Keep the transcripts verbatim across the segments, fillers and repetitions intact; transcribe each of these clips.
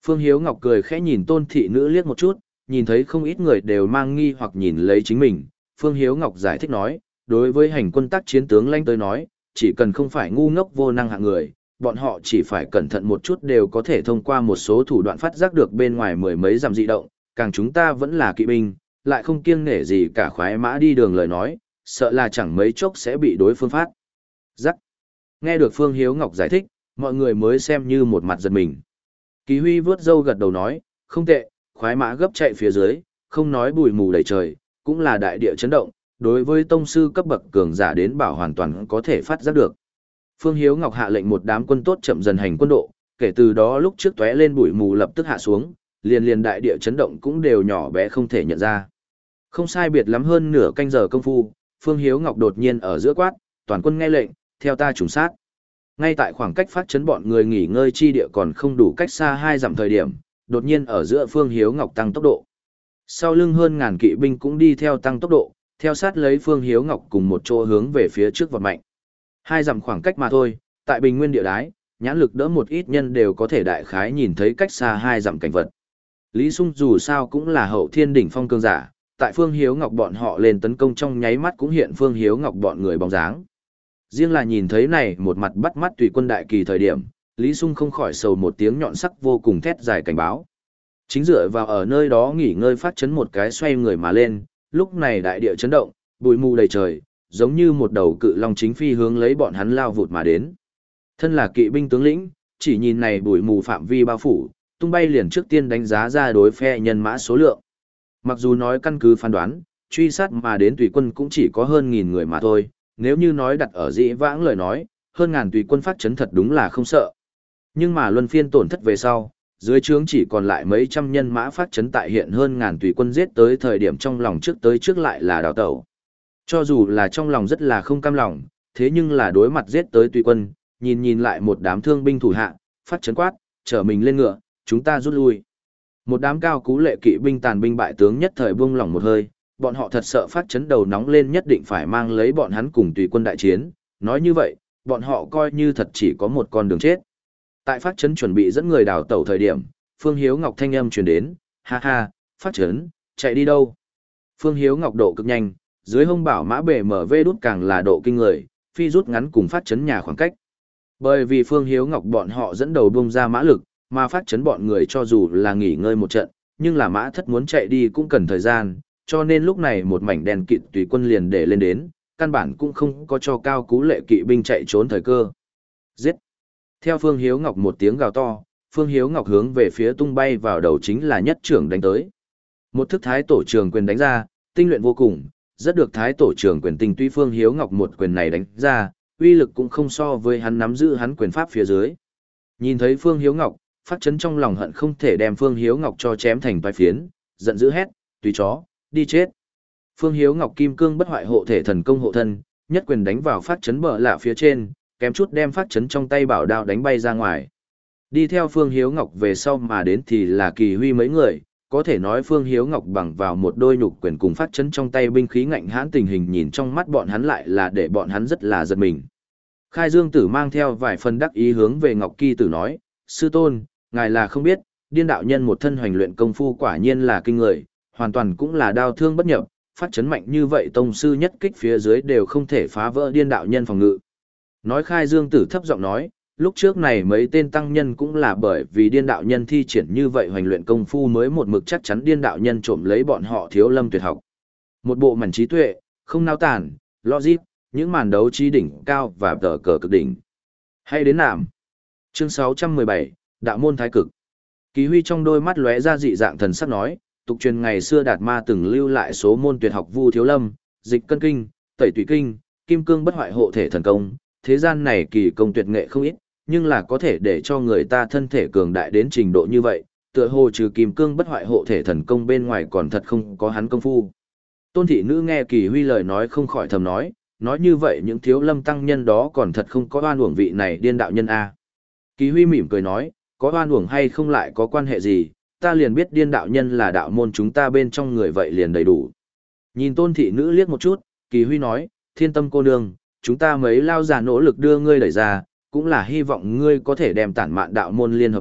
Phương Hiếu Ngọc cười khẽ nhìn tôn thị nữ liếc một chút, nhìn thấy không ít người đều mang nghi hoặc nhìn lấy chính mình. Phương Hiếu Ngọc giải thích nói, đối với hành quân tác chiến tướng lãnh tới nói, chỉ cần không phải ngu ngốc vô năng hạng người, bọn họ chỉ phải cẩn thận một chút đều có thể thông qua một số thủ đoạn phát giác được bên ngoài mười mấy dặm dị động, càng chúng ta vẫn là kỵ binh, lại không kiêng nể gì cả khoái mã đi đường lời nói, sợ là chẳng mấy chốc sẽ bị đối phương phát giác. Nghe được Phương Hiếu Ngọc giải thích, mọi người mới xem như một mặt giật mình. Kỳ Huy vướt râu gật đầu nói, không tệ, khoái mã gấp chạy phía dưới, không nói bụi mù đầy trời, cũng là đại địa chấn động, đối với tông sư cấp bậc cường giả đến bảo hoàn toàn có thể phát giác được. Phương Hiếu Ngọc hạ lệnh một đám quân tốt chậm dần hành quân độ, kể từ đó lúc trước tóe lên bụi mù lập tức hạ xuống, liền liền đại địa chấn động cũng đều nhỏ bé không thể nhận ra. Không sai biệt lắm hơn nửa canh giờ công phu, Phương Hiếu Ngọc đột nhiên ở giữa quát, toàn quân nghe lệnh, theo ta trùng sát. Ngay tại khoảng cách phát chấn bọn người nghỉ ngơi chi địa còn không đủ cách xa hai dặm thời điểm, đột nhiên ở giữa Phương Hiếu Ngọc tăng tốc độ. Sau lưng hơn ngàn kỵ binh cũng đi theo tăng tốc độ, theo sát lấy Phương Hiếu Ngọc cùng một chỗ hướng về phía trước vọt mạnh. Hai dặm khoảng cách mà thôi, tại bình nguyên địa đái, nhãn lực đỡ một ít nhân đều có thể đại khái nhìn thấy cách xa hai dặm cảnh vật. Lý Sung dù sao cũng là hậu thiên đỉnh phong cường giả, tại Phương Hiếu Ngọc bọn họ lên tấn công trong nháy mắt cũng hiện Phương Hiếu Ngọc bọn người bóng dáng. Riêng là nhìn thấy này một mặt bắt mắt tùy quân đại kỳ thời điểm, Lý Sung không khỏi sầu một tiếng nhọn sắc vô cùng thét dài cảnh báo. Chính dựa vào ở nơi đó nghỉ ngơi phát chấn một cái xoay người mà lên, lúc này đại địa chấn động, bụi mù đầy trời, giống như một đầu cự long chính phi hướng lấy bọn hắn lao vụt mà đến. Thân là kỵ binh tướng lĩnh, chỉ nhìn này bụi mù phạm vi bao phủ, tung bay liền trước tiên đánh giá ra đối phe nhân mã số lượng. Mặc dù nói căn cứ phán đoán, truy sát mà đến tùy quân cũng chỉ có hơn nghìn người mà thôi, nếu như nói đặt ở dĩ vãng lời nói, hơn ngàn tùy quân phát chấn thật đúng là không sợ. Nhưng mà luân phiên tổn thất về sau, dưới trướng chỉ còn lại mấy trăm nhân mã phát chấn tại hiện hơn ngàn tùy quân giết tới thời điểm trong lòng trước tới trước lại là đào tẩu. Cho dù là trong lòng rất là không cam lòng, thế nhưng là đối mặt giết tới tùy quân, nhìn nhìn lại một đám thương binh thủ hạ, phát chấn quát, trở mình lên ngựa, chúng ta rút lui. Một đám cao cú lệ kỵ binh tàn binh bại tướng nhất thời buông lỏng một hơi, bọn họ thật sợ phát chấn đầu nóng lên nhất định phải mang lấy bọn hắn cùng tùy quân đại chiến, nói như vậy, bọn họ coi như thật chỉ có một con đường chết. Tại phát chấn chuẩn bị dẫn người đào tẩu thời điểm, Phương Hiếu Ngọc thanh âm truyền đến, ha ha, phát chấn, chạy đi đâu? Phương Hiếu Ngọc độ cực nhanh, dưới hông bảo mã bể mở vê đút càng là độ kinh người, phi rút ngắn cùng phát chấn nhà khoảng cách. Bởi vì Phương Hiếu Ngọc bọn họ dẫn đầu bung ra mã lực, mà phát chấn bọn người cho dù là nghỉ ngơi một trận, nhưng là mã thất muốn chạy đi cũng cần thời gian, cho nên lúc này một mảnh đèn kịt tùy quân liền để lên đến, căn bản cũng không có cho cao cú lệ kỵ binh chạy trốn thời cơ. Giết! Theo Phương Hiếu Ngọc một tiếng gào to, Phương Hiếu Ngọc hướng về phía tung bay vào đầu chính là nhất trưởng đánh tới. Một thức thái tổ trường quyền đánh ra, tinh luyện vô cùng, rất được thái tổ trường quyền tinh tuy Phương Hiếu Ngọc một quyền này đánh ra, uy lực cũng không so với hắn nắm giữ hắn quyền pháp phía dưới. Nhìn thấy Phương Hiếu Ngọc, phát chấn trong lòng hận không thể đem Phương Hiếu Ngọc cho chém thành vài phiến, giận dữ hét, tùy chó, đi chết. Phương Hiếu Ngọc kim cương bất hoại hộ thể thần công hộ thân, nhất quyền đánh vào phát chấn bờ lạ phía trên, kém chút đem phát chấn trong tay bảo đao đánh bay ra ngoài. Đi theo Phương Hiếu Ngọc về sau mà đến thì là Kỳ Huy mấy người, có thể nói Phương Hiếu Ngọc bằng vào một đôi nhục quyền cùng phát chấn trong tay binh khí ngạnh hãn tình hình nhìn trong mắt bọn hắn lại là để bọn hắn rất là giật mình. Khai Dương Tử mang theo vài phần đắc ý hướng về Ngọc Kỳ Tử nói, sư tôn, ngài là không biết, điên đạo nhân một thân hoành luyện công phu quả nhiên là kinh người, hoàn toàn cũng là đao thương bất nhập, phát chấn mạnh như vậy tông sư nhất kích phía dưới đều không thể phá vỡ điên đạo nhân phòng ngự. Nói Khai Dương Tử thấp giọng nói, lúc trước này mấy tên tăng nhân cũng là bởi vì điên đạo nhân thi triển như vậy hoành luyện công phu mới một mực chắc chắn điên đạo nhân trộm lấy bọn họ thiếu lâm tuyệt học. Một bộ mảnh trí tuệ, không nao tản, logic, những màn đấu trí đỉnh cao và tờ cờ cực đỉnh. Hay đến nạm. Chương sáu trăm mười bảy, Đạo môn thái cực. Kỳ Huy trong đôi mắt lóe ra dị dạng thần sắc nói, tục truyền ngày xưa Đạt Ma từng lưu lại số môn tuyệt học Vu Thiếu Lâm, Dịch Cân Kinh, Tẩy Tùy Kinh, Kim Cương Bất Hoại hộ thể thần công, thế gian này kỳ công tuyệt nghệ không ít, nhưng là có thể để cho người ta thân thể cường đại đến trình độ như vậy, tựa hồ trừ Kim Cương Bất Hoại hộ thể thần công bên ngoài còn thật không có hắn công phu. Tôn thị nữ nghe Kỳ Huy lời nói không khỏi thầm nói, nói như vậy những Thiếu Lâm tăng nhân đó còn thật không có oan uổng vị này điên đạo nhân a. Kỳ Huy mỉm cười nói, có oan uổng hay không lại có quan hệ gì, ta liền biết điên đạo nhân là đạo môn chúng ta bên trong người vậy liền đầy đủ. Nhìn Tôn thị nữ liếc một chút, Kỳ Huy nói, thiên tâm cô nương, chúng ta mấy lao già nỗ lực đưa ngươi đẩy ra, cũng là hy vọng ngươi có thể đem tản mạn đạo môn liên hợp lại,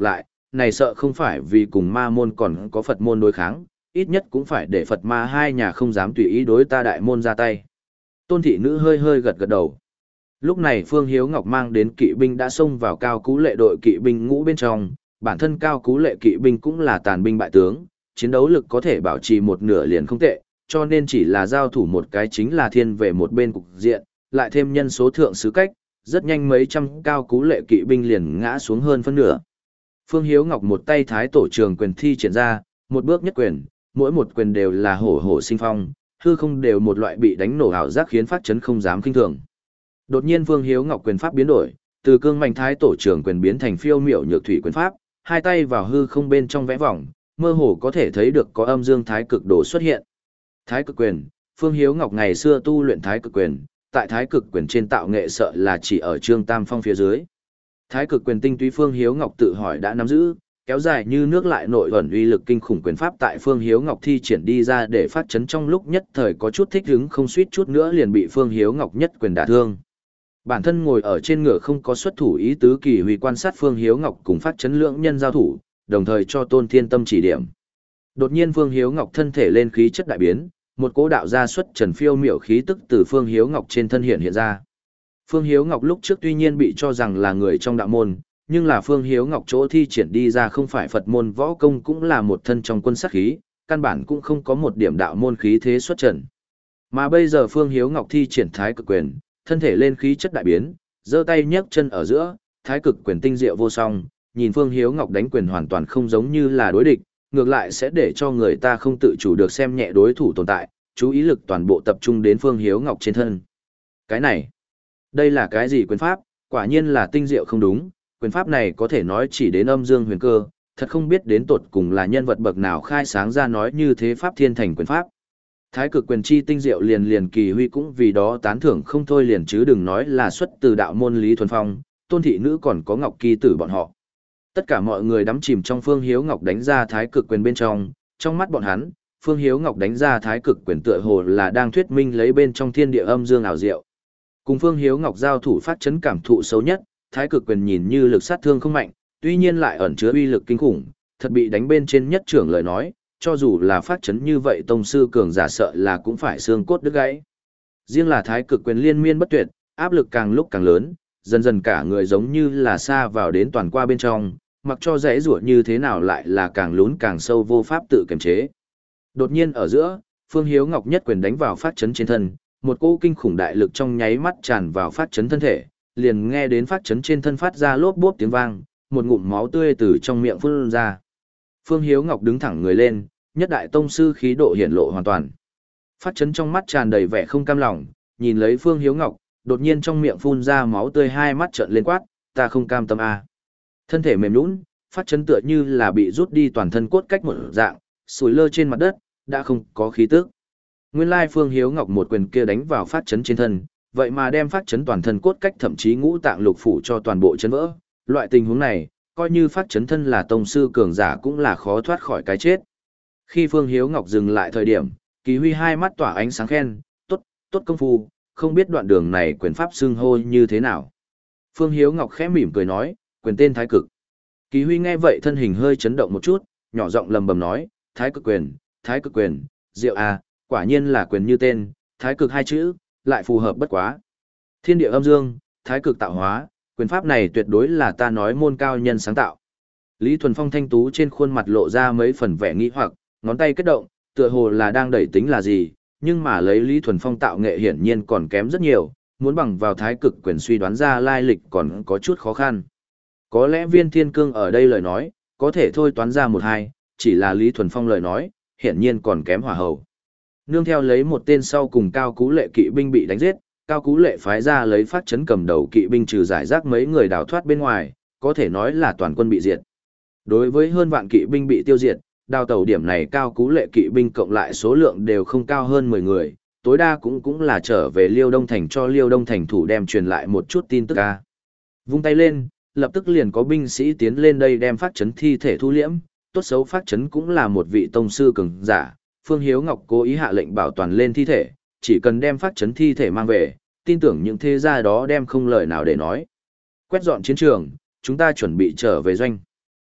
này sợ không phải vì cùng ma môn còn có Phật môn đối kháng, ít nhất cũng phải để Phật ma hai nhà không dám tùy ý đối ta đại môn ra tay. Tôn thị nữ hơi hơi gật gật đầu. Lúc này Phương Hiếu Ngọc mang đến kỵ binh đã xông vào Cao Cú Lệ đội kỵ binh ngũ bên trong, bản thân Cao Cú Lệ kỵ binh cũng là tàn binh bại tướng, chiến đấu lực có thể bảo trì một nửa liền không tệ, cho nên chỉ là giao thủ một cái chính là thiên về một bên cục diện, lại thêm nhân số thượng sứ cách, rất nhanh mấy trăm Cao Cú Lệ kỵ binh liền ngã xuống hơn phân nửa. Phương Hiếu Ngọc một tay thái tổ trường quyền thi triển ra, một bước nhất quyền, mỗi một quyền đều là hổ hổ sinh phong, hư không đều một loại bị đánh nổ ảo giác khiến phát chấn không dám kinh thường. Đột nhiên Phương Hiếu Ngọc quyền pháp biến đổi, từ cương mạnh thái tổ trường quyền biến thành phiêu miểu nhược thủy quyền pháp, hai tay vào hư không bên trong vẽ vòng, mơ hồ có thể thấy được có âm dương thái cực đồ xuất hiện. Thái cực quyền, Phương Hiếu Ngọc ngày xưa tu luyện thái cực quyền, tại thái cực quyền trên tạo nghệ sợ là chỉ ở Trương Tam Phong phía dưới. Thái cực quyền tinh túy Phương Hiếu Ngọc tự hỏi đã nắm giữ, kéo dài như nước lại nội ẩn uy lực kinh khủng quyền pháp tại Phương Hiếu Ngọc thi triển đi ra để phát chấn trong lúc nhất thời có chút thích hứng không suýt chút nữa liền bị Phương Hiếu Ngọc nhất quyền đả thương. Bản thân ngồi ở trên ngựa không có xuất thủ ý tứ kỳ huy quan sát Phương Hiếu Ngọc cùng phát chấn lượng nhân giao thủ, đồng thời cho Tôn Thiên Tâm chỉ điểm. Đột nhiên Phương Hiếu Ngọc thân thể lên khí chất đại biến, một cỗ đạo gia xuất trần phiêu miểu khí tức từ Phương Hiếu Ngọc trên thân hiện hiện ra. Phương Hiếu Ngọc lúc trước tuy nhiên bị cho rằng là người trong đạo môn, nhưng là Phương Hiếu Ngọc chỗ thi triển đi ra không phải Phật môn võ công cũng là một thân trong quân sát khí, căn bản cũng không có một điểm đạo môn khí thế xuất trần. Mà bây giờ Phương Hiếu Ngọc thi triển thái cực quyền, thân thể lên khí chất đại biến, giơ tay nhấc chân ở giữa, thái cực quyền tinh diệu vô song, nhìn Phương Hiếu Ngọc đánh quyền hoàn toàn không giống như là đối địch, ngược lại sẽ để cho người ta không tự chủ được xem nhẹ đối thủ tồn tại, chú ý lực toàn bộ tập trung đến Phương Hiếu Ngọc trên thân. Cái này, đây là cái gì quyền pháp, quả nhiên là tinh diệu không đúng, quyền pháp này có thể nói chỉ đến âm dương huyền cơ, thật không biết đến tột cùng là nhân vật bậc nào khai sáng ra nói như thế pháp thiên thành quyền pháp. Thái cực quyền chi tinh diệu liền liền kỳ huy cũng vì đó tán thưởng không thôi liền chứ đừng nói là xuất từ đạo môn Lý Thuần Phong, Tôn thị nữ còn có Ngọc Kỳ tử bọn họ. Tất cả mọi người đắm chìm trong Phương Hiếu Ngọc đánh ra thái cực quyền bên trong, trong mắt bọn hắn, Phương Hiếu Ngọc đánh ra thái cực quyền tựa hồ là đang thuyết minh lấy bên trong thiên địa âm dương ảo diệu. Cùng Phương Hiếu Ngọc giao thủ phát chấn cảm thụ xấu nhất, thái cực quyền nhìn như lực sát thương không mạnh, tuy nhiên lại ẩn chứa uy lực kinh khủng, thật bị đánh bên trên nhất trưởng lời nói, cho dù là phát chấn như vậy tông sư cường giả sợ là cũng phải xương cốt đứt gãy. Riêng là thái cực quyền liên miên bất tuyệt, áp lực càng lúc càng lớn, dần dần cả người giống như là xa vào đến toàn qua bên trong, mặc cho dãy rủa như thế nào lại là càng lún càng sâu vô pháp tự kiềm chế. Đột nhiên ở giữa, Phương Hiếu Ngọc nhất quyền đánh vào phát chấn trên thân, một cỗ kinh khủng đại lực trong nháy mắt tràn vào phát chấn thân thể, liền nghe đến phát chấn trên thân phát ra lốp bốp tiếng vang, một ngụm máu tươi từ trong miệng phun ra. Phương Hiếu Ngọc đứng thẳng người lên, nhất đại tông sư khí độ hiển lộ hoàn toàn. Phát chấn trong mắt tràn đầy vẻ không cam lòng, nhìn lấy Phương Hiếu Ngọc, đột nhiên trong miệng phun ra máu tươi hai mắt trợn lên quát, ta không cam tâm à. Thân thể mềm nhũn, phát chấn tựa như là bị rút đi toàn thân cốt cách một dạng, sủi lơ trên mặt đất, đã không có khí tức. Nguyên lai Phương Hiếu Ngọc một quyền kia đánh vào phát chấn trên thân, vậy mà đem phát chấn toàn thân cốt cách thậm chí ngũ tạng lục phủ cho toàn bộ chấn vỡ. Loại tình huống này, coi như phát chấn thân là tông sư cường giả cũng là khó thoát khỏi cái chết. Khi Phương Hiếu Ngọc dừng lại thời điểm, Kỳ Huy hai mắt tỏa ánh sáng khen, tốt, tốt công phu, không biết đoạn đường này quyền pháp xưng hô như thế nào. Phương Hiếu Ngọc khẽ mỉm cười nói, quyền tên thái cực. Kỳ Huy nghe vậy thân hình hơi chấn động một chút, nhỏ giọng lầm bầm nói, thái cực quyền, thái cực quyền, diệu à, quả nhiên là quyền như tên, thái cực hai chữ, lại phù hợp bất quá. Thiên địa âm dương, thái cực tạo hóa, quyền pháp này tuyệt đối là ta nói môn cao nhân sáng tạo. Lý Thuần Phong thanh tú trên khuôn mặt lộ ra mấy phần vẻ nghi hoặc, ngón tay kết động, tựa hồ là đang đẩy tính là gì, nhưng mà lấy Lý Thuần Phong tạo nghệ hiển nhiên còn kém rất nhiều, muốn bằng vào thái cực quyền suy đoán ra lai lịch còn có chút khó khăn. Có lẽ Viên Thiên Cương ở đây lời nói, có thể thôi toán ra một hai, chỉ là Lý Thuần Phong lời nói, hiển nhiên còn kém hỏa hầu. Nương theo lấy một tên sau cùng Cao Cú Lệ kỵ binh bị đánh giết, Cao Cú Lệ phái ra lấy phát chấn cầm đầu kỵ binh trừ giải rác mấy người đào thoát bên ngoài, có thể nói là toàn quân bị diệt. Đối với hơn vạn kỵ binh bị tiêu diệt, đào tẩu điểm này Cao Cú Lệ kỵ binh cộng lại số lượng đều không cao hơn mười người, tối đa cũng cũng là trở về Liêu Đông Thành cho Liêu Đông Thành thủ đem truyền lại một chút tin tức ca. Vung tay lên, lập tức liền có binh sĩ tiến lên đây đem phát chấn thi thể thu liễm, tốt xấu phát chấn cũng là một vị tông sư cường giả. Phương Hiếu Ngọc cố ý hạ lệnh bảo toàn lên thi thể, chỉ cần đem phát chấn thi thể mang về, tin tưởng những thế gia đó đem không lời nào để nói. Quét dọn chiến trường, chúng ta chuẩn bị trở về doanh.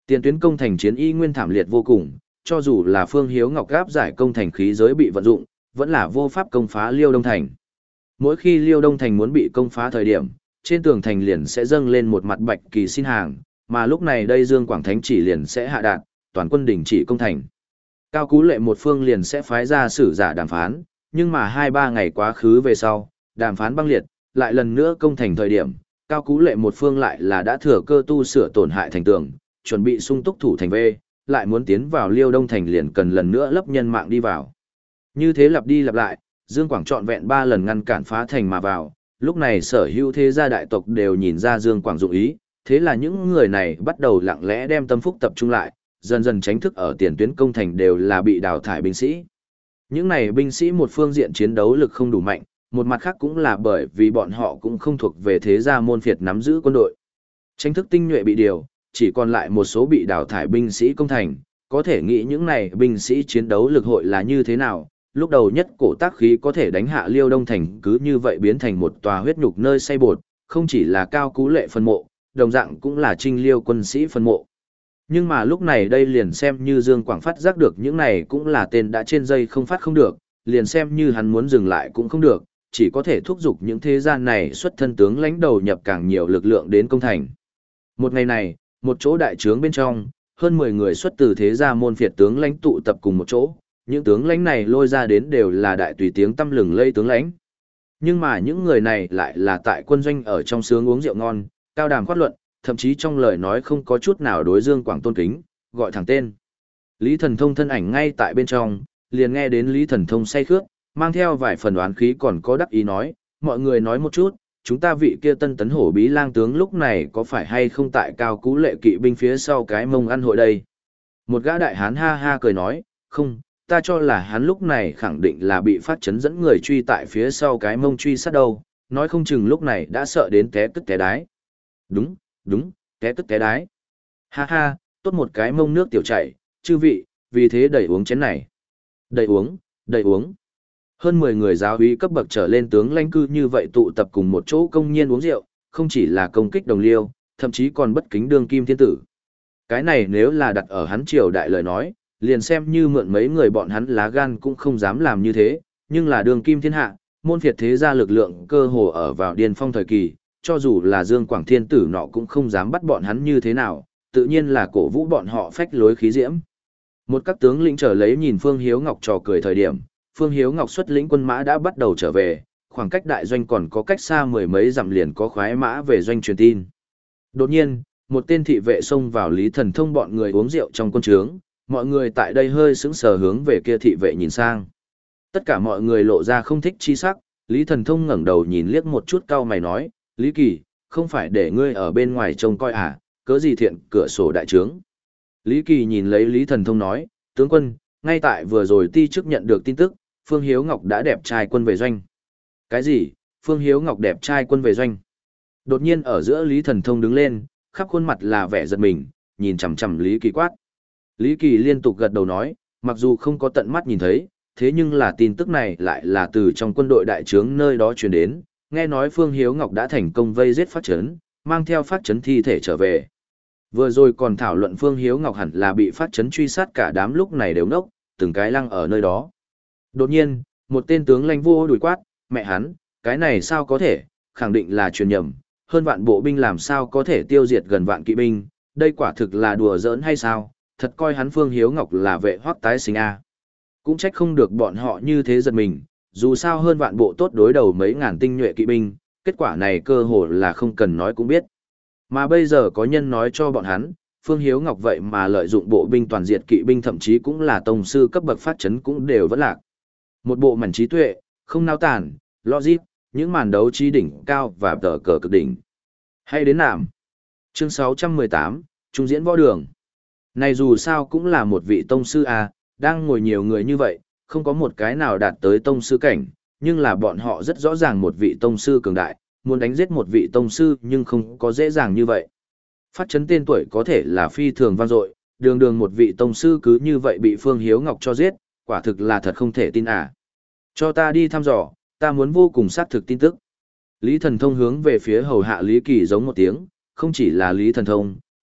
Tiền tuyến công thành chiến y nguyên thảm liệt vô cùng, cho dù là Phương Hiếu Ngọc gáp giải công thành khí giới bị vận dụng, vẫn là vô pháp công phá Liêu Đông Thành. Mỗi khi Liêu Đông Thành muốn bị công phá thời điểm, trên tường thành liền sẽ dâng lên một mặt bạch kỳ xin hàng, mà lúc này đây Dương Quảng Thánh chỉ liền sẽ hạ đạt, toàn quân đình chỉ công thành. Cao Cú Lệ một phương liền sẽ phái ra sử giả đàm phán, nhưng mà hai ba ngày quá khứ về sau, đàm phán băng liệt, lại lần nữa công thành thời điểm, Cao Cú Lệ một phương lại là đã thừa cơ tu sửa tổn hại thành tường, chuẩn bị sung túc thủ thành về, lại muốn tiến vào Liêu Đông Thành liền cần lần nữa lấp nhân mạng đi vào. Như thế lặp đi lặp lại, Dương Quảng trọn vẹn ba lần ngăn cản phá thành mà vào, lúc này sở hữu thế gia đại tộc đều nhìn ra Dương Quảng dụng ý, thế là những người này bắt đầu lặng lẽ đem tâm phúc tập trung lại, dần dần tránh thức ở tiền tuyến công thành đều là bị đào thải binh sĩ. Những này binh sĩ một phương diện chiến đấu lực không đủ mạnh, một mặt khác cũng là bởi vì bọn họ cũng không thuộc về thế gia môn phiệt nắm giữ quân đội. Tránh thức tinh nhuệ bị điều, chỉ còn lại một số bị đào thải binh sĩ công thành, có thể nghĩ những này binh sĩ chiến đấu lực hội là như thế nào, lúc đầu nhất cổ tác khí có thể đánh hạ Liêu Đông Thành cứ như vậy biến thành một tòa huyết nhục nơi xây bột, không chỉ là Cao Cú Lệ phân mộ, đồng dạng cũng là Trinh Liêu quân sĩ phân mộ. Nhưng mà lúc này đây liền xem như Dương Quảng phát giác được những này cũng là tên đã trên dây không phát không được, liền xem như hắn muốn dừng lại cũng không được, chỉ có thể thúc giục những thế gian này xuất thân tướng lãnh đầu nhập càng nhiều lực lượng đến công thành. Một ngày này, một chỗ đại trướng bên trong, hơn mười người xuất từ thế gia môn phiệt tướng lãnh tụ tập cùng một chỗ, những tướng lãnh này lôi ra đến đều là đại tùy tiếng tăm lừng lây tướng lãnh. Nhưng mà những người này lại là tại quân doanh ở trong sướng uống rượu ngon, cao đàm khoát luận, thậm chí trong lời nói không có chút nào đối Dương Quảng tôn kính, gọi thẳng tên. Lý Thần Thông thân ảnh ngay tại bên trong, liền nghe đến Lý Thần Thông say khướt, mang theo vài phần oán khí còn có đắc ý nói, mọi người nói một chút, chúng ta vị kia Tân Tấn Hổ Bí Lang tướng lúc này có phải hay không tại Cao Cú Lệ kỵ binh phía sau cái mông ăn hội đây? Một gã đại hán ha ha cười nói, không, ta cho là hắn lúc này khẳng định là bị phát chấn dẫn người truy tại phía sau cái mông truy sát đâu, nói không chừng lúc này đã sợ đến té tức té đái. Đúng, đúng, té tức té đái. Ha ha, tốt một cái mông nước tiểu chảy, chư vị, vì thế đẩy uống chén này. Đẩy uống, đẩy uống. Hơn mười người giáo úy cấp bậc trở lên tướng lãnh cư như vậy tụ tập cùng một chỗ công nhiên uống rượu, không chỉ là công kích đồng liêu, thậm chí còn bất kính đương kim thiên tử. Cái này nếu là đặt ở hắn triều đại lời nói, liền xem như mượn mấy người bọn hắn lá gan cũng không dám làm như thế, nhưng là đương kim thiên hạ, môn phiệt thế gia lực lượng cơ hồ ở vào điên phong thời kỳ, cho dù là Dương Quảng thiên tử nọ cũng không dám bắt bọn hắn như thế nào, tự nhiên là cổ vũ bọn họ phách lối khí diễm. Một các tướng lĩnh trở lấy nhìn Phương Hiếu Ngọc trò cười thời điểm, Phương Hiếu Ngọc xuất lĩnh quân mã đã bắt đầu trở về, khoảng cách đại doanh còn có cách xa mười mấy dặm liền có khoái mã về doanh truyền tin. Đột nhiên, một tên thị vệ xông vào Lý Thần Thông bọn người uống rượu trong quân trướng, mọi người tại đây hơi sững sờ hướng về kia thị vệ nhìn sang. Tất cả mọi người lộ ra không thích chi sắc, Lý Thần Thông ngẩng đầu nhìn liếc một chút cau mày nói, Lý Kỳ, không phải để ngươi ở bên ngoài trông coi à, cớ gì thiện cửa sổ đại trướng. Lý Kỳ nhìn lấy Lý Thần Thông nói, tướng quân, ngay tại vừa rồi ti chức nhận được tin tức, Phương Hiếu Ngọc đã đẹp trai quân về doanh. Cái gì? Phương Hiếu Ngọc đẹp trai quân về doanh? Đột nhiên ở giữa Lý Thần Thông đứng lên, khắp khuôn mặt là vẻ giật mình, nhìn chằm chằm Lý Kỳ quát. Lý Kỳ liên tục gật đầu nói, mặc dù không có tận mắt nhìn thấy, thế nhưng là tin tức này lại là từ trong quân đội đại trướng nơi đó truyền đến, nghe nói Phương Hiếu Ngọc đã thành công vây giết Phát Chấn, mang theo Phát Chấn thi thể trở về. Vừa rồi còn thảo luận Phương Hiếu Ngọc hẳn là bị Phát Chấn truy sát cả đám lúc này đều ngốc, từng cái lăng ở nơi đó. Đột nhiên, một tên tướng lãnh vô đuổi quát, mẹ hắn, cái này sao có thể, khẳng định là truyền nhầm, hơn vạn bộ binh làm sao có thể tiêu diệt gần vạn kỵ binh, đây quả thực là đùa giỡn hay sao, thật coi hắn Phương Hiếu Ngọc là vệ hoắc tái sinh a. Cũng trách không được bọn họ như thế giật mình, dù sao hơn vạn bộ tốt đối đầu mấy ngàn tinh nhuệ kỵ binh, kết quả này cơ hồ là không cần nói cũng biết. Mà bây giờ có nhân nói cho bọn hắn, Phương Hiếu Ngọc vậy mà lợi dụng bộ binh toàn diệt kỵ binh thậm chí cũng là tông sư cấp bậc phát chấn cũng đều vẫn lạc. Một bộ mảnh trí tuệ, không nao tản, logic, những màn đấu trí đỉnh cao và tờ cờ cực đỉnh. Hay đến nạm. Chương sáu trăm mười tám, Trung diễn võ đường. Này dù sao cũng là một vị tông sư à, đang ngồi nhiều người như vậy, không có một cái nào đạt tới tông sư cảnh, nhưng là bọn họ rất rõ ràng một vị tông sư cường đại, muốn đánh giết một vị tông sư nhưng không có dễ dàng như vậy. Phát chấn tên tuổi có thể là phi thường vang dội, đường đường một vị tông sư cứ như vậy bị Phương Hiếu Ngọc cho giết, quả thực là thật không thể tin à. Cho ta đi thăm dò, ta muốn vô cùng xác thực tin tức. Lý Thần Thông hướng về phía hầu hạ Lý Kỳ giống một tiếng, không chỉ là Lý Thần Thông,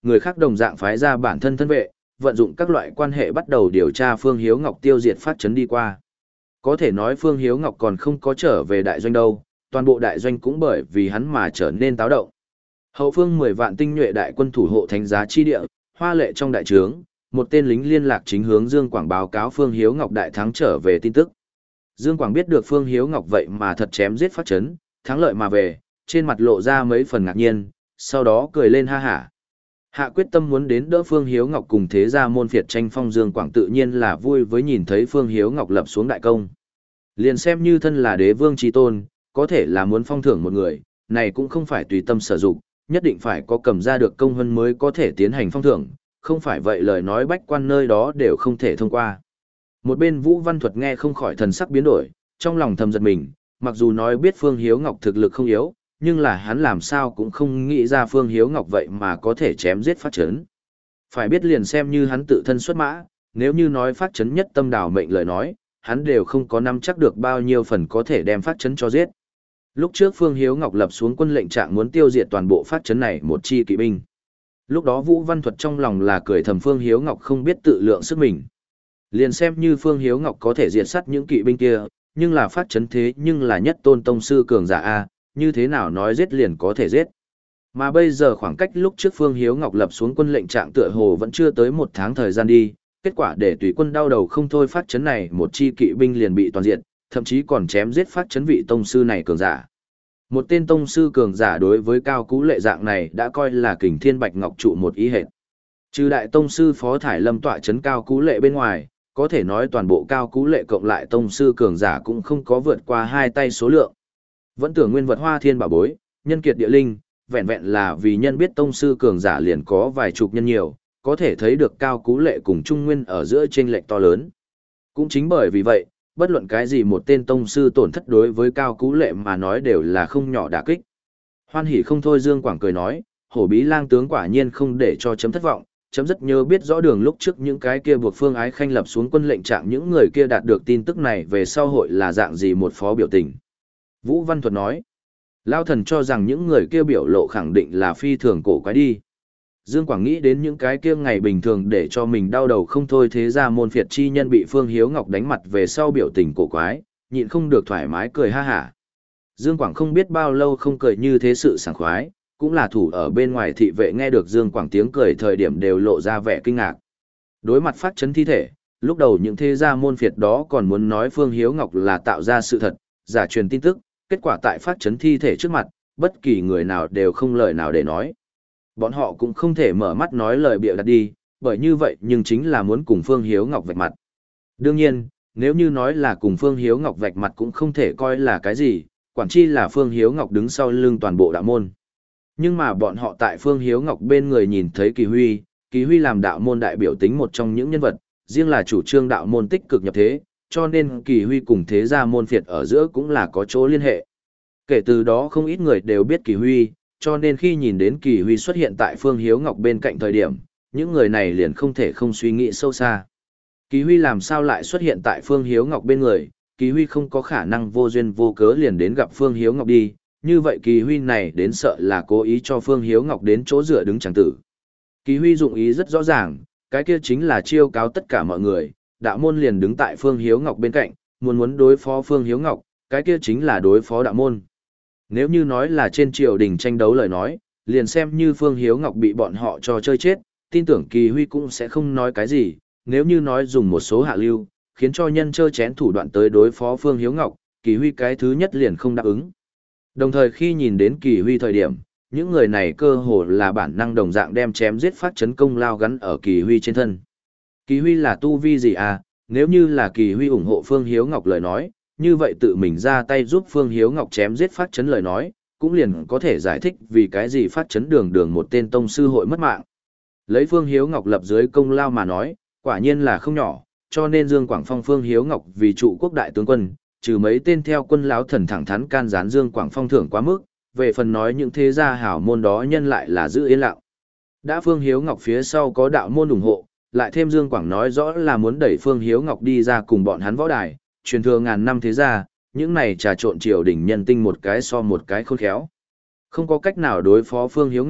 người khác đồng dạng phái ra bản thân thân vệ, vận dụng các loại quan hệ bắt đầu điều tra Phương Hiếu Ngọc tiêu diệt phát chấn đi qua. Có thể nói Phương Hiếu Ngọc còn không có trở về đại doanh đâu, toàn bộ đại doanh cũng bởi vì hắn mà trở nên táo động. Hậu phương mười vạn tinh nhuệ đại quân thủ hộ thánh giá chi địa, hoa lệ trong đại trướng, một tên lính liên lạc chính hướng Dương Quảng báo cáo Phương Hiếu Ngọc đại thắng trở về tin tức. Dương Quảng biết được Phương Hiếu Ngọc vậy mà thật chém giết phát chấn, thắng lợi mà về, trên mặt lộ ra mấy phần ngạc nhiên, sau đó cười lên ha hả. Hạ quyết tâm muốn đến đỡ Phương Hiếu Ngọc cùng thế gia môn phiệt tranh phong, Dương Quảng tự nhiên là vui với nhìn thấy Phương Hiếu Ngọc lập xuống đại công. Liền xem như thân là đế vương chi tôn, có thể là muốn phong thưởng một người, này cũng không phải tùy tâm sở dụng, nhất định phải có cầm ra được công huân mới có thể tiến hành phong thưởng, không phải vậy lời nói bách quan nơi đó đều không thể thông qua. Một bên Vũ Văn Thuật nghe không khỏi thần sắc biến đổi, trong lòng thầm giật mình, mặc dù nói biết Phương Hiếu Ngọc thực lực không yếu, nhưng là hắn làm sao cũng không nghĩ ra Phương Hiếu Ngọc vậy mà có thể chém giết phát chấn. Phải biết liền xem như hắn tự thân xuất mã, nếu như nói phát chấn nhất tâm đảo mệnh lời nói, hắn đều không có nắm chắc được bao nhiêu phần có thể đem phát chấn cho giết. Lúc trước Phương Hiếu Ngọc lập xuống quân lệnh trạng muốn tiêu diệt toàn bộ phát chấn này một chi kỵ binh. Lúc đó Vũ Văn Thuật trong lòng là cười thầm Phương Hiếu Ngọc không biết tự lượng sức mình. Liền xem như Phương Hiếu Ngọc có thể diệt sát những kỵ binh kia, nhưng là phát chấn thế nhưng là nhất tôn tông sư cường giả A, như thế nào nói giết liền có thể giết. Mà bây giờ khoảng cách lúc trước Phương Hiếu Ngọc lập xuống quân lệnh trạng tựa hồ vẫn chưa tới một tháng thời gian đi, kết quả để tùy quân đau đầu không thôi, phát chấn này một chi kỵ binh liền bị toàn diện, thậm chí còn chém giết phát chấn vị tông sư này cường giả. Một tên tông sư cường giả đối với cao cú lệ dạng này đã coi là kình thiên bạch ngọc trụ một ý hệt. Trừ đại tông sư Phó Thải Lâm tọa chấn cao cú lệ bên ngoài, có thể nói toàn bộ cao cú lệ cộng lại tông sư cường giả cũng không có vượt qua hai tay số lượng. Vẫn tưởng nguyên vật hoa thiên bảo bối, nhân kiệt địa linh, vẹn vẹn là vì nhân biết tông sư cường giả liền có vài chục nhân nhiều, có thể thấy được cao cú lệ cùng trung nguyên ở giữa chênh lệch to lớn. Cũng chính bởi vì vậy, bất luận cái gì một tên tông sư tổn thất đối với cao cú lệ mà nói đều là không nhỏ đả kích. Hoan hỉ không thôi, Dương Quảng cười nói, hổ bí lang tướng quả nhiên không để cho chấm thất vọng, chấm rất nhớ biết rõ đường lúc trước những cái kia buộc Phương Ái Khanh lập xuống quân lệnh trạng những người kia đạt được tin tức này về sau hội là dạng gì một phó biểu tình. Vũ Văn Thuật nói, Lao thần cho rằng những người kia biểu lộ khẳng định là phi thường cổ quái đi. Dương Quảng nghĩ đến những cái kia ngày bình thường để cho mình đau đầu không thôi, thế ra môn phiệt chi nhân bị Phương Hiếu Ngọc đánh mặt về sau biểu tình cổ quái, nhịn không được thoải mái cười ha hả. Dương Quảng không biết bao lâu không cười như thế sự sảng khoái, cũng là thủ ở bên ngoài thị vệ nghe được Dương Quảng tiếng cười thời điểm đều lộ ra vẻ kinh ngạc. Đối mặt phát chấn thi thể, lúc đầu những thế gia môn phiệt đó còn muốn nói Phương Hiếu Ngọc là tạo ra sự thật, giả truyền tin tức, kết quả tại phát chấn thi thể trước mặt, bất kỳ người nào đều không lời nào để nói. Bọn họ cũng không thể mở mắt nói lời bịa đặt đi, bởi như vậy nhưng chính là muốn cùng Phương Hiếu Ngọc vạch mặt. Đương nhiên, nếu như nói là cùng Phương Hiếu Ngọc vạch mặt cũng không thể coi là cái gì, quản chi là Phương Hiếu Ngọc đứng sau lưng toàn bộ đạo môn. Nhưng mà bọn họ tại Phương Hiếu Ngọc bên người nhìn thấy Kỳ Huy, Kỳ Huy làm đạo môn đại biểu tính một trong những nhân vật, riêng là chủ trương đạo môn tích cực nhập thế, cho nên Kỳ Huy cùng thế gia môn phiệt ở giữa cũng là có chỗ liên hệ. Kể từ đó không ít người đều biết Kỳ Huy, cho nên khi nhìn đến Kỳ Huy xuất hiện tại Phương Hiếu Ngọc bên cạnh thời điểm, những người này liền không thể không suy nghĩ sâu xa. Kỳ Huy làm sao lại xuất hiện tại Phương Hiếu Ngọc bên người, Kỳ Huy không có khả năng vô duyên vô cớ liền đến gặp Phương Hiếu Ngọc đi, như vậy Kỳ Huy này đến sợ là cố ý cho Phương Hiếu Ngọc đến chỗ dựa đứng chẳng tử. Kỳ Huy dụng ý rất rõ ràng, cái kia chính là chiêu cáo tất cả mọi người, đạo môn liền đứng tại Phương Hiếu Ngọc bên cạnh, muốn muốn đối phó Phương Hiếu Ngọc, cái kia chính là đối phó đạo môn. Nếu như nói là trên triều đình tranh đấu lời nói, liền xem như Phương Hiếu Ngọc bị bọn họ cho chơi chết, tin tưởng Kỳ Huy cũng sẽ không nói cái gì, nếu như nói dùng một số hạ lưu, khiến cho nhân chơi chén thủ đoạn tới đối phó Phương Hiếu Ngọc, Kỳ Huy cái thứ nhất liền không đáp ứng. Đồng thời khi nhìn đến Kỳ Huy thời điểm, những người này cơ hồ là bản năng đồng dạng đem chém giết phát chấn công lao gắn ở Kỳ Huy trên thân. Kỳ Huy là tu vi gì à, nếu như là Kỳ Huy ủng hộ Phương Hiếu Ngọc lời nói, như vậy tự mình ra tay giúp Phương Hiếu Ngọc chém giết phát chấn lời nói, cũng liền có thể giải thích vì cái gì phát chấn đường đường một tên tông sư hội mất mạng. Lấy Phương Hiếu Ngọc lập dưới công lao mà nói, quả nhiên là không nhỏ, cho nên Dương Quảng Phong Phương Hiếu Ngọc vì trụ quốc đại tướng quân, trừ mấy tên theo quân lão thần thẳng thắn can gián Dương Quảng Phong thưởng quá mức, về phần nói những thế gia hảo môn đó nhân lại là giữ yên lặng. Đã Phương Hiếu Ngọc phía sau có đạo môn ủng hộ, lại thêm Dương Quảng nói rõ là muốn đẩy Phương Hiếu Ngọc đi ra cùng bọn hắn võ đài, truyền thừa ngàn năm thế gia, những này trà trộn triều đình nhân tinh một cái so một cái khôn khéo. Không có cách nào đối phó Phương Hiếu Ngọc,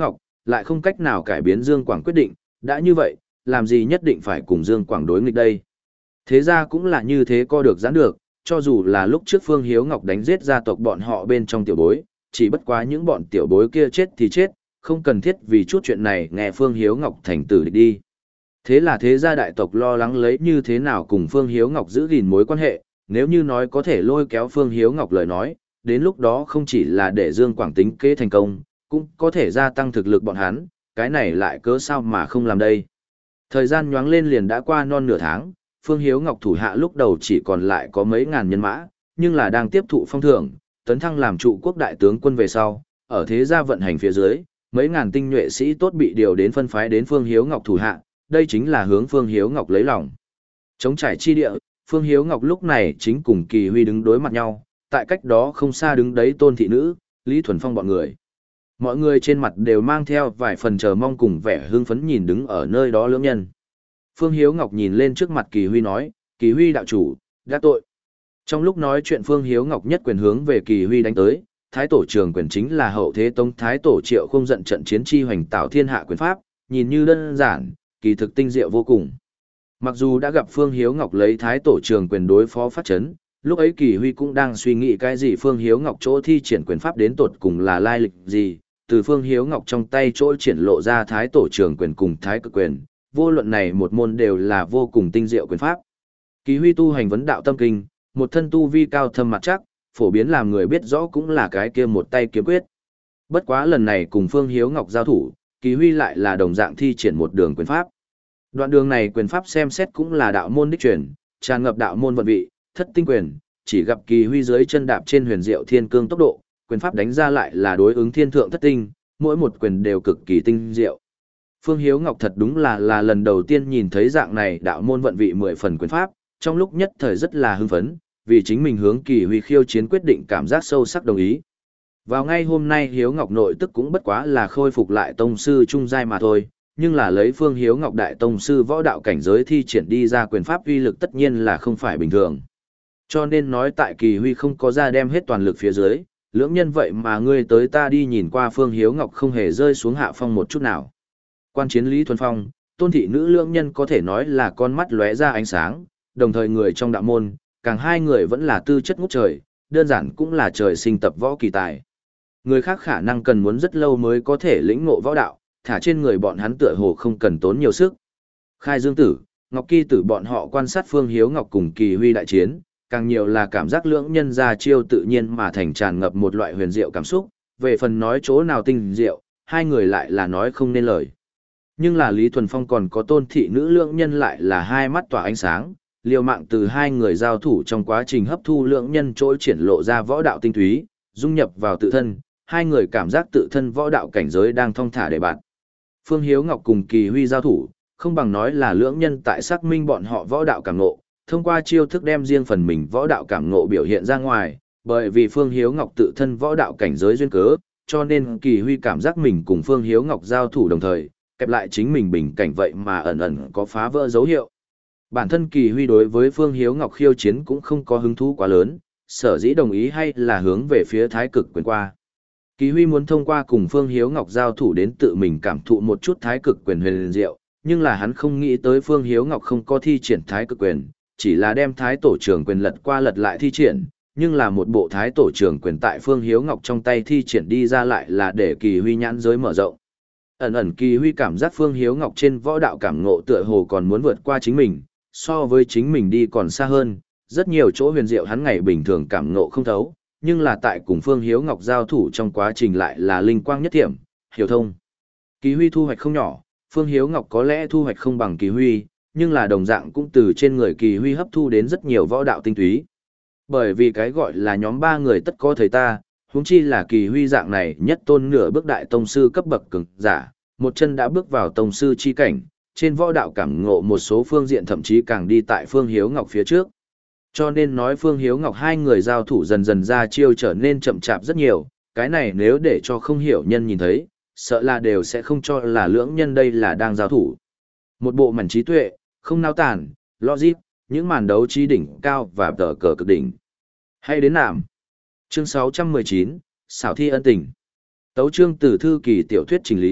lại không cách nào cải biến Dương Quảng quyết định, đã như vậy, làm gì nhất định phải cùng Dương Quảng đối nghịch đây. Thế ra cũng là như thế co được giãn được, cho dù là lúc trước Phương Hiếu Ngọc đánh giết gia tộc bọn họ bên trong tiểu bối, chỉ bất quá những bọn tiểu bối kia chết thì chết, không cần thiết vì chút chuyện này nghe Phương Hiếu Ngọc thành tử địch đi. Thế là thế gia đại tộc lo lắng lấy như thế nào cùng Phương Hiếu Ngọc giữ gìn mối quan hệ, nếu như nói có thể lôi kéo Phương Hiếu Ngọc lời nói, đến lúc đó không chỉ là để Dương Quảng tính kế thành công, cũng có thể gia tăng thực lực bọn hắn, cái này lại cớ sao mà không làm đây. Thời gian nhoáng lên liền đã qua non nửa tháng, Phương Hiếu Ngọc thủ hạ lúc đầu chỉ còn lại có mấy ngàn nhân mã, nhưng là đang tiếp thụ phong thưởng, tấn thăng làm trụ quốc đại tướng quân về sau, ở thế gia vận hành phía dưới, mấy ngàn tinh nhuệ sĩ tốt bị điều đến phân phái đến Phương Hiếu Ngọc thủ hạ, đây chính là hướng Phương Hiếu Ngọc lấy lòng. Chống trải chi địa, Phương Hiếu Ngọc lúc này chính cùng Kỳ Huy đứng đối mặt nhau, tại cách đó không xa đứng đấy Tôn thị nữ, Lý Thuần Phong bọn người. Mọi người trên mặt đều mang theo vài phần chờ mong cùng vẻ hưng phấn nhìn đứng ở nơi đó lưỡng nhân. Phương Hiếu Ngọc nhìn lên trước mặt Kỳ Huy nói, Kỳ Huy đạo chủ, đã tội. Trong lúc nói chuyện Phương Hiếu Ngọc nhất quyền hướng về Kỳ Huy đánh tới, Thái tổ trường quyền chính là hậu thế tông Thái tổ Triệu không giận trận chiến chi hoành tạo thiên hạ quyền pháp, nhìn như đơn giản, kỳ thực tinh diệu vô cùng. Mặc dù đã gặp Phương Hiếu Ngọc lấy Thái tổ trường quyền đối phó phát chấn, lúc ấy Kỳ Huy cũng đang suy nghĩ cái gì Phương Hiếu Ngọc chỗ thi triển quyền pháp đến tột cùng là lai lịch gì, từ Phương Hiếu Ngọc trong tay chỗ triển lộ ra Thái tổ trường quyền cùng Thái cực quyền, vô luận này một môn đều là vô cùng tinh diệu quyền pháp. Kỳ Huy tu hành vấn đạo tâm kinh, một thân tu vi cao thâm mặt chắc, phổ biến làm người biết rõ cũng là cái kia một tay kiếm quyết. Bất quá lần này cùng Phương Hiếu Ngọc giao thủ, Kỳ Huy lại là đồng dạng thi triển một đường quyền pháp. Đoạn đường này quyền pháp xem xét cũng là đạo môn đích truyền, tràn ngập đạo môn vận vị, thất tinh quyền, chỉ gặp Kỳ Huy dưới chân đạp trên huyền diệu thiên cương tốc độ, quyền pháp đánh ra lại là đối ứng thiên thượng thất tinh, mỗi một quyền đều cực kỳ tinh diệu. Phương Hiếu Ngọc thật đúng là là lần đầu tiên nhìn thấy dạng này đạo môn vận vị mười phần quyền pháp, trong lúc nhất thời rất là hưng phấn, vì chính mình hướng Kỳ Huy khiêu chiến quyết định cảm giác sâu sắc đồng ý. Vào ngay hôm nay Hiếu Ngọc nội tức cũng bất quá là khôi phục lại tông sư trung giai mà thôi, nhưng là lấy Phương Hiếu Ngọc đại tông sư võ đạo cảnh giới thi triển đi ra quyền pháp uy lực tất nhiên là không phải bình thường. Cho nên nói tại Kỳ Huy không có ra đem hết toàn lực phía dưới, lưỡng nhân vậy mà ngươi tới ta đi nhìn qua Phương Hiếu Ngọc không hề rơi xuống hạ phong một chút nào. Quan chiến Lý Thuần Phong, Tôn thị nữ lưỡng nhân có thể nói là con mắt lóe ra ánh sáng, đồng thời người trong đạo môn, càng hai người vẫn là tư chất ngút trời, đơn giản cũng là trời sinh tập võ kỳ tài. Người khác khả năng cần muốn rất lâu mới có thể lĩnh ngộ võ đạo, thả trên người bọn hắn tựa hồ không cần tốn nhiều sức. Khai Dương Tử, Ngọc Kỳ Tử bọn họ quan sát Phương Hiếu Ngọc cùng Kỳ Huy đại chiến, càng nhiều là cảm giác lưỡng nhân ra chiêu tự nhiên mà thành tràn ngập một loại huyền diệu cảm xúc, về phần nói chỗ nào tinh diệu, hai người lại là nói không nên lời. Nhưng là Lý Thuần Phong còn có Tôn thị nữ lưỡng nhân lại là hai mắt tỏa ánh sáng, liều mạng từ hai người giao thủ trong quá trình hấp thu lưỡng nhân trỗi triển lộ ra võ đạo tinh túy, dung nhập vào tự thân, hai người cảm giác tự thân võ đạo cảnh giới đang thong thả để bạn. Phương Hiếu Ngọc cùng Kỳ Huy giao thủ, không bằng nói là lưỡng nhân tại xác minh bọn họ võ đạo cảm ngộ, thông qua chiêu thức đem riêng phần mình võ đạo cảm ngộ biểu hiện ra ngoài, bởi vì Phương Hiếu Ngọc tự thân võ đạo cảnh giới duyên cớ, cho nên Kỳ Huy cảm giác mình cùng Phương Hiếu Ngọc giao thủ đồng thời, kẹp lại chính mình bình cảnh vậy mà ẩn ẩn có phá vỡ dấu hiệu. Bản thân Kỳ Huy đối với Phương Hiếu Ngọc khiêu chiến cũng không có hứng thú quá lớn, sở dĩ đồng ý hay là hướng về phía thái cực quyền qua. Kỳ Huy muốn thông qua cùng Phương Hiếu Ngọc giao thủ đến tự mình cảm thụ một chút thái cực quyền huyền diệu, nhưng là hắn không nghĩ tới Phương Hiếu Ngọc không có thi triển thái cực quyền, chỉ là đem thái tổ trưởng quyền lật qua lật lại thi triển, nhưng là một bộ thái tổ trưởng quyền tại Phương Hiếu Ngọc trong tay thi triển đi ra lại là để Kỳ Huy nhãn giới mở rộng. Ẩn ẩn Kỳ Huy cảm giác Phương Hiếu Ngọc trên võ đạo cảm ngộ tựa hồ còn muốn vượt qua chính mình, so với chính mình đi còn xa hơn, rất nhiều chỗ huyền diệu hắn ngày bình thường cảm ngộ không thấu, nhưng là tại cùng Phương Hiếu Ngọc giao thủ trong quá trình lại là linh quang nhất thiểm, hiểu thông. Kỳ Huy thu hoạch không nhỏ, Phương Hiếu Ngọc có lẽ thu hoạch không bằng Kỳ Huy, nhưng là đồng dạng cũng từ trên người Kỳ Huy hấp thu đến rất nhiều võ đạo tinh túy. Bởi vì cái gọi là nhóm ba người tất có thầy ta, huống chi là Kỳ Huy dạng này nhất tôn nửa bước đại tông sư cấp bậc cường giả, một chân đã bước vào tông sư chi cảnh, trên võ đạo cảm ngộ một số phương diện thậm chí càng đi tại Phương Hiếu Ngọc phía trước. Cho nên nói Phương Hiếu Ngọc hai người giao thủ dần dần ra chiêu trở nên chậm chạp rất nhiều, cái này nếu để cho không hiểu nhân nhìn thấy, sợ là đều sẽ không cho là lưỡng nhân đây là đang giao thủ. Một bộ mảnh trí tuệ, không nao tản, logic, những màn đấu trí đỉnh cao và tờ cờ cực đỉnh. Hay đến nạm. Chương sáu trăm mười chín, xảo thi ân tình. Tấu chương từ thư kỳ tiểu thuyết chỉnh lý,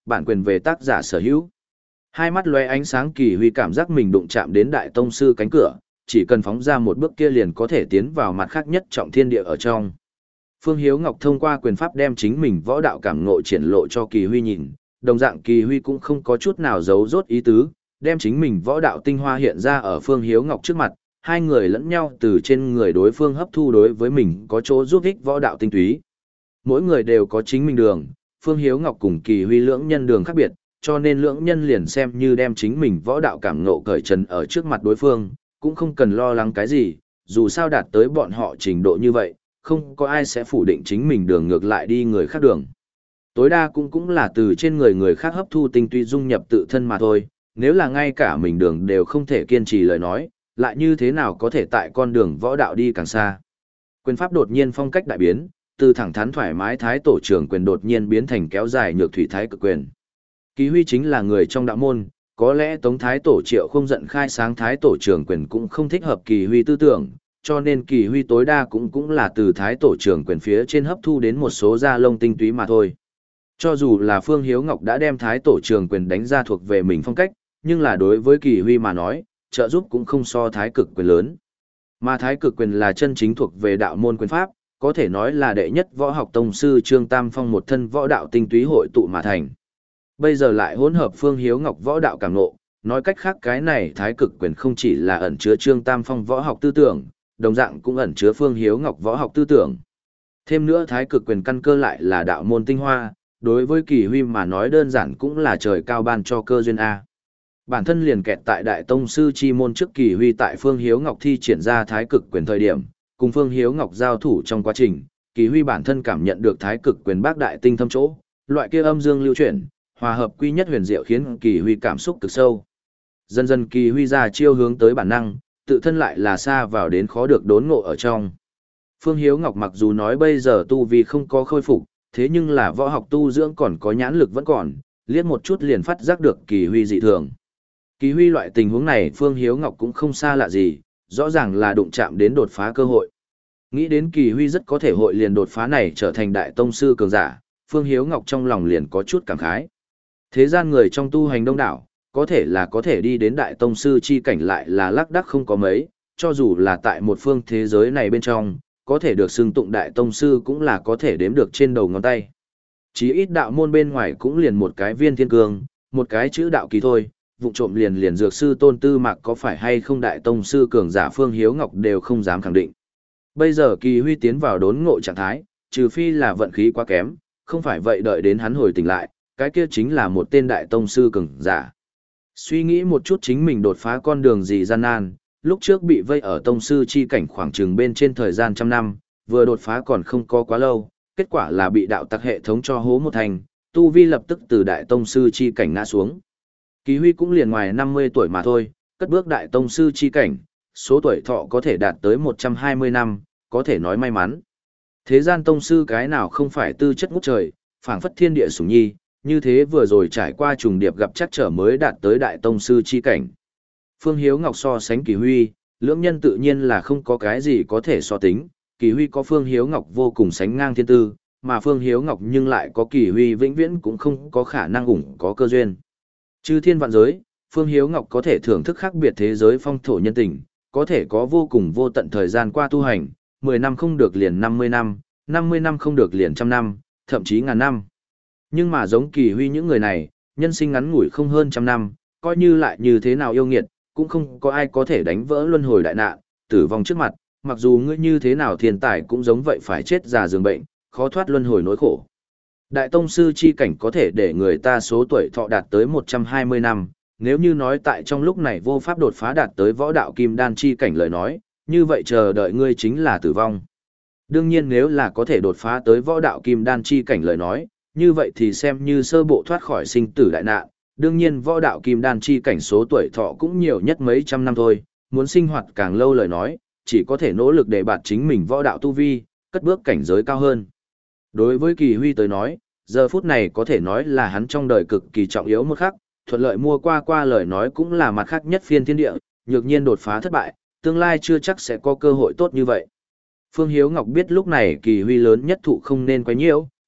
bản quyền về tác giả sở hữu. Hai mắt lóe ánh sáng, Kỳ Huy cảm giác mình đụng chạm đến đại tông sư cánh cửa, chỉ cần phóng ra một bước kia liền có thể tiến vào mặt khác nhất trọng thiên địa ở trong. Phương Hiếu Ngọc thông qua quyền pháp đem chính mình võ đạo cảm ngộ triển lộ cho Kỳ Huy nhìn, đồng dạng Kỳ Huy cũng không có chút nào giấu giốt ý tứ, đem chính mình võ đạo tinh hoa hiện ra ở Phương Hiếu Ngọc trước mặt, hai người lẫn nhau từ trên người đối phương hấp thu đối với mình có chỗ giúp ích võ đạo tinh túy. Mỗi người đều có chính mình đường, Phương Hiếu Ngọc cùng Kỳ Huy lưỡng nhân đường khác biệt, cho nên lưỡng nhân liền xem như đem chính mình võ đạo cảm ngộ cởi trần ở trước mặt đối phương, cũng không cần lo lắng cái gì, dù sao đạt tới bọn họ trình độ như vậy, không có ai sẽ phủ định chính mình đường ngược lại đi người khác đường. Tối đa cũng cũng là từ trên người người khác hấp thu tinh túy dung nhập tự thân mà thôi, nếu là ngay cả mình đường đều không thể kiên trì lời nói, lại như thế nào có thể tại con đường võ đạo đi càng xa. Quyền pháp đột nhiên phong cách đại biến, từ thẳng thắn thoải mái thái tổ trưởng quyền đột nhiên biến thành kéo dài nhược thủy thái cực quyền. Kỳ Huy chính là người trong đạo môn, có lẽ Tống Thái Tổ Triệu không giận khai sáng Thái Tổ trưởng quyền cũng không thích hợp Kỳ Huy tư tưởng, cho nên Kỳ Huy tối đa cũng cũng là từ Thái Tổ trưởng quyền phía trên hấp thu đến một số da lông tinh túy mà thôi. Cho dù là Phương Hiếu Ngọc đã đem Thái Tổ trưởng quyền đánh ra thuộc về mình phong cách, nhưng là đối với Kỳ Huy mà nói, trợ giúp cũng không so Thái cực quyền lớn. Mà Thái cực quyền là chân chính thuộc về đạo môn quyền pháp, có thể nói là đệ nhất võ học tông sư Trương Tam Phong một thân võ đạo tinh túy hội tụ mà thành. Bây giờ lại hỗn hợp Phương Hiếu Ngọc võ đạo cảm ngộ, nói cách khác cái này thái cực quyền không chỉ là ẩn chứa Trương Tam Phong võ học tư tưởng, đồng dạng cũng ẩn chứa Phương Hiếu Ngọc võ học tư tưởng. Thêm nữa thái cực quyền căn cơ lại là đạo môn tinh hoa, đối với Kỳ Huy mà nói đơn giản cũng là trời cao ban cho cơ duyên A. Bản thân liền kẹt tại đại tông sư chi môn trước Kỳ Huy tại Phương Hiếu Ngọc thi triển ra thái cực quyền thời điểm, cùng Phương Hiếu Ngọc giao thủ trong quá trình, Kỳ Huy bản thân cảm nhận được thái cực quyền bác đại tinh thâm chỗ, loại kia âm dương lưu chuyển, hòa hợp quy nhất huyền diệu khiến Kỳ Huy cảm xúc cực sâu. Dần dần Kỳ Huy ra chiêu hướng tới bản năng, tự thân lại là xa vào đến khó được đốn ngộ ở trong. Phương Hiếu Ngọc mặc dù nói bây giờ tu vi không có khôi phục, thế nhưng là võ học tu dưỡng còn có nhãn lực vẫn còn, liếc một chút liền phát giác được Kỳ Huy dị thường. Kỳ Huy loại tình huống này Phương Hiếu Ngọc cũng không xa lạ gì, rõ ràng là đụng chạm đến đột phá cơ hội. Nghĩ đến Kỳ Huy rất có thể hội liền đột phá này trở thành đại tông sư cường giả, Phương Hiếu Ngọc trong lòng liền có chút cảm khái. Thế gian người trong tu hành đông đảo, có thể là có thể đi đến đại tông sư chi cảnh lại là lác đác không có mấy, cho dù là tại một phương thế giới này bên trong, có thể được xưng tụng đại tông sư cũng là có thể đếm được trên đầu ngón tay. Chí ít đạo môn bên ngoài cũng liền một cái viên thiên cương, một cái chữ đạo kỳ thôi, vụ trộm liền liền dược sư Tôn Tư Mạc có phải hay không đại tông sư cường giả Phương Hiếu Ngọc đều không dám khẳng định. Bây giờ Kỳ Huy tiến vào đốn ngộ trạng thái, trừ phi là vận khí quá kém, không phải vậy đợi đến hắn hồi tỉnh lại, cái kia chính là một tên đại tông sư cường giả. Suy nghĩ một chút chính mình đột phá con đường gì gian nan, lúc trước bị vây ở tông sư chi cảnh khoảng chừng bên trên thời gian trăm năm, vừa đột phá còn không có quá lâu, kết quả là bị đạo tặc hệ thống cho hố một thành, tu vi lập tức từ đại tông sư chi cảnh ngã xuống. Kỳ Huy cũng liền ngoài năm mươi tuổi mà thôi, cất bước đại tông sư chi cảnh, số tuổi thọ có thể đạt tới một trăm hai mươi năm, có thể nói may mắn. Thế gian tông sư cái nào không phải tư chất ngút trời, phảng phất thiên địa sủng nhi, như thế vừa rồi trải qua trùng điệp gặp chắc trở mới đạt tới đại tông sư chi cảnh. Phương Hiếu Ngọc so sánh Kỳ Huy, lưỡng nhân tự nhiên là không có cái gì có thể so tính, Kỳ Huy có Phương Hiếu Ngọc vô cùng sánh ngang thiên tư, mà Phương Hiếu Ngọc nhưng lại có Kỳ Huy vĩnh viễn cũng không có khả năng ủng có cơ duyên. Chư thiên vạn giới, Phương Hiếu Ngọc có thể thưởng thức khác biệt thế giới phong thổ nhân tình, có thể có vô cùng vô tận thời gian qua tu hành, mười năm không được liền năm mươi năm, năm mươi năm không được liền trăm năm, thậm chí ngàn năm. Nhưng mà giống Kỳ Huy những người này, nhân sinh ngắn ngủi không hơn trăm năm, coi như lại như thế nào yêu nghiệt, cũng không có ai có thể đánh vỡ luân hồi đại nạn, tử vong trước mặt, mặc dù ngươi như thế nào thiên tài cũng giống vậy phải chết già giường bệnh, khó thoát luân hồi nỗi khổ. Đại tông sư chi cảnh có thể để người ta số tuổi thọ đạt tới một trăm hai mươi năm, nếu như nói tại trong lúc này vô pháp đột phá đạt tới võ đạo kim đan chi cảnh lời nói, như vậy chờ đợi ngươi chính là tử vong. Đương nhiên nếu là có thể đột phá tới võ đạo kim đan chi cảnh lời nói, như vậy thì xem như sơ bộ thoát khỏi sinh tử đại nạn, đương nhiên võ đạo kim đan chi cảnh số tuổi thọ cũng nhiều nhất mấy trăm năm thôi, muốn sinh hoạt càng lâu lời nói, chỉ có thể nỗ lực để bạt chính mình võ đạo tu vi, cất bước cảnh giới cao hơn. Đối với Kỳ Huy tới nói, giờ phút này có thể nói là hắn trong đời cực kỳ trọng yếu một khắc, thuận lợi mua qua qua lời nói cũng là mặt khác nhất phiên thiên địa, nhược nhiên đột phá thất bại, tương lai chưa chắc sẽ có cơ hội tốt như vậy. Phương Hiếu Ngọc biết lúc này Kỳ Huy lớn nhất thụ không nên quấy nhiễu,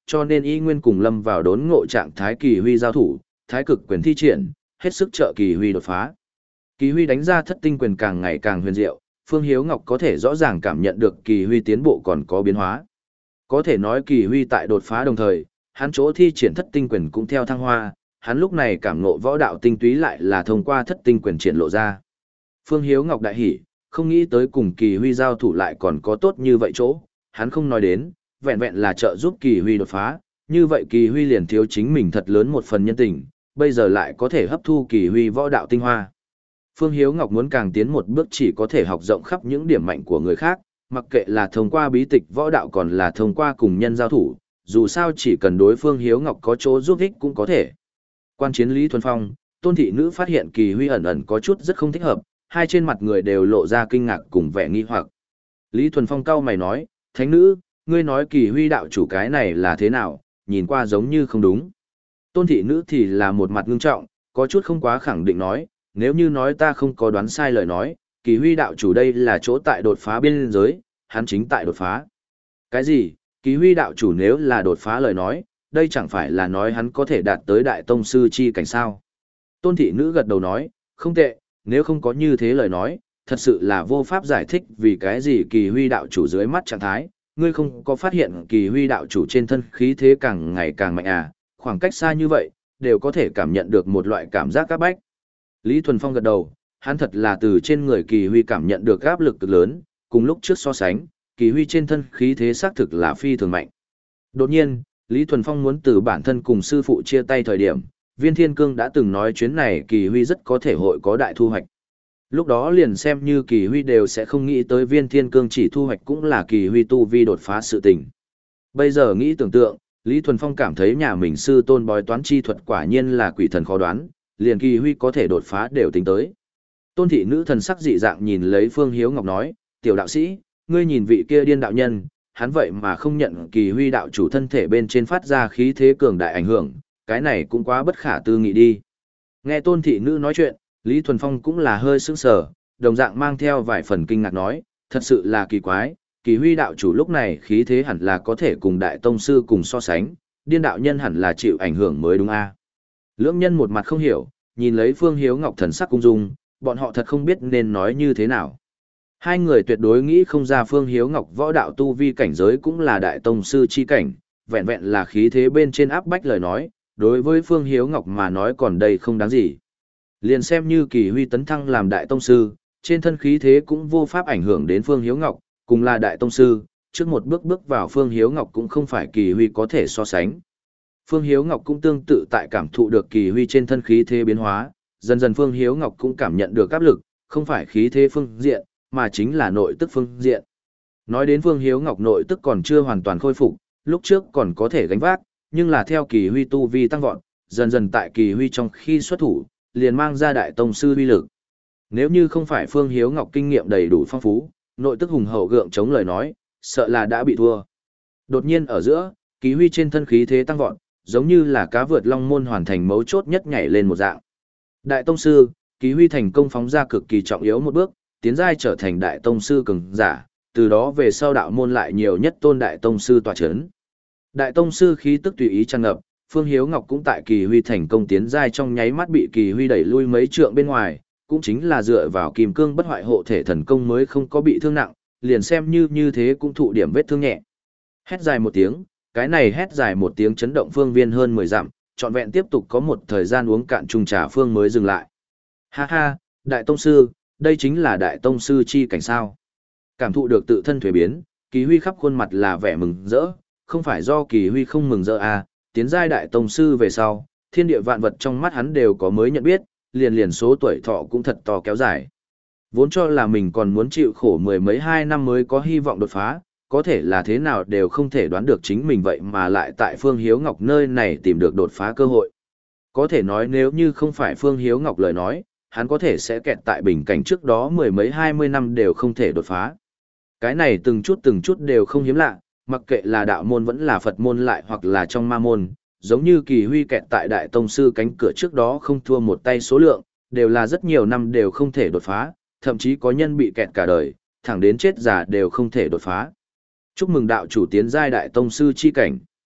cho nên y nguyên cùng lâm vào đốn ngộ trạng thái kỳ huy giao thủ, thái cực quyền thi triển, hết sức trợ kỳ huy đột phá. Kỳ huy đánh ra thất tinh quyền càng ngày càng huyền diệu, Phương Hiếu Ngọc có thể rõ ràng cảm nhận được kỳ huy tiến bộ còn có biến hóa. Có thể nói kỳ huy tại đột phá đồng thời, hắn chỗ thi triển thất tinh quyền cũng theo thăng hoa, hắn lúc này cảm ngộ võ đạo tinh túy lại là thông qua thất tinh quyền triển lộ ra. Phương Hiếu Ngọc đại hỉ, không nghĩ tới cùng kỳ huy giao thủ lại còn có tốt như vậy chỗ, hắn không nói đến, vẹn vẹn là trợ giúp kỳ huy đột phá, như vậy kỳ huy liền thiếu chính mình thật lớn một phần nhân tình, bây giờ lại có thể hấp thu kỳ huy võ đạo tinh hoa. Phương Hiếu Ngọc muốn càng tiến một bước chỉ có thể học rộng khắp những điểm mạnh của người khác, mặc kệ là thông qua bí tịch võ đạo còn là thông qua cùng nhân giao thủ, dù sao chỉ cần đối phương Hiếu Ngọc có chỗ giúp ích cũng có thể. Quan chiến Lý Thuần Phong, Tôn thị nữ phát hiện kỳ huy ẩn ẩn có chút rất không thích hợp, hai trên mặt người đều lộ ra kinh ngạc cùng vẻ nghi hoặc. Lý Thuần Phong cau mày nói, thánh nữ, ngươi nói kỳ huy đạo chủ cái này là thế nào, nhìn qua giống như không đúng. Tôn thị nữ thì là một mặt ngưng trọng, có chút không quá khẳng định nói, nếu như nói ta không có đoán sai lời nói, kỳ huy đạo chủ đây là chỗ tại đột phá biên giới, hắn chính tại đột phá. Cái gì, kỳ huy đạo chủ nếu là đột phá lời nói, đây chẳng phải là nói hắn có thể đạt tới đại tông sư chi cảnh sao. Tôn thị nữ gật đầu nói, không tệ, nếu không có như thế lời nói, thật sự là vô pháp giải thích vì cái gì kỳ huy đạo chủ dưới mắt trạng thái, ngươi không có phát hiện kỳ huy đạo chủ trên thân khí thế càng ngày càng mạnh à, khoảng cách xa như vậy, đều có thể cảm nhận được một loại cảm giác áp bách. Lý Thuần Phong gật đầu, hắn thật là từ trên người kỳ huy cảm nhận được áp lực cực lớn, cùng lúc trước so sánh, kỳ huy trên thân khí thế xác thực là phi thường mạnh. Đột nhiên, Lý Thuần Phong muốn từ bản thân cùng sư phụ chia tay thời điểm, Viên Thiên Cương đã từng nói chuyến này kỳ huy rất có thể hội có đại thu hoạch. Lúc đó liền xem như kỳ huy đều sẽ không nghĩ tới Viên Thiên Cương chỉ thu hoạch cũng là kỳ huy tu vi đột phá sự tình. Bây giờ nghĩ tưởng tượng, Lý Thuần Phong cảm thấy nhà mình sư tôn bói toán chi thuật quả nhiên là quỷ thần khó đoán, liền kỳ huy có thể đột phá đều tính tới. Tôn thị nữ thần sắc dị dạng nhìn lấy Phương Hiếu Ngọc nói, tiểu đạo sĩ, ngươi nhìn vị kia điên đạo nhân, hắn vậy mà không nhận kỳ huy đạo chủ thân thể bên trên phát ra khí thế cường đại ảnh hưởng, cái này cũng quá bất khả tư nghị đi. Nghe tôn thị nữ nói chuyện, Lý Thuần Phong cũng là hơi sững sờ, đồng dạng mang theo vài phần kinh ngạc nói, thật sự là kỳ quái, kỳ huy đạo chủ lúc này khí thế hẳn là có thể cùng đại tông sư cùng so sánh, điên đạo nhân hẳn là chịu ảnh hưởng mới đúng a. Lưỡng nhân một mặt không hiểu, nhìn lấy Phương Hiếu Ngọc thần sắc cung dung, bọn họ thật không biết nên nói như thế nào. Hai người tuyệt đối nghĩ không ra Phương Hiếu Ngọc võ đạo tu vi cảnh giới cũng là đại tông sư chi cảnh, vẹn vẹn là khí thế bên trên áp bách lời nói, đối với Phương Hiếu Ngọc mà nói còn đây không đáng gì. Liền xem như kỳ huy tấn thăng làm đại tông sư, trên thân khí thế cũng vô pháp ảnh hưởng đến Phương Hiếu Ngọc, cùng là đại tông sư, trước một bước bước vào Phương Hiếu Ngọc cũng không phải kỳ huy có thể so sánh. Phương Hiếu Ngọc cũng tương tự tại cảm thụ được kỳ huy trên thân khí thế biến hóa, dần dần Phương Hiếu Ngọc cũng cảm nhận được áp lực, không phải khí thế phương diện, mà chính là nội tức phương diện. Nói đến Phương Hiếu Ngọc nội tức còn chưa hoàn toàn khôi phục, lúc trước còn có thể gánh vác, nhưng là theo kỳ huy tu vi tăng vọt, dần dần tại kỳ huy trong khi xuất thủ, liền mang ra đại tông sư uy lực. Nếu như không phải Phương Hiếu Ngọc kinh nghiệm đầy đủ phong phú, nội tức hùng hậu gượng chống lời nói, sợ là đã bị thua. Đột nhiên ở giữa, kỳ huy trên thân khí thế tăng vọt, giống như là cá vượt long môn hoàn thành mấu chốt nhất nhảy lên một dạng. Đại tông sư, kỳ huy thành công phóng ra cực kỳ trọng yếu một bước, tiến giai trở thành đại tông sư cường giả, từ đó về sau đạo môn lại nhiều nhất tôn đại tông sư tọa chấn. Đại tông sư khí tức tùy ý tràn ngập, Phương Hiếu Ngọc cũng tại kỳ huy thành công tiến giai trong nháy mắt bị kỳ huy đẩy lui mấy trượng bên ngoài, cũng chính là dựa vào kim cương bất hoại hộ thể thần công mới không có bị thương nặng, liền xem như như thế cũng thụ điểm vết thương nhẹ. Hét dài một tiếng, cái này hét dài một tiếng chấn động phương viên hơn mười dặm, trọn vẹn tiếp tục có một thời gian uống cạn chung trà phương mới dừng lại. Ha ha, đại tông sư, đây chính là đại tông sư chi cảnh sao. Cảm thụ được tự thân thuế biến, kỳ huy khắp khuôn mặt là vẻ mừng rỡ, không phải do kỳ huy không mừng rỡ à, tiến giai đại tông sư về sau, thiên địa vạn vật trong mắt hắn đều có mới nhận biết, liền liền số tuổi thọ cũng thật to kéo dài. Vốn cho là mình còn muốn chịu khổ mười mấy hai năm mới có hy vọng đột phá, có thể là thế nào đều không thể đoán được chính mình vậy mà lại tại Phương Hiếu Ngọc nơi này tìm được đột phá cơ hội. Có thể nói nếu như không phải Phương Hiếu Ngọc lời nói, hắn có thể sẽ kẹt tại bình cảnh trước đó mười mấy hai mươi năm đều không thể đột phá. Cái này từng chút từng chút đều không hiếm lạ, mặc kệ là đạo môn vẫn là Phật môn lại hoặc là trong ma môn, giống như kỳ huy kẹt tại đại tông sư cánh cửa trước đó không thua một tay số lượng, đều là rất nhiều năm đều không thể đột phá, thậm chí có nhân bị kẹt cả đời, thẳng đến chết già đều không thể đột phá. Chúc mừng đạo chủ tiến giai đại tông sư chi cảnh.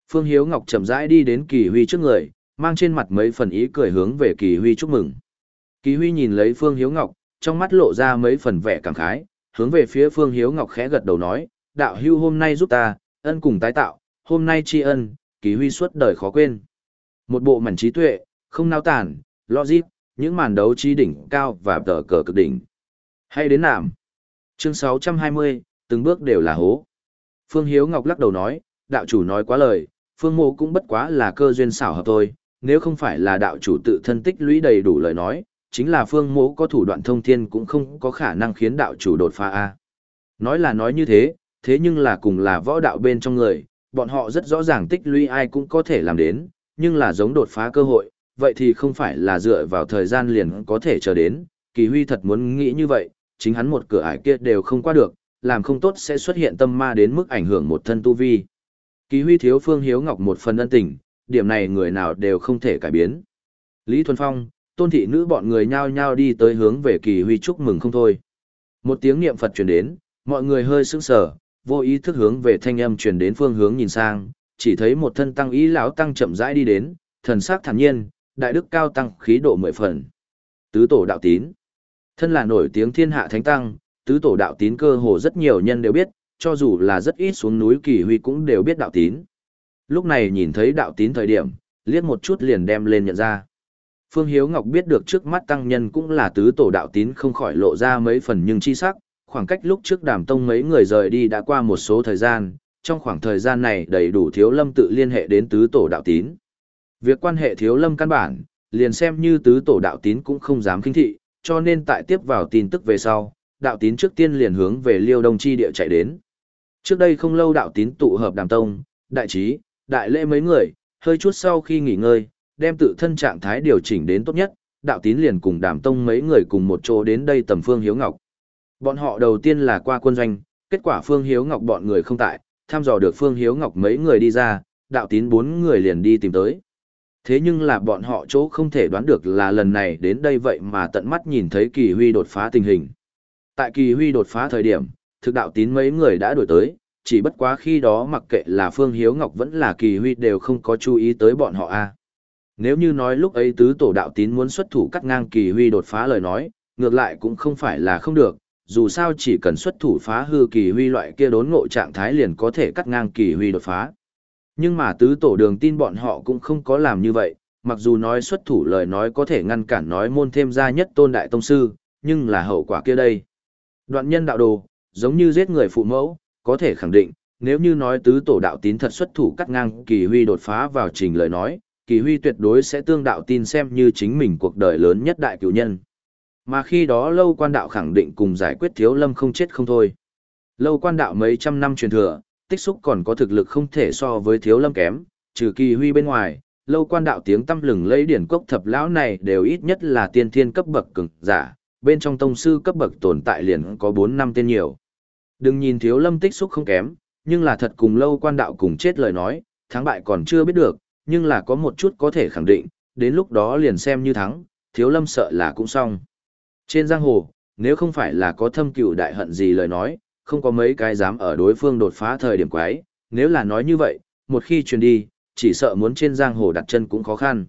Phương Hiếu Ngọc chậm rãi đi đến Kỳ Huy trước người, mang trên mặt mấy phần ý cười hướng về Kỳ Huy chúc mừng. Kỳ Huy nhìn lấy Phương Hiếu Ngọc, trong mắt lộ ra mấy phần vẻ cảm khái, hướng về phía Phương Hiếu Ngọc khẽ gật đầu nói, đạo hưu hôm nay giúp ta, ân cùng tái tạo, hôm nay tri ân, Kỳ Huy suốt đời khó quên. Một bộ mảnh trí tuệ, không nao tản, logic, những màn đấu trí đỉnh cao và tờ cờ cực đỉnh. Hay đến nạm. Chương sáu trăm hai mươi, từng bước đều là hố. Phương Hiếu Ngọc lắc đầu nói, đạo chủ nói quá lời, Phương Mộ cũng bất quá là cơ duyên xảo hợp thôi, nếu không phải là đạo chủ tự thân tích lũy đầy đủ lời nói, chính là Phương Mộ có thủ đoạn thông thiên cũng không có khả năng khiến đạo chủ đột phá a. Nói là nói như thế, thế nhưng là cùng là võ đạo bên trong người, bọn họ rất rõ ràng tích lũy ai cũng có thể làm đến, nhưng là giống đột phá cơ hội, vậy thì không phải là dựa vào thời gian liền có thể chờ đến, Kỳ Huy thật muốn nghĩ như vậy, chính hắn một cửa ải kia đều không qua được, làm không tốt sẽ xuất hiện tâm ma đến mức ảnh hưởng một thân tu vi. Kỳ Huy thiếu Phương Hiếu Ngọc một phần ân tình, điểm này người nào đều không thể cải biến. Lý Thuần Phong, Tôn thị nữ bọn người nhao nhao đi tới hướng về Kỳ Huy chúc mừng không thôi. Một tiếng niệm Phật truyền đến, mọi người hơi sững sờ, vô ý thức hướng về thanh âm truyền đến phương hướng nhìn sang, chỉ thấy một thân tăng ý lão tăng chậm rãi đi đến, thần sắc thản nhiên, đại đức cao tăng khí độ mười phần. Tứ tổ đạo tín. Thân là nổi tiếng thiên hạ thánh tăng, tứ tổ đạo tín cơ hồ rất nhiều nhân đều biết, cho dù là rất ít xuống núi Kỳ Huy cũng đều biết đạo tín. Lúc này nhìn thấy đạo tín thời điểm, liếc một chút liền đem lên nhận ra. Phương Hiếu Ngọc biết được trước mắt tăng nhân cũng là tứ tổ đạo tín không khỏi lộ ra mấy phần nhưng chi sắc, khoảng cách lúc trước Đàm Tông mấy người rời đi đã qua một số thời gian, trong khoảng thời gian này đầy đủ Thiếu Lâm tự liên hệ đến tứ tổ đạo tín. Việc quan hệ Thiếu Lâm căn bản, liền xem như tứ tổ đạo tín cũng không dám khinh thị, cho nên tại tiếp vào tin tức về sau, đạo tín trước tiên liền hướng về Liêu Đông chi địa chạy đến. Trước đây không lâu đạo tín tụ hợp Đàm Tông, đại trí, đại lễ mấy người, hơi chút sau khi nghỉ ngơi, đem tự thân trạng thái điều chỉnh đến tốt nhất, đạo tín liền cùng Đàm Tông mấy người cùng một chỗ đến đây tầm Phương Hiếu Ngọc. Bọn họ đầu tiên là qua quân doanh, kết quả Phương Hiếu Ngọc bọn người không tại, thăm dò được Phương Hiếu Ngọc mấy người đi ra, đạo tín bốn người liền đi tìm tới. Thế nhưng là bọn họ chỗ không thể đoán được là lần này đến đây vậy mà tận mắt nhìn thấy Kỳ Huy đột phá tình hình. Tại Kỳ Huy đột phá thời điểm, thực đạo tín mấy người đã đổi tới, chỉ bất quá khi đó mặc kệ là Phương Hiếu Ngọc vẫn là Kỳ Huy đều không có chú ý tới bọn họ a. Nếu như nói lúc ấy tứ tổ đạo tín muốn xuất thủ cắt ngang Kỳ Huy đột phá lời nói, ngược lại cũng không phải là không được, dù sao chỉ cần xuất thủ phá hư Kỳ Huy loại kia đốn ngộ trạng thái liền có thể cắt ngang Kỳ Huy đột phá. Nhưng mà tứ tổ đường tin bọn họ cũng không có làm như vậy, mặc dù nói xuất thủ lời nói có thể ngăn cản nói môn thêm ra nhất tôn đại tông sư, nhưng là hậu quả kia đây. Đoạn nhân đạo đồ, giống như giết người phụ mẫu, có thể khẳng định, nếu như nói tứ tổ đạo tín thật xuất thủ cắt ngang Kỳ Huy đột phá vào trình lời nói, Kỳ Huy tuyệt đối sẽ tương đạo tin xem như chính mình cuộc đời lớn nhất đại cửu nhân. Mà khi đó Lâu Quan đạo khẳng định cùng giải quyết Thiếu Lâm không chết không thôi. Lâu Quan đạo mấy trăm năm truyền thừa, tích xúc còn có thực lực không thể so với Thiếu Lâm kém, trừ Kỳ Huy bên ngoài, Lâu Quan đạo tiếng tăm lừng lấy điển cốc thập lão này đều ít nhất là tiên thiên cấp bậc cường giả, bên trong tông sư cấp bậc tồn tại liền có bốn năm tên nhiều. Đừng nhìn Thiếu Lâm tích xúc không kém, nhưng là thật cùng Lâu Quan đạo cùng chết lời nói, thắng bại còn chưa biết được, nhưng là có một chút có thể khẳng định, đến lúc đó liền xem như thắng, Thiếu Lâm sợ là cũng xong. Trên giang hồ, nếu không phải là có thâm cừu đại hận gì lời nói, không có mấy cái dám ở đối phương đột phá thời điểm quái, nếu là nói như vậy, một khi truyền đi, chỉ sợ muốn trên giang hồ đặt chân cũng khó khăn.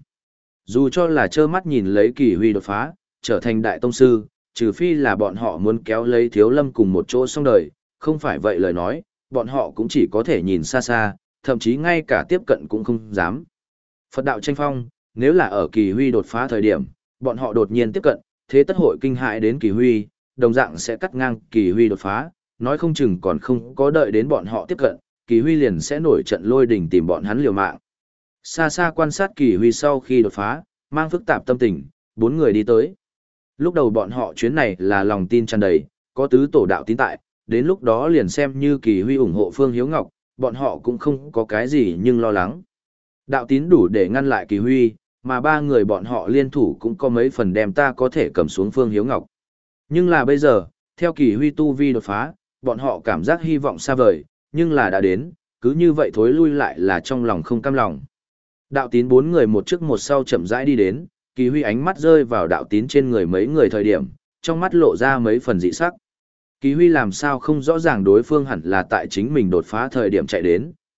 Dù cho là trơ mắt nhìn lấy Kỳ Huy đột phá, trở thành đại tông sư, trừ phi là bọn họ muốn kéo lấy Thiếu Lâm cùng một chỗ xong đời, không phải vậy lời nói, bọn họ cũng chỉ có thể nhìn xa xa, thậm chí ngay cả tiếp cận cũng không dám. Phật đạo tranh phong, nếu là ở Kỳ Huy đột phá thời điểm, bọn họ đột nhiên tiếp cận, thế tất hội kinh hại đến Kỳ Huy, đồng dạng sẽ cắt ngang Kỳ Huy đột phá, nói không chừng còn không có đợi đến bọn họ tiếp cận, Kỳ Huy liền sẽ nổi trận lôi đình tìm bọn hắn liều mạng. Xa xa quan sát Kỳ Huy sau khi đột phá, mang phức tạp tâm tình, bốn người đi tới. Lúc đầu bọn họ chuyến này là lòng tin tràn đầy, có tứ tổ đạo tín tại, đến lúc đó liền xem như Kỳ Huy ủng hộ Phương Hiếu Ngọc, bọn họ cũng không có cái gì nhưng lo lắng. Đạo tín đủ để ngăn lại Kỳ Huy, mà ba người bọn họ liên thủ cũng có mấy phần đem ta có thể cầm xuống Phương Hiếu Ngọc. Nhưng là bây giờ, theo Kỳ Huy tu vi đột phá, bọn họ cảm giác hy vọng xa vời, nhưng là đã đến, cứ như vậy thối lui lại là trong lòng không cam lòng. Đạo tín bốn người một trước một sau chậm rãi đi đến, Kỳ Huy ánh mắt rơi vào đạo tín trên người mấy người thời điểm, trong mắt lộ ra mấy phần dị sắc. Kỳ Huy làm sao không rõ ràng đối phương hẳn là tại chính mình đột phá thời điểm chạy đến,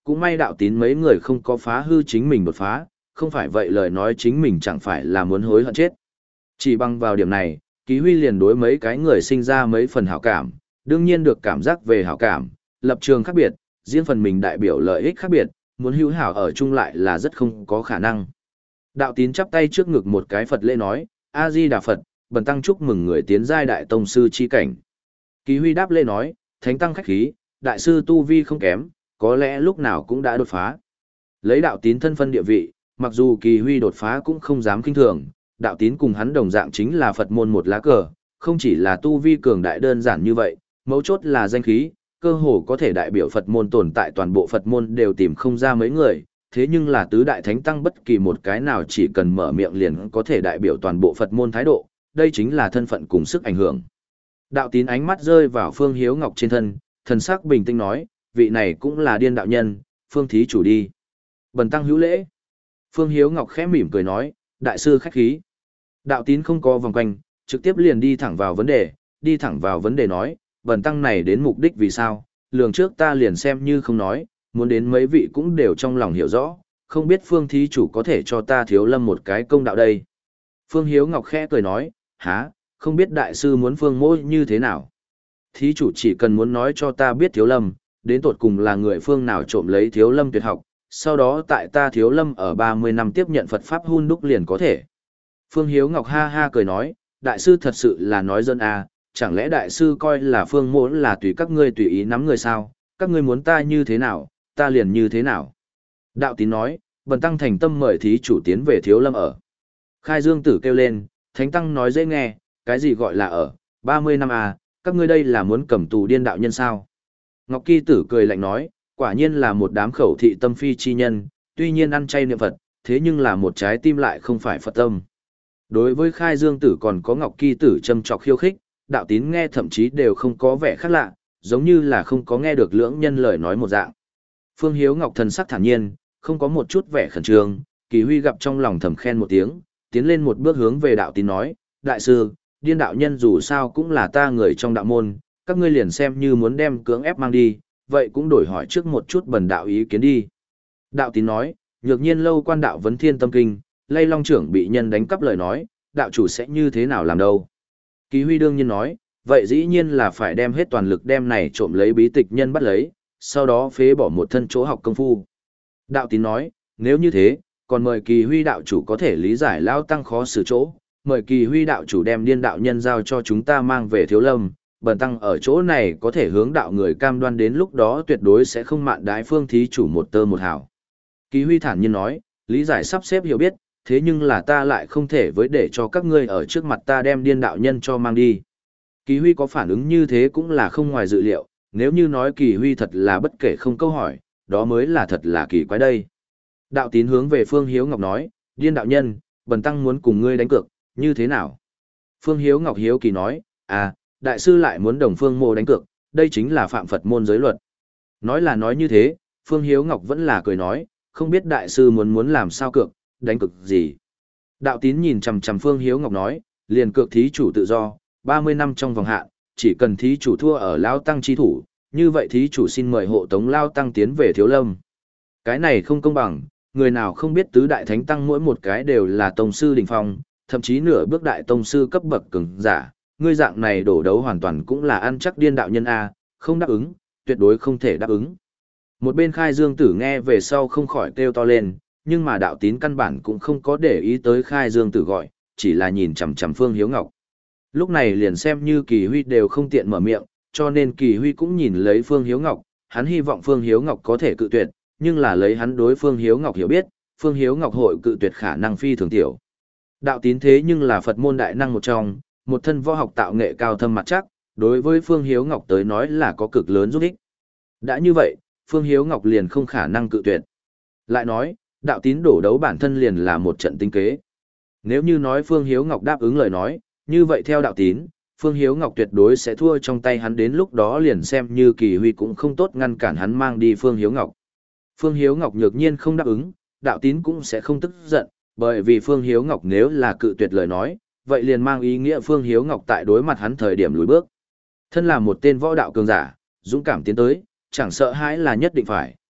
cũng may đạo tín mấy người không có phá hư chính mình đột phá, không phải vậy lời nói chính mình chẳng phải là muốn hối hận chết. Chỉ bằng vào điểm này, Ký Huy liền đối mấy cái người sinh ra mấy phần hảo cảm, đương nhiên được cảm giác về hảo cảm, lập trường khác biệt, riêng phần mình đại biểu lợi ích khác biệt, muốn hữu hảo ở chung lại là rất không có khả năng. Đạo tín chắp tay trước ngực một cái Phật lễ nói, A-di-đà Phật, bần tăng chúc mừng người tiến giai đại tông sư chi cảnh. Ký Huy đáp lễ nói, thánh tăng khách khí, đại sư tu vi không kém, có lẽ lúc nào cũng đã đột phá. Lấy đạo tín thân phân địa vị, mặc dù Kỳ Huy đột phá cũng không dám kinh thường, đạo tín cùng hắn đồng dạng chính là Phật môn một lá cờ, không chỉ là tu vi cường đại đơn giản như vậy, mấu chốt là danh khí, cơ hồ có thể đại biểu Phật môn tồn tại toàn bộ Phật môn đều tìm không ra mấy người, thế nhưng là tứ đại thánh tăng bất kỳ một cái nào chỉ cần mở miệng liền có thể đại biểu toàn bộ Phật môn thái độ, đây chính là thân phận cùng sức ảnh hưởng. Đạo tín ánh mắt rơi vào Phương Hiếu Ngọc trên thân, thần sắc bình tĩnh nói, vị này cũng là điên đạo nhân, Phương thí chủ đi. Bần tăng hữu lễ. Phương Hiếu Ngọc khẽ mỉm cười nói, đại sư khách khí. Đạo tín không có vòng quanh, trực tiếp liền đi thẳng vào vấn đề, đi thẳng vào vấn đề nói, bần tăng này đến mục đích vì sao, lường trước ta liền xem như không nói, muốn đến mấy vị cũng đều trong lòng hiểu rõ, không biết Phương thí chủ có thể cho ta thiếu lâm một cái công đạo đây. Phương Hiếu Ngọc khẽ cười nói, há, không biết đại sư muốn Phương mô như thế nào. Thí chủ chỉ cần muốn nói cho ta biết thiếu lâm, đến tột cùng là người phương nào trộm lấy thiếu lâm tuyệt học, sau đó tại ta thiếu lâm ở ba mươi năm tiếp nhận Phật Pháp hun đúc liền có thể. Phương Hiếu Ngọc ha ha cười nói, đại sư thật sự là nói dân à, chẳng lẽ đại sư coi là Phương mô là tùy các ngươi tùy ý nắm người sao, các ngươi muốn ta như thế nào, ta liền như thế nào. Đạo tín nói, bần tăng thành tâm mời thí chủ tiến về thiếu lâm ở. Khai Dương Tử kêu lên, thánh tăng nói dễ nghe, cái gì gọi là ở, ba mươi năm à, các ngươi đây là muốn cầm tù điên đạo nhân sao. Ngọc Kỳ Tử cười lạnh nói, quả nhiên là một đám khẩu thị tâm phi chi nhân, tuy nhiên ăn chay niệm Phật, thế nhưng là một trái tim lại không phải Phật tâm. Đối với Khai Dương Tử còn có Ngọc Kỳ Tử châm chọc khiêu khích, đạo tín nghe thậm chí đều không có vẻ khác lạ, giống như là không có nghe được lưỡng nhân lời nói một dạng. Phương Hiếu Ngọc thần sắc thản nhiên, không có một chút vẻ khẩn trương, Kỳ Huy gặp trong lòng thầm khen một tiếng, tiến lên một bước hướng về đạo tín nói, đại sư, điên đạo nhân dù sao cũng là ta người trong đạo môn, các ngươi liền xem như muốn đem cưỡng ép mang đi, vậy cũng đổi hỏi trước một chút bần đạo ý kiến đi. Đạo tín nói, nhược nhiên lâu quan đạo vấn thiên tâm kinh, lay long trưởng bị nhân đánh cắp lời nói, đạo chủ sẽ như thế nào làm đâu. Kỳ Huy đương nhiên nói, vậy dĩ nhiên là phải đem hết toàn lực đem này trộm lấy bí tịch nhân bắt lấy, sau đó phế bỏ một thân chỗ học công phu. Đạo tín nói, nếu như thế, còn mời Kỳ Huy đạo chủ có thể lý giải lao tăng khó xử chỗ, mời Kỳ Huy đạo chủ đem điên đạo nhân giao cho chúng ta mang về thiếu lâm, bần tăng ở chỗ này có thể hướng đạo người cam đoan đến lúc đó tuyệt đối sẽ không mạn đái Phương thí chủ một tơ một hào. Kỳ Huy thản nhiên nói, lý giải sắp xếp hiểu biết, thế nhưng là ta lại không thể với để cho các ngươi ở trước mặt ta đem điên đạo nhân cho mang đi. Kỳ Huy có phản ứng như thế cũng là không ngoài dự liệu, nếu như nói Kỳ Huy thật là bất kể không câu hỏi, đó mới là thật là kỳ quái đây. Đạo tín hướng về Phương Hiếu Ngọc nói, điên đạo nhân, bần tăng muốn cùng ngươi đánh cược, như thế nào? Phương Hiếu Ngọc hiếu kỳ nói, à, đại sư lại muốn đồng Phương mô đánh cược, đây chính là phạm Phật môn giới luật. Nói là nói như thế, Phương Hiếu Ngọc vẫn là cười nói, không biết đại sư muốn muốn làm sao cược, đánh cược gì. Đạo tín nhìn chằm chằm Phương Hiếu Ngọc nói, liền cược thí chủ tự do, ba mươi năm trong vòng hạn, chỉ cần thí chủ thua ở Lao Tăng chi thủ, như vậy thí chủ xin mời hộ tống Lao Tăng tiến về thiếu lâm. Cái này không công bằng, người nào không biết tứ đại thánh tăng mỗi một cái đều là tông sư đỉnh phong, thậm chí nửa bước đại tông sư cấp bậc cường giả, ngươi dạng này đổ đấu hoàn toàn cũng là ăn chắc điên đạo nhân a, không đáp ứng, tuyệt đối không thể đáp ứng. Một bên Khai Dương Tử nghe về sau không khỏi kêu to lên, nhưng mà đạo tín căn bản cũng không có để ý tới Khai Dương Tử gọi, chỉ là nhìn chằm chằm Phương Hiếu Ngọc. Lúc này liền xem như Kỳ Huy đều không tiện mở miệng, cho nên Kỳ Huy cũng nhìn lấy Phương Hiếu Ngọc, hắn hy vọng Phương Hiếu Ngọc có thể cự tuyệt, nhưng là lấy hắn đối Phương Hiếu Ngọc hiểu biết, Phương Hiếu Ngọc hội cự tuyệt khả năng phi thường tiểu. Đạo tín thế nhưng là Phật môn đại năng một trong, một thân võ học tạo nghệ cao thâm mặt chắc, đối với Phương Hiếu Ngọc tới nói là có cực lớn giúp ích. Đã như vậy, Phương Hiếu Ngọc liền không khả năng cự tuyệt. Lại nói, đạo tín đổ đấu bản thân liền là một trận tinh kế. Nếu như nói Phương Hiếu Ngọc đáp ứng lời nói, như vậy theo đạo tín, Phương Hiếu Ngọc tuyệt đối sẽ thua trong tay hắn, đến lúc đó liền xem như Kỳ Huy cũng không tốt ngăn cản hắn mang đi Phương Hiếu Ngọc. Phương Hiếu Ngọc nhược nhiên không đáp ứng, đạo tín cũng sẽ không tức giận, bởi vì Phương Hiếu Ngọc nếu là cự tuyệt lời nói, vậy liền mang ý nghĩa Phương Hiếu Ngọc tại đối mặt hắn thời điểm lùi bước. Thân là một tên võ đạo cường giả, dũng cảm tiến tới, chẳng sợ hãi là nhất định phải,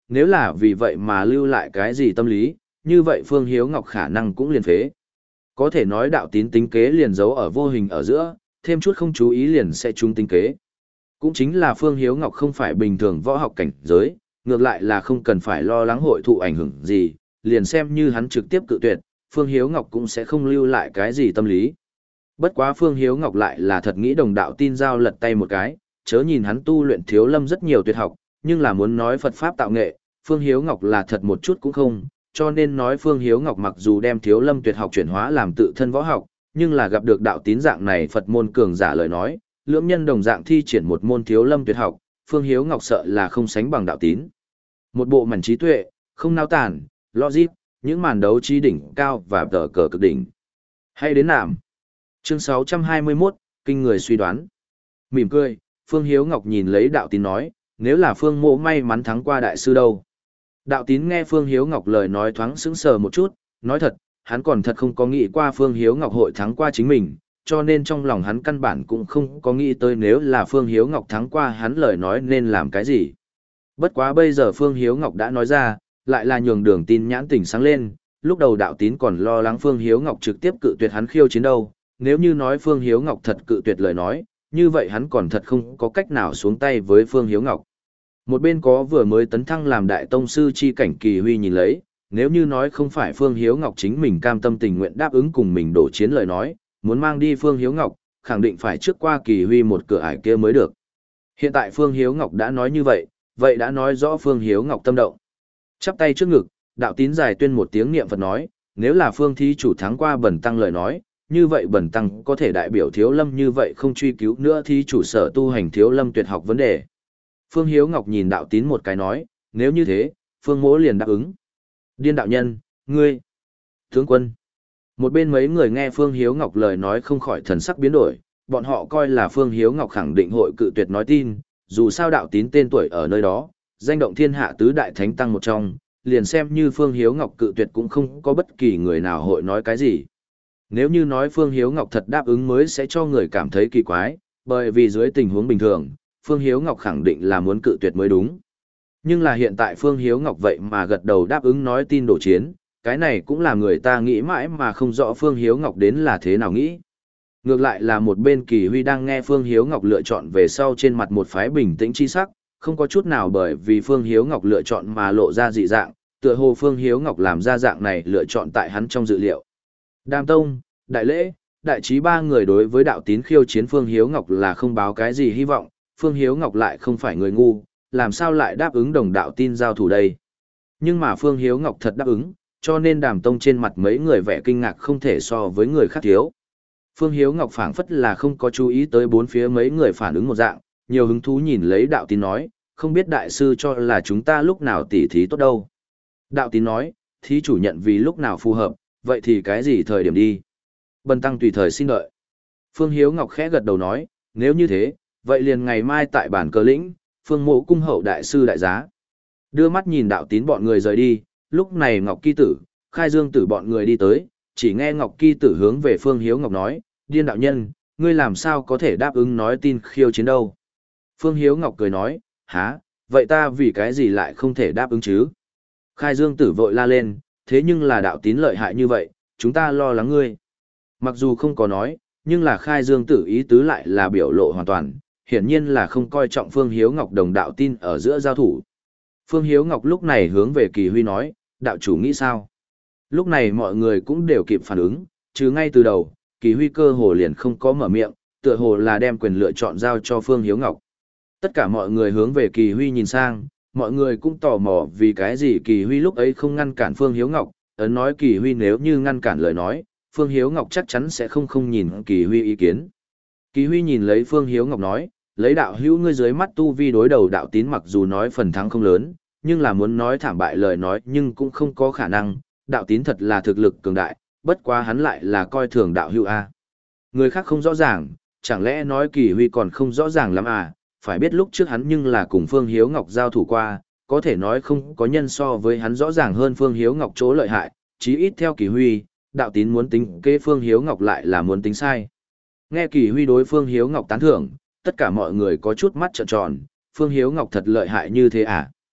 nếu là vì vậy mà lưu lại cái gì tâm lý, như vậy Phương Hiếu Ngọc khả năng cũng liền phế. Có thể nói đạo tín tính kế liền giấu ở vô hình ở giữa, thêm chút không chú ý liền sẽ trúng tính kế. Cũng chính là Phương Hiếu Ngọc không phải bình thường võ học cảnh giới, ngược lại là không cần phải lo lắng hội thụ ảnh hưởng gì, liền xem như hắn trực tiếp cự tuyệt, Phương Hiếu Ngọc cũng sẽ không lưu lại cái gì tâm lý. Bất quá Phương Hiếu Ngọc lại là thật nghĩ đồng đạo tin giao lật tay một cái, chớ nhìn hắn tu luyện thiếu lâm rất nhiều tuyệt học, nhưng là muốn nói Phật Pháp tạo nghệ, Phương Hiếu Ngọc là thật một chút cũng không, cho nên nói Phương Hiếu Ngọc mặc dù đem thiếu lâm tuyệt học chuyển hóa làm tự thân võ học, nhưng là gặp được đạo tín dạng này Phật môn cường giả lời nói, lưỡng nhân đồng dạng thi triển một môn thiếu lâm tuyệt học, Phương Hiếu Ngọc sợ là không sánh bằng đạo tín. Một bộ mảnh trí tuệ, không nao tản, logic, những màn đấu trí đỉnh cao và tờ cờ cực đỉnh. Hay đến nạm. Chương sáu trăm hai mươi mốt, Kinh người suy đoán. Mỉm cười, Phương Hiếu Ngọc nhìn lấy đạo tín nói, nếu là Phương Mộ may mắn thắng qua đại sư đâu. Đạo tín nghe Phương Hiếu Ngọc lời nói thoáng sững sờ một chút, nói thật, hắn còn thật không có nghĩ qua Phương Hiếu Ngọc hội thắng qua chính mình, cho nên trong lòng hắn căn bản cũng không có nghĩ tới nếu là Phương Hiếu Ngọc thắng qua hắn lời nói nên làm cái gì. Bất quá bây giờ Phương Hiếu Ngọc đã nói ra, lại là nhường đường tin nhãn tỉnh sáng lên, lúc đầu đạo tín còn lo lắng Phương Hiếu Ngọc trực tiếp cự tuyệt hắn khiêu chiến đâu, nếu như nói Phương Hiếu Ngọc thật cự tuyệt lời nói, như vậy hắn còn thật không có cách nào xuống tay với Phương Hiếu Ngọc. Một bên có vừa mới tấn thăng làm đại tông sư chi cảnh Kỳ Huy nhìn lấy, nếu như nói không phải Phương Hiếu Ngọc chính mình cam tâm tình nguyện đáp ứng cùng mình đổ chiến lời nói, muốn mang đi Phương Hiếu Ngọc, khẳng định phải trước qua Kỳ Huy một cửa ải kia mới được. Hiện tại Phương Hiếu Ngọc đã nói như vậy, vậy đã nói rõ Phương Hiếu Ngọc tâm động. Chắp tay trước ngực, đạo tín giải tuyên một tiếng niệm Phật nói, nếu là Phương thí chủ thắng qua bần tăng lời nói, như vậy bần tăng có thể đại biểu thiếu lâm như vậy không truy cứu nữa thí chủ sở tu hành thiếu lâm tuyệt học vấn đề. Phương Hiếu Ngọc nhìn đạo tín một cái nói, nếu như thế, Phương mỗ liền đáp ứng. Điên đạo nhân, ngươi, tướng quân. Một bên mấy người nghe Phương Hiếu Ngọc lời nói không khỏi thần sắc biến đổi, bọn họ coi là Phương Hiếu Ngọc khẳng định hội cự tuyệt nói tin, dù sao đạo tín tên tuổi ở nơi đó, danh động thiên hạ tứ đại thánh tăng một trong, liền xem như Phương Hiếu Ngọc cự tuyệt cũng không có bất kỳ người nào hội nói cái gì. Nếu như nói Phương Hiếu Ngọc thật đáp ứng mới sẽ cho người cảm thấy kỳ quái, bởi vì dưới tình huống bình thường, Phương Hiếu Ngọc khẳng định là muốn cự tuyệt mới đúng. Nhưng là hiện tại Phương Hiếu Ngọc vậy mà gật đầu đáp ứng nói tin đổ chiến, cái này cũng là người ta nghĩ mãi mà không rõ Phương Hiếu Ngọc đến là thế nào nghĩ. Ngược lại là một bên Kỳ Huy đang nghe Phương Hiếu Ngọc lựa chọn về sau trên mặt một phái bình tĩnh chi sắc, không có chút nào bởi vì Phương Hiếu Ngọc lựa chọn mà lộ ra dị dạng, tựa hồ Phương Hiếu Ngọc làm ra dạng này lựa chọn tại hắn trong dự liệu. Đàm Tông, Đại Lễ, Đại Trí ba người đối với đạo tín khiêu chiến Phương Hiếu Ngọc là không báo cái gì hy vọng, Phương Hiếu Ngọc lại không phải người ngu, làm sao lại đáp ứng đồng đạo tin giao thủ đây. Nhưng mà Phương Hiếu Ngọc thật đáp ứng, cho nên Đàm Tông trên mặt mấy người vẻ kinh ngạc không thể so với người khác thiếu. Phương Hiếu Ngọc phảng phất là không có chú ý tới bốn phía mấy người phản ứng một dạng, nhiều hứng thú nhìn lấy đạo tín nói, không biết đại sư cho là chúng ta lúc nào tỉ thí tốt đâu. Đạo tín nói, thí chủ nhận vì lúc nào phù hợp, vậy thì cái gì thời điểm đi. Bần tăng tùy thời xin đợi. Phương Hiếu Ngọc khẽ gật đầu nói, nếu như thế, vậy liền ngày mai tại bản cờ lĩnh, Phương mộ cung hậu đại sư đại giá. Đưa mắt nhìn đạo tín bọn người rời đi, lúc này Ngọc Kỳ Tử, Khai Dương Tử bọn người đi tới, chỉ nghe Ngọc Kỳ Tử hướng về Phương Hiếu Ngọc nói, điên đạo nhân, ngươi làm sao có thể đáp ứng nói tin khiêu chiến đâu. Phương Hiếu Ngọc cười nói, há, vậy ta vì cái gì lại không thể đáp ứng chứ? Khai Dương Tử vội la lên, thế nhưng là đạo tín lợi hại như vậy, chúng ta lo lắng ngươi. Mặc dù không có nói, nhưng là Khai Dương Tử ý tứ lại là biểu lộ hoàn toàn, hiển nhiên là không coi trọng Phương Hiếu Ngọc đồng đạo tin ở giữa giao thủ. Phương Hiếu Ngọc lúc này hướng về Kỳ Huy nói, đạo chủ nghĩ sao? Lúc này mọi người cũng đều kịp phản ứng, chứ ngay từ đầu, Kỳ Huy cơ hồ liền không có mở miệng, tựa hồ là đem quyền lựa chọn giao cho Phương Hiếu Ngọc. Tất cả mọi người hướng về Kỳ Huy nhìn sang, mọi người cũng tò mò vì cái gì Kỳ Huy lúc ấy không ngăn cản Phương Hiếu Ngọc, ấn nói Kỳ Huy nếu như ngăn cản lời nói, Phương Hiếu Ngọc chắc chắn sẽ không không nhìn Kỳ Huy ý kiến. Kỳ Huy nhìn lấy Phương Hiếu Ngọc nói, lấy đạo hữu ngươi dưới mắt tu vi đối đầu đạo tín mặc dù nói phần thắng không lớn, nhưng là muốn nói thảm bại lời nói nhưng cũng không có khả năng, đạo tín thật là thực lực cường đại, bất quá hắn lại là coi thường đạo hữu A. Người khác không rõ ràng, chẳng lẽ nói Kỳ Huy còn không rõ ràng lắm à, phải biết lúc trước hắn nhưng là cùng Phương Hiếu Ngọc giao thủ qua, có thể nói không có nhân so với hắn rõ ràng hơn Phương Hiếu Ngọc chỗ lợi hại, chí ít theo Kỳ Huy, đạo tín muốn tính kế Phương Hiếu Ngọc lại là muốn tính sai. Nghe Kỳ Huy đối Phương Hiếu Ngọc tán thưởng, tất cả mọi người có chút mắt trợn tròn, Phương Hiếu Ngọc thật lợi hại như thế à?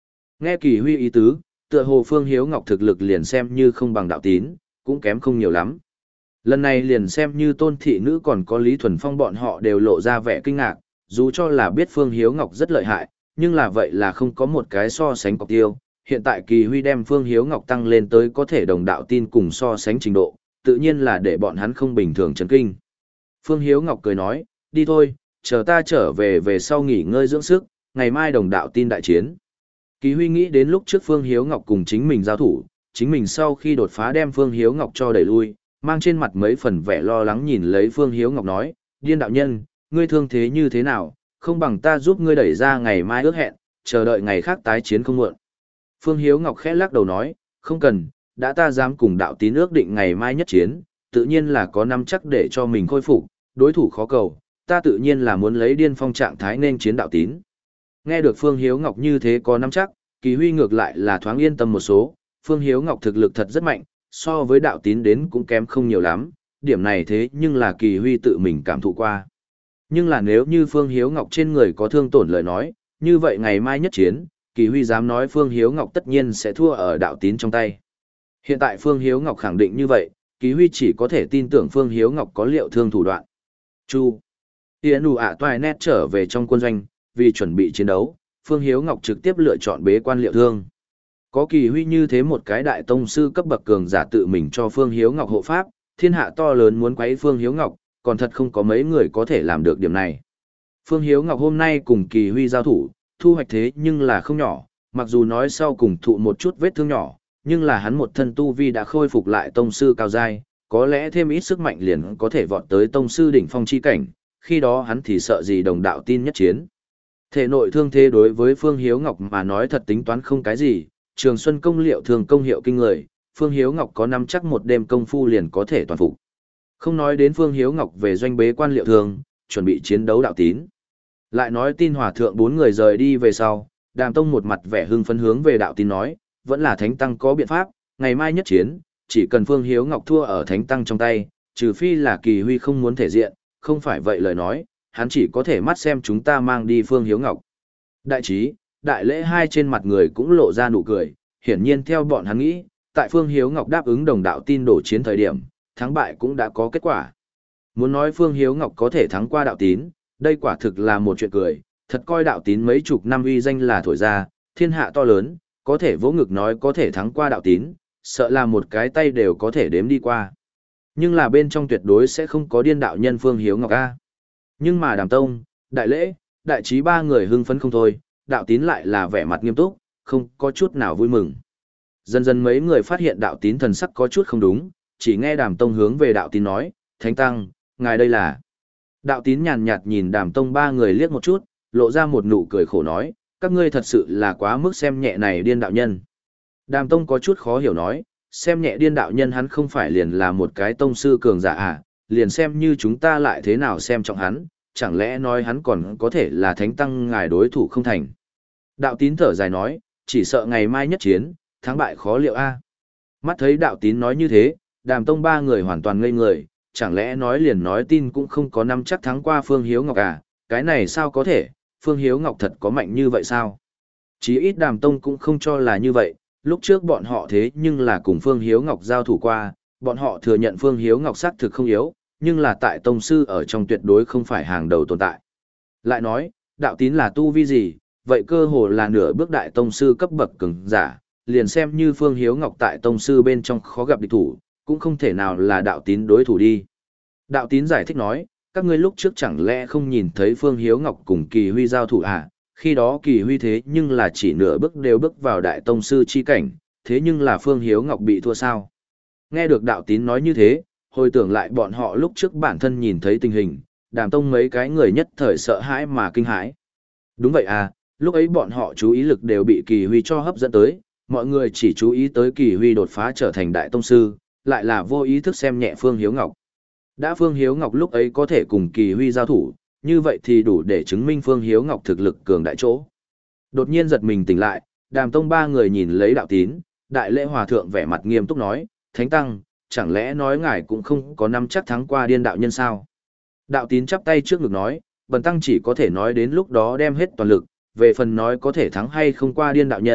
Nghe Kỳ Huy ý tứ, tựa hồ Phương Hiếu Ngọc thực lực liền xem như không bằng đạo tín, cũng kém không nhiều lắm. Lần này liền xem như tôn thị nữ còn có Lý Thuần Phong bọn họ đều lộ ra vẻ kinh ngạc, dù cho là biết Phương Hiếu Ngọc rất lợi hại, nhưng là vậy là không có một cái so sánh cọc tiêu. Hiện tại Kỳ Huy đem Phương Hiếu Ngọc tăng lên tới có thể đồng đạo tin cùng so sánh trình độ, tự nhiên là để bọn hắn không bình thường chấn kinh. Phương Hiếu Ngọc cười nói, đi thôi, chờ ta trở về về sau nghỉ ngơi dưỡng sức, ngày mai đồng đạo tin đại chiến. Kỳ Huy nghĩ đến lúc trước Phương Hiếu Ngọc cùng chính mình giao thủ, chính mình sau khi đột phá đem Phương Hiếu Ngọc cho đẩy lui, mang trên mặt mấy phần vẻ lo lắng nhìn lấy Phương Hiếu Ngọc nói, điên đạo nhân, ngươi thương thế như thế nào, không bằng ta giúp ngươi đẩy ra ngày mai ước hẹn, chờ đợi ngày khác tái chiến không muộn. Phương Hiếu Ngọc khẽ lắc đầu nói, không cần, đã ta dám cùng đạo tín ước định ngày mai nhất chiến, tự nhiên là có nắm chắc để cho mình khôi phục, đối thủ khó cầu, ta tự nhiên là muốn lấy điên phong trạng thái nên chiến đạo tín. Nghe được Phương Hiếu Ngọc như thế có nắm chắc, Kỳ Huy ngược lại là thoáng yên tâm một số, Phương Hiếu Ngọc thực lực thật rất mạnh, so với đạo tín đến cũng kém không nhiều lắm, điểm này thế nhưng là Kỳ Huy tự mình cảm thụ qua. Nhưng là nếu như Phương Hiếu Ngọc trên người có thương tổn lời nói, như vậy ngày mai nhất chiến, Kỳ Huy dám nói Phương Hiếu Ngọc tất nhiên sẽ thua ở đạo tín trong tay. Hiện tại Phương Hiếu Ngọc khẳng định như vậy, Kỳ Huy chỉ có thể tin tưởng Phương Hiếu Ngọc có liệu thương thủ đoạn. Chu. Yến ủ ạ toài nét trở về trong quân doanh, vì chuẩn bị chiến đấu, Phương Hiếu Ngọc trực tiếp lựa chọn bế quan liệu thương. Có Kỳ Huy như thế một cái đại tông sư cấp bậc cường giả tự mình cho Phương Hiếu Ngọc hộ pháp, thiên hạ to lớn muốn quấy Phương Hiếu Ngọc, còn thật không có mấy người có thể làm được điểm này. Phương Hiếu Ngọc hôm nay cùng Kỳ Huy giao thủ, thu hoạch thế nhưng là không nhỏ, mặc dù nói sau cùng thụ một chút vết thương nhỏ, nhưng là hắn một thân tu vi đã khôi phục lại tông sư cao giai, có lẽ thêm ít sức mạnh liền có thể vọt tới tông sư đỉnh phong chi cảnh, khi đó hắn thì sợ gì đồng đạo tin nhất chiến. Thể nội thương thế đối với Phương Hiếu Ngọc mà nói thật tính toán không cái gì, Trường Xuân công liệu thường công hiệu kinh người, Phương Hiếu Ngọc có nắm chắc một đêm công phu liền có thể toàn phục. Không nói đến Phương Hiếu Ngọc về doanh bế quan liệu thường, chuẩn bị chiến đấu đạo tín. Lại nói tin hòa thượng bốn người rời đi về sau, Đàm Tông một mặt vẻ hưng phấn hướng về đạo tín nói, vẫn là Thánh Tăng có biện pháp, ngày mai nhất chiến, chỉ cần Phương Hiếu Ngọc thua ở Thánh Tăng trong tay, trừ phi là Kỳ Huy không muốn thể diện, không phải vậy lời nói, hắn chỉ có thể mắt xem chúng ta mang đi Phương Hiếu Ngọc. Đại trí, đại lễ hai trên mặt người cũng lộ ra nụ cười, hiển nhiên theo bọn hắn nghĩ, tại Phương Hiếu Ngọc đáp ứng đồng đạo tin đổ chiến thời điểm, thắng bại cũng đã có kết quả. Muốn nói Phương Hiếu Ngọc có thể thắng qua đạo tín, đây quả thực là một chuyện cười, thật coi đạo tín mấy chục năm uy danh là thổi ra, thiên hạ to lớn, có thể vỗ ngực nói có thể thắng qua đạo tín, sợ là một cái tay đều có thể đếm đi qua. Nhưng là bên trong tuyệt đối sẽ không có điên đạo nhân Phương Hiếu Ngọc A. Nhưng mà Đàm Tông, đại lễ, đại trí ba người hưng phấn không thôi, đạo tín lại là vẻ mặt nghiêm túc, không có chút nào vui mừng. Dần dần mấy người phát hiện đạo tín thần sắc có chút không đúng, chỉ nghe Đàm Tông hướng về đạo tín nói, Thánh Tăng, ngài đây là. Đạo tín nhàn nhạt nhìn Đàm Tông ba người liếc một chút, lộ ra một nụ cười khổ nói, các ngươi thật sự là quá mức xem nhẹ này điên đạo nhân. Đàm Tông có chút khó hiểu nói, xem nhẹ điên đạo nhân hắn không phải liền là một cái tông sư cường giả à, liền xem như chúng ta lại thế nào xem trọng hắn, chẳng lẽ nói hắn còn có thể là Thánh Tăng ngài đối thủ không thành. Đạo tín thở dài nói, chỉ sợ ngày mai nhất chiến, thắng bại khó liệu a. Mắt thấy đạo tín nói như thế, Đàm Tông ba người hoàn toàn ngây người, chẳng lẽ nói liền nói tin cũng không có năm chắc thắng qua Phương Hiếu Ngọc à, cái này sao có thể, Phương Hiếu Ngọc thật có mạnh như vậy sao? Chí ít Đàm Tông cũng không cho là như vậy, lúc trước bọn họ thế nhưng là cùng Phương Hiếu Ngọc giao thủ qua, bọn họ thừa nhận Phương Hiếu Ngọc xác thực không yếu, nhưng là tại tông sư ở trong tuyệt đối không phải hàng đầu tồn tại. Lại nói, đạo tín là tu vi gì, vậy cơ hồ là nửa bước đại tông sư cấp bậc cường giả, liền xem như Phương Hiếu Ngọc tại tông sư bên trong khó gặp địch thủ, cũng không thể nào là đạo tín đối thủ đi. Đạo tín giải thích nói, các ngươi lúc trước chẳng lẽ không nhìn thấy Phương Hiếu Ngọc cùng Kỳ Huy giao thủ à, khi đó Kỳ Huy thế nhưng là chỉ nửa bước đều bước vào đại tông sư chi cảnh, thế nhưng là Phương Hiếu Ngọc bị thua sao. Nghe được đạo tín nói như thế, hồi tưởng lại bọn họ lúc trước bản thân nhìn thấy tình hình, Đàm Tông mấy cái người nhất thời sợ hãi mà kinh hãi. Đúng vậy à, lúc ấy bọn họ chú ý lực đều bị Kỳ Huy cho hấp dẫn tới, mọi người chỉ chú ý tới Kỳ Huy đột phá trở thành đại tông sư, lại là vô ý thức xem nhẹ Phương Hiếu Ngọc. Đã Phương Hiếu Ngọc lúc ấy có thể cùng Kỳ Huy giao thủ, như vậy thì đủ để chứng minh Phương Hiếu Ngọc thực lực cường đại chỗ. Đột nhiên giật mình tỉnh lại, Đàm Tông ba người nhìn lấy đạo tín, đại lễ hòa thượng vẻ mặt nghiêm túc nói, Thánh Tăng, chẳng lẽ nói ngài cũng không có năm chắc thắng qua điên đạo nhân sao? Đạo tín chắp tay trước ngực nói, bần tăng chỉ có thể nói đến lúc đó đem hết toàn lực, về phần nói có thể thắng hay không qua điên đạo nhân,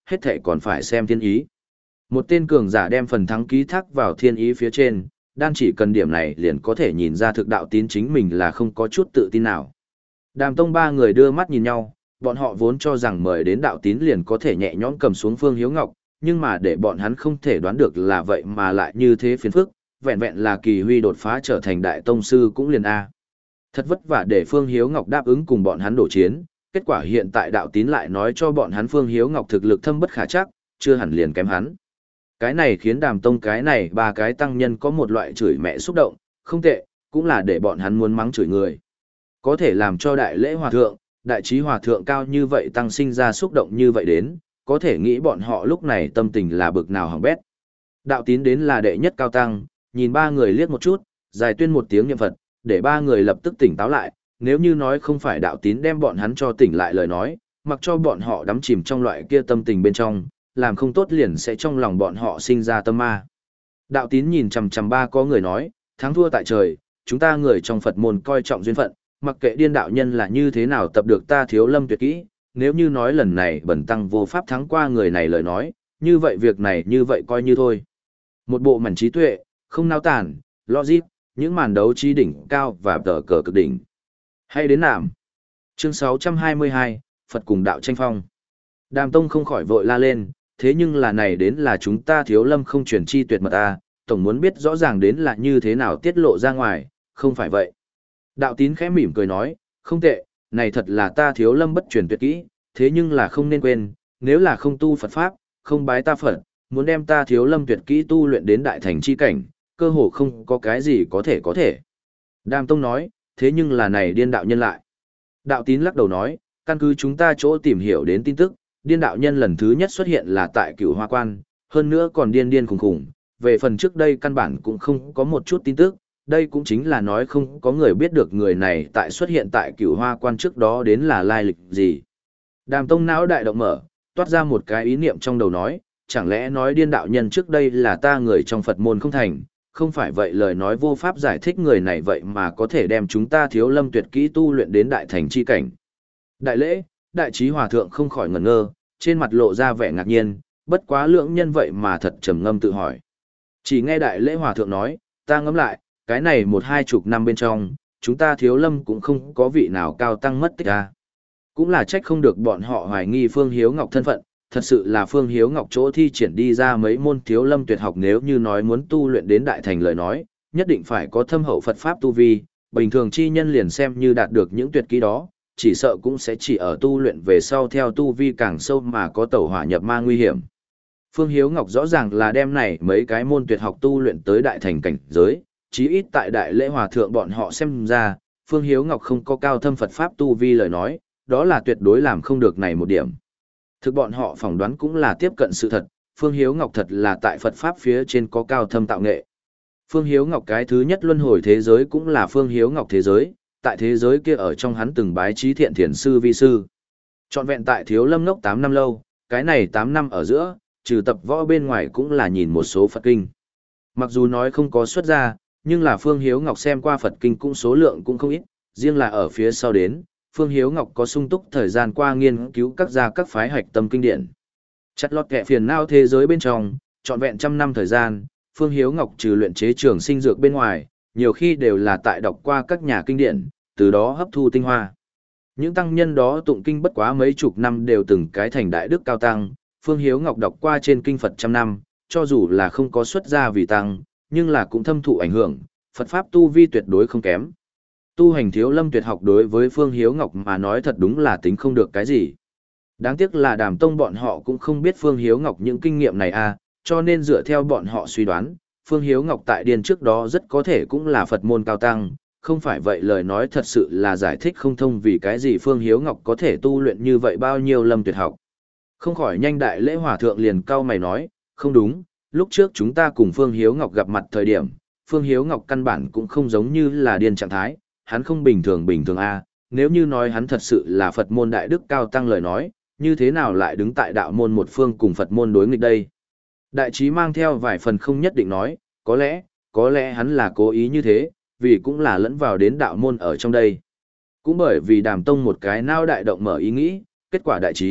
hết thảy còn phải xem thiên ý. Một tên cường giả đem phần thắng ký thác vào thiên ý phía trên, đan chỉ cần điểm này liền có thể nhìn ra thực đạo tín chính mình là không có chút tự tin nào. Đàm tông ba người đưa mắt nhìn nhau, bọn họ vốn cho rằng mời đến đạo tín liền có thể nhẹ nhõm cầm xuống Phương Hiếu Ngọc, nhưng mà để bọn hắn không thể đoán được là vậy mà lại như thế phiền phức, vẹn vẹn là Kỳ Huy đột phá trở thành đại tông sư cũng liền A. Thật vất vả để Phương Hiếu Ngọc đáp ứng cùng bọn hắn đổ chiến, kết quả hiện tại đạo tín lại nói cho bọn hắn Phương Hiếu Ngọc thực lực thâm bất khả trắc, chưa hẳn liền kém hắn. Cái này khiến đàm tông cái này ba cái tăng nhân có một loại chửi mẹ xúc động, không tệ, cũng là để bọn hắn muốn mắng chửi người. Có thể làm cho đại lễ hòa thượng, đại trí hòa thượng cao như vậy tăng sinh ra xúc động như vậy đến, có thể nghĩ bọn họ lúc này tâm tình là bực nào hỏng bét. Đạo tín đến là đệ nhất cao tăng, nhìn ba người liếc một chút, giải tuyên một tiếng niệm Phật, để ba người lập tức tỉnh táo lại, nếu như nói không phải đạo tín đem bọn hắn cho tỉnh lại lời nói, mặc cho bọn họ đắm chìm trong loại kia tâm tình bên trong, làm không tốt liền sẽ trong lòng bọn họ sinh ra tâm ma. Đạo tín nhìn chằm chằm ba có người nói, thắng thua tại trời, chúng ta người trong Phật môn coi trọng duyên phận, mặc kệ điên đạo nhân là như thế nào tập được ta Thiếu Lâm tuyệt kỹ, nếu như nói lần này bẩn tăng vô pháp thắng qua người này lời nói, như vậy việc này như vậy coi như thôi. Một bộ mảnh trí tuệ, không nao tản, logic, những màn đấu trí đỉnh cao và tờ cờ cực đỉnh. Hay đến nảm. Chương sáu trăm hai mươi hai, Phật cùng đạo tranh phong. Đàm Tông không khỏi vội la lên, thế nhưng là này đến là chúng ta Thiếu Lâm không truyền chi tuyệt mật ta, tổng muốn biết rõ ràng đến là như thế nào tiết lộ ra ngoài, không phải vậy. Đạo tín khẽ mỉm cười nói, không tệ, này thật là ta Thiếu Lâm bất truyền tuyệt kỹ, thế nhưng là không nên quên, nếu là không tu Phật Pháp, không bái ta Phật, muốn đem ta Thiếu Lâm tuyệt kỹ tu luyện đến đại thành chi cảnh, cơ hồ không có cái gì có thể có thể. Đàm Tông nói, thế nhưng là này điên đạo nhân lại. Đạo tín lắc đầu nói, căn cứ chúng ta chỗ tìm hiểu đến tin tức, điên đạo nhân lần thứ nhất xuất hiện là tại Cửu Hoa Quan, hơn nữa còn điên điên khủng khủng, về phần trước đây căn bản cũng không có một chút tin tức, đây cũng chính là nói không có người biết được người này tại xuất hiện tại Cửu Hoa Quan trước đó đến là lai lịch gì. Đàm Tông não đại động mở, toát ra một cái ý niệm trong đầu nói, chẳng lẽ nói điên đạo nhân trước đây là ta người trong Phật môn không thành, không phải vậy lời nói vô pháp giải thích người này vậy mà có thể đem chúng ta Thiếu Lâm tuyệt kỹ tu luyện đến đại thành chi cảnh. Đại lễ, đại trí hòa thượng không khỏi ngẩn ngơ, trên mặt lộ ra vẻ ngạc nhiên, bất quá lưỡng nhân vậy mà thật trầm ngâm tự hỏi. Chỉ nghe đại lễ hòa thượng nói, ta ngẫm lại, cái này một hai chục năm bên trong, chúng ta Thiếu Lâm cũng không có vị nào cao tăng mất tích ra. Cũng là trách không được bọn họ hoài nghi Phương Hiếu Ngọc thân phận, thật sự là Phương Hiếu Ngọc chỗ thi triển đi ra mấy môn Thiếu Lâm tuyệt học, nếu như nói muốn tu luyện đến đại thành lời nói, nhất định phải có thâm hậu Phật Pháp tu vi, bình thường chi nhân liền xem như đạt được những tuyệt kỹ đó, chỉ sợ cũng sẽ chỉ ở tu luyện về sau theo tu vi càng sâu mà có tẩu hỏa nhập ma nguy hiểm. Phương Hiếu Ngọc rõ ràng là đem này mấy cái môn tuyệt học tu luyện tới đại thành cảnh giới, chí ít tại đại lễ hòa thượng bọn họ xem ra, Phương Hiếu Ngọc không có cao thâm Phật Pháp tu vi lời nói, đó là tuyệt đối làm không được này một điểm. Thực bọn họ phỏng đoán cũng là tiếp cận sự thật, Phương Hiếu Ngọc thật là tại Phật Pháp phía trên có cao thâm tạo nghệ. Phương Hiếu Ngọc cái thứ nhất luân hồi thế giới cũng là Phương Hiếu Ngọc thế giới, tại thế giới kia ở trong hắn từng bái trí thiện thiền sư vi sư. Trọn vẹn tại Thiếu Lâm ngốc tám năm lâu, cái này tám năm ở giữa, trừ tập võ bên ngoài cũng là nhìn một số Phật kinh. Mặc dù nói không có xuất ra, nhưng là Phương Hiếu Ngọc xem qua Phật kinh cũng số lượng cũng không ít, riêng là ở phía sau đến, Phương Hiếu Ngọc có sung túc thời gian qua nghiên cứu các gia các phái hạch tâm kinh điển. Chặt lọt kẻ phiền não thế giới bên trong, trọn vẹn trăm năm thời gian, Phương Hiếu Ngọc trừ luyện chế trường sinh dược bên ngoài, nhiều khi đều là tại đọc qua các nhà kinh điển, từ đó hấp thu tinh hoa. Những tăng nhân đó tụng kinh bất quá mấy chục năm đều từng cái thành đại đức cao tăng, Phương Hiếu Ngọc đọc qua trên kinh Phật trăm năm, cho dù là không có xuất gia vì tăng, nhưng là cũng thâm thụ ảnh hưởng, Phật Pháp tu vi tuyệt đối không kém. Tu hành Thiếu Lâm tuyệt học đối với Phương Hiếu Ngọc mà nói thật đúng là tính không được cái gì. Đáng tiếc là Đàm Tông bọn họ cũng không biết Phương Hiếu Ngọc những kinh nghiệm này à, cho nên dựa theo bọn họ suy đoán, Phương Hiếu Ngọc tại điền trước đó rất có thể cũng là Phật môn cao tăng, không phải vậy lời nói thật sự là giải thích không thông vì cái gì Phương Hiếu Ngọc có thể tu luyện như vậy bao nhiêu lâm tuyệt học. Không khỏi nhanh đại lễ hòa thượng liền cau mày nói, không đúng, lúc trước chúng ta cùng Phương Hiếu Ngọc gặp mặt thời điểm, Phương Hiếu Ngọc căn bản cũng không giống như là điên trạng thái, hắn không bình thường bình thường a, nếu như nói hắn thật sự là Phật môn đại đức cao tăng lời nói, như thế nào lại đứng tại đạo môn một phương cùng Phật môn đối nghịch đây? Đại trí mang theo vài phần không nhất định nói, có lẽ, có lẽ hắn là cố ý như thế, vì cũng là lẫn vào đến đạo môn ở trong đây. Cũng bởi vì Đàm Tông một cái nao đại động mở ý nghĩ, kết quả đại trí,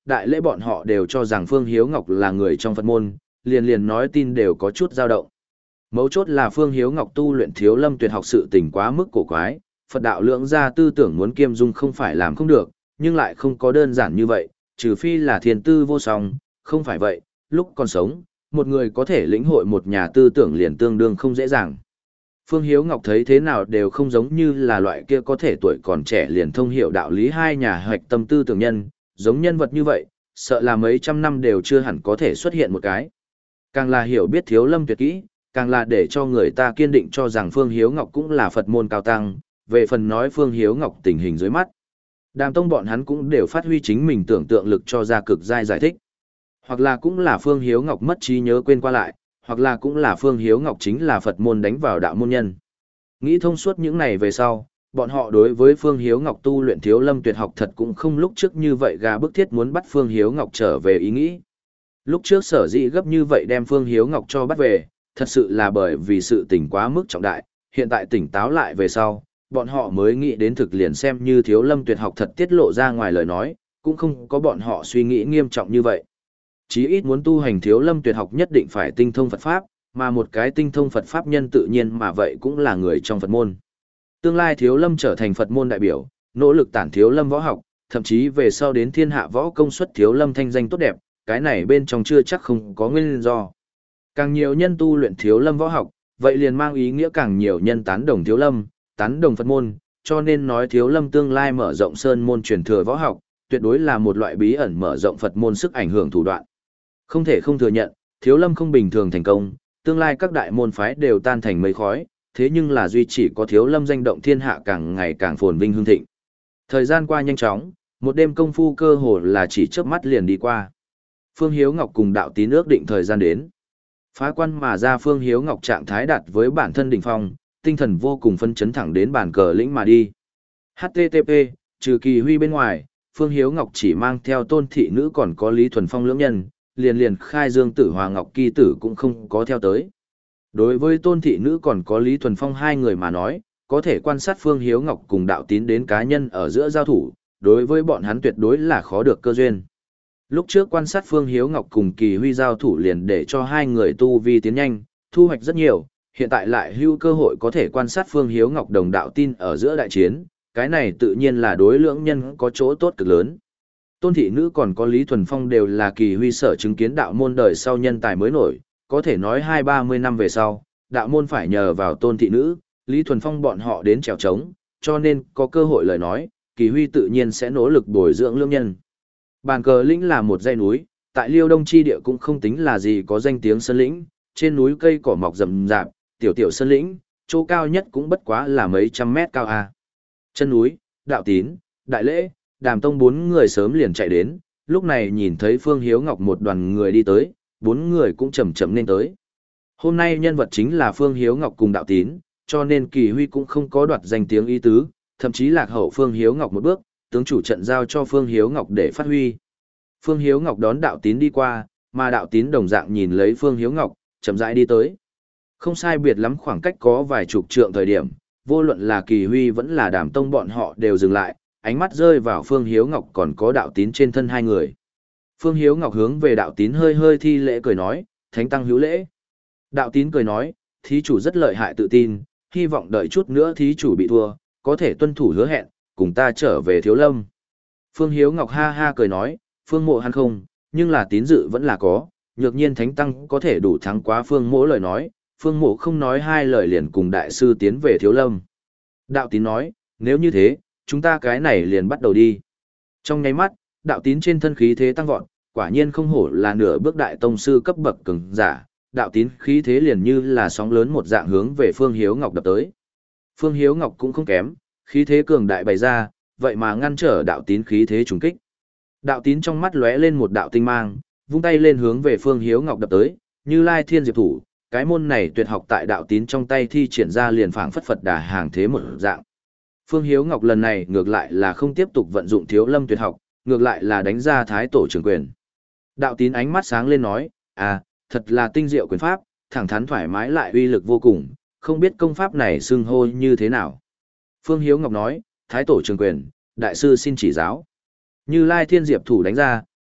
đại lễ bọn họ đều cho rằng Phương Hiếu Ngọc là người trong Phật môn, liền liền nói tin đều có chút dao động. Mấu chốt là Phương Hiếu Ngọc tu luyện Thiếu Lâm Tuyệt học sự tình quá mức cổ quái, Phật đạo lưỡng gia tư tưởng muốn kiêm dung không phải làm không được, nhưng lại không có đơn giản như vậy, trừ phi là thiên tư vô song, không phải vậy, lúc còn sống, một người có thể lĩnh hội một nhà tư tưởng liền tương đương không dễ dàng. Phương Hiếu Ngọc thấy thế nào đều không giống như là loại kia có thể tuổi còn trẻ liền thông hiểu đạo lý hai nhà hoạch tâm tư tưởng nhân, giống nhân vật như vậy, sợ là mấy trăm năm đều chưa hẳn có thể xuất hiện một cái. Càng là hiểu biết Thiếu Lâm tuyệt kỹ, càng là để cho người ta kiên định cho rằng Phương Hiếu Ngọc cũng là Phật môn cao tăng, về phần nói Phương Hiếu Ngọc tình hình dưới mắt. Đàm tông bọn hắn cũng đều phát huy chính mình tưởng tượng lực cho ra cực giai giải thích. Hoặc là cũng là Phương Hiếu Ngọc mất trí nhớ quên qua lại, hoặc là cũng là Phương Hiếu Ngọc chính là Phật môn đánh vào đạo môn nhân. Nghĩ thông suốt những này về sau, bọn họ đối với Phương Hiếu Ngọc tu luyện Thiếu Lâm tuyệt học thật cũng không lúc trước như vậy gà bức thiết muốn bắt Phương Hiếu Ngọc trở về ý nghĩ. Lúc trước sở dĩ gấp như vậy đem Phương Hiếu Ngọc cho bắt về, thật sự là bởi vì sự tình quá mức trọng đại, hiện tại tỉnh táo lại về sau, bọn họ mới nghĩ đến thực liền xem như Thiếu Lâm tuyệt học thật tiết lộ ra ngoài lời nói, cũng không có bọn họ suy nghĩ nghiêm trọng như vậy. Chí ít muốn tu hành Thiếu Lâm tuyệt học nhất định phải tinh thông Phật Pháp, mà một cái tinh thông Phật Pháp nhân tự nhiên mà vậy cũng là người trong Phật môn. Tương lai Thiếu Lâm trở thành Phật môn đại biểu, nỗ lực tản Thiếu Lâm võ học, thậm chí về sau đến thiên hạ võ công suất Thiếu Lâm thanh danh tốt đẹp, cái này bên trong chưa chắc không có nguyên do. Càng nhiều nhân tu luyện Thiếu Lâm võ học, vậy liền mang ý nghĩa càng nhiều nhân tán đồng Thiếu Lâm, tán đồng Phật môn, cho nên nói Thiếu Lâm tương lai mở rộng sơn môn truyền thừa võ học, tuyệt đối là một loại bí ẩn mở rộng Phật môn sức ảnh hưởng thủ đoạn. Không thể không thừa nhận, Thiếu Lâm không bình thường thành công, tương lai các đại môn phái đều tan thành mây khói, thế nhưng là duy chỉ có Thiếu Lâm danh động thiên hạ càng ngày càng phồn vinh hưng thịnh. Thời gian qua nhanh chóng, một đêm công phu cơ hồ là chỉ chớp mắt liền đi qua. Phương Hiếu Ngọc cùng Đạo Tín ước định thời gian đến. Phá quan mà ra Phương Hiếu Ngọc trạng thái đạt với bản thân đỉnh phong, tinh thần vô cùng phân chấn thẳng đến bàn cờ lĩnh mà đi. hát tê tê pê, trừ Kỳ Huy bên ngoài, Phương Hiếu Ngọc chỉ mang theo Tôn thị nữ còn có Lý Thuần Phong lưỡng nhân, liền liền khai Dương Tử Hòa Ngọc Kỳ Tử cũng không có theo tới. Đối với Tôn thị nữ còn có Lý Thuần Phong hai người mà nói, có thể quan sát Phương Hiếu Ngọc cùng Đạo Tín đến cá nhân ở giữa giao thủ, đối với bọn hắn tuyệt đối là khó được cơ duyên. Lúc trước quan sát Phương Hiếu Ngọc cùng Kỳ Huy giao thủ liền để cho hai người tu vi tiến nhanh, thu hoạch rất nhiều, hiện tại lại hưu cơ hội có thể quan sát Phương Hiếu Ngọc đồng Đạo Tín ở giữa đại chiến, cái này tự nhiên là đối lưỡng nhân có chỗ tốt cực lớn. Tôn thị nữ còn có Lý Thuần Phong đều là Kỳ Huy sở chứng kiến đạo môn đời sau nhân tài mới nổi, có thể nói hai ba mươi năm về sau, đạo môn phải nhờ vào Tôn thị nữ, Lý Thuần Phong bọn họ đến trèo trống, cho nên có cơ hội lời nói, Kỳ Huy tự nhiên sẽ nỗ lực bồi dưỡng lưỡng nhân. Bàn cờ lĩnh là một dãy núi, tại Liêu Đông chi địa cũng không tính là gì có danh tiếng sơn lĩnh, trên núi cây cỏ mọc rậm rạp, tiểu tiểu sơn lĩnh, chỗ cao nhất cũng bất quá là mấy trăm mét cao a. Chân núi, Đạo Tín, Đại Lễ, Đàm Tông bốn người sớm liền chạy đến, lúc này nhìn thấy Phương Hiếu Ngọc một đoàn người đi tới, bốn người cũng chậm chậm nên tới. Hôm nay nhân vật chính là Phương Hiếu Ngọc cùng Đạo Tín, cho nên Kỳ Huy cũng không có đoạt danh tiếng ý tứ, thậm chí lạc hậu Phương Hiếu Ngọc một bước, tướng chủ trận giao cho Phương Hiếu Ngọc để phát huy. Phương Hiếu Ngọc đón Đạo Tín đi qua, mà Đạo Tín đồng dạng nhìn lấy Phương Hiếu Ngọc, chậm rãi đi tới. Không sai biệt lắm khoảng cách có vài chục trượng thời điểm, vô luận là Kỳ Huy vẫn là Đàm Tông bọn họ đều dừng lại, ánh mắt rơi vào Phương Hiếu Ngọc còn có Đạo Tín trên thân hai người. Phương Hiếu Ngọc hướng về Đạo Tín hơi hơi thi lễ cười nói, thánh tăng hữu lễ. Đạo Tín cười nói, thí chủ rất lợi hại tự tin, hy vọng đợi chút nữa thí chủ bị thua, có thể tuân thủ hứa hẹn, cùng ta trở về Thiếu Lâm. Phương Hiếu Ngọc ha ha cười nói, Phương mộ hắn không, nhưng là tín dự vẫn là có, nhược nhiên thánh tăng có thể đủ thắng quá Phương mộ lời nói, Phương mộ không nói hai lời liền cùng đại sư tiến về Thiếu Lâm. Đạo Tín nói, nếu như thế, chúng ta cái này liền bắt đầu đi. Trong nháy mắt, Đạo Tín trên thân khí thế tăng vọt, quả nhiên không hổ là nửa bước đại tông sư cấp bậc cường giả, Đạo Tín khí thế liền như là sóng lớn một dạng hướng về Phương Hiếu Ngọc đập tới. Phương Hiếu Ngọc cũng không kém, khí thế cường đại bày ra, vậy mà ngăn trở Đạo Tín khí thế trùng kích. Đạo Tín trong mắt lóe lên một đạo tinh mang, vung tay lên hướng về Phương Hiếu Ngọc đập tới, như Lai Thiên Diệp thủ, cái môn này tuyệt học tại Đạo Tín trong tay thi triển ra liền phảng phất Phật đà hàng thế một dạng. Phương Hiếu Ngọc lần này ngược lại là không tiếp tục vận dụng Thiếu Lâm tuyệt học, ngược lại là đánh ra Thái Tổ Trường Quyền. Đạo Tín ánh mắt sáng lên nói, à, thật là tinh diệu quyền pháp, thẳng thắn thoải mái lại uy lực vô cùng, không biết công pháp này xưng hô như thế nào. Phương Hiếu Ngọc nói, Thái Tổ Trường Quyền, đại sư xin chỉ giáo. Như Lai Thiên Diệp thủ đánh ra,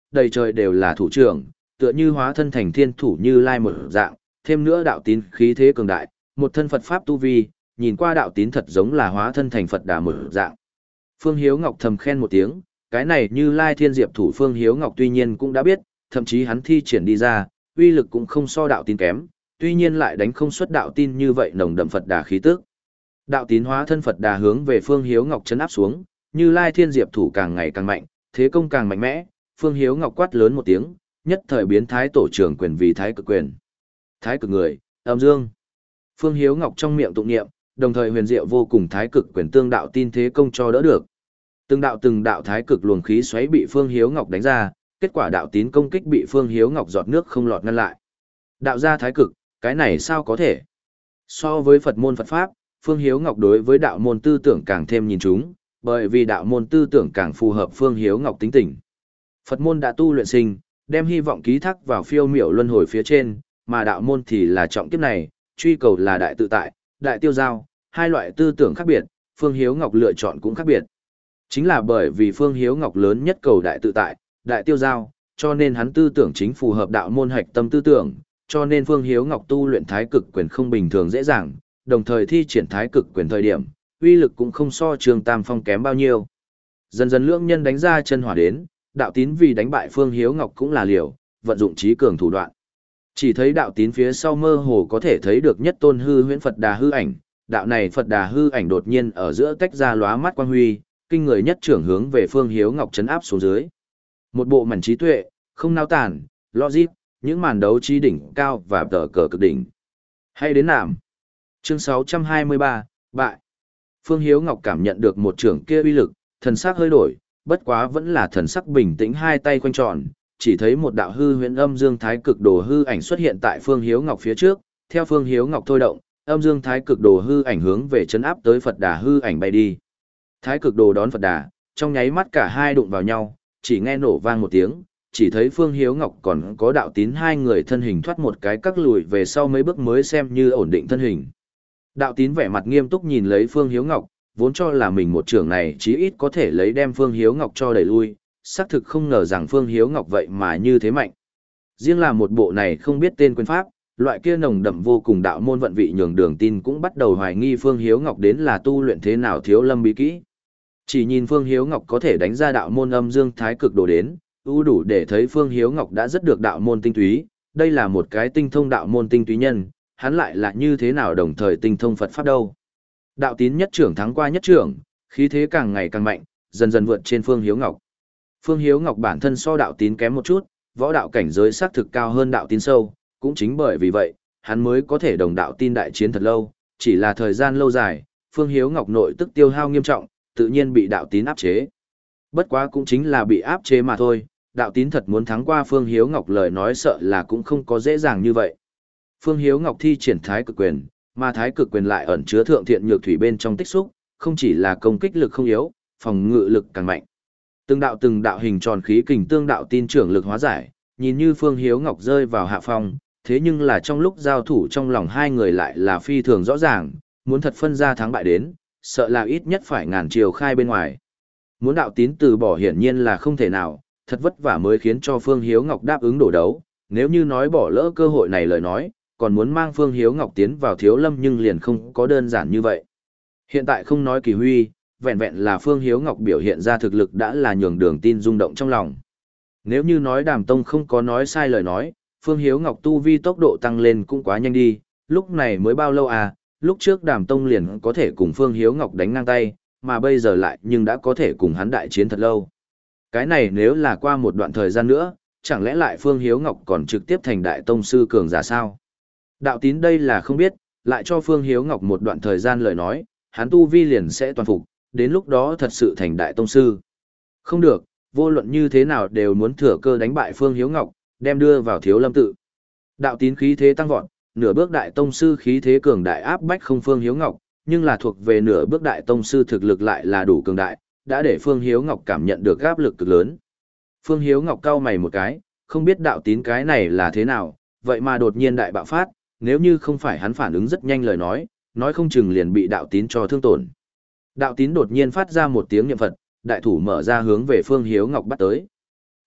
đầy trời đều là thủ trưởng, tựa như hóa thân thành thiên thủ Như Lai một dạng, thêm nữa đạo tín khí thế cường đại, một thân Phật pháp tu vi, nhìn qua đạo tín thật giống là hóa thân thành Phật Đà một dạng. Phương Hiếu Ngọc thầm khen một tiếng, cái này Như Lai Thiên Diệp thủ Phương Hiếu Ngọc tuy nhiên cũng đã biết, thậm chí hắn thi triển đi ra, uy lực cũng không so đạo tín kém, tuy nhiên lại đánh không xuất đạo tín như vậy nồng đậm Phật Đà khí tức. Đạo tín hóa thân Phật Đà hướng về Phương Hiếu Ngọc chấn áp xuống, Như Lai Thiên Diệp thủ càng ngày càng mạnh, thế công càng mạnh mẽ, Phương Hiếu Ngọc quát lớn một tiếng, nhất thời biến thái tổ trưởng quyền vì thái cực quyền. Thái cực người, âm dương. Phương Hiếu Ngọc trong miệng tụng niệm, đồng thời huyền diệu vô cùng thái cực quyền tương đạo tin thế công cho đỡ được. Từng đạo từng đạo thái cực luồng khí xoáy bị Phương Hiếu Ngọc đánh ra, kết quả đạo tín công kích bị Phương Hiếu Ngọc giọt nước không lọt ngăn lại. Đạo gia thái cực, cái này sao có thể? So với Phật môn Phật pháp, Phương Hiếu Ngọc đối với đạo môn tư tưởng càng thêm nhìn chúng, bởi vì đạo môn tư tưởng càng phù hợp Phương Hiếu Ngọc tính tình. Phật môn đã tu luyện sinh, đem hy vọng ký thác vào phiêu miểu luân hồi phía trên, mà đạo môn thì là trọng kiếp này, truy cầu là đại tự tại, đại tiêu giao, hai loại tư tưởng khác biệt, Phương Hiếu Ngọc lựa chọn cũng khác biệt. Chính là bởi vì Phương Hiếu Ngọc lớn nhất cầu đại tự tại, đại tiêu giao, cho nên hắn tư tưởng chính phù hợp đạo môn hạch tâm tư tưởng, cho nên Phương Hiếu Ngọc tu luyện thái cực quyền không bình thường dễ dàng, đồng thời thi triển thái cực quyền thời điểm, uy lực cũng không so Trường Tam Phong kém bao nhiêu. Dần dần lưỡng nhân đánh ra chân hỏa đến, đạo tín vì đánh bại Phương Hiếu Ngọc cũng là liều, vận dụng trí cường thủ đoạn. Chỉ thấy đạo tín phía sau mơ hồ có thể thấy được nhất tôn hư huyễn Phật Đà hư ảnh, đạo này Phật Đà hư ảnh đột nhiên ở giữa tách ra lóa mắt quang huy, kinh người nhất trưởng hướng về Phương Hiếu Ngọc chấn áp xuống dưới. Một bộ mảnh trí tuệ, không nao tản, logic, những màn đấu trí đỉnh cao và tờ cờ cực đỉnh. Hay đến nạm. Chương sáu trăm hai mươi ba, bại. Phương Hiếu Ngọc cảm nhận được một trưởng kia uy lực, thần sắc hơi đổi, bất quá vẫn là thần sắc bình tĩnh, hai tay quanh tròn, chỉ thấy một đạo hư huyễn âm dương thái cực đồ hư ảnh xuất hiện tại Phương Hiếu Ngọc phía trước, theo Phương Hiếu Ngọc thôi động, âm dương thái cực đồ hư ảnh hướng về chấn áp tới Phật Đà hư ảnh bay đi. Thái cực đồ đón Phật Đà, trong nháy mắt cả hai đụng vào nhau, chỉ nghe nổ vang một tiếng, chỉ thấy Phương Hiếu Ngọc còn có đạo tín hai người thân hình thoát một cái cắt lùi về sau mấy bước mới xem như ổn định thân hình. Đạo tín vẻ mặt nghiêm túc nhìn lấy Phương Hiếu Ngọc, vốn cho là mình một trưởng này chí ít có thể lấy đem Phương Hiếu Ngọc cho đẩy lui, xác thực không ngờ rằng Phương Hiếu Ngọc vậy mà như thế mạnh. Riêng là một bộ này không biết tên quyền pháp, loại kia nồng đậm vô cùng đạo môn vận vị nhường đường tin cũng bắt đầu hoài nghi Phương Hiếu Ngọc đến là tu luyện thế nào thiếu lâm bí kỹ. Chỉ nhìn Phương Hiếu Ngọc có thể đánh ra đạo môn âm dương thái cực đồ đến, ưu đủ để thấy Phương Hiếu Ngọc đã rất được đạo môn tinh túy, đây là một cái tinh thông đạo môn tinh túy nhân, hắn lại là như thế nào đồng thời tinh thông Phật pháp đâu. Đạo tín nhất trưởng thắng qua nhất trưởng, khí thế càng ngày càng mạnh, dần dần vượt trên Phương Hiếu Ngọc. Phương Hiếu Ngọc bản thân so đạo tín kém một chút, võ đạo cảnh giới xác thực cao hơn đạo tín sâu, cũng chính bởi vì vậy, hắn mới có thể đồng đạo tin đại chiến thật lâu, chỉ là thời gian lâu dài, Phương Hiếu Ngọc nội tức tiêu hao nghiêm trọng, tự nhiên bị đạo tín áp chế. Bất quá cũng chính là bị áp chế mà thôi, đạo tín thật muốn thắng qua Phương Hiếu Ngọc lời nói sợ là cũng không có dễ dàng như vậy. Phương Hiếu Ngọc thi triển thái cực quyền, mà thái cực quyền lại ẩn chứa thượng thiện nhược thủy bên trong tích xúc, không chỉ là công kích lực không yếu, phòng ngự lực càng mạnh. Từng đạo từng đạo hình tròn khí kình tương đạo tin trưởng lực hóa giải, nhìn như Phương Hiếu Ngọc rơi vào hạ phong, thế nhưng là trong lúc giao thủ trong lòng hai người lại là phi thường rõ ràng, muốn thật phân ra thắng bại đến, sợ là ít nhất phải ngàn chiều khai bên ngoài. Muốn đạo tín từ bỏ hiển nhiên là không thể nào, thật vất vả mới khiến cho Phương Hiếu Ngọc đáp ứng đổ đấu, nếu như nói bỏ lỡ cơ hội này lời nói, còn muốn mang Phương Hiếu Ngọc tiến vào thiếu lâm nhưng liền không có đơn giản như vậy. Hiện tại không nói kỳ huy, vẹn vẹn là Phương Hiếu Ngọc biểu hiện ra thực lực đã là nhường đường tin rung động trong lòng. Nếu như nói Đàm Tông không có nói sai lời nói, Phương Hiếu Ngọc tu vi tốc độ tăng lên cũng quá nhanh đi, lúc này mới bao lâu à, lúc trước Đàm Tông liền có thể cùng Phương Hiếu Ngọc đánh ngang tay, mà bây giờ lại nhưng đã có thể cùng hắn đại chiến thật lâu. Cái này nếu là qua một đoạn thời gian nữa, chẳng lẽ lại Phương Hiếu Ngọc còn trực tiếp thành đại tông sư cường giả sao? Đạo tín đây là không biết, lại cho Phương Hiếu Ngọc một đoạn thời gian lời nói, hắn tu vi liền sẽ toàn phục, đến lúc đó thật sự thành đại tông sư. Không được, vô luận như thế nào đều muốn thừa cơ đánh bại Phương Hiếu Ngọc, đem đưa vào thiếu lâm tự. Đạo tín khí thế tăng vọt, nửa bước đại tông sư khí thế cường đại áp bách không Phương Hiếu Ngọc, nhưng là thuộc về nửa bước đại tông sư thực lực lại là đủ cường đại, đã để Phương Hiếu Ngọc cảm nhận được áp lực cực lớn. Phương Hiếu Ngọc cau mày một cái, không biết đạo tín cái này là thế nào, vậy mà đột nhiên đại bạo phát, nếu như không phải hắn phản ứng rất nhanh lời nói, nói không chừng liền bị đạo tín cho thương tổn. Đạo tín đột nhiên phát ra một tiếng niệm Phật, đại thủ mở ra hướng về Phương Hiếu Ngọc bắt tới.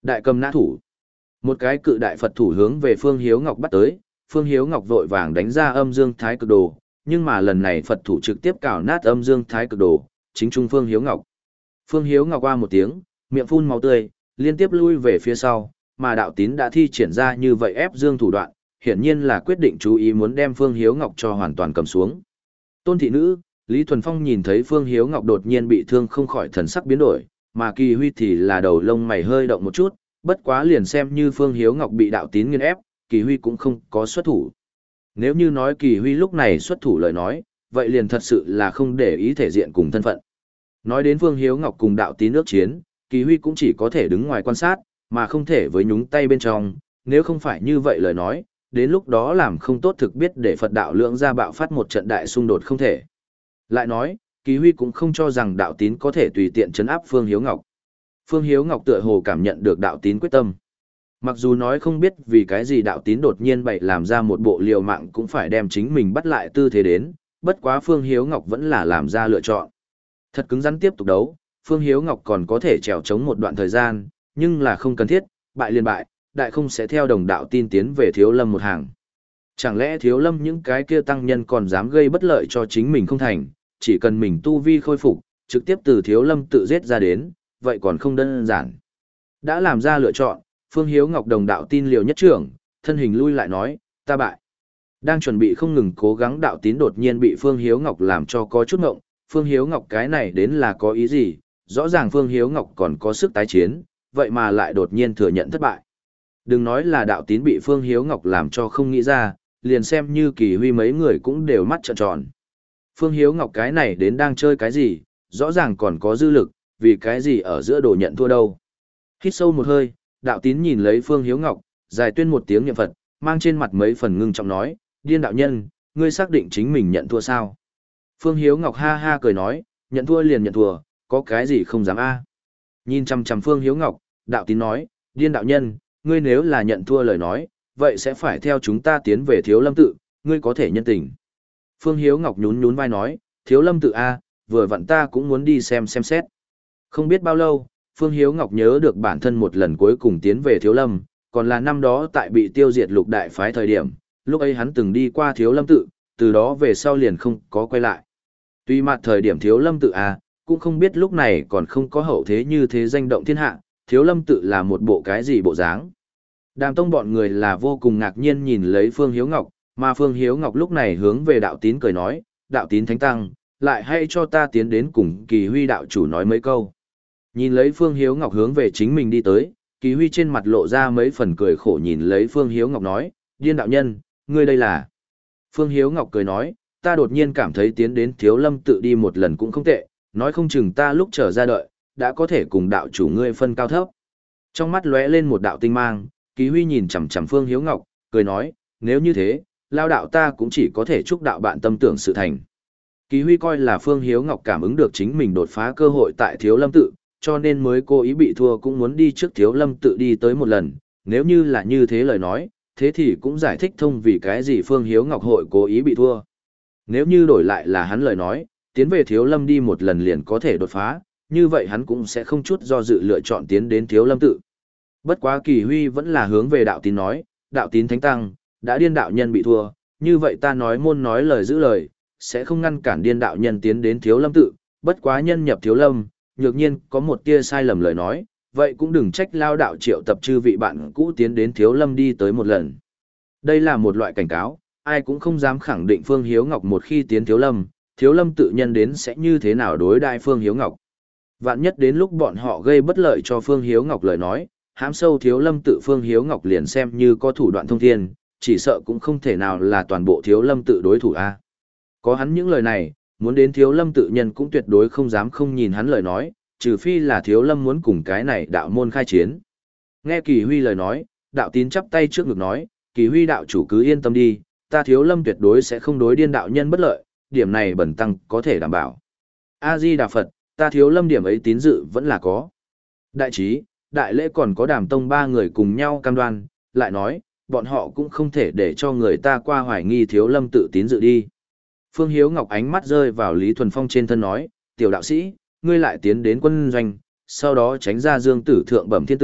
Đại cầm nã thủ. Một cái cự đại Phật thủ hướng về Phương Hiếu Ngọc bắt tới, Phương Hiếu Ngọc vội vàng đánh ra âm dương thái cực đồ, nhưng mà lần này Phật thủ trực tiếp cào nát âm dương thái cực đồ, chính trung Phương Hiếu Ngọc. Phương Hiếu Ngọc qua một tiếng, miệng phun máu tươi, liên tiếp lui về phía sau, mà đạo tín đã thi triển ra như vậy ép dương thủ đoạn, hiển nhiên là quyết định chú ý muốn đem Phương Hiếu Ngọc cho hoàn toàn cầm xuống. Tôn thị nữ, Lý Thuần Phong nhìn thấy Phương Hiếu Ngọc đột nhiên bị thương không khỏi thần sắc biến đổi, mà Kỳ Huy thì là đầu lông mày hơi động một chút, bất quá liền xem như Phương Hiếu Ngọc bị đạo tín nghiền ép, Kỳ Huy cũng không có xuất thủ. Nếu như nói Kỳ Huy lúc này xuất thủ lời nói, vậy liền thật sự là không để ý thể diện cùng thân phận. Nói đến Phương Hiếu Ngọc cùng đạo tín ước chiến, Kỳ Huy cũng chỉ có thể đứng ngoài quan sát, mà không thể với nhúng tay bên trong, nếu không phải như vậy lời nói, đến lúc đó làm không tốt thực biết để Phật đạo lưỡng ra bạo phát một trận đại xung đột không thể. Lại nói, Kỳ Huy cũng không cho rằng đạo tín có thể tùy tiện trấn áp Phương Hiếu Ngọc. Phương Hiếu Ngọc tựa hồ cảm nhận được đạo tín quyết tâm. Mặc dù nói không biết vì cái gì đạo tín đột nhiên bậy làm ra một bộ liều mạng cũng phải đem chính mình bắt lại tư thế đến, bất quá Phương Hiếu Ngọc vẫn là làm ra lựa chọn. Thật cứng rắn tiếp tục đấu, Phương Hiếu Ngọc còn có thể trèo chống một đoạn thời gian, nhưng là không cần thiết, bại liền bại, đại không sẽ theo đồng đạo tin tiến về Thiếu Lâm một hàng. Chẳng lẽ Thiếu Lâm những cái kia tăng nhân còn dám gây bất lợi cho chính mình không thành, chỉ cần mình tu vi khôi phục, trực tiếp từ Thiếu Lâm tự giết ra đến, vậy còn không đơn giản. Đã làm ra lựa chọn, Phương Hiếu Ngọc đồng đạo tin liều nhất trưởng, thân hình lui lại nói, ta bại. Đang chuẩn bị không ngừng cố gắng đạo tín đột nhiên bị Phương Hiếu Ngọc làm cho có chút ngộng, Phương Hiếu Ngọc cái này đến là có ý gì, rõ ràng Phương Hiếu Ngọc còn có sức tái chiến, vậy mà lại đột nhiên thừa nhận thất bại. Đừng nói là đạo tín bị Phương Hiếu Ngọc làm cho không nghĩ ra, liền xem như Kỳ Huy mấy người cũng đều mắt trợn tròn. Phương Hiếu Ngọc cái này đến đang chơi cái gì, rõ ràng còn có dư lực, vì cái gì ở giữa đồ nhận thua đâu. Hít sâu một hơi, đạo tín nhìn lấy Phương Hiếu Ngọc, dài tuyên một tiếng niệm Phật, mang trên mặt mấy phần ngưng trọng nói, điên đạo nhân, ngươi xác định chính mình nhận thua sao? Phương Hiếu Ngọc ha ha cười nói, nhận thua liền nhận thua, có cái gì không dám a? Nhìn chằm chằm Phương Hiếu Ngọc, đạo tín nói, điên đạo nhân, ngươi nếu là nhận thua lời nói, vậy sẽ phải theo chúng ta tiến về Thiếu Lâm tự, ngươi có thể nhân tình. Phương Hiếu Ngọc nhún nhún vai nói, Thiếu Lâm tự a, vừa vặn ta cũng muốn đi xem xem xét. Không biết bao lâu, Phương Hiếu Ngọc nhớ được bản thân một lần cuối cùng tiến về Thiếu Lâm, còn là năm đó tại bị tiêu diệt lục đại phái thời điểm, lúc ấy hắn từng đi qua Thiếu Lâm tự, từ đó về sau liền không có quay lại. Tuy mặt thời điểm Thiếu Lâm tự a, cũng không biết lúc này còn không có hậu thế như thế danh động thiên hạ, Thiếu Lâm tự là một bộ cái gì bộ dáng. Đàm tông bọn người là vô cùng ngạc nhiên nhìn lấy Phương Hiếu Ngọc, mà Phương Hiếu Ngọc lúc này hướng về đạo tín cười nói, đạo tín thánh tăng, lại hay cho ta tiến đến cùng Kỳ Huy đạo chủ nói mấy câu. Nhìn lấy Phương Hiếu Ngọc hướng về chính mình đi tới, Kỳ Huy trên mặt lộ ra mấy phần cười khổ nhìn lấy Phương Hiếu Ngọc nói, điên đạo nhân, ngươi đây là. Phương Hiếu Ngọc cười nói, ta đột nhiên cảm thấy tiến đến Thiếu Lâm tự đi một lần cũng không tệ, nói không chừng ta lúc trở ra đợi, đã có thể cùng đạo chủ ngươi phân cao thấp. Trong mắt lóe lên một đạo tinh mang, Kỳ Huy nhìn chằm chằm Phương Hiếu Ngọc, cười nói, nếu như thế, lao đạo ta cũng chỉ có thể chúc đạo bạn tâm tưởng sự thành. Kỳ Huy coi là Phương Hiếu Ngọc cảm ứng được chính mình đột phá cơ hội tại Thiếu Lâm tự, cho nên mới cố ý bị thua cũng muốn đi trước Thiếu Lâm tự đi tới một lần, nếu như là như thế lời nói, thế thì cũng giải thích thông vì cái gì Phương Hiếu Ngọc hội cố ý bị thua. Nếu như đổi lại là hắn lời nói, tiến về Thiếu Lâm đi một lần liền có thể đột phá, như vậy hắn cũng sẽ không chút do dự lựa chọn tiến đến Thiếu Lâm tự. Bất quá Kỳ Huy vẫn là hướng về đạo tín nói, đạo tín thánh tăng, đã điên đạo nhân bị thua, như vậy ta nói môn nói lời giữ lời, sẽ không ngăn cản điên đạo nhân tiến đến Thiếu Lâm tự, bất quá nhân nhập Thiếu Lâm, nhược nhiên có một tia sai lầm lời nói, vậy cũng đừng trách lao đạo triệu tập chư vị bạn cũ tiến đến Thiếu Lâm đi tới một lần. Đây là một loại cảnh cáo, ai cũng không dám khẳng định Phương Hiếu Ngọc một khi tiến Thiếu Lâm, Thiếu Lâm tự nhân đến sẽ như thế nào đối đại Phương Hiếu Ngọc. Vạn nhất đến lúc bọn họ gây bất lợi cho Phương Hiếu Ngọc lời nói, hãm sâu Thiếu Lâm tự Phương Hiếu Ngọc liền xem như có thủ đoạn thông thiên, chỉ sợ cũng không thể nào là toàn bộ Thiếu Lâm tự đối thủ a. Có hắn những lời này, muốn đến Thiếu Lâm tự nhân cũng tuyệt đối không dám không nhìn hắn lời nói, trừ phi là Thiếu Lâm muốn cùng cái này đạo môn khai chiến. Nghe Kỳ Huy lời nói, đạo tín chắp tay trước ngực nói, Kỳ Huy đạo chủ cứ yên tâm đi, ta Thiếu Lâm tuyệt đối sẽ không đối điên đạo nhân bất lợi, điểm này bẩn tăng có thể đảm bảo. A-di-đà Phật, ta Thiếu Lâm điểm ấy tín dự vẫn là có. Đại trí, đại lễ còn có Đàm tông ba người cùng nhau cam đoan, lại nói, bọn họ cũng không thể để cho người ta qua hoài nghi Thiếu Lâm tự tín dự đi. Phương Hiếu Ngọc ánh mắt rơi vào Lý Thuần Phong trên thân nói, tiểu đạo sĩ, ngươi lại tiến đến quân doanh, sau đó tránh ra Dương Tử thượng bẩm thiên tử,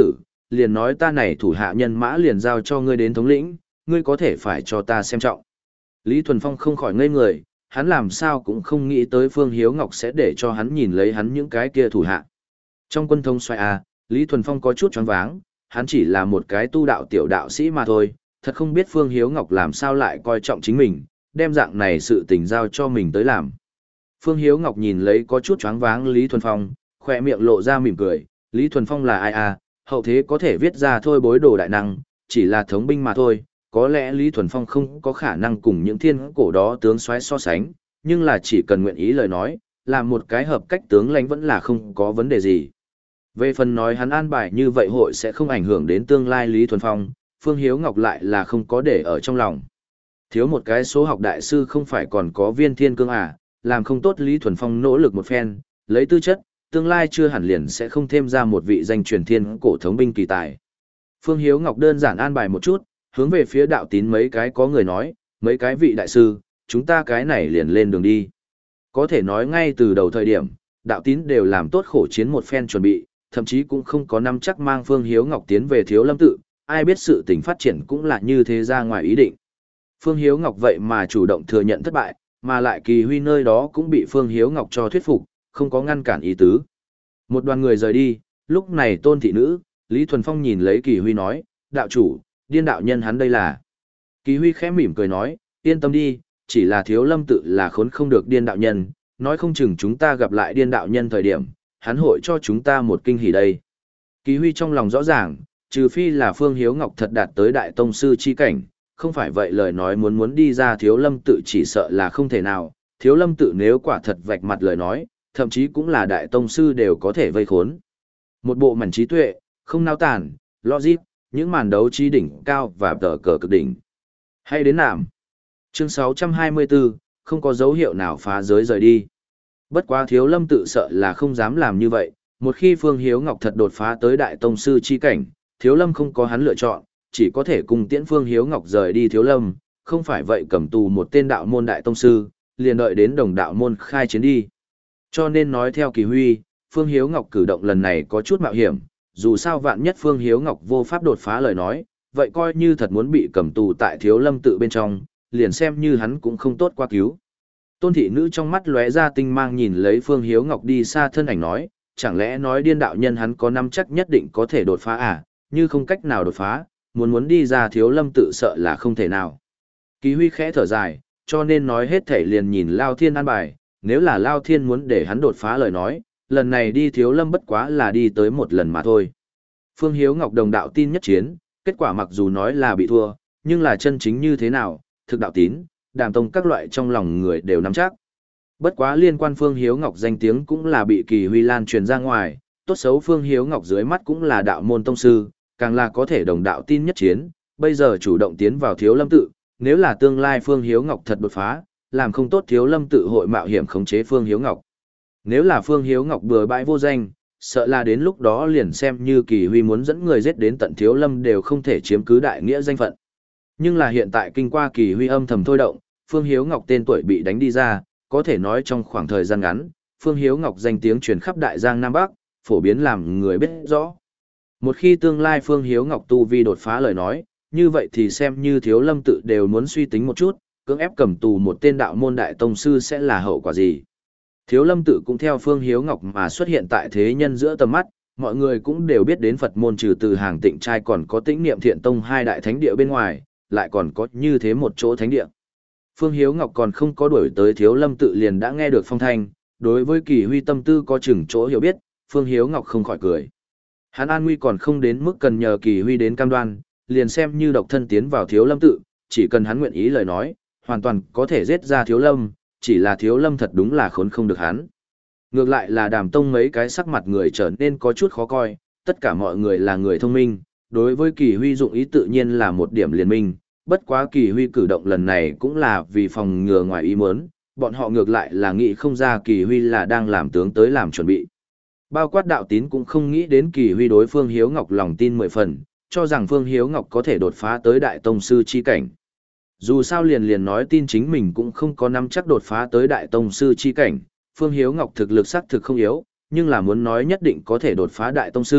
liền nói ta này thủ hạ nhân mã liền giao cho ngươi đến thống lĩnh, ngươi có thể phải cho ta xem trọng. Lý Thuần Phong không khỏi ngây người, hắn làm sao cũng không nghĩ tới Phương Hiếu Ngọc sẽ để cho hắn nhìn lấy hắn những cái kia thủ hạ. Trong quân thống xoay A, Lý Thuần Phong có chút choáng váng, hắn chỉ là một cái tu đạo tiểu đạo sĩ mà thôi, thật không biết Phương Hiếu Ngọc làm sao lại coi trọng chính mình, đem dạng này sự tình giao cho mình tới làm. Phương Hiếu Ngọc nhìn lấy có chút choáng váng Lý Thuần Phong, khỏe miệng lộ ra mỉm cười, Lý Thuần Phong là ai à, hậu thế có thể viết ra thôi bối đồ đại năng, chỉ là thống binh mà thôi, có lẽ Lý Thuần Phong không có khả năng cùng những thiên cổ đó tướng soái so sánh, nhưng là chỉ cần nguyện ý lời nói, làm một cái hợp cách tướng lãnh vẫn là không có vấn đề gì. Về phần nói hắn an bài như vậy hội sẽ không ảnh hưởng đến tương lai Lý Thuần Phong, Phương Hiếu Ngọc lại là không có để ở trong lòng. Thiếu một cái số học đại sư không phải còn có viên thiên cương à, làm không tốt Lý Thuần Phong nỗ lực một phen, lấy tư chất, tương lai chưa hẳn liền sẽ không thêm ra một vị danh truyền thiên cổ thống binh kỳ tài. Phương Hiếu Ngọc đơn giản an bài một chút, hướng về phía đạo tín mấy cái có người nói, mấy cái vị đại sư, chúng ta cái này liền lên đường đi. Có thể nói ngay từ đầu thời điểm, đạo tín đều làm tốt khổ chiến một phen chuẩn bị, thậm chí cũng không có năm chắc mang Phương Hiếu Ngọc tiến về Thiếu Lâm tự, ai biết sự tình phát triển cũng là như thế ra ngoài ý định. Phương Hiếu Ngọc vậy mà chủ động thừa nhận thất bại, mà lại Kỳ Huy nơi đó cũng bị Phương Hiếu Ngọc cho thuyết phục, không có ngăn cản ý tứ. Một đoàn người rời đi, lúc này Tôn thị nữ, Lý Thuần Phong nhìn lấy Kỳ Huy nói, đạo chủ, điên đạo nhân hắn đây là. Kỳ Huy khẽ mỉm cười nói, yên tâm đi, chỉ là Thiếu Lâm tự là khốn không được điên đạo nhân, nói không chừng chúng ta gặp lại điên đạo nhân thời điểm, hắn hội cho chúng ta một kinh hỉ đây. Kỳ Huy trong lòng rõ ràng, trừ phi là Phương Hiếu Ngọc thật đạt tới đại tông sư chi cảnh, không phải vậy lời nói muốn muốn đi ra Thiếu Lâm tự chỉ sợ là không thể nào, Thiếu Lâm tự nếu quả thật vạch mặt lời nói, thậm chí cũng là đại tông sư đều có thể vây khốn. Một bộ mảnh trí tuệ, không nao tản, logic, những màn đấu trí đỉnh cao và tờ cờ cực đỉnh. Hay đến nạm. Chương sáu trăm hai mươi tư, không có dấu hiệu nào phá giới rời đi. Bất quá Thiếu Lâm tự sợ là không dám làm như vậy, một khi Phương Hiếu Ngọc thật đột phá tới đại tông sư chi cảnh, Thiếu Lâm không có hắn lựa chọn, chỉ có thể cùng tiễn Phương Hiếu Ngọc rời đi Thiếu Lâm, không phải vậy cầm tù một tên đạo môn đại tông sư, liền đợi đến đồng đạo môn khai chiến đi. Cho nên nói theo Kỳ Huy, Phương Hiếu Ngọc cử động lần này có chút mạo hiểm, dù sao vạn nhất Phương Hiếu Ngọc vô pháp đột phá lời nói, vậy coi như thật muốn bị cầm tù tại Thiếu Lâm tự bên trong, liền xem như hắn cũng không tốt qua cứu. Tôn thị nữ trong mắt lóe ra tinh mang nhìn lấy Phương Hiếu Ngọc đi xa thân ảnh nói, chẳng lẽ nói điên đạo nhân hắn có năm chắc nhất định có thể đột phá à, như không cách nào đột phá, muốn muốn đi ra Thiếu Lâm tự sợ là không thể nào. Kỳ Huy khẽ thở dài, cho nên nói hết thể liền nhìn Lao Thiên an bài, nếu là Lao Thiên muốn để hắn đột phá lời nói, lần này đi Thiếu Lâm bất quá là đi tới một lần mà thôi. Phương Hiếu Ngọc đồng đạo tin nhất chiến, kết quả mặc dù nói là bị thua, nhưng là chân chính như thế nào, thực đạo tín, đàm tông các loại trong lòng người đều nắm chắc. Bất quá liên quan Phương Hiếu Ngọc danh tiếng cũng là bị Kỳ Huy lan truyền ra ngoài, tốt xấu Phương Hiếu Ngọc dưới mắt cũng là đạo môn tông sư, càng là có thể đồng đạo tin nhất chiến, bây giờ chủ động tiến vào Thiếu Lâm tự, nếu là tương lai Phương Hiếu Ngọc thật đột phá, làm không tốt Thiếu Lâm tự hội mạo hiểm khống chế Phương Hiếu Ngọc. Nếu là Phương Hiếu Ngọc bừa bãi vô danh, sợ là đến lúc đó liền xem như Kỳ Huy muốn dẫn người giết đến tận Thiếu Lâm đều không thể chiếm cứ đại nghĩa danh phận. Nhưng là hiện tại kinh qua Kỳ Huy âm thầm thôi động, Phương Hiếu Ngọc tên tuổi bị đánh đi ra, có thể nói trong khoảng thời gian ngắn, Phương Hiếu Ngọc danh tiếng truyền khắp Đại Giang Nam Bắc, phổ biến làm người biết rõ. Một khi tương lai Phương Hiếu Ngọc tu vi đột phá lời nói, như vậy thì xem như Thiếu Lâm tự đều muốn suy tính một chút, cưỡng ép cầm tù một tên đạo môn đại tông sư sẽ là hậu quả gì. Thiếu Lâm tự cũng theo Phương Hiếu Ngọc mà xuất hiện tại thế nhân giữa tầm mắt, mọi người cũng đều biết đến Phật môn trừ từ hàng Tịnh trai còn có Tĩnh Niệm Thiện Tông hai đại thánh địa bên ngoài, lại còn có như thế một chỗ thánh địa. Phương Hiếu Ngọc còn không có đuổi tới Thiếu Lâm tự liền đã nghe được phong thanh, đối với Kỳ Huy tâm tư có chừng chỗ hiểu biết, Phương Hiếu Ngọc không khỏi cười. Hắn an nguy còn không đến mức cần nhờ Kỳ Huy đến cam đoan, liền xem như độc thân tiến vào Thiếu Lâm tự, chỉ cần hắn nguyện ý lời nói, hoàn toàn có thể giết ra Thiếu Lâm, chỉ là Thiếu Lâm thật đúng là khốn không được hắn. Ngược lại là Đàm Tông mấy cái sắc mặt người trở nên có chút khó coi, tất cả mọi người là người thông minh, đối với Kỳ Huy dụng ý tự nhiên là một điểm liền minh, bất quá Kỳ Huy cử động lần này cũng là vì phòng ngừa ngoài ý muốn, bọn họ ngược lại là nghĩ không ra Kỳ Huy là đang làm tướng tới làm chuẩn bị. Bao quát đạo tín cũng không nghĩ đến Kỳ Huy đối Phương Hiếu Ngọc lòng tin mười phần, cho rằng Phương Hiếu Ngọc có thể đột phá tới đại tông sư chi cảnh. Dù sao liền liền nói tin chính mình cũng không có nắm chắc đột phá tới đại tông sư chi cảnh, Phương Hiếu Ngọc thực lực xác thực không yếu, nhưng là muốn nói nhất định có thể đột phá đại tông sư,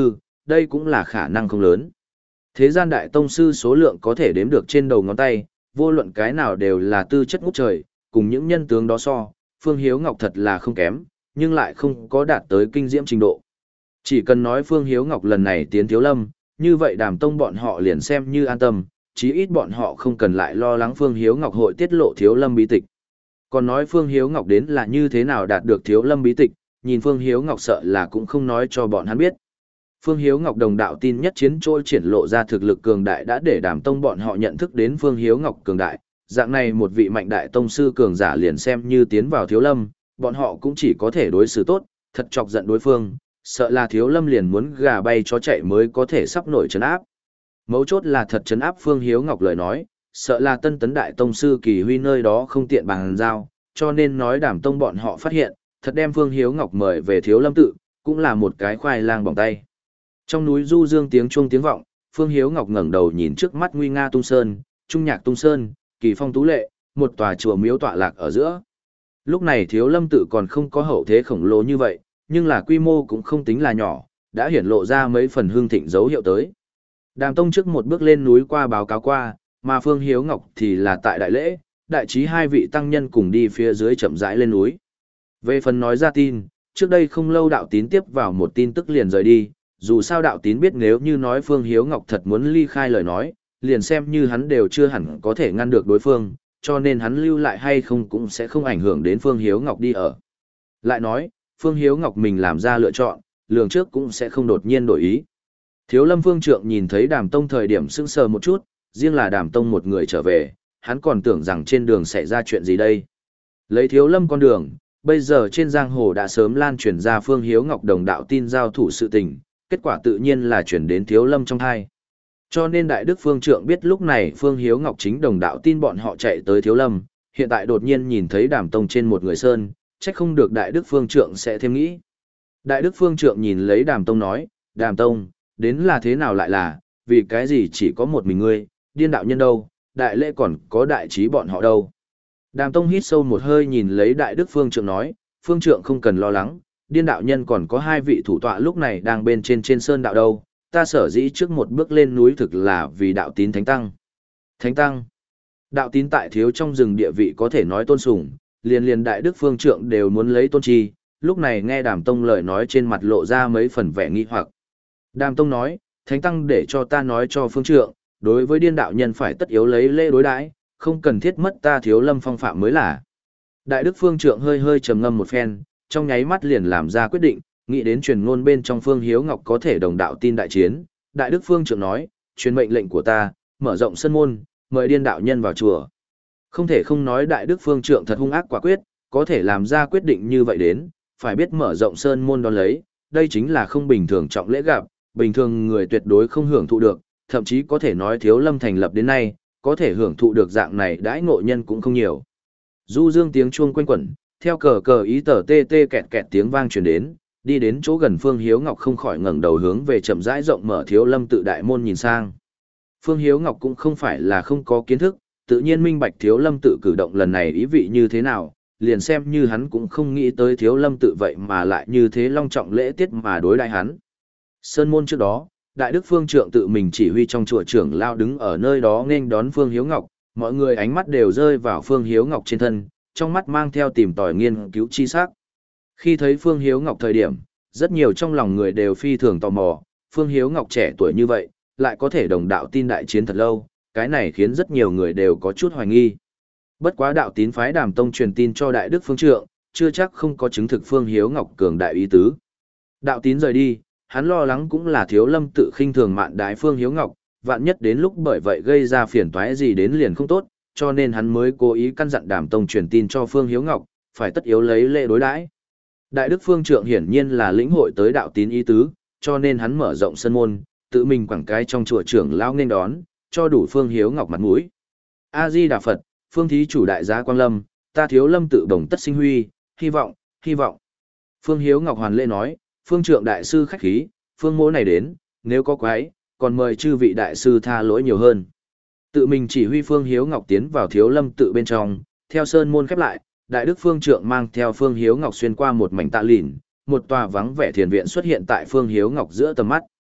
đây cũng là khả năng không lớn. Thế gian đại tông sư số lượng có thể đếm được trên đầu ngón tay, vô luận cái nào đều là tư chất ngút trời, cùng những nhân tướng đó so, Phương Hiếu Ngọc thật là không kém, nhưng lại không có đạt tới kinh diễm trình độ. Chỉ cần nói Phương Hiếu Ngọc lần này tiến Thiếu Lâm, như vậy Đàm Tông bọn họ liền xem như an tâm, chí ít bọn họ không cần lại lo lắng Phương Hiếu Ngọc hội tiết lộ Thiếu Lâm bí tịch. Còn nói Phương Hiếu Ngọc đến là như thế nào đạt được Thiếu Lâm bí tịch, nhìn Phương Hiếu Ngọc sợ là cũng không nói cho bọn hắn biết. Phương Hiếu Ngọc đồng đạo tin nhất chiến trôi triển lộ ra thực lực cường đại đã để Đàm Tông bọn họ nhận thức đến Phương Hiếu Ngọc cường đại, dạng này một vị mạnh đại tông sư cường giả liền xem như tiến vào Thiếu Lâm, bọn họ cũng chỉ có thể đối xử tốt, thật chọc giận đối phương, sợ là Thiếu Lâm liền muốn gà bay chó chạy mới có thể sắp nổi trấn áp. Mấu chốt là thật trấn áp Phương Hiếu Ngọc lời nói, sợ là tân tấn đại tông sư Kỳ Huy nơi đó không tiện bàn giao, cho nên nói Đàm Tông bọn họ phát hiện, thật đem Phương Hiếu Ngọc mời về Thiếu Lâm tự, cũng là một cái khoai lang bỏng tay. Trong núi du dương tiếng chuông tiếng vọng, Phương Hiếu Ngọc ngẩng đầu nhìn trước mắt nguy nga tung sơn, trung nhạc tung sơn, kỳ phong tú lệ, một tòa chùa miếu tọa lạc ở giữa. Lúc này Thiếu Lâm tự còn không có hậu thế khổng lồ như vậy, nhưng là quy mô cũng không tính là nhỏ, đã hiển lộ ra mấy phần hương thịnh dấu hiệu tới. Đàm Tông trước một bước lên núi qua báo cáo qua, mà Phương Hiếu Ngọc thì là tại đại lễ, đại trí hai vị tăng nhân cùng đi phía dưới chậm rãi lên núi. Về phần nói ra tin, trước đây không lâu đạo tín tiếp vào một tin tức liền rời đi, dù sao đạo tín biết nếu như nói Phương Hiếu Ngọc thật muốn ly khai lời nói, liền xem như hắn đều chưa hẳn có thể ngăn được đối phương, cho nên hắn lưu lại hay không cũng sẽ không ảnh hưởng đến Phương Hiếu Ngọc đi ở. Lại nói, Phương Hiếu Ngọc mình làm ra lựa chọn, lường trước cũng sẽ không đột nhiên đổi ý. Thiếu Lâm Phương Trượng nhìn thấy Đàm Tông thời điểm sững sờ một chút, riêng là Đàm Tông một người trở về, hắn còn tưởng rằng trên đường xảy ra chuyện gì đây. Lấy Thiếu Lâm con đường, bây giờ trên giang hồ đã sớm lan truyền ra Phương Hiếu Ngọc đồng đạo tin giao thủ sự tình, kết quả tự nhiên là chuyển đến Thiếu Lâm trong hai. Cho nên Đại Đức Phương Trượng biết lúc này Phương Hiếu Ngọc chính đồng đạo tin bọn họ chạy tới Thiếu Lâm, hiện tại đột nhiên nhìn thấy Đàm Tông trên một người sơn, chắc không được Đại Đức Phương Trượng sẽ thêm nghĩ. Đại Đức Phương Trượng nhìn lấy Đàm Tông nói, Đàm Tông, đến là thế nào lại là, vì cái gì chỉ có một mình ngươi, điên đạo nhân đâu, đại lễ còn có đại trí bọn họ đâu. Đàm Tông hít sâu một hơi nhìn lấy Đại Đức Phương Trượng nói, Phương Trượng không cần lo lắng, điên đạo nhân còn có hai vị thủ tọa lúc này đang bên trên trên sơn đạo đâu, ta sở dĩ trước một bước lên núi thực là vì đạo tín thánh tăng. Thánh tăng, đạo tín tại Thiếu trong rừng địa vị có thể nói tôn sùng, liền liền Đại Đức Phương Trượng đều muốn lấy tôn chi, lúc này nghe Đàm Tông lời nói trên mặt lộ ra mấy phần vẻ nghi hoặc. Đàm Tông nói, thánh tăng để cho ta nói cho Phương Trượng, đối với điên đạo nhân phải tất yếu lấy lễ đối đãi, không cần thiết mất ta Thiếu Lâm phong phạm mới là. Đại Đức Phương Trượng hơi hơi trầm ngâm một phen, trong nháy mắt liền làm ra quyết định, nghĩ đến truyền ngôn bên trong Phương Hiếu Ngọc có thể đồng đạo tin đại chiến. Đại Đức Phương Trượng nói, truyền mệnh lệnh của ta, mở rộng sân môn, mời điên đạo nhân vào chùa. Không thể không nói Đại Đức Phương Trượng thật hung ác quả quyết, có thể làm ra quyết định như vậy đến, phải biết mở rộng sơn môn đón lấy, đây chính là không bình thường trọng lễ gặp, bình thường người tuyệt đối không hưởng thụ được, thậm chí có thể nói Thiếu Lâm thành lập đến nay, có thể hưởng thụ được dạng này đãi ngộ nhân cũng không nhiều. Du dương tiếng chuông quanh quẩn, theo cờ cờ ý tờ tê tê kẹt kẹt tiếng vang truyền đến, đi đến chỗ gần Phương Hiếu Ngọc không khỏi ngẩng đầu hướng về chậm rãi rộng mở Thiếu Lâm tự đại môn nhìn sang. Phương Hiếu Ngọc cũng không phải là không có kiến thức, tự nhiên minh bạch Thiếu Lâm tự cử động lần này ý vị như thế nào, liền xem như hắn cũng không nghĩ tới Thiếu Lâm tự vậy mà lại như thế long trọng lễ tiết mà đối đại hắn. Sơn môn trước đó, Đại Đức Phương Trượng tự mình chỉ huy trong chùa trưởng lao đứng ở nơi đó nghênh đón Phương Hiếu Ngọc, mọi người ánh mắt đều rơi vào Phương Hiếu Ngọc trên thân, trong mắt mang theo tìm tòi nghiên cứu chi sắc. Khi thấy Phương Hiếu Ngọc thời điểm, rất nhiều trong lòng người đều phi thường tò mò, Phương Hiếu Ngọc trẻ tuổi như vậy, lại có thể đồng đạo tin đại chiến thật lâu, cái này khiến rất nhiều người đều có chút hoài nghi. Bất quá đạo tín phái Đàm Tông truyền tin cho Đại Đức Phương Trượng, chưa chắc không có chứng thực Phương Hiếu Ngọc cường đại ý tứ. Đạo tín rời đi, hắn lo lắng cũng là Thiếu Lâm tự khinh thường mạn đái Phương Hiếu Ngọc, vạn nhất đến lúc bởi vậy gây ra phiền toái gì đến liền không tốt, cho nên hắn mới cố ý căn dặn Đàm Tông truyền tin cho Phương Hiếu Ngọc, phải tất yếu lấy lễ đối đãi. Đại Đức Phương Trượng hiển nhiên là lĩnh hội tới đạo tín ý tứ, cho nên hắn mở rộng sân môn, tự mình quảng cái trong chùa trưởng lao nên đón, cho đủ Phương Hiếu Ngọc mặt mũi. A Di Đà Phật, Phương thí chủ đại gia Quang Lâm, ta Thiếu Lâm tự đồng tất sinh huy, hy vọng, hy vọng. Phương Hiếu Ngọc hoàn lễ nói, Phương Trượng đại sư khách khí, Phương mỗ này đến, nếu có quái, còn mời chư vị đại sư tha lỗi nhiều hơn. Tự mình chỉ huy Phương Hiếu Ngọc tiến vào Thiếu Lâm tự bên trong, theo sơn môn khép lại, Đại Đức Phương Trượng mang theo Phương Hiếu Ngọc xuyên qua một mảnh tạ lìn, một tòa vắng vẻ thiền viện xuất hiện tại Phương Hiếu Ngọc giữa tầm mắt.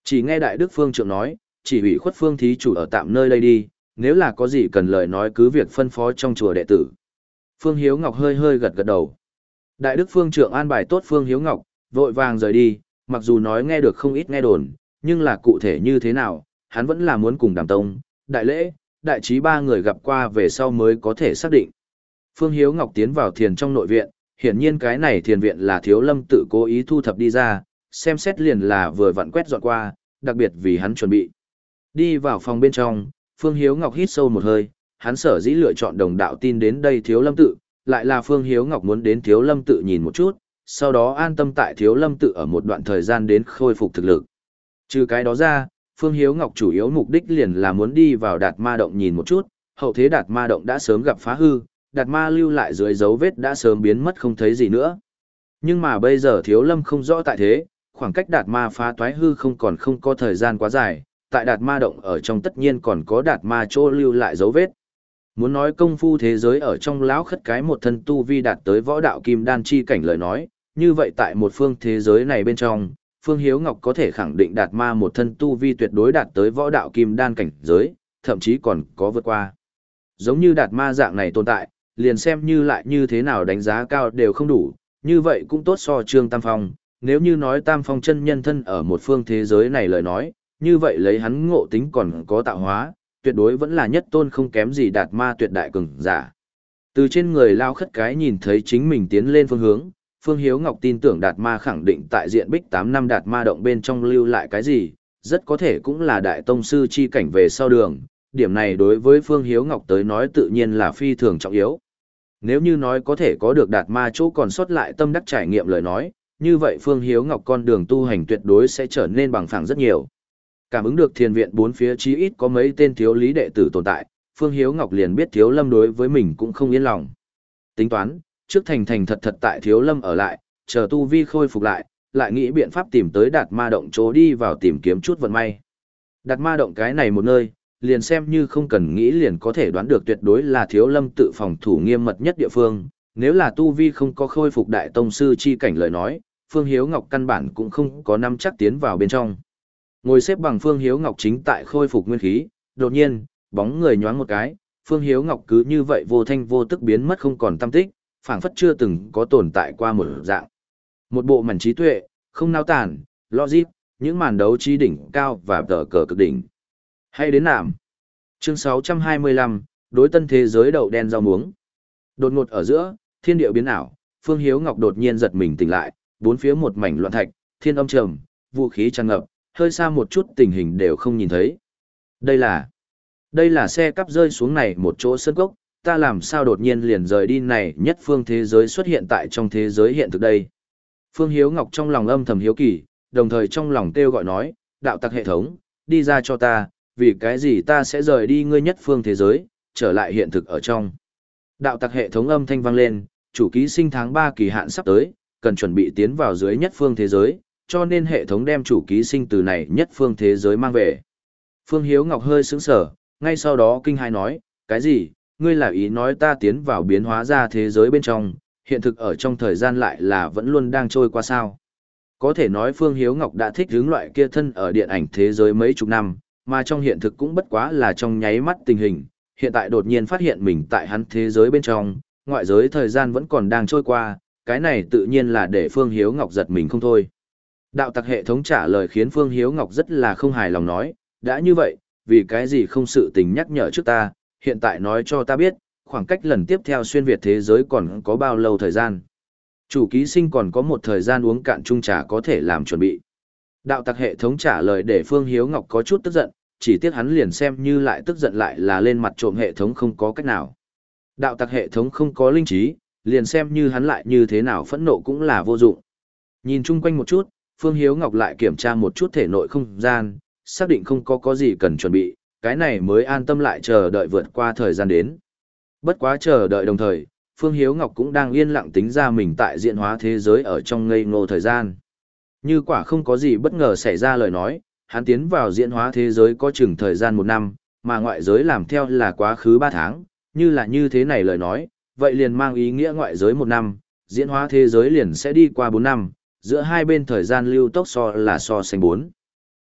Chỉ nghe Đại Đức Phương Trượng nói, chỉ ủy khuất Phương thí chủ ở tạm nơi đây đi, nếu là có gì cần lời nói cứ việc phân phó trong chùa đệ tử. Phương Hiếu Ngọc hơi hơi gật gật đầu. Đại Đức Phương Trượng an bài tốt Phương Hiếu Ngọc, vội vàng rời đi, mặc dù nói nghe được không ít nghe đồn, nhưng là cụ thể như thế nào, hắn vẫn là muốn cùng Đàm Tông, Đại Lễ, Đại Trí ba người gặp qua về sau mới có thể xác định. Phương Hiếu Ngọc tiến vào thiền trong nội viện, hiển nhiên cái này thiền viện là Thiếu Lâm tự cố ý thu thập đi ra, xem xét liền là vừa vặn quét dọn qua, đặc biệt vì hắn chuẩn bị. Đi vào phòng bên trong, Phương Hiếu Ngọc hít sâu một hơi, hắn sở dĩ lựa chọn đồng đạo tin đến đây Thiếu Lâm tự, lại là Phương Hiếu Ngọc muốn đến Thiếu Lâm tự nhìn một chút, sau đó an tâm tại Thiếu Lâm tự ở một đoạn thời gian đến khôi phục thực lực. Trừ cái đó ra, Phương Hiếu Ngọc chủ yếu mục đích liền là muốn đi vào Đạt Ma động nhìn một chút, hậu thế Đạt Ma động đã sớm gặp phá hư, Đạt Ma lưu lại dưới dấu vết đã sớm biến mất không thấy gì nữa. Nhưng mà bây giờ Thiếu Lâm không rõ tại thế, khoảng cách Đạt Ma phá toái hư không còn không có thời gian quá dài, tại Đạt Ma động ở trong tất nhiên còn có Đạt Ma chỗ lưu lại dấu vết. Muốn nói công phu thế giới ở trong lão khất cái một thân tu vi đạt tới võ đạo kim đan chi cảnh lời nói, như vậy tại một phương thế giới này bên trong, Phương Hiếu Ngọc có thể khẳng định Đạt Ma một thân tu vi tuyệt đối đạt tới võ đạo kim đan cảnh giới, thậm chí còn có vượt qua. Giống như Đạt Ma dạng này tồn tại, liền xem như lại như thế nào đánh giá cao đều không đủ, như vậy cũng tốt so Trương Tam Phong, nếu như nói Tam Phong chân nhân thân ở một phương thế giới này lời nói, như vậy lấy hắn ngộ tính còn có tạo hóa, tuyệt đối vẫn là nhất tôn không kém gì Đạt Ma tuyệt đại cường giả. Từ trên người lao khất cái nhìn thấy chính mình tiến lên phương hướng, Phương Hiếu Ngọc tin tưởng Đạt Ma khẳng định tại diện bích tám năm Đạt Ma động bên trong lưu lại cái gì, rất có thể cũng là đại tông sư chi cảnh về sau đường, điểm này đối với Phương Hiếu Ngọc tới nói tự nhiên là phi thường trọng yếu. Nếu như nói có thể có được Đạt Ma chỗ còn sót lại tâm đắc trải nghiệm lời nói, như vậy Phương Hiếu Ngọc con đường tu hành tuyệt đối sẽ trở nên bằng phẳng rất nhiều. Cảm ứng được thiền viện bốn phía chí ít có mấy tên thiếu lý đệ tử tồn tại, Phương Hiếu Ngọc liền biết Thiếu Lâm đối với mình cũng không yên lòng. Tính toán, trước thành thành thật thật tại Thiếu Lâm ở lại, chờ tu vi khôi phục lại, lại nghĩ biện pháp tìm tới Đạt Ma động chỗ đi vào tìm kiếm chút vận may. Đạt Ma động cái này một nơi, liền xem như không cần nghĩ liền có thể đoán được tuyệt đối là Thiếu Lâm tự phòng thủ nghiêm mật nhất địa phương, nếu là tu vi không có khôi phục đại tông sư chi cảnh lời nói, Phương Hiếu Ngọc căn bản cũng không có nắm chắc tiến vào bên trong. Ngồi xếp bằng Phương Hiếu Ngọc chính tại khôi phục nguyên khí, đột nhiên, bóng người nhoáng một cái, Phương Hiếu Ngọc cứ như vậy vô thanh vô tức biến mất không còn tăm tích, phảng phất chưa từng có tồn tại qua một dạng. Một bộ mảnh trí tuệ, không nao tản, logic, những màn đấu trí đỉnh cao và tờ cờ cực đỉnh. Hay đến nạm. Chương sáu trăm hai mươi lăm, đối tân thế giới đậu đen rau muống. Đột ngột ở giữa, thiên địa biến ảo, Phương Hiếu Ngọc đột nhiên giật mình tỉnh lại, bốn phía một mảnh loạn thạch, thiên âm trầm, vũ khí tràn ngập, hơi xa một chút tình hình đều không nhìn thấy. Đây là, đây là xe cắp rơi xuống này một chỗ sơn cốc, ta làm sao đột nhiên liền rời đi này nhất phương thế giới xuất hiện tại trong thế giới hiện thực đây. Phương Hiếu Ngọc trong lòng âm thầm hiếu kỳ, đồng thời trong lòng kêu gọi nói, đạo tặc hệ thống, đi ra cho ta, vì cái gì ta sẽ rời đi ngươi nhất phương thế giới, trở lại hiện thực ở trong. Đạo tặc hệ thống âm thanh vang lên, chủ ký sinh tháng ba kỳ hạn sắp tới, cần chuẩn bị tiến vào dưới nhất phương thế giới, cho nên hệ thống đem chủ ký sinh từ này nhất phương thế giới mang về. Phương Hiếu Ngọc hơi sững sờ, ngay sau đó kinh hãi nói, cái gì, ngươi là ý nói ta tiến vào biến hóa ra thế giới bên trong, hiện thực ở trong thời gian lại là vẫn luôn đang trôi qua sao. Có thể nói Phương Hiếu Ngọc đã thích hướng loại kia thân ở điện ảnh thế giới mấy chục năm, mà trong hiện thực cũng bất quá là trong nháy mắt tình hình, hiện tại đột nhiên phát hiện mình tại hắn thế giới bên trong, ngoại giới thời gian vẫn còn đang trôi qua, cái này tự nhiên là để Phương Hiếu Ngọc giật mình không thôi. Đạo tặc hệ thống trả lời khiến Phương Hiếu Ngọc rất là không hài lòng nói, đã như vậy, vì cái gì không sự tình nhắc nhở trước ta, hiện tại nói cho ta biết, khoảng cách lần tiếp theo xuyên Việt thế giới còn có bao lâu thời gian. Chủ ký sinh còn có một thời gian uống cạn chung trà có thể làm chuẩn bị. Đạo tặc hệ thống trả lời để Phương Hiếu Ngọc có chút tức giận, chỉ tiếc hắn liền xem như lại tức giận lại là lên mặt trộm hệ thống không có cách nào. Đạo tặc hệ thống không có linh trí, liền xem như hắn lại như thế nào phẫn nộ cũng là vô dụng. Nhìn chung quanh một chút, Phương Hiếu Ngọc lại kiểm tra một chút thể nội không gian, xác định không có có gì cần chuẩn bị, cái này mới an tâm lại chờ đợi vượt qua thời gian đến. Bất quá chờ đợi đồng thời, Phương Hiếu Ngọc cũng đang yên lặng tính ra mình tại diễn hóa thế giới ở trong ngây ngô thời gian. Như quả không có gì bất ngờ xảy ra lời nói, hắn tiến vào diễn hóa thế giới có chừng thời gian một năm, mà ngoại giới làm theo là quá khứ ba tháng, như là như thế này lời nói, vậy liền mang ý nghĩa ngoại giới một năm, diễn hóa thế giới liền sẽ đi qua bốn năm, giữa hai bên thời gian lưu tốc so là so sánh bốn.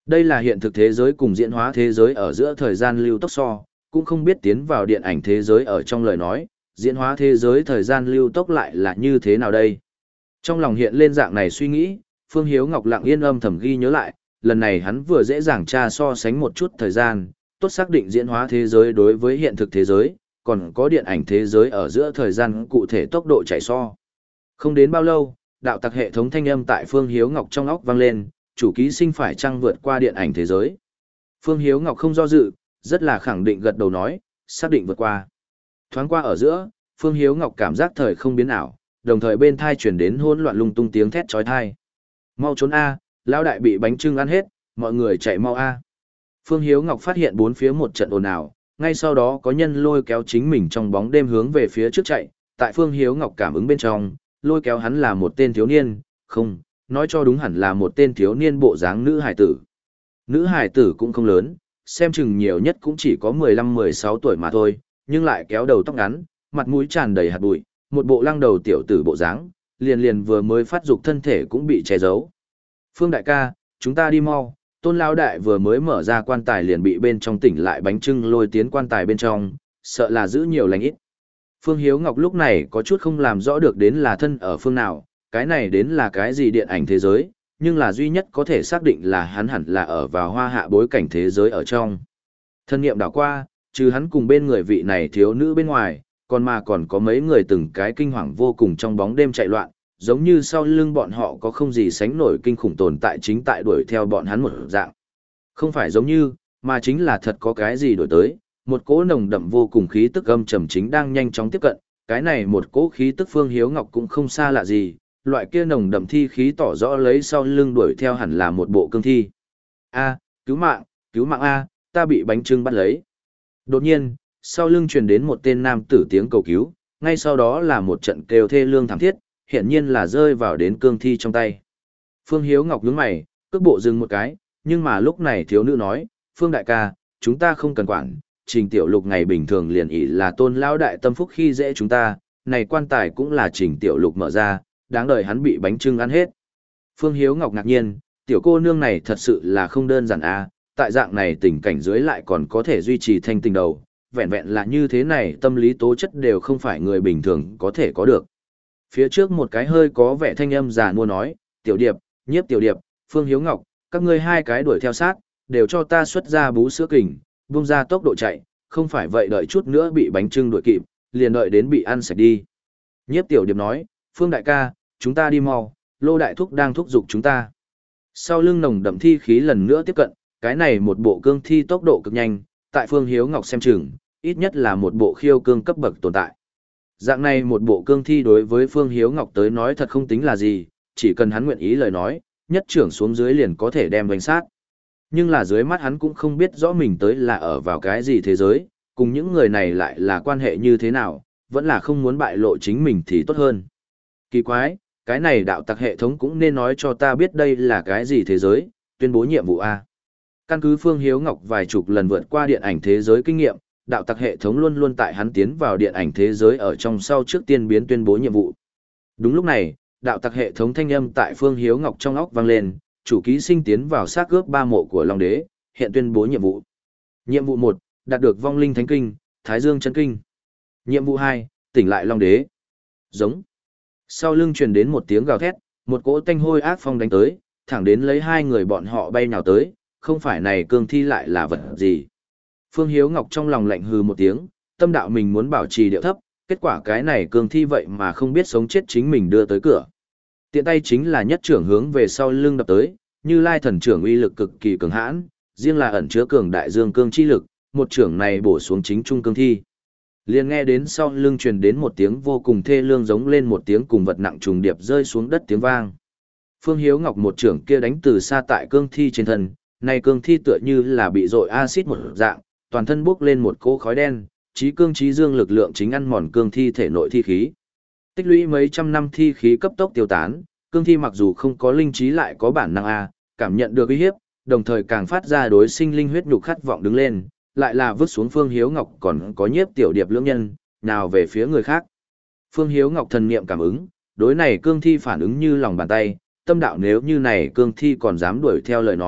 Đây là hiện thực thế giới cùng diễn hóa thế giới ở giữa thời gian lưu tốc so, cũng không biết tiến vào điện ảnh thế giới ở trong lời nói, diễn hóa thế giới thời gian lưu tốc lại là như thế nào đây. Trong lòng hiện lên dạng này suy nghĩ, Phương Hiếu Ngọc lặng yên âm thầm ghi nhớ lại, lần này hắn vừa dễ dàng tra so sánh một chút thời gian, tốt xác định diễn hóa thế giới đối với hiện thực thế giới, còn có điện ảnh thế giới ở giữa thời gian cụ thể tốc độ chạy so. Không đến bao lâu, đạo tặc hệ thống thanh âm tại Phương Hiếu Ngọc trong óc vang lên, chủ ký sinh phải chăng vượt qua điện ảnh thế giới. Phương Hiếu Ngọc không do dự, rất là khẳng định gật đầu nói, xác định vượt qua. Thoáng qua ở giữa, Phương Hiếu Ngọc cảm giác thời không biến ảo, đồng thời bên thai chuyển đến hỗn loạn lung tung tiếng thét chói tai. Mau trốn a, lão đại bị bánh trưng ăn hết, mọi người chạy mau a. Phương Hiếu Ngọc phát hiện bốn phía một trận ồn ào, ngay sau đó có nhân lôi kéo chính mình trong bóng đêm hướng về phía trước chạy, tại Phương Hiếu Ngọc cảm ứng bên trong, lôi kéo hắn là một tên thiếu niên, không, nói cho đúng hẳn là một tên thiếu niên bộ dáng nữ hải tử. Nữ hải tử cũng không lớn, xem chừng nhiều nhất cũng chỉ có mười lăm mười sáu tuổi mà thôi, nhưng lại kéo đầu tóc ngắn, mặt mũi tràn đầy hạt bụi, một bộ lăng đầu tiểu tử bộ dáng, liền liền vừa mới phát dục thân thể cũng bị che giấu. Phương đại ca, chúng ta đi mau, Tôn lão đại vừa mới mở ra quan tài liền bị bên trong tỉnh lại bánh trưng lôi tiến quan tài bên trong, sợ là giữ nhiều lành ít. Phương Hiếu Ngọc lúc này có chút không làm rõ được đến là thân ở phương nào, cái này đến là cái gì điện ảnh thế giới, nhưng là duy nhất có thể xác định là hắn hẳn là ở vào hoa hạ bối cảnh thế giới ở trong. Thân niệm đảo qua, trừ hắn cùng bên người vị này thiếu nữ bên ngoài, còn mà còn có mấy người từng cái kinh hoàng vô cùng trong bóng đêm chạy loạn, giống như sau lưng bọn họ có không gì sánh nổi kinh khủng tồn tại chính tại đuổi theo bọn hắn một dạng. Không phải giống như, mà chính là thật có cái gì đổi tới, một cỗ nồng đậm vô cùng khí tức âm trầm chính đang nhanh chóng tiếp cận, cái này một cỗ khí tức Phương Hiếu Ngọc cũng không xa lạ gì, loại kia nồng đậm thi khí tỏ rõ lấy sau lưng đuổi theo hẳn là một bộ cương thi. A, cứu mạng, cứu mạng A, ta bị bánh trưng bắt lấy. Đột nhiên, sau lưng truyền đến một tên nam tử tiếng cầu cứu, ngay sau đó là một trận kêu thê lương thảm thiết, hiện nhiên là rơi vào đến cương thi trong tay. Phương Hiếu Ngọc nhướng mày, cước bộ dừng một cái, nhưng mà lúc này thiếu nữ nói, Phương đại ca, chúng ta không cần quản, Trình Tiểu Lục ngày bình thường liền ỷ là Tôn lão đại tâm phúc khi dễ chúng ta, này quan tài cũng là Trình Tiểu Lục mở ra, đáng đời hắn bị bánh trưng ăn hết. Phương Hiếu Ngọc ngạc nhiên, tiểu cô nương này thật sự là không đơn giản a, tại dạng này tình cảnh dưới lại còn có thể duy trì thanh tình đầu, vẹn vẹn là như thế này tâm lý tố chất đều không phải người bình thường có thể có được. Phía trước một cái hơi có vẻ thanh âm già nua nói, Tiểu Điệp, Nhiếp Tiểu Điệp, Phương Hiếu Ngọc, các ngươi hai cái đuổi theo sát, đều cho ta xuất ra bú sữa kình, buông ra tốc độ chạy, không phải vậy đợi chút nữa bị bánh trưng đuổi kịp, liền đợi đến bị ăn sạch đi. Nhiếp Tiểu Điệp nói, Phương đại ca, chúng ta đi mau, Lô đại thúc đang thúc giục chúng ta. Sau lưng nồng đậm thi khí lần nữa tiếp cận, cái này một bộ cương thi tốc độ cực nhanh, tại Phương Hiếu Ngọc xem chừng, ít nhất là một bộ khiêu cương cấp bậc tồn tại. Dạng này một bộ cương thi đối với Phương Hiếu Ngọc tới nói thật không tính là gì, chỉ cần hắn nguyện ý lời nói, nhất trưởng xuống dưới liền có thể đem đánh sát. Nhưng là dưới mắt hắn cũng không biết rõ mình tới là ở vào cái gì thế giới, cùng những người này lại là quan hệ như thế nào, vẫn là không muốn bại lộ chính mình thì tốt hơn. Kỳ quái, cái này đạo tặc hệ thống cũng nên nói cho ta biết đây là cái gì thế giới, tuyên bố nhiệm vụ A. Căn cứ Phương Hiếu Ngọc vài chục lần vượt qua điện ảnh thế giới kinh nghiệm, đạo tặc hệ thống luôn luôn tại hắn tiến vào điện ảnh thế giới ở trong sau trước tiên biến tuyên bố nhiệm vụ. Đúng lúc này, đạo tặc hệ thống thanh âm tại Phương Hiếu Ngọc trong óc vang lên, chủ ký sinh tiến vào xác cướp ba mộ của Long Đế, hiện tuyên bố nhiệm vụ. Nhiệm vụ một, đạt được vong linh thánh kinh, Thái Dương chân kinh. Nhiệm vụ hai, tỉnh lại Long Đế. Giống. Sau lưng truyền đến một tiếng gào thét, một cỗ tanh hôi ác phong đánh tới, thẳng đến lấy hai người bọn họ bay nhào tới, không phải này cương thi lại là vật gì. Phương Hiếu Ngọc trong lòng lạnh hừ một tiếng, tâm đạo mình muốn bảo trì điệu thấp, kết quả cái này cương thi vậy mà không biết sống chết chính mình đưa tới cửa. Tiện tay chính là nhất trưởng hướng về sau lưng đập tới, Như Lai thần trưởng uy lực cực kỳ cường hãn, riêng là ẩn chứa cường đại dương cương chi lực, một trưởng này bổ xuống chính trung cương thi. Liền nghe đến sau lưng truyền đến một tiếng vô cùng thê lương giống lên một tiếng cùng vật nặng trùng điệp rơi xuống đất tiếng vang. Phương Hiếu Ngọc một trưởng kia đánh từ xa tại cương thi trên thân, này cương thi tựa như là bị dội axit một dạng, toàn thân bốc lên một cỗ khói đen, trí cương trí dương lực lượng chính ăn mòn cương thi thể nội thi khí. Tích lũy mấy trăm năm thi khí cấp tốc tiêu tán, cương thi mặc dù không có linh trí lại có bản năng a, cảm nhận được uy hiếp, đồng thời càng phát ra đối sinh linh huyết nhục khát vọng đứng lên, lại là vứt xuống Phương Hiếu Ngọc còn có Nhiếp Tiểu Điệp lưỡng nhân, nào về phía người khác. Phương Hiếu Ngọc thần niệm cảm ứng, đối này cương thi phản ứng như lòng bàn tay, tâm đạo nếu như này cương thi còn dám đuổi theo lời nói,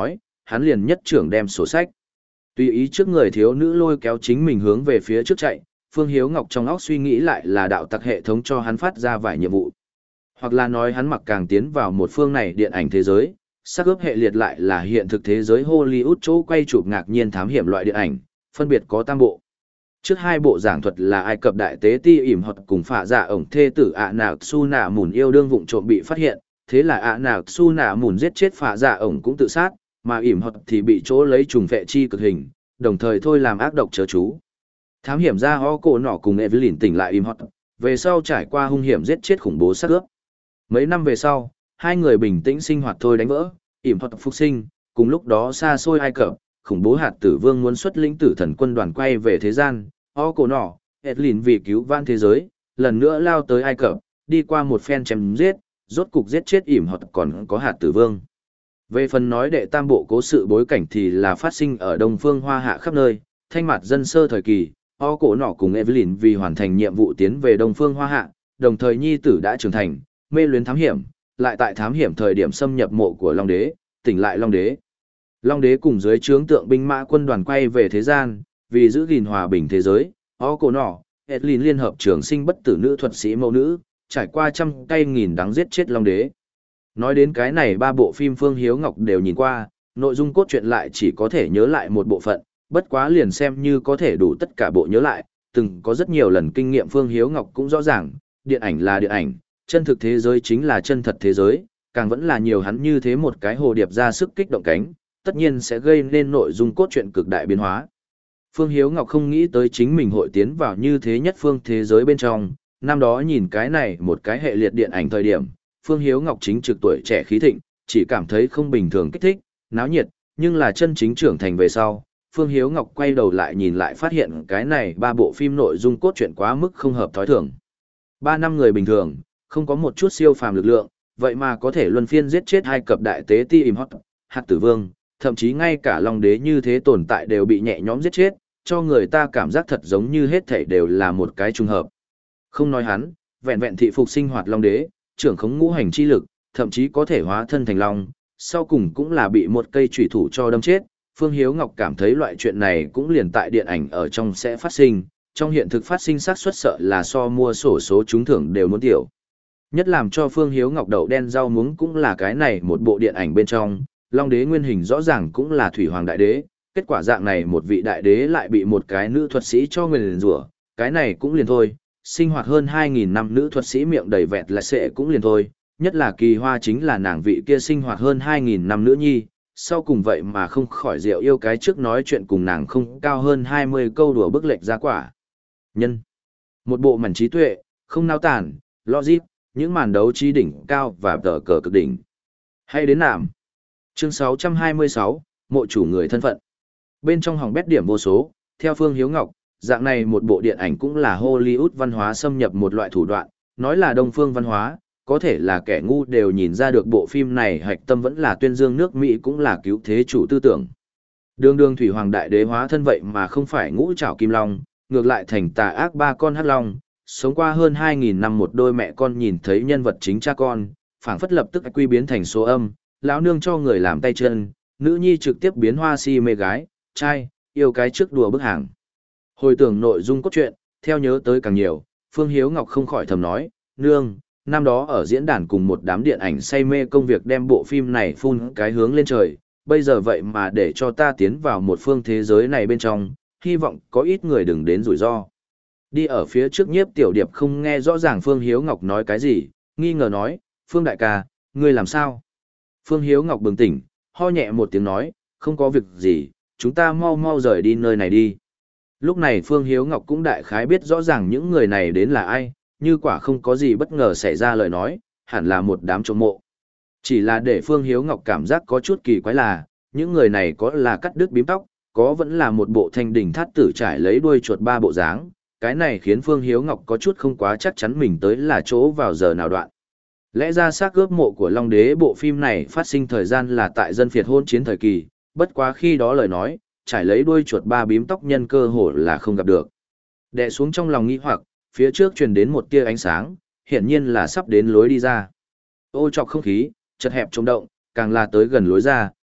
hắn liền nhất trưởng đem sổ sách. Tùy ý trước người thiếu nữ lôi kéo chính mình hướng về phía trước chạy, Phương Hiếu Ngọc trong óc suy nghĩ lại là đạo tặc hệ thống cho hắn phát ra vài nhiệm vụ. Hoặc là nói hắn mặc càng tiến vào một phương này điện ảnh thế giới, sắc ướp hệ liệt lại là hiện thực thế giới Hollywood chỗ quay chụp ngạc nhiên thám hiểm loại điện ảnh, phân biệt có tam bộ. Trước hai bộ giảng thuật là Ai Cập đại tế ti ỉm hoặc cùng phạ dạ ổng thê tử ạ nạc su nạ mùn yêu đương vụng trộm bị phát hiện, thế là ạ nạc su nạ mùn giết chết phạ dạ ổng cũng tự sát, mà ỉm hoặc thì bị chỗ lấy trùng vệ chi cực hình, đồng thời thôi làm ác độc chớ chú. Thám hiểm ra ho cổ nọ cùng Evelyn tỉnh lại ỉm hoặc, về sau trải qua hung hiểm giết chết khủng bố sát ướp. Mấy năm về sau, hai người bình tĩnh sinh hoạt thôi đánh vỡ, ỉm hoặc phục sinh, cùng lúc đó xa xôi Ai Cập, khủng bố hạt tử vương muốn xuất lĩnh tử thần quân đoàn quay về thế gian, ho cổ nọ, Evelyn vì cứu vãn thế giới, lần nữa lao tới Ai Cập, đi qua một phen chém giết, rốt cục giết chết ỉm hoặc còn có hạt tử vương. Về phần nói đệ tam bộ cố sự bối cảnh thì là phát sinh ở Đông Phương Hoa Hạ khắp nơi, thanh mặt dân sơ thời kỳ, o cổ nọ cùng Evelyn vì hoàn thành nhiệm vụ tiến về Đông Phương Hoa Hạ, đồng thời nhi tử đã trưởng thành, mê luyến thám hiểm, lại tại thám hiểm thời điểm xâm nhập mộ của Long Đế, tỉnh lại Long Đế. Long Đế cùng dưới trướng tượng binh mã quân đoàn quay về thế gian, vì giữ gìn hòa bình thế giới, o cổ nọ, Evelyn liên hợp trường sinh bất tử nữ thuật sĩ mẫu nữ, trải qua trăm cây nghìn đắng giết chết Long Đế. Nói đến cái này ba bộ phim Phương Hiếu Ngọc đều nhìn qua, nội dung cốt truyện lại chỉ có thể nhớ lại một bộ phận, bất quá liền xem như có thể đủ tất cả bộ nhớ lại, từng có rất nhiều lần kinh nghiệm Phương Hiếu Ngọc cũng rõ ràng, điện ảnh là điện ảnh, chân thực thế giới chính là chân thật thế giới, càng vẫn là nhiều hắn như thế một cái hồ điệp ra sức kích động cánh, tất nhiên sẽ gây nên nội dung cốt truyện cực đại biến hóa. Phương Hiếu Ngọc không nghĩ tới chính mình hội tiến vào như thế nhất phương thế giới bên trong, năm đó nhìn cái này một cái hệ liệt điện ảnh thời điểm, Phương Hiếu Ngọc chính trực tuổi trẻ khí thịnh, chỉ cảm thấy không bình thường kích thích, náo nhiệt, nhưng là chân chính trưởng thành về sau, Phương Hiếu Ngọc quay đầu lại nhìn lại phát hiện cái này ba bộ phim nội dung cốt truyện quá mức không hợp thói thường. Ba năm người bình thường, không có một chút siêu phàm lực lượng, vậy mà có thể luân phiên giết chết hai cập đại tế ti im hót, hạt tử vương, thậm chí ngay cả Long Đế như thế tồn tại đều bị nhẹ nhõm giết chết, cho người ta cảm giác thật giống như hết thảy đều là một cái trùng hợp. Không nói hắn, vẹn vẹn thị phục sinh hoạt Long Đế, trưởng khống ngũ hành chi lực, thậm chí có thể hóa thân thành long, sau cùng cũng là bị một cây chủy thủ cho đâm chết. Phương Hiếu Ngọc cảm thấy loại chuyện này cũng liền tại điện ảnh ở trong sẽ phát sinh, trong hiện thực phát sinh xác suất sợ là so mua sổ số trúng thưởng đều muốn tiểu. Nhất làm cho Phương Hiếu Ngọc đậu đen rau muống cũng là cái này một bộ điện ảnh bên trong, Long Đế nguyên hình rõ ràng cũng là Thủy Hoàng Đại Đế, kết quả dạng này một vị đại đế lại bị một cái nữ thuật sĩ cho người liền rủa, cái này cũng liền thôi. Sinh hoạt hơn hai nghìn năm nữ thuật sĩ miệng đầy vẹt là sẽ cũng liền thôi, nhất là kỳ hoa chính là nàng vị kia sinh hoạt hơn hai nghìn năm nữ nhi, sau cùng vậy mà không khỏi rượu yêu cái trước nói chuyện cùng nàng không cao hơn hai mươi câu đùa bức lệch ra quả. Nhân. Một bộ mảnh trí tuệ, không nao tản, logic, những màn đấu trí đỉnh cao và tờ cờ cực đỉnh. Hay đến nạm. Chương sáu trăm hai mươi sáu, mộ chủ người thân phận. Bên trong hỏng bét điểm vô số, theo Phương Hiếu Ngọc, dạng này một bộ điện ảnh cũng là Hollywood văn hóa xâm nhập một loại thủ đoạn, nói là Đông phương văn hóa, có thể là kẻ ngu đều nhìn ra được bộ phim này hạch tâm vẫn là tuyên dương nước Mỹ cũng là cứu thế chủ tư tưởng. Đường đường Thủy Hoàng Đại Đế hóa thân vậy mà không phải ngũ trảo kim long, ngược lại thành tà ác ba con hắc long, sống qua hơn hai nghìn năm một đôi mẹ con nhìn thấy nhân vật chính cha con, phảng phất lập tức quy biến thành số âm, lão nương cho người làm tay chân, nữ nhi trực tiếp biến hoa si mê gái, trai, yêu cái trước đùa bức hàng. Hồi tưởng nội dung cốt truyện, theo nhớ tới càng nhiều, Phương Hiếu Ngọc không khỏi thầm nói, nương, năm đó ở diễn đàn cùng một đám điện ảnh say mê công việc đem bộ phim này phun cái hướng lên trời, bây giờ vậy mà để cho ta tiến vào một phương thế giới này bên trong, hy vọng có ít người đừng đến rủi ro. Đi ở phía trước Nhiếp Tiểu Điệp không nghe rõ ràng Phương Hiếu Ngọc nói cái gì, nghi ngờ nói, Phương đại ca, ngươi làm sao? Phương Hiếu Ngọc bừng tỉnh, ho nhẹ một tiếng nói, không có việc gì, chúng ta mau mau rời đi nơi này đi. Lúc này Phương Hiếu Ngọc cũng đại khái biết rõ ràng những người này đến là ai, như quả không có gì bất ngờ xảy ra lời nói, hẳn là một đám trộm mộ. Chỉ là để Phương Hiếu Ngọc cảm giác có chút kỳ quái là, những người này có là cắt đứt bím tóc, có vẫn là một bộ thanh đỉnh thát tử trải lấy đuôi chuột ba bộ dáng, cái này khiến Phương Hiếu Ngọc có chút không quá chắc chắn mình tới là chỗ vào giờ nào đoạn. Lẽ ra xác ướp mộ của Long Đế bộ phim này phát sinh thời gian là tại dân phiệt hôn chiến thời kỳ, bất quá khi đó lời nói, trải lấy đuôi chuột ba bím tóc nhân cơ hồ là không gặp được. Đè xuống trong lòng nghi hoặc, phía trước truyền đến một tia ánh sáng, hiển nhiên là sắp đến lối đi ra. Ô trọc không khí, chật hẹp trống động, càng là tới gần lối ra,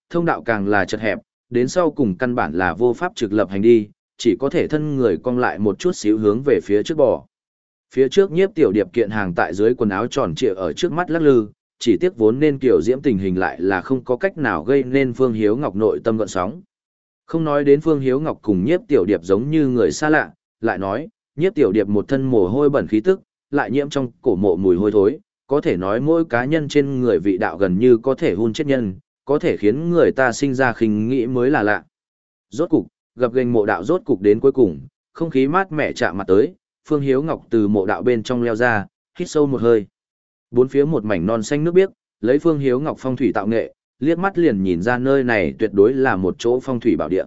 thông đạo càng là chật hẹp, đến sau cùng căn bản là vô pháp trực lập hành đi, chỉ có thể thân người cong lại một chút xíu hướng về phía trước bò. Phía trước Nhiếp Tiểu Điệp kiện hàng tại dưới quần áo tròn trịa ở trước mắt lắc lư, chỉ tiếc vốn nên kiểu diễm tình hình lại là không có cách nào gây nên Phương Hiếu Ngọc nội tâm gợn sóng. Không nói đến Phương Hiếu Ngọc cùng Nhiếp Tiểu Điệp giống như người xa lạ, lại nói, Nhiếp Tiểu Điệp một thân mồ hôi bẩn khí tức, lại nhiễm trong cổ mộ mùi hôi thối, có thể nói mỗi cá nhân trên người vị đạo gần như có thể hun chết nhân, có thể khiến người ta sinh ra khinh nghĩ mới là lạ. Rốt cục, gặp gành mộ đạo rốt cục đến cuối cùng, không khí mát mẻ chạm mặt tới, Phương Hiếu Ngọc từ mộ đạo bên trong leo ra, hít sâu một hơi. Bốn phía một mảnh non xanh nước biếc, lấy Phương Hiếu Ngọc phong thủy tạo nghệ, liếc mắt liền nhìn ra nơi này tuyệt đối là một chỗ phong thủy bảo địa.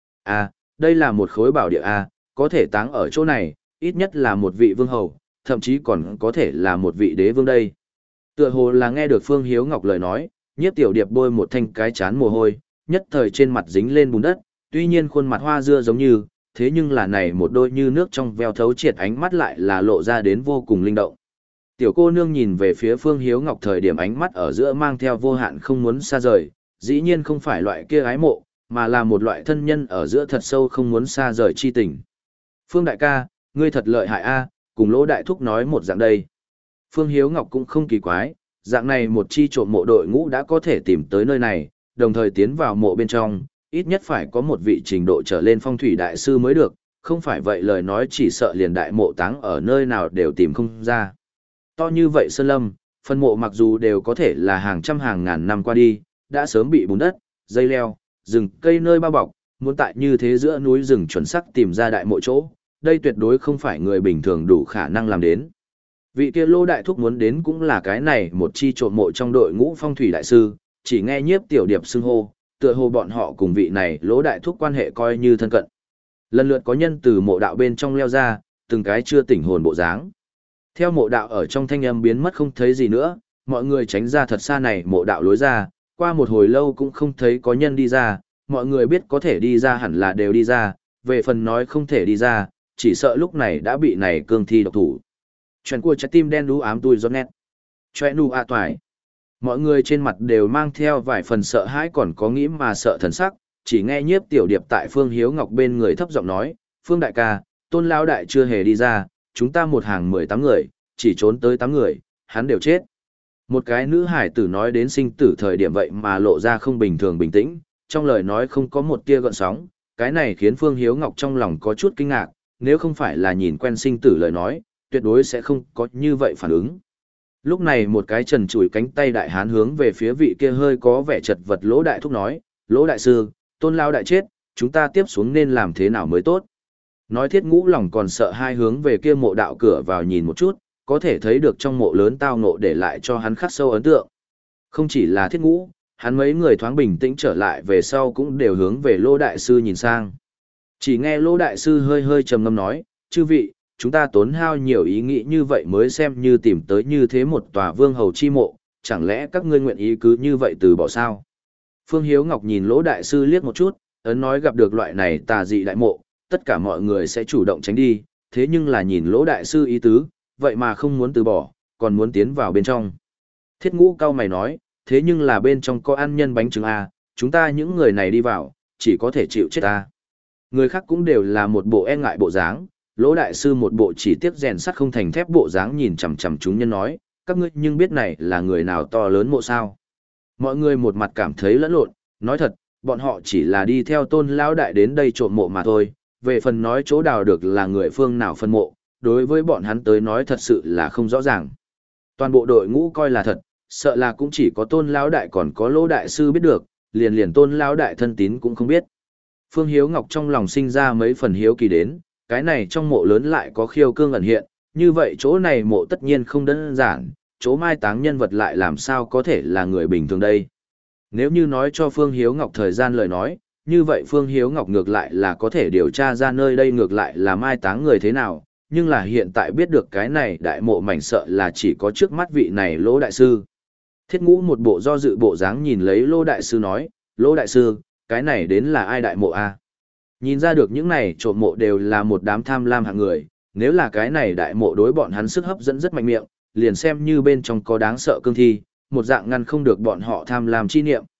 À, đây là một khối bảo địa a, có thể táng ở chỗ này, ít nhất là một vị vương hầu, thậm chí còn có thể là một vị đế vương đây. Tựa hồ là nghe được Phương Hiếu Ngọc lời nói, Nhiếp Tiểu Điệp bôi một thanh cái chán mồ hôi, nhất thời trên mặt dính lên bùn đất, tuy nhiên khuôn mặt hoa dưa giống như, thế nhưng là này một đôi như nước trong veo thấu triệt ánh mắt lại là lộ ra đến vô cùng linh động. Tiểu cô nương nhìn về phía Phương Hiếu Ngọc thời điểm ánh mắt ở giữa mang theo vô hạn không muốn xa rời, dĩ nhiên không phải loại kia ái mộ, mà là một loại thân nhân ở giữa thật sâu không muốn xa rời chi tình. Phương đại ca, ngươi thật lợi hại a, cùng Lỗ đại thúc nói một dạng đây. Phương Hiếu Ngọc cũng không kỳ quái, dạng này một chi trộm mộ đội ngũ đã có thể tìm tới nơi này, đồng thời tiến vào mộ bên trong, ít nhất phải có một vị trình độ trở lên phong thủy đại sư mới được, không phải vậy lời nói chỉ sợ liền đại mộ táng ở nơi nào đều tìm không ra. To như vậy sơn lâm, phân mộ mặc dù đều có thể là hàng trăm hàng ngàn năm qua đi, đã sớm bị bùn đất, dây leo, rừng cây nơi bao bọc, muốn tại như thế giữa núi rừng chuẩn xác tìm ra đại mộ chỗ, đây tuyệt đối không phải người bình thường đủ khả năng làm đến. Vị kia Lô đại thúc muốn đến cũng là cái này một chi trộm mộ trong đội ngũ phong thủy đại sư, chỉ nghe Nhiếp Tiểu Điệp xưng hô, tựa hồ bọn họ cùng vị này Lỗ đại thúc quan hệ coi như thân cận. Lần lượt có nhân từ mộ đạo bên trong leo ra, từng cái chưa tỉnh hồn bộ dáng. Theo mộ đạo ở trong thanh âm biến mất không thấy gì nữa, mọi người tránh ra thật xa này mộ đạo lối ra, qua một hồi lâu cũng không thấy có nhân đi ra, mọi người biết có thể đi ra hẳn là đều đi ra, về phần nói không thể đi ra, chỉ sợ lúc này đã bị này cương thi độc thủ. Chuyện của trái tim đen đú ám tui giọt nét. Chuyện nụ ạ toài. Mọi người trên mặt đều mang theo vài phần sợ hãi còn có nghĩ mà sợ thần sắc, chỉ nghe Nhiếp Tiểu Điệp tại Phương Hiếu Ngọc bên người thấp giọng nói, Phương đại ca, Tôn lão đại chưa hề đi ra, chúng ta một hàng mười tám người, chỉ trốn tới tám người, hắn đều chết. Một cái nữ hải tử nói đến sinh tử thời điểm vậy mà lộ ra không bình thường bình tĩnh, trong lời nói không có một tia gợn sóng, cái này khiến Phương Hiếu Ngọc trong lòng có chút kinh ngạc, nếu không phải là nhìn quen sinh tử lời nói, tuyệt đối sẽ không có như vậy phản ứng. Lúc này một cái trần trụi cánh tay đại hán hướng về phía vị kia hơi có vẻ chật vật Lỗ đại thúc nói, Lỗ đại sư, Tôn lão đại chết, chúng ta tiếp xuống nên làm thế nào mới tốt. Nói Thiết Ngũ lòng còn sợ hai hướng về kia mộ đạo cửa vào nhìn một chút, có thể thấy được trong mộ lớn tao ngộ để lại cho hắn khắc sâu ấn tượng. Không chỉ là Thiết Ngũ, hắn mấy người thoáng bình tĩnh trở lại về sau cũng đều hướng về Lỗ đại sư nhìn sang. Chỉ nghe Lỗ đại sư hơi hơi trầm ngâm nói, chư vị, chúng ta tốn hao nhiều ý nghĩ như vậy mới xem như tìm tới như thế một tòa vương hầu chi mộ, chẳng lẽ các ngươi nguyện ý cứ như vậy từ bỏ sao? Phương Hiếu Ngọc nhìn Lỗ đại sư liếc một chút, ấn nói gặp được loại này tà dị đại mộ, tất cả mọi người sẽ chủ động tránh đi, thế nhưng là nhìn Lỗ đại sư ý tứ, vậy mà không muốn từ bỏ, còn muốn tiến vào bên trong. Thiết Ngũ cao mày nói, thế nhưng là bên trong có ăn nhân bánh trứng à, chúng ta những người này đi vào, chỉ có thể chịu chết ta. Người khác cũng đều là một bộ e ngại bộ dáng, Lỗ đại sư một bộ chỉ tiếc rèn sắt không thành thép bộ dáng nhìn chằm chằm chúng nhân nói, các ngươi nhưng biết này là người nào to lớn mộ sao. Mọi người một mặt cảm thấy lẫn lộn, nói thật, bọn họ chỉ là đi theo Tôn lão đại đến đây trộm mộ mà thôi, về phần nói chỗ đào được là người phương nào phân mộ, đối với bọn hắn tới nói thật sự là không rõ ràng. Toàn bộ đội ngũ coi là thật, sợ là cũng chỉ có Tôn lão đại còn có Lỗ đại sư biết được, liền liền Tôn lão đại thân tín cũng không biết. Phương Hiếu Ngọc trong lòng sinh ra mấy phần hiếu kỳ đến, cái này trong mộ lớn lại có khiêu cương ẩn hiện, như vậy chỗ này mộ tất nhiên không đơn giản, chỗ mai táng nhân vật lại làm sao có thể là người bình thường đây. Nếu như nói cho Phương Hiếu Ngọc thời gian lời nói, như vậy Phương Hiếu Ngọc ngược lại là có thể điều tra ra nơi đây ngược lại là mai táng người thế nào, nhưng là hiện tại biết được cái này đại mộ mảnh sợ là chỉ có trước mắt vị này Lỗ đại sư. Thiết Ngũ một bộ do dự bộ dáng nhìn lấy Lỗ đại sư nói, Lỗ đại sư, cái này đến là ai đại mộ a? Nhìn ra được những này trộm mộ đều là một đám tham lam hạng người, nếu là cái này đại mộ đối bọn hắn sức hấp dẫn rất mạnh miệng, liền xem như bên trong có đáng sợ cương thi, một dạng ngăn không được bọn họ tham lam chi niệm.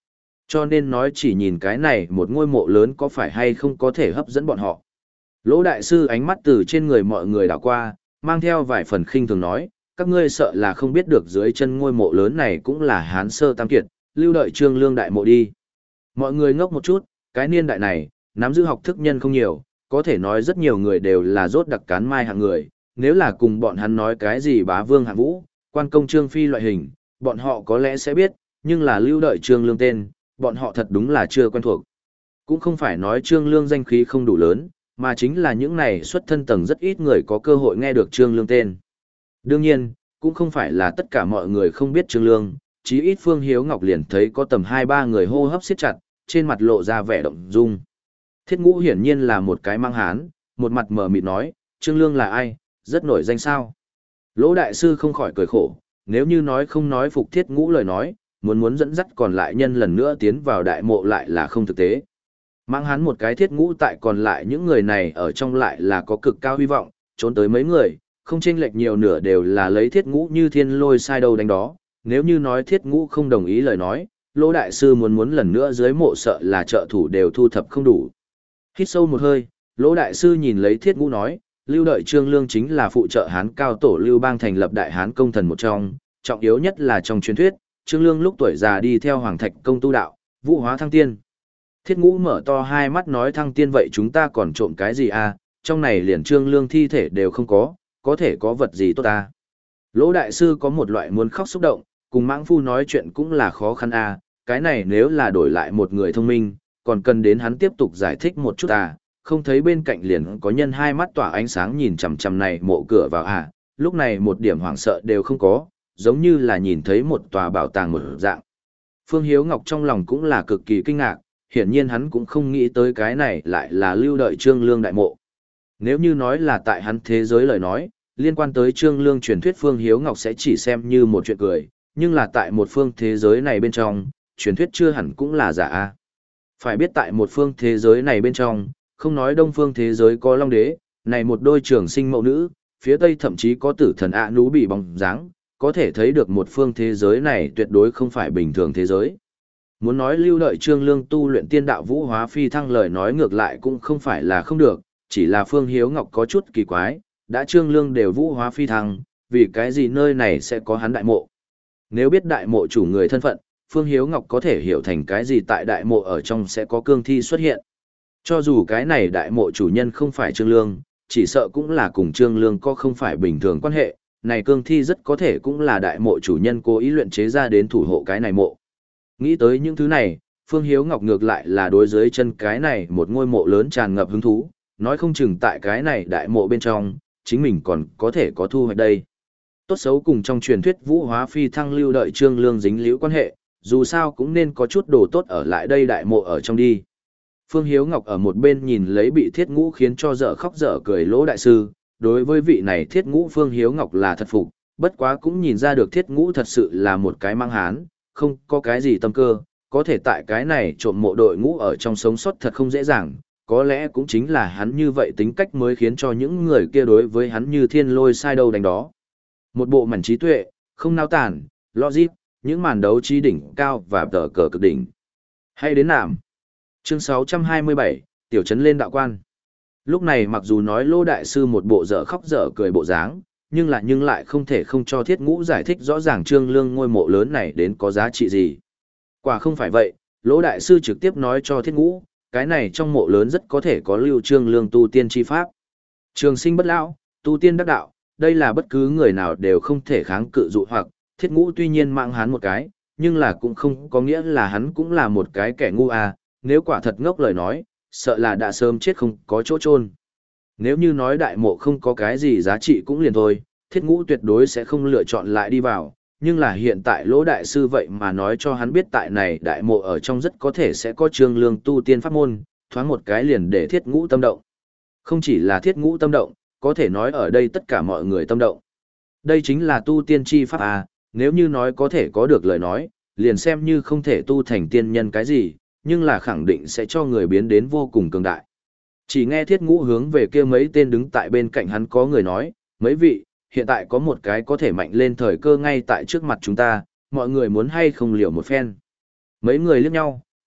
Cho nên nói chỉ nhìn cái này một ngôi mộ lớn có phải hay không có thể hấp dẫn bọn họ. Lỗ đại sư ánh mắt từ trên người mọi người đảo qua, mang theo vài phần khinh thường nói, các ngươi sợ là không biết được dưới chân ngôi mộ lớn này cũng là Hán Sơ Tam Kiệt, lưu đợi Trương Lương đại mộ đi. Mọi người ngốc một chút, cái niên đại này, nắm giữ học thức nhân không nhiều, có thể nói rất nhiều người đều là rốt đặc cán mai hạng người, nếu là cùng bọn hắn nói cái gì bá vương hạng vũ, quan công Trương Phi loại hình, bọn họ có lẽ sẽ biết, nhưng là lưu đợi Trương Lương tên, bọn họ thật đúng là chưa quen thuộc. Cũng không phải nói Trương Lương danh khí không đủ lớn, mà chính là những này xuất thân tầng rất ít người có cơ hội nghe được Trương Lương tên. Đương nhiên, cũng không phải là tất cả mọi người không biết Trương Lương, chí ít Phương Hiếu Ngọc liền thấy có tầm hai ba người hô hấp siết chặt, trên mặt lộ ra vẻ động dung. Thiết Ngũ hiển nhiên là một cái mang hán, một mặt mờ mịt nói, Trương Lương là ai, rất nổi danh sao. Lỗ đại sư không khỏi cười khổ, nếu như nói không nói phục Thiết Ngũ lời nói, muốn muốn dẫn dắt còn lại nhân lần nữa tiến vào đại mộ lại là không thực tế. Mang hắn một cái Thiết Ngũ tại còn lại những người này ở trong lại là có cực cao hy vọng, trốn tới mấy người, không chênh lệch nhiều nửa đều là lấy Thiết Ngũ như thiên lôi sai đầu đánh đó. Nếu như nói Thiết Ngũ không đồng ý lời nói, Lỗ đại sư muốn muốn lần nữa dưới mộ sợ là trợ thủ đều thu thập không đủ. Hít sâu một hơi, Lỗ đại sư nhìn lấy Thiết Ngũ nói, lưu đợi Trương Lương chính là phụ trợ Hán cao tổ Lưu Bang thành lập đại Hán công thần một trong, trọng yếu nhất là trong truyền thuyết, Trương Lương lúc tuổi già đi theo Hoàng Thạch công tu đạo, vũ hóa thăng tiên. Thiết Ngũ mở to hai mắt nói thăng tiên vậy chúng ta còn trộm cái gì à, trong này liền Trương Lương thi thể đều không có, có thể có vật gì tốt ta. Lỗ đại sư có một loại muốn khóc xúc động, cùng mãng phu nói chuyện cũng là khó khăn à, cái này nếu là đổi lại một người thông minh, còn cần đến hắn tiếp tục giải thích một chút à, không thấy bên cạnh liền có nhân hai mắt tỏa ánh sáng nhìn chằm chằm này mộ cửa vào à, lúc này một điểm hoảng sợ đều không có, giống như là nhìn thấy một tòa bảo tàng một dạng. Phương Hiếu Ngọc trong lòng cũng là cực kỳ kinh ngạc, hiển nhiên hắn cũng không nghĩ tới cái này lại là lưu đợi Trương Lương đại mộ. Nếu như nói là tại hắn thế giới lời nói, liên quan tới Trương Lương truyền thuyết Phương Hiếu Ngọc sẽ chỉ xem như một chuyện cười, nhưng là tại một phương thế giới này bên trong, truyền thuyết chưa hẳn cũng là giả a. Phải biết tại một phương thế giới này bên trong, không nói đông phương thế giới có long đế, này một đôi trường sinh mẫu nữ, phía tây thậm chí có tử thần ạ nú bị bóng dáng, có thể thấy được một phương thế giới này tuyệt đối không phải bình thường thế giới. Muốn nói lưu đợi Trương Lương tu luyện tiên đạo vũ hóa phi thăng lời nói ngược lại cũng không phải là không được, chỉ là Phương Hiếu Ngọc có chút kỳ quái, đã Trương Lương đều vũ hóa phi thăng, vì cái gì nơi này sẽ có hắn đại mộ. Nếu biết đại mộ chủ người thân phận, Phương Hiếu Ngọc có thể hiểu thành cái gì tại đại mộ ở trong sẽ có cương thi xuất hiện. Cho dù cái này đại mộ chủ nhân không phải Trương Lương, chỉ sợ cũng là cùng Trương Lương có không phải bình thường quan hệ, này cương thi rất có thể cũng là đại mộ chủ nhân cố ý luyện chế ra đến thủ hộ cái này mộ. Nghĩ tới những thứ này, Phương Hiếu Ngọc ngược lại là đối dưới chân cái này một ngôi mộ lớn tràn ngập hứng thú, nói không chừng tại cái này đại mộ bên trong, chính mình còn có thể có thu hoạch đây. Tốt xấu cùng trong truyền thuyết vũ hóa phi thăng lưu đợi Trương Lương dính liễu quan hệ, dù sao cũng nên có chút đồ tốt ở lại đây đại mộ ở trong đi. Phương Hiếu Ngọc ở một bên nhìn lấy bị Thiết Ngũ khiến cho dở khóc dở cười Lỗ đại sư, đối với vị này Thiết Ngũ Phương Hiếu Ngọc là thật phục, bất quá cũng nhìn ra được Thiết Ngũ thật sự là một cái mang hán, không có cái gì tâm cơ, có thể tại cái này trộm mộ đội ngũ ở trong sống sót thật không dễ dàng, có lẽ cũng chính là hắn như vậy tính cách mới khiến cho những người kia đối với hắn như thiên lôi sai đâu đánh đó. Một bộ mảnh trí tuệ, không nao tản, logic, những màn đấu trí đỉnh cao và tờ cờ cực đỉnh. Hay đến nạm. Chương sáu trăm hai mươi bảy, Tiểu trấn lên đạo quan. Lúc này mặc dù nói Lô đại sư một bộ dở khóc dở cười bộ dáng, nhưng lại nhưng lại không thể không cho Thiết Ngũ giải thích rõ ràng Trương Lương ngôi mộ lớn này đến có giá trị gì. Quả không phải vậy, Lỗ đại sư trực tiếp nói cho Thiết Ngũ, cái này trong mộ lớn rất có thể có lưu Trương Lương tu tiên chi pháp. Trường sinh bất lão, tu tiên đắc đạo, đây là bất cứ người nào đều không thể kháng cự dụ hoặc, Thiết Ngũ tuy nhiên mạng hắn một cái, nhưng là cũng không có nghĩa là hắn cũng là một cái kẻ ngu à, nếu quả thật ngốc lời nói, sợ là đã sớm chết không có chỗ chôn. Nếu như nói đại mộ không có cái gì giá trị cũng liền thôi, Thiết Ngũ tuyệt đối sẽ không lựa chọn lại đi vào, nhưng là hiện tại Lỗ đại sư vậy mà nói cho hắn biết tại này đại mộ ở trong rất có thể sẽ có Trương Lương tu tiên pháp môn, thoáng một cái liền để Thiết Ngũ tâm động. Không chỉ là Thiết Ngũ tâm động, có thể nói ở đây tất cả mọi người tâm động. Đây chính là tu tiên chi pháp à, nếu như nói có thể có được lời nói, liền xem như không thể tu thành tiên nhân cái gì, nhưng là khẳng định sẽ cho người biến đến vô cùng cường đại. Chỉ nghe Thiết Ngũ hướng về kia mấy tên đứng tại bên cạnh hắn có người nói, mấy vị, hiện tại có một cái có thể mạnh lên thời cơ ngay tại trước mặt chúng ta, mọi người muốn hay không liều một phen. Mấy người liếc nhau,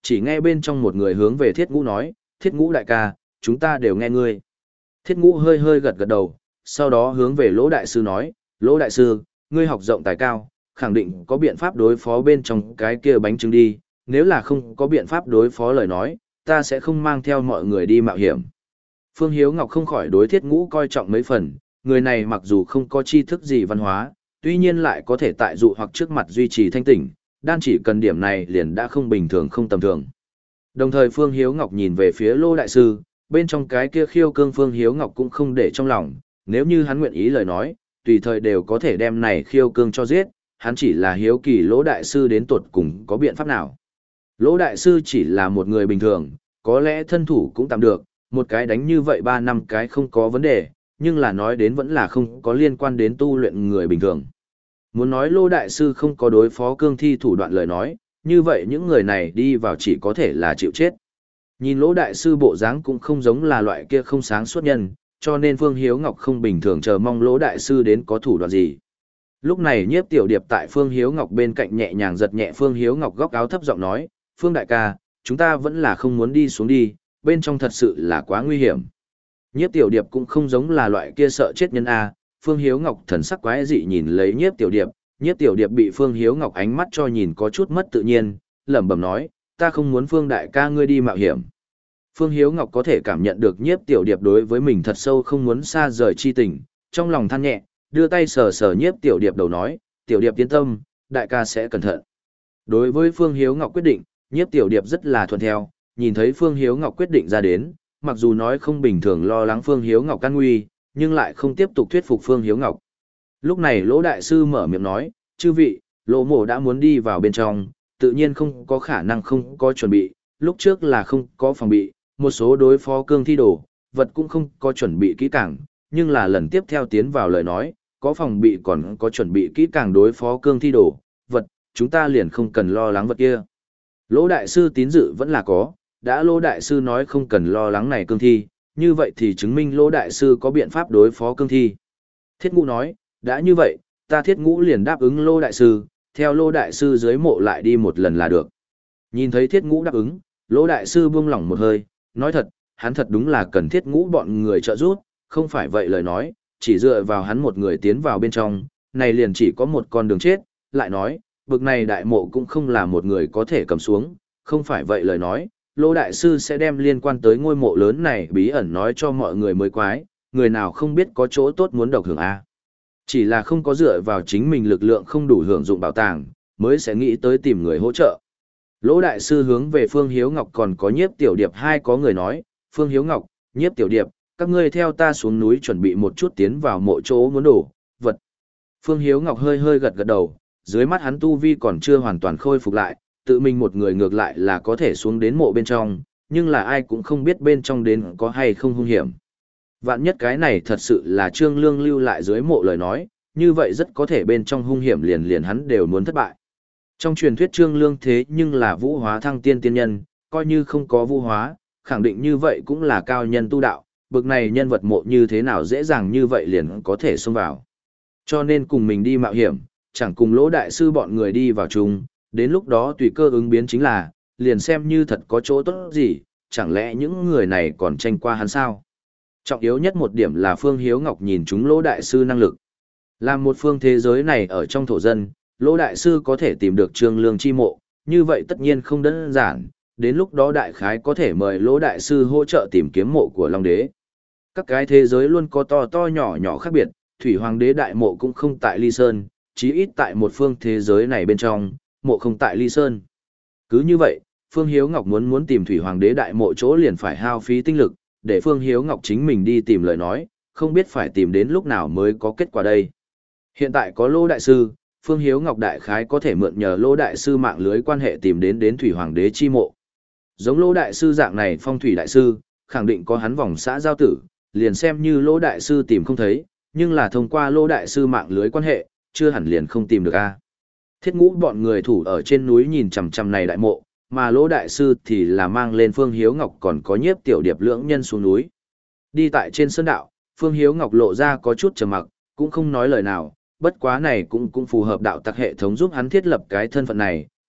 chỉ nghe bên trong một người hướng về Thiết Ngũ nói, Thiết Ngũ đại ca, chúng ta đều nghe ngươi. Thiết Ngũ hơi hơi gật gật đầu, sau đó hướng về Lỗ đại sư nói, Lỗ đại sư, ngươi học rộng tài cao, khẳng định có biện pháp đối phó bên trong cái kia bánh trứng đi, nếu là không có biện pháp đối phó lời nói, ta sẽ không mang theo mọi người đi mạo hiểm. Phương Hiếu Ngọc không khỏi đối Thiết Ngũ coi trọng mấy phần, người này mặc dù không có tri thức gì văn hóa, tuy nhiên lại có thể tại dụ hoặc trước mặt duy trì thanh tỉnh, đan chỉ cần điểm này liền đã không bình thường không tầm thường. Đồng thời Phương Hiếu Ngọc nhìn về phía Lô đại sư, bên trong cái kia khiêu cương Phương Hiếu Ngọc cũng không để trong lòng, nếu như hắn nguyện ý lời nói, tùy thời đều có thể đem này khiêu cương cho giết, hắn chỉ là hiếu kỳ Lỗ đại sư đến tuột cùng có biện pháp nào. Lỗ đại sư chỉ là một người bình thường, có lẽ thân thủ cũng tạm được, một cái đánh như vậy ba năm cái không có vấn đề, nhưng là nói đến vẫn là không có liên quan đến tu luyện người bình thường. Muốn nói Lô đại sư không có đối phó cương thi thủ đoạn lời nói, như vậy những người này đi vào chỉ có thể là chịu chết. Nhìn Lỗ đại sư bộ dáng cũng không giống là loại kia không sáng suốt nhân, cho nên Phương Hiếu Ngọc không bình thường chờ mong Lỗ đại sư đến có thủ đoạn gì. Lúc này Nhiếp Tiểu Điệp tại Phương Hiếu Ngọc bên cạnh nhẹ nhàng giật nhẹ Phương Hiếu Ngọc góc áo thấp giọng nói, Phương đại ca, chúng ta vẫn là không muốn đi xuống đi, bên trong thật sự là quá nguy hiểm. Nhiếp Tiểu Điệp cũng không giống là loại kia sợ chết nhân A, Phương Hiếu Ngọc thần sắc quái dị nhìn lấy Nhiếp Tiểu Điệp, Nhiếp Tiểu Điệp bị Phương Hiếu Ngọc ánh mắt cho nhìn có chút mất tự nhiên, lẩm bẩm nói, ta không muốn Phương đại ca ngươi đi mạo hiểm. Phương Hiếu Ngọc có thể cảm nhận được Nhiếp Tiểu Điệp đối với mình thật sâu không muốn xa rời chi tình, trong lòng than nhẹ, đưa tay sờ sờ Nhiếp Tiểu Điệp đầu nói, Tiểu Điệp yên tâm, đại ca sẽ cẩn thận. Đối với Phương Hiếu Ngọc quyết định, Nhiếp Tiểu Điệp rất là thuận theo, nhìn thấy Phương Hiếu Ngọc quyết định ra đến, mặc dù nói không bình thường lo lắng Phương Hiếu Ngọc can nguy, nhưng lại không tiếp tục thuyết phục Phương Hiếu Ngọc. Lúc này Lỗ đại sư mở miệng nói, chư vị, Lỗ mổ đã muốn đi vào bên trong, tự nhiên không có khả năng không có chuẩn bị, lúc trước là không có phòng bị, một số đối phó cương thi đồ, vật cũng không có chuẩn bị kỹ càng, nhưng là lần tiếp theo tiến vào lời nói, có phòng bị còn có chuẩn bị kỹ càng đối phó cương thi đồ, vật, chúng ta liền không cần lo lắng vật kia. Lỗ đại sư tín dự vẫn là có, đã Lỗ đại sư nói không cần lo lắng này cương thi, như vậy thì chứng minh Lỗ đại sư có biện pháp đối phó cương thi. Thiết Ngũ nói, đã như vậy, ta Thiết Ngũ liền đáp ứng Lỗ đại sư, theo Lỗ đại sư dưới mộ lại đi một lần là được. Nhìn thấy Thiết Ngũ đáp ứng, Lỗ đại sư buông lỏng một hơi, nói thật, hắn thật đúng là cần Thiết Ngũ bọn người trợ giúp, không phải vậy lời nói, chỉ dựa vào hắn một người tiến vào bên trong, này liền chỉ có một con đường chết, lại nói, bực này đại mộ cũng không là một người có thể cầm xuống, không phải vậy lời nói, Lô đại sư sẽ đem liên quan tới ngôi mộ lớn này bí ẩn nói cho mọi người mới quái, người nào không biết có chỗ tốt muốn độc hưởng a. Chỉ là không có dựa vào chính mình lực lượng không đủ hưởng dụng bảo tàng, mới sẽ nghĩ tới tìm người hỗ trợ. Lỗ đại sư hướng về Phương Hiếu Ngọc còn có Nhiếp Tiểu Điệp hai có người nói, Phương Hiếu Ngọc, Nhiếp Tiểu Điệp, các ngươi theo ta xuống núi chuẩn bị một chút tiến vào mộ chỗ muốn đổ, vật. Phương Hiếu Ngọc hơi hơi gật gật đầu, dưới mắt hắn tu vi còn chưa hoàn toàn khôi phục lại, tự mình một người ngược lại là có thể xuống đến mộ bên trong, nhưng là ai cũng không biết bên trong đến có hay không hung hiểm. Vạn nhất cái này thật sự là Trương Lương lưu lại dưới mộ lời nói, như vậy rất có thể bên trong hung hiểm liền liền hắn đều muốn thất bại. Trong truyền thuyết Trương Lương thế nhưng là vũ hóa thăng tiên tiên nhân, coi như không có vũ hóa, khẳng định như vậy cũng là cao nhân tu đạo, bực này nhân vật mộ như thế nào dễ dàng như vậy liền có thể xông vào. Cho nên cùng mình đi mạo hiểm, chẳng cùng Lỗ đại sư bọn người đi vào chung, đến lúc đó tùy cơ ứng biến chính là, liền xem như thật có chỗ tốt gì, chẳng lẽ những người này còn tranh qua hắn sao? Trọng yếu nhất một điểm là Phương Hiếu Ngọc nhìn chúng Lỗ đại sư năng lực. Làm một phương thế giới này ở trong thổ dân, Lỗ đại sư có thể tìm được Trương Lương chi mộ, như vậy tất nhiên không đơn giản, đến lúc đó đại khái có thể mời Lỗ đại sư hỗ trợ tìm kiếm mộ của Long đế. Các cái thế giới luôn có to to nhỏ nhỏ khác biệt, Thủy Hoàng đế đại mộ cũng không tại Ly Sơn, chí ít tại một phương thế giới này bên trong, mộ không tại Ly Sơn. Cứ như vậy, Phương Hiếu Ngọc muốn muốn tìm Thủy Hoàng đế đại mộ chỗ liền phải hao phí tinh lực, để Phương Hiếu Ngọc chính mình đi tìm lời nói, không biết phải tìm đến lúc nào mới có kết quả đây. Hiện tại có Lỗ đại sư, Phương Hiếu Ngọc đại khái có thể mượn nhờ Lỗ đại sư mạng lưới quan hệ tìm đến đến Thủy Hoàng đế chi mộ. Giống Lỗ đại sư dạng này phong thủy đại sư, khẳng định có hắn vòng xã giao tử, liền xem như Lỗ đại sư tìm không thấy, nhưng là thông qua Lỗ đại sư mạng lưới quan hệ, chưa hẳn liền không tìm được a. Thiết Ngũ bọn người thủ ở trên núi nhìn chằm chằm này đại mộ, mà Lỗ đại sư thì là mang lên Phương Hiếu Ngọc còn có Nhiếp Tiểu Điệp lưỡng nhân xuống núi. Đi tại trên sơn đạo, Phương Hiếu Ngọc lộ ra có chút trầm mặc, cũng không nói lời nào, bất quá này cũng cũng phù hợp đạo tặc hệ thống giúp hắn thiết lập cái thân phận này,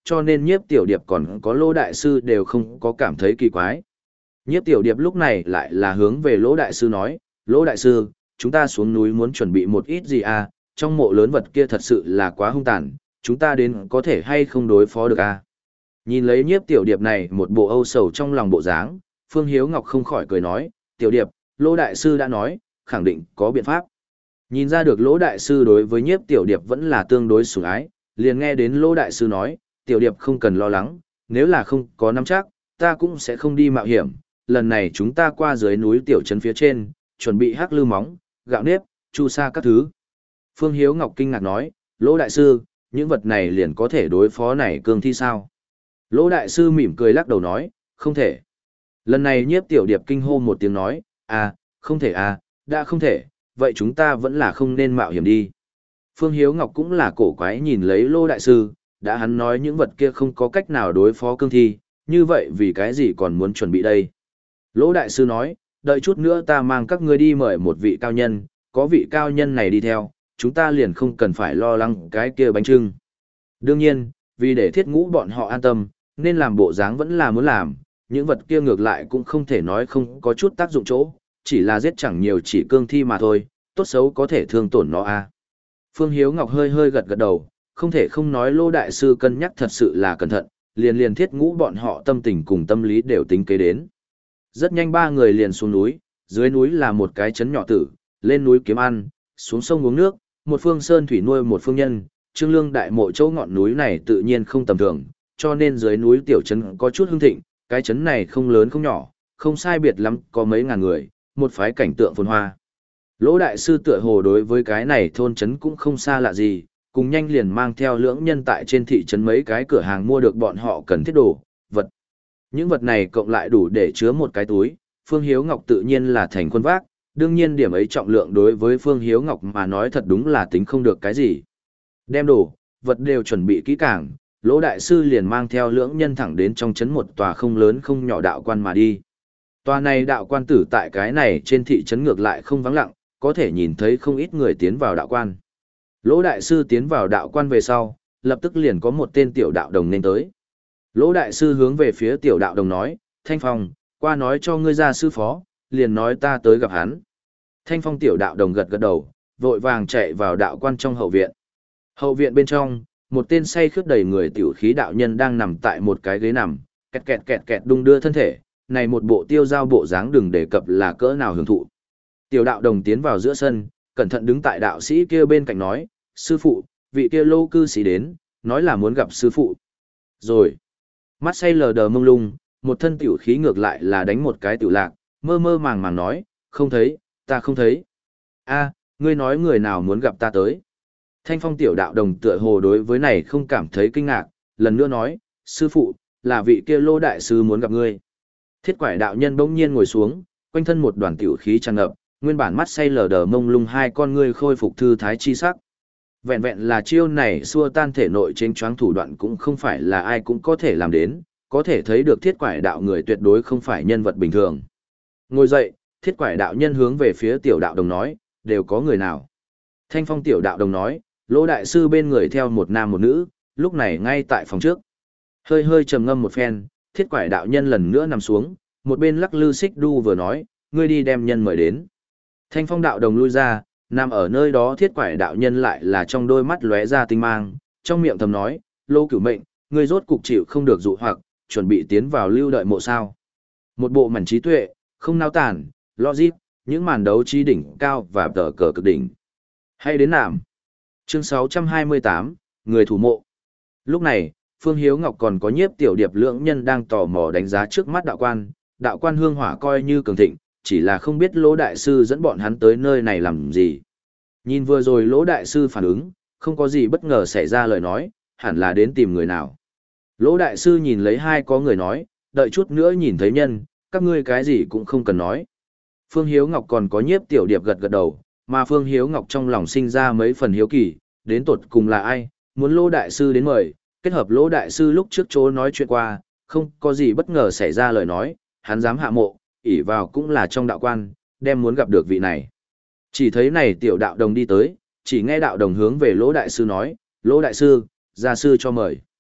cho nên nhiếp tiểu điệp còn có Lỗ đại sư đều không có cảm thấy kỳ quái. Nhiếp tiểu điệp lúc này lại là hướng về Lỗ đại sư nói, Lỗ đại sư, chúng ta xuống núi muốn chuẩn bị một ít gì à, trong mộ lớn vật kia thật sự là quá hung tàn, chúng ta đến có thể hay không đối phó được à. Nhìn lấy nhiếp tiểu điệp này một bộ âu sầu trong lòng bộ dáng, Phương Hiếu Ngọc không khỏi cười nói, tiểu điệp, Lỗ đại sư đã nói, khẳng định có biện pháp. Nhìn ra được Lỗ đại sư đối với nhiếp tiểu điệp vẫn là tương đối sủng ái, liền nghe đến Lỗ đại sư nói, tiểu điệp không cần lo lắng, nếu là không có nắm chắc, ta cũng sẽ không đi mạo hiểm, lần này chúng ta qua dưới núi tiểu trấn phía trên, chuẩn bị hắc lư móng, gạo nếp, chu sa các thứ. Phương Hiếu Ngọc kinh ngạc nói, Lỗ đại sư, những vật này liền có thể đối phó này cương thi sao? Lỗ đại sư mỉm cười lắc đầu nói, không thể. Lần này nhiếp tiểu điệp kinh hô một tiếng nói, à, không thể à, đã không thể, vậy chúng ta vẫn là không nên mạo hiểm đi. Phương Hiếu Ngọc cũng là cổ quái nhìn lấy Lỗ đại sư, đã hắn nói những vật kia không có cách nào đối phó cương thi, như vậy vì cái gì còn muốn chuẩn bị đây? Lỗ đại sư nói, đợi chút nữa ta mang các ngươi đi mời một vị cao nhân, có vị cao nhân này đi theo, chúng ta liền không cần phải lo lắng cái kia bánh trưng. Đương nhiên, vì để thiết ngũ bọn họ an tâm, nên làm bộ dáng vẫn là muốn làm, những vật kia ngược lại cũng không thể nói không có chút tác dụng chỗ, chỉ là giết chẳng nhiều chỉ cương thi mà thôi, tốt xấu có thể thương tổn nó a. Phương Hiếu Ngọc hơi hơi gật gật đầu, không thể không nói Lô đại sư cân nhắc thật sự là cẩn thận, liền liền thiết ngũ bọn họ tâm tình cùng tâm lý đều tính kế đến. Rất nhanh ba người liền xuống núi, dưới núi là một cái trấn nhỏ tử, lên núi kiếm ăn, xuống sông uống nước, một phương sơn thủy nuôi một phương nhân, Trương Lương đại mộ chỗ ngọn núi này tự nhiên không tầm thường, cho nên dưới núi tiểu trấn có chút hưng thịnh, cái trấn này không lớn không nhỏ, không sai biệt lắm, có mấy ngàn người, một phái cảnh tượng phồn hoa. Lỗ đại sư tựa hồ đối với cái này thôn trấn cũng không xa lạ gì, cùng nhanh liền mang theo lưỡng nhân tại trên thị trấn mấy cái cửa hàng mua được bọn họ cần thiết đồ, vật. Những vật này cộng lại đủ để chứa một cái túi, Phương Hiếu Ngọc tự nhiên là thành quân vác, đương nhiên điểm ấy trọng lượng đối với Phương Hiếu Ngọc mà nói thật đúng là tính không được cái gì. Đem đồ, vật đều chuẩn bị kỹ càng, Lỗ đại sư liền mang theo lưỡng nhân thẳng đến trong trấn một tòa không lớn không nhỏ đạo quan mà đi. Tòa này đạo quan tử tại cái này trên thị trấn ngược lại không vắng lặng, có thể nhìn thấy không ít người tiến vào đạo quan. Lỗ đại sư tiến vào đạo quan về sau, lập tức liền có một tên tiểu đạo đồng nên tới. Lỗ đại sư hướng về phía tiểu đạo đồng nói, Thanh Phong, qua nói cho ngươi ra sư phó, liền nói ta tới gặp hắn. Thanh Phong tiểu đạo đồng gật gật đầu, vội vàng chạy vào đạo quan trong hậu viện. Hậu viện bên trong, một tên say khướt đầy người tiểu khí đạo nhân đang nằm tại một cái ghế nằm, kẹt kẹt kẹt kẹt đung đưa thân thể, này một bộ tiêu giao bộ dáng đừng đề cập là cỡ nào hưởng thụ. Tiểu đạo đồng tiến vào giữa sân, cẩn thận đứng tại đạo sĩ kia bên cạnh nói, sư phụ, vị kia lô cư sĩ đến, nói là muốn gặp sư phụ. Rồi, mắt say lờ đờ mông lung, một thân tiểu khí ngược lại là đánh một cái tiểu lạc, mơ mơ màng màng nói, không thấy, ta không thấy. A, ngươi nói người nào muốn gặp ta tới. Thanh Phong tiểu đạo đồng tựa hồ đối với này không cảm thấy kinh ngạc, lần nữa nói, sư phụ, là vị kia lô đại sư muốn gặp ngươi. Thiết quải đạo nhân bỗng nhiên ngồi xuống, quanh thân một đoàn tiểu khí tràn ngập, nguyên bản mắt say lờ đờ mông lung hai con ngươi khôi phục thư thái chi sắc. Vẹn vẹn là chiêu này xua tan thể nội trên choáng thủ đoạn cũng không phải là ai cũng có thể làm đến, có thể thấy được thiết quải đạo người tuyệt đối không phải nhân vật bình thường. Ngồi dậy, thiết quải đạo nhân hướng về phía tiểu đạo đồng nói, đều có người nào. Thanh Phong tiểu đạo đồng nói, Lỗ đại sư bên người theo một nam một nữ, lúc này ngay tại phòng trước. Hơi hơi trầm ngâm một phen, thiết quải đạo nhân lần nữa nằm xuống, một bên lắc lư xích đu vừa nói, ngươi đi đem nhân mời đến. Thanh Phong đạo đồng lui ra, nằm ở nơi đó thiết quải đạo nhân lại là trong đôi mắt lóe ra tinh mang, trong miệng thầm nói, Lô cửu mệnh, ngươi rốt cục chịu không được dụ hoặc, chuẩn bị tiến vào lưu đợi mộ sao. Một bộ mảnh trí tuệ, không nao tản, logic, những màn đấu trí đỉnh cao và tờ cờ cực đỉnh. Hay đến nàm. Chương sáu trăm hai mươi tám, Người thủ mộ. Lúc này, Phương Hiếu Ngọc còn có nhiếp tiểu điệp lưỡng nhân đang tò mò đánh giá trước mắt đạo quan, đạo quan hương hỏa coi như cường thịnh, chỉ là không biết Lỗ đại sư dẫn bọn hắn tới nơi này làm gì. Nhìn vừa rồi Lỗ đại sư phản ứng, không có gì bất ngờ xảy ra lời nói, hẳn là đến tìm người nào. Lỗ đại sư nhìn lấy hai có người nói, đợi chút nữa nhìn thấy nhân, các ngươi cái gì cũng không cần nói. Phương Hiếu Ngọc còn có nhiếp tiểu điệp gật gật đầu, mà Phương Hiếu Ngọc trong lòng sinh ra mấy phần hiếu kỳ, đến tột cùng là ai, muốn Lỗ đại sư đến mời, kết hợp Lỗ đại sư lúc trước chỗ nói chuyện qua, không có gì bất ngờ xảy ra lời nói, hắn dám hạ mộ, ỷ vào cũng là trong đạo quan, đem muốn gặp được vị này. Chỉ thấy này tiểu đạo đồng đi tới, chỉ nghe đạo đồng hướng về Lỗ đại sư nói, Lỗ đại sư, gia sư cho mời.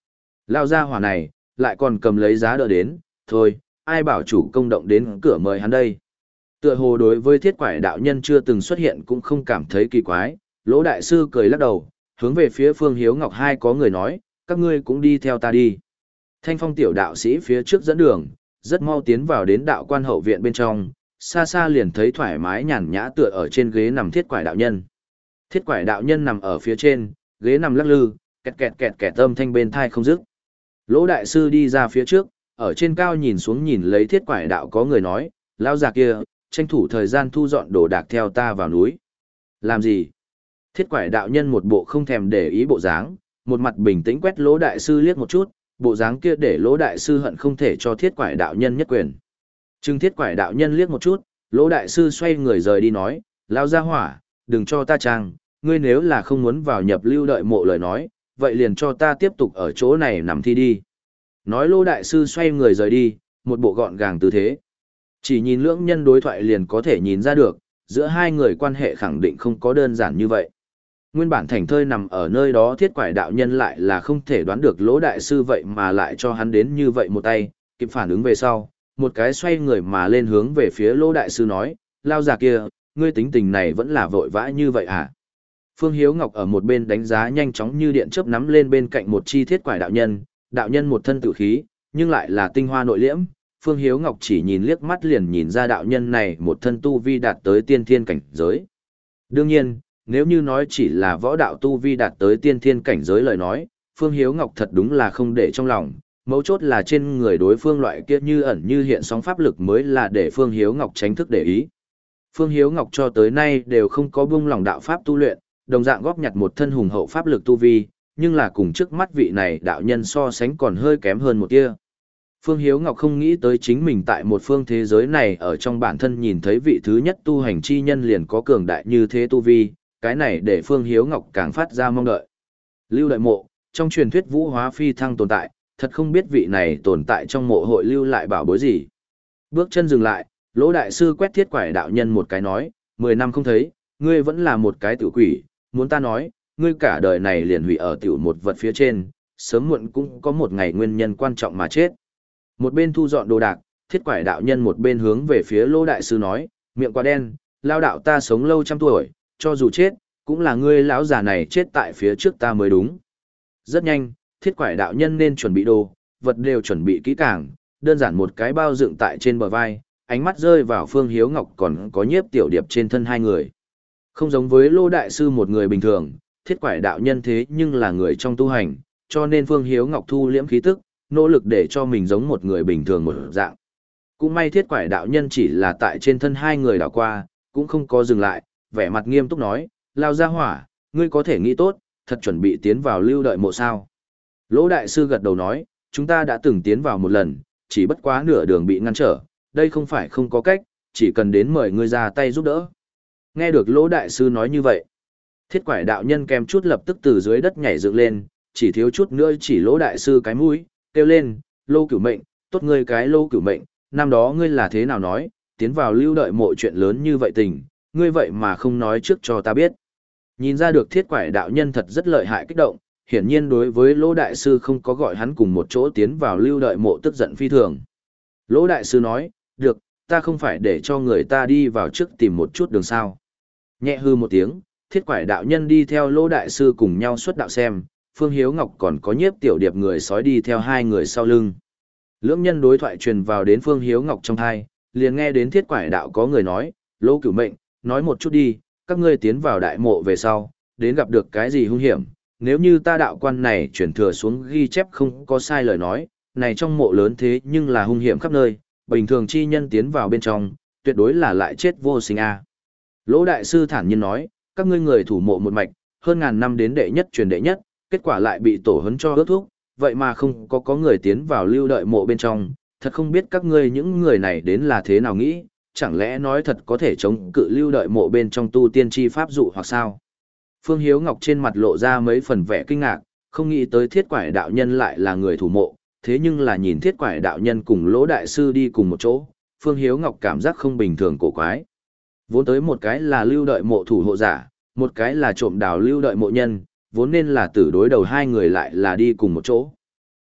Lao ra hỏa này, lại còn cầm lấy giá đỡ đến, thôi, ai bảo chủ công động đến cửa mời hắn đây. Tựa hồ đối với thiết quải đạo nhân chưa từng xuất hiện cũng không cảm thấy kỳ quái, Lỗ đại sư cười lắc đầu, hướng về phía Phương Hiếu Ngọc hai có người nói, các ngươi cũng đi theo ta đi. Thanh phong tiểu đạo sĩ phía trước dẫn đường, rất mau tiến vào đến đạo quan hậu viện bên trong, xa xa liền thấy thoải mái nhàn nhã tựa ở trên ghế nằm thiết quải đạo nhân. Thiết quải đạo nhân nằm ở phía trên, ghế nằm lắc lư, kẹt kẹt kẹt kẹt âm thanh bên thai không dứt. Lỗ đại sư đi ra phía trước, ở trên cao nhìn xuống nhìn lấy thiết quải đạo có người nói, lao già kia, tranh thủ thời gian thu dọn đồ đạc theo ta vào núi. Làm gì? Thiết quải đạo nhân một bộ không thèm để ý bộ dáng, một mặt bình tĩnh quét lỗ đại sư liếc một chút, bộ dáng kia để lỗ đại sư hận không thể cho thiết quải đạo nhân nhất quyền. Trưng thiết quải đạo nhân liếc một chút, lỗ đại sư xoay người rời đi nói, lao ra hỏa, đừng cho ta trang, ngươi nếu là không muốn vào nhập lưu đợi mộ lời nói, vậy liền cho ta tiếp tục ở chỗ này nằm thi đi. Nói lỗ đại sư xoay người rời đi, một bộ gọn gàng tư thế. Chỉ nhìn lưỡng nhân đối thoại liền có thể nhìn ra được, giữa hai người quan hệ khẳng định không có đơn giản như vậy. Nguyên bản thành thơi nằm ở nơi đó thiết quải đạo nhân lại là không thể đoán được lỗ đại sư vậy mà lại cho hắn đến như vậy một tay, kịp phản ứng về sau, một cái xoay người mà lên hướng về phía lỗ đại sư nói, lao già kia, ngươi tính tình này vẫn là vội vã như vậy à? Phương Hiếu Ngọc ở một bên đánh giá nhanh chóng như điện chớp nắm lên bên cạnh một chi thiết quải đạo nhân, đạo nhân một thân tự khí, nhưng lại là tinh hoa nội liễm. Phương Hiếu Ngọc chỉ nhìn liếc mắt liền nhìn ra đạo nhân này một thân tu vi đạt tới tiên thiên cảnh giới. Đương nhiên, nếu như nói chỉ là võ đạo tu vi đạt tới tiên thiên cảnh giới lời nói, Phương Hiếu Ngọc thật đúng là không để trong lòng, mấu chốt là trên người đối phương loại kia như ẩn như hiện sóng pháp lực mới là để Phương Hiếu Ngọc tránh thức để ý. Phương Hiếu Ngọc cho tới nay đều không có buông lòng đạo pháp tu luyện, đồng dạng góp nhặt một thân hùng hậu pháp lực tu vi, nhưng là cùng trước mắt vị này đạo nhân so sánh còn hơi kém hơn một tia. Phương Hiếu Ngọc không nghĩ tới chính mình tại một phương thế giới này ở trong bản thân nhìn thấy vị thứ nhất tu hành chi nhân liền có cường đại như thế tu vi, cái này để Phương Hiếu Ngọc càng phát ra mong đợi. Lưu Đại Mộ, trong truyền thuyết vũ hóa phi thăng tồn tại, thật không biết vị này tồn tại trong mộ hội lưu lại bảo bối gì. Bước chân dừng lại, Lỗ đại sư quét thiết quải đạo nhân một cái nói, mười năm không thấy, ngươi vẫn là một cái tiểu quỷ, muốn ta nói, ngươi cả đời này liền hủy ở tiểu một vật phía trên, sớm muộn cũng có một ngày nguyên nhân quan trọng mà chết. Một bên thu dọn đồ đạc, thiết quải đạo nhân một bên hướng về phía Lỗ đại sư nói, miệng quá đen, lao đạo ta sống lâu trăm tuổi, cho dù chết, cũng là ngươi lão già này chết tại phía trước ta mới đúng. Rất nhanh, thiết quải đạo nhân nên chuẩn bị đồ, vật đều chuẩn bị kỹ càng, đơn giản một cái bao dựng tại trên bờ vai, ánh mắt rơi vào Phương Hiếu Ngọc còn có nhiếp tiểu điệp trên thân hai người. Không giống với Lô đại sư một người bình thường, thiết quải đạo nhân thế nhưng là người trong tu hành, cho nên Phương Hiếu Ngọc thu liễm khí tức, nỗ lực để cho mình giống một người bình thường một dạng. Cũng may thiết quải đạo nhân chỉ là tại trên thân hai người đảo qua, cũng không có dừng lại, vẻ mặt nghiêm túc nói, lao ra hỏa, ngươi có thể nghĩ tốt, thật chuẩn bị tiến vào lưu đợi mộ sao. Lỗ đại sư gật đầu nói, chúng ta đã từng tiến vào một lần, chỉ bất quá nửa đường bị ngăn trở, đây không phải không có cách, chỉ cần đến mời ngươi ra tay giúp đỡ. Nghe được Lỗ đại sư nói như vậy, thiết quải đạo nhân kèm chút lập tức từ dưới đất nhảy dựng lên, chỉ thiếu chút nữa chỉ Lỗ đại sư cái mũi, kêu lên, Lô Cửu Mệnh, tốt ngươi cái Lô Cửu Mệnh, năm đó ngươi là thế nào nói, tiến vào lưu đợi mộ chuyện lớn như vậy tình, ngươi vậy mà không nói trước cho ta biết. Nhìn ra được thiết quải đạo nhân thật rất lợi hại kích động, hiển nhiên đối với Lỗ đại sư không có gọi hắn cùng một chỗ tiến vào lưu đợi mộ tức giận phi thường. Lỗ đại sư nói, được, ta không phải để cho người ta đi vào trước tìm một chút đường sao. Nhẹ hư một tiếng, thiết quải đạo nhân đi theo Lỗ đại sư cùng nhau xuất đạo xem, Phương Hiếu Ngọc còn có nhiếp tiểu điệp người sói đi theo hai người sau lưng. Lưỡng nhân đối thoại truyền vào đến Phương Hiếu Ngọc trong thai, liền nghe đến thiết quải đạo có người nói, Lô Cửu Mệnh, nói một chút đi, các ngươi tiến vào đại mộ về sau, đến gặp được cái gì hung hiểm, nếu như ta đạo quan này chuyển thừa xuống ghi chép không có sai lời nói, này trong mộ lớn thế nhưng là hung hiểm khắp nơi, bình thường chi nhân tiến vào bên trong, tuyệt đối là lại chết vô sinh a. Lỗ đại sư thản nhiên nói, các ngươi người thủ mộ một mạch, hơn ngàn năm đến đệ nhất truyền đệ nhất, kết quả lại bị tổ huấn cho ước thúc, vậy mà không có có người tiến vào lưu đợi mộ bên trong, thật không biết các ngươi những người này đến là thế nào nghĩ, chẳng lẽ nói thật có thể chống cự lưu đợi mộ bên trong tu tiên chi pháp dụ hoặc sao? Phương Hiếu Ngọc trên mặt lộ ra mấy phần vẻ kinh ngạc, không nghĩ tới thiết quải đạo nhân lại là người thủ mộ, thế nhưng là nhìn thiết quải đạo nhân cùng Lỗ đại sư đi cùng một chỗ, Phương Hiếu Ngọc cảm giác không bình thường cổ quái. Vốn tới một cái là lưu đợi mộ thủ hộ giả, một cái là trộm đào lưu đợi mộ nhân, vốn nên là tử đối đầu hai người lại là đi cùng một chỗ.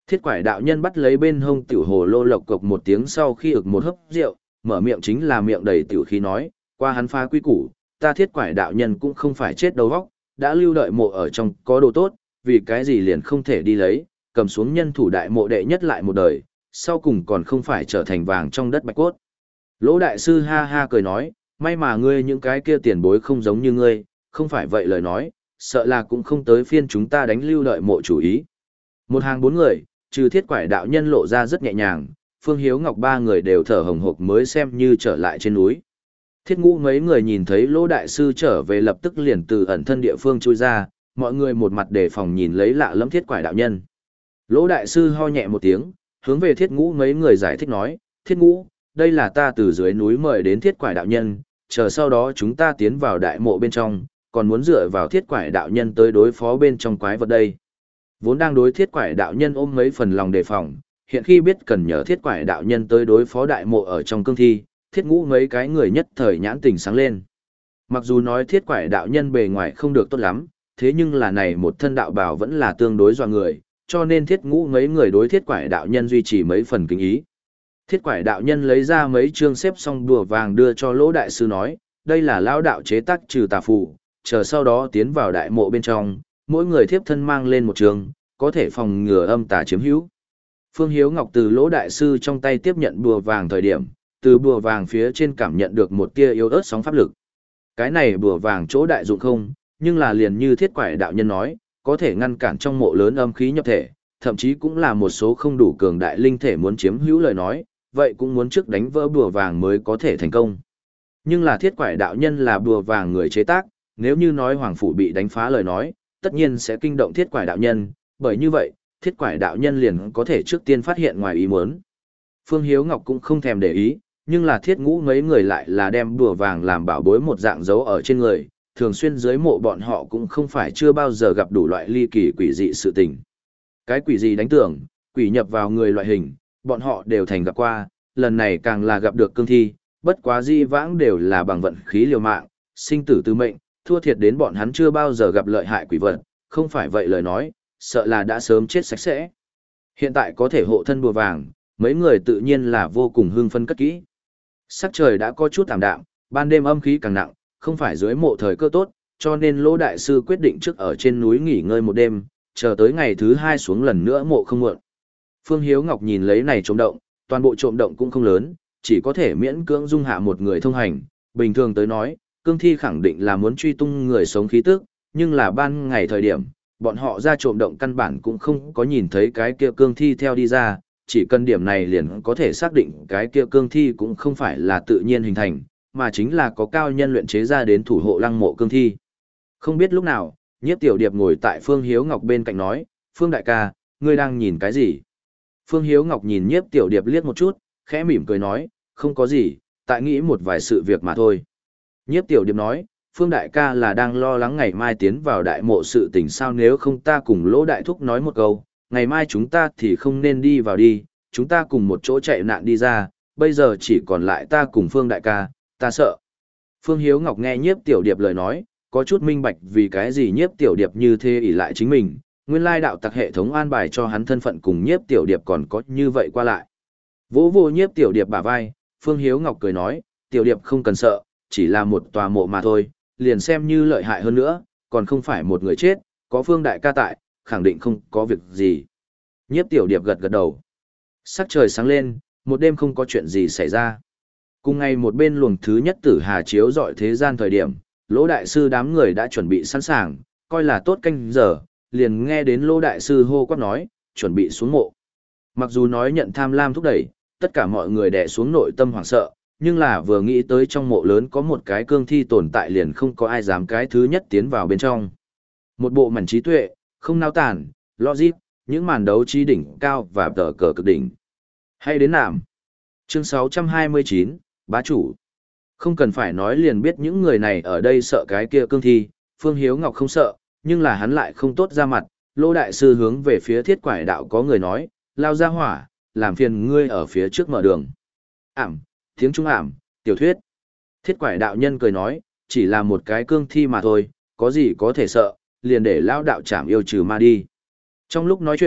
Thiết quải đạo nhân bắt lấy bên hông tiểu hồ lô lộc cộc một tiếng sau khi ực một hớp rượu, mở miệng chính là miệng đầy tiểu khí nói, qua hắn phá quy củ, ta thiết quải đạo nhân cũng không phải chết đầu vóc, đã lưu đợi mộ ở trong có đồ tốt, vì cái gì liền không thể đi lấy, cầm xuống nhân thủ đại mộ đệ nhất lại một đời, sau cùng còn không phải trở thành vàng trong đất bạch cốt. Lỗ đại sư ha ha cười nói, may mà ngươi những cái kia tiền bối không giống như ngươi, không phải vậy lời nói, sợ là cũng không tới phiên chúng ta đánh lưu đợi mộ chủ ý. Một hàng bốn người, trừ thiết quải đạo nhân lộ ra rất nhẹ nhàng, Phương Hiếu Ngọc ba người đều thở hồng hộc mới xem như trở lại trên núi. Thiết ngũ mấy người nhìn thấy Lỗ đại sư trở về lập tức liền từ ẩn thân địa phương chui ra, mọi người một mặt đề phòng nhìn lấy lạ lẫm thiết quải đạo nhân. Lỗ đại sư ho nhẹ một tiếng, hướng về thiết ngũ mấy người giải thích nói, thiết ngũ, đây là ta từ dưới núi mời đến thiết quải đạo nhân, chờ sau đó chúng ta tiến vào đại mộ bên trong, còn muốn dựa vào thiết quải đạo nhân tới đối phó bên trong quái vật đây. Vốn đang đối thiết quải đạo nhân ôm mấy phần lòng đề phòng, hiện khi biết cần nhờ thiết quải đạo nhân tới đối phó đại mộ ở trong cương thi, thiết ngũ mấy cái người nhất thời nhãn tình sáng lên. Mặc dù nói thiết quải đạo nhân bề ngoài không được tốt lắm, thế nhưng là này một thân đạo bào vẫn là tương đối doa người, cho nên thiết ngũ mấy người đối thiết quải đạo nhân duy trì mấy phần kính ý. Thiết quải đạo nhân lấy ra mấy chương xếp xong đùa vàng đưa cho Lỗ đại sư nói, đây là lão đạo chế tác trừ tà phù, chờ sau đó tiến vào đại mộ bên trong, mỗi người thiếp thân mang lên một trường, có thể phòng ngừa âm tà chiếm hữu. Phương Hiếu Ngọc từ Lỗ đại sư trong tay tiếp nhận bùa vàng thời điểm, từ bùa vàng phía trên cảm nhận được một tia yếu ớt sóng pháp lực. Cái này bùa vàng chỗ đại dụng không, nhưng là liền như thiết quải đạo nhân nói, có thể ngăn cản trong mộ lớn âm khí nhập thể, thậm chí cũng là một số không đủ cường đại linh thể muốn chiếm hữu lời nói, vậy cũng muốn trước đánh vỡ bùa vàng mới có thể thành công. Nhưng là thiết quải đạo nhân là bùa vàng người chế tác, nếu như nói hoàng phủ bị đánh phá lời nói, tất nhiên sẽ kinh động thiết quải đạo nhân, bởi như vậy, thiết quải đạo nhân liền có thể trước tiên phát hiện ngoài ý muốn. Phương Hiếu Ngọc cũng không thèm để ý, nhưng là thiết ngũ mấy người lại là đem bùa vàng làm bảo bối một dạng dấu ở trên người, thường xuyên dưới mộ bọn họ cũng không phải chưa bao giờ gặp đủ loại ly kỳ quỷ dị sự tình. Cái quỷ gì đánh tưởng, quỷ nhập vào người loại hình, bọn họ đều thành gặp qua, lần này càng là gặp được cương thi, bất quá di vãng đều là bằng vận khí liều mạng, sinh tử tư mệnh, thua thiệt đến bọn hắn chưa bao giờ gặp lợi hại quỷ vật, không phải vậy lời nói, sợ là đã sớm chết sạch sẽ. Hiện tại có thể hộ thân bùa vàng, mấy người tự nhiên là vô cùng hưng phấn cất kỹ. Sắc trời đã có chút tạm đạm, ban đêm âm khí càng nặng, không phải dưới mộ thời cơ tốt, cho nên Lỗ đại sư quyết định trước ở trên núi nghỉ ngơi một đêm, chờ tới ngày thứ hai xuống lần nữa mộ không muộn. Phương Hiếu Ngọc nhìn lấy này trộm động, toàn bộ trộm động cũng không lớn, chỉ có thể miễn cưỡng dung hạ một người thông hành, bình thường tới nói, cương thi khẳng định là muốn truy tung người sống khí tức, nhưng là ban ngày thời điểm, bọn họ ra trộm động căn bản cũng không có nhìn thấy cái kia cương thi theo đi ra, chỉ cần điểm này liền có thể xác định cái kia cương thi cũng không phải là tự nhiên hình thành, mà chính là có cao nhân luyện chế ra đến thủ hộ lăng mộ cương thi. Không biết lúc nào, Nhiếp Tiểu Điệp ngồi tại Phương Hiếu Ngọc bên cạnh nói, Phương đại ca, ngươi đang nhìn cái gì? Phương Hiếu Ngọc nhìn Nhiếp Tiểu Điệp liếc một chút, khẽ mỉm cười nói, không có gì, tại nghĩ một vài sự việc mà thôi. Nhiếp Tiểu Điệp nói, Phương đại ca là đang lo lắng ngày mai tiến vào đại mộ sự tình sao, nếu không ta cùng Lỗ đại thúc nói một câu, ngày mai chúng ta thì không nên đi vào đi, chúng ta cùng một chỗ chạy nạn đi ra, bây giờ chỉ còn lại ta cùng Phương đại ca, ta sợ. Phương Hiếu Ngọc nghe Nhiếp Tiểu Điệp lời nói, có chút minh bạch vì cái gì Nhiếp Tiểu Điệp như thế ỷ lại chính mình, nguyên lai đạo tặc hệ thống an bài cho hắn thân phận cùng Nhiếp Tiểu Điệp còn có như vậy qua lại. Vỗ vô Nhiếp Tiểu Điệp bả vai, Phương Hiếu Ngọc cười nói, Tiểu Điệp không cần sợ, chỉ là một tòa mộ mà thôi, liền xem như lợi hại hơn nữa, còn không phải một người chết, có Phương đại ca tại, khẳng định không có việc gì. Nhiếp Tiểu Điệp gật gật đầu. Sắc trời sáng lên, một đêm không có chuyện gì xảy ra. Cùng ngày một bên luồng thứ nhất tử hà chiếu dọi thế gian thời điểm, Lỗ đại sư đám người đã chuẩn bị sẵn sàng, coi là tốt canh giờ, liền nghe đến Lỗ đại sư hô quát nói, chuẩn bị xuống mộ. Mặc dù nói nhận tham lam thúc đẩy, tất cả mọi người đè xuống nội tâm hoảng sợ, nhưng là vừa nghĩ tới trong mộ lớn có một cái cương thi tồn tại liền không có ai dám cái thứ nhất tiến vào bên trong. Một bộ mảnh trí tuệ, không nao tản, logic, những màn đấu trí đỉnh cao và tờ cờ cực đỉnh. Hay đến nạm. Chương sáu trăm hai mươi chín, Bá chủ. Không cần phải nói liền biết những người này ở đây sợ cái kia cương thi, Phương Hiếu Ngọc không sợ, nhưng là hắn lại không tốt ra mặt. Lỗ đại sư hướng về phía thiết quải đạo có người nói, lao ra hỏa, làm phiền ngươi ở phía trước mở đường. Ảm, tiếng trung ảm, tiểu thuyết. Thiết quải đạo nhân cười nói, chỉ là một cái cương thi mà thôi, có gì có thể sợ, liền để lao đạo chảm yêu trừ ma đi. Trong lúc nói chuyện,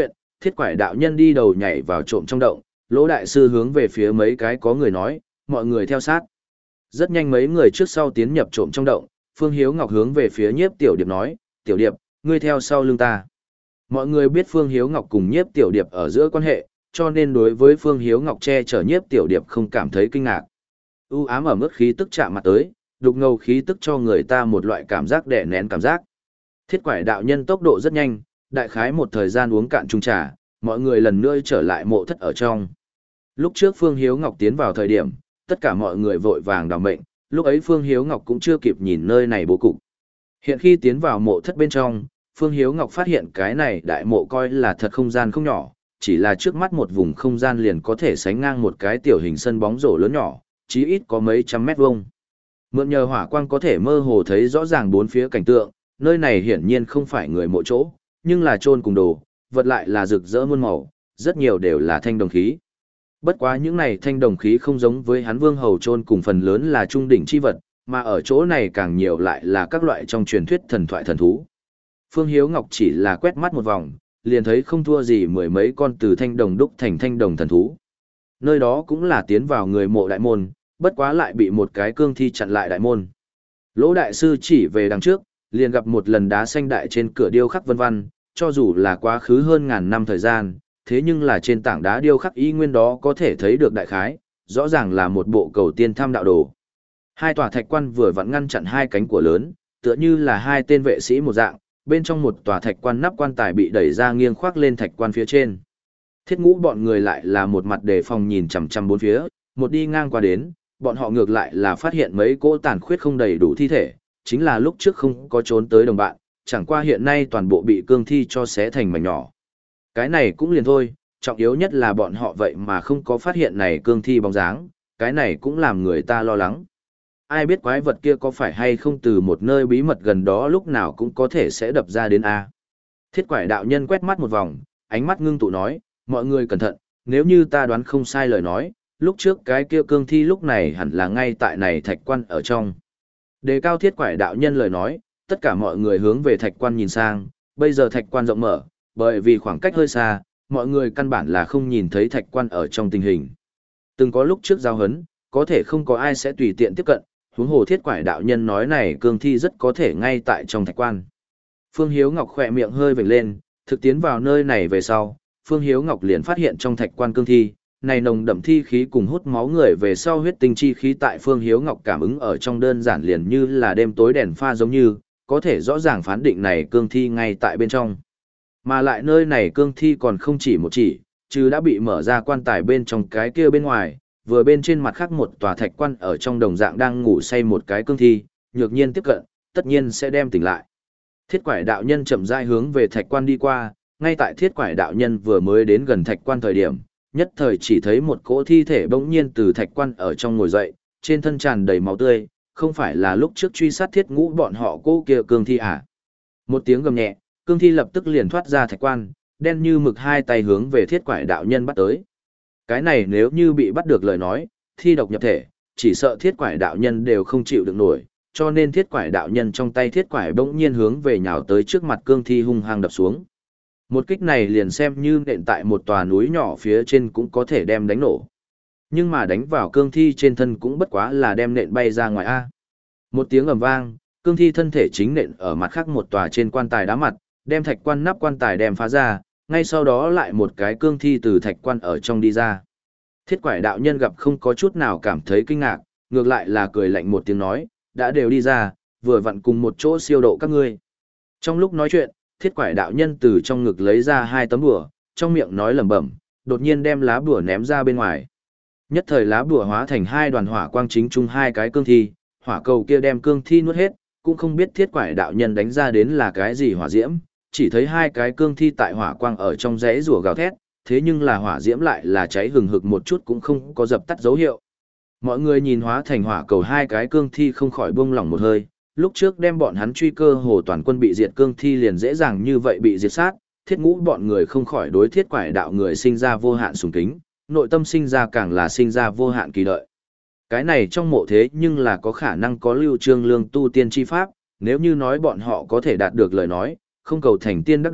Thiết quải đạo nhân đi đầu nhảy vào trộm trong động, Lỗ đại sư hướng về phía mấy cái có người nói, mọi người theo sát. Rất nhanh mấy người trước sau tiến nhập trộm trong động, Phương Hiếu Ngọc hướng về phía Nhiếp Tiểu Điệp nói, Tiểu Điệp, ngươi theo sau lưng ta. Mọi người biết Phương Hiếu Ngọc cùng Nhiếp Tiểu Điệp ở giữa quan hệ, cho nên đối với Phương Hiếu Ngọc che chở Nhiếp Tiểu Điệp không cảm thấy kinh ngạc. U ám ở mức khí tức chạm mặt tới, đục ngầu khí tức cho người ta một loại cảm giác đè nén cảm giác. Thiết quải đạo nhân tốc độ rất nhanh, đại khái một thời gian uống cạn chung trà, mọi người lần nữa trở lại mộ thất ở trong. Lúc trước Phương Hiếu Ngọc tiến vào thời điểm, tất cả mọi người vội vàng đào mệnh, lúc ấy Phương Hiếu Ngọc cũng chưa kịp nhìn nơi này bố cục. Hiện khi tiến vào mộ thất bên trong, Phương Hiếu Ngọc phát hiện cái này đại mộ coi là thật không gian không nhỏ, chỉ là trước mắt một vùng không gian liền có thể sánh ngang một cái tiểu hình sân bóng rổ lớn nhỏ, chí ít có mấy trăm mét vuông. Mượn nhờ hỏa quang có thể mơ hồ thấy rõ ràng bốn phía cảnh tượng, nơi này hiển nhiên không phải người mộ chỗ, nhưng là chôn cùng đồ, vật lại là rực rỡ muôn màu, rất nhiều đều là thanh đồng khí. Bất quá những này thanh đồng khí không giống với hắn vương hầu chôn cùng phần lớn là trung đỉnh chi vật, mà ở chỗ này càng nhiều lại là các loại trong truyền thuyết thần thoại thần thú. Phương Hiếu Ngọc chỉ là quét mắt một vòng, liền thấy không thua gì mười mấy con từ thanh đồng đúc thành thanh đồng thần thú. Nơi đó cũng là tiến vào người mộ đại môn, bất quá lại bị một cái cương thi chặn lại đại môn. Lỗ đại sư chỉ về đằng trước, liền gặp một lần đá xanh đại trên cửa điêu khắc vân vân, cho dù là quá khứ hơn ngàn năm thời gian, thế nhưng là trên tảng đá điêu khắc y nguyên đó có thể thấy được đại khái, rõ ràng là một bộ cầu tiên thăm đạo đồ. Hai tòa thạch quan vừa vặn ngăn chặn hai cánh của lớn, tựa như là hai tên vệ sĩ một dạng, bên trong một tòa thạch quan nắp quan tài bị đẩy ra nghiêng khoác lên thạch quan phía trên. Thiết Ngũ bọn người lại là một mặt đề phòng nhìn chằm chằm bốn phía, một đi ngang qua đến, bọn họ ngược lại là phát hiện mấy cỗ tàn khuyết không đầy đủ thi thể, chính là lúc trước không có trốn tới đồng bạn, chẳng qua hiện nay toàn bộ bị cương thi cho xé thành mảnh nhỏ. Cái này cũng liền thôi, trọng yếu nhất là bọn họ vậy mà không có phát hiện này cương thi bóng dáng, cái này cũng làm người ta lo lắng. Ai biết quái vật kia có phải hay không từ một nơi bí mật gần đó lúc nào cũng có thể sẽ đập ra đến A. Thiết quải đạo nhân quét mắt một vòng, ánh mắt ngưng tụ nói, mọi người cẩn thận, nếu như ta đoán không sai lời nói, lúc trước cái kia cương thi lúc này hẳn là ngay tại này thạch quan ở trong. Đề cao thiết quải đạo nhân lời nói, tất cả mọi người hướng về thạch quan nhìn sang, bây giờ thạch quan rộng mở, bởi vì khoảng cách hơi xa, mọi người căn bản là không nhìn thấy thạch quan ở trong tình hình. Từng có lúc trước giao hấn, có thể không có ai sẽ tùy tiện tiếp cận, huống hồ thiết quải đạo nhân nói này cương thi rất có thể ngay tại trong thạch quan. Phương Hiếu Ngọc khỏe miệng hơi vểnh lên, thực tiến vào nơi này về sau, Phương Hiếu Ngọc liền phát hiện trong thạch quan cương thi, này nồng đậm thi khí cùng hút máu người về sau huyết tinh chi khí tại Phương Hiếu Ngọc cảm ứng ở trong đơn giản liền như là đêm tối đèn pha giống như, có thể rõ ràng phán định này cương thi ngay tại bên trong. Mà lại nơi này cương thi còn không chỉ một chỉ, chứ đã bị mở ra quan tài bên trong cái kia bên ngoài, vừa bên trên mặt khác một tòa thạch quan ở trong đồng dạng đang ngủ say một cái cương thi, nhược nhiên tiếp cận, tất nhiên sẽ đem tỉnh lại. Thiết quải đạo nhân chậm rãi hướng về thạch quan đi qua, ngay tại thiết quải đạo nhân vừa mới đến gần thạch quan thời điểm, nhất thời chỉ thấy một cỗ thi thể bỗng nhiên từ thạch quan ở trong ngồi dậy, trên thân tràn đầy máu tươi, không phải là lúc trước truy sát Thiết Ngũ bọn họ cô kia cương thi à. Một tiếng gầm nhẹ, cương thi lập tức liền thoát ra thạch quan, đen như mực hai tay hướng về thiết quải đạo nhân bắt tới. Cái này nếu như bị bắt được lời nói, thi độc nhập thể, chỉ sợ thiết quải đạo nhân đều không chịu được nổi, cho nên thiết quải đạo nhân trong tay thiết quải bỗng nhiên hướng về nhào tới trước mặt cương thi hung hăng đập xuống. Một kích này liền xem như nện tại một tòa núi nhỏ phía trên cũng có thể đem đánh nổ. Nhưng mà đánh vào cương thi trên thân cũng bất quá là đem nện bay ra ngoài A. Một tiếng ầm vang, cương thi thân thể chính nện ở mặt khác một tòa trên quan tài đá mặt, đem thạch quan nắp quan tài đem phá ra, ngay sau đó lại một cái cương thi từ thạch quan ở trong đi ra. Thiết quải đạo nhân gặp không có chút nào cảm thấy kinh ngạc, ngược lại là cười lạnh một tiếng nói, đã đều đi ra, vừa vặn cùng một chỗ siêu độ các ngươi. Trong lúc nói chuyện, thiết quải đạo nhân từ trong ngực lấy ra hai tấm bùa, trong miệng nói lẩm bẩm, đột nhiên đem lá bùa ném ra bên ngoài. Nhất thời lá bùa hóa thành hai đoàn hỏa quang chính chung hai cái cương thi, hỏa cầu kia đem cương thi nuốt hết, cũng không biết thiết quải đạo nhân đánh ra đến là cái gì hỏa diễm, chỉ thấy hai cái cương thi tại hỏa quang ở trong rẽ rùa gào thét, thế nhưng là hỏa diễm lại là cháy hừng hực một chút cũng không có dập tắt dấu hiệu. Mọi người nhìn hóa thành hỏa cầu hai cái cương thi không khỏi buông lỏng một hơi, lúc trước đem bọn hắn truy cơ hồ toàn quân bị diệt cương thi liền dễ dàng như vậy bị diệt sát, Thiết Ngũ bọn người không khỏi đối thiết quải đạo người sinh ra vô hạn sùng kính, nội tâm sinh ra càng là sinh ra vô hạn kỳ đợi. Cái này trong mộ thế nhưng là có khả năng có lưu trương lương tu tiên chi pháp, nếu như nói bọn họ có thể đạt được lời nói, không cầu thành tiên đắc đạo,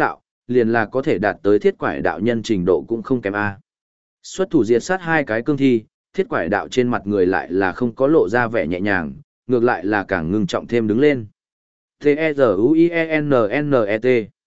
liền là có thể đạt tới thiết quải đạo nhân trình độ cũng không kém a. Xuất thủ diệt sát hai cái cương thi, thiết quải đạo trên mặt người lại là không có lộ ra vẻ nhẹ nhàng, ngược lại là càng ngưng trọng thêm đứng lên. T-E-Z-U-I-E-N-N-E-T.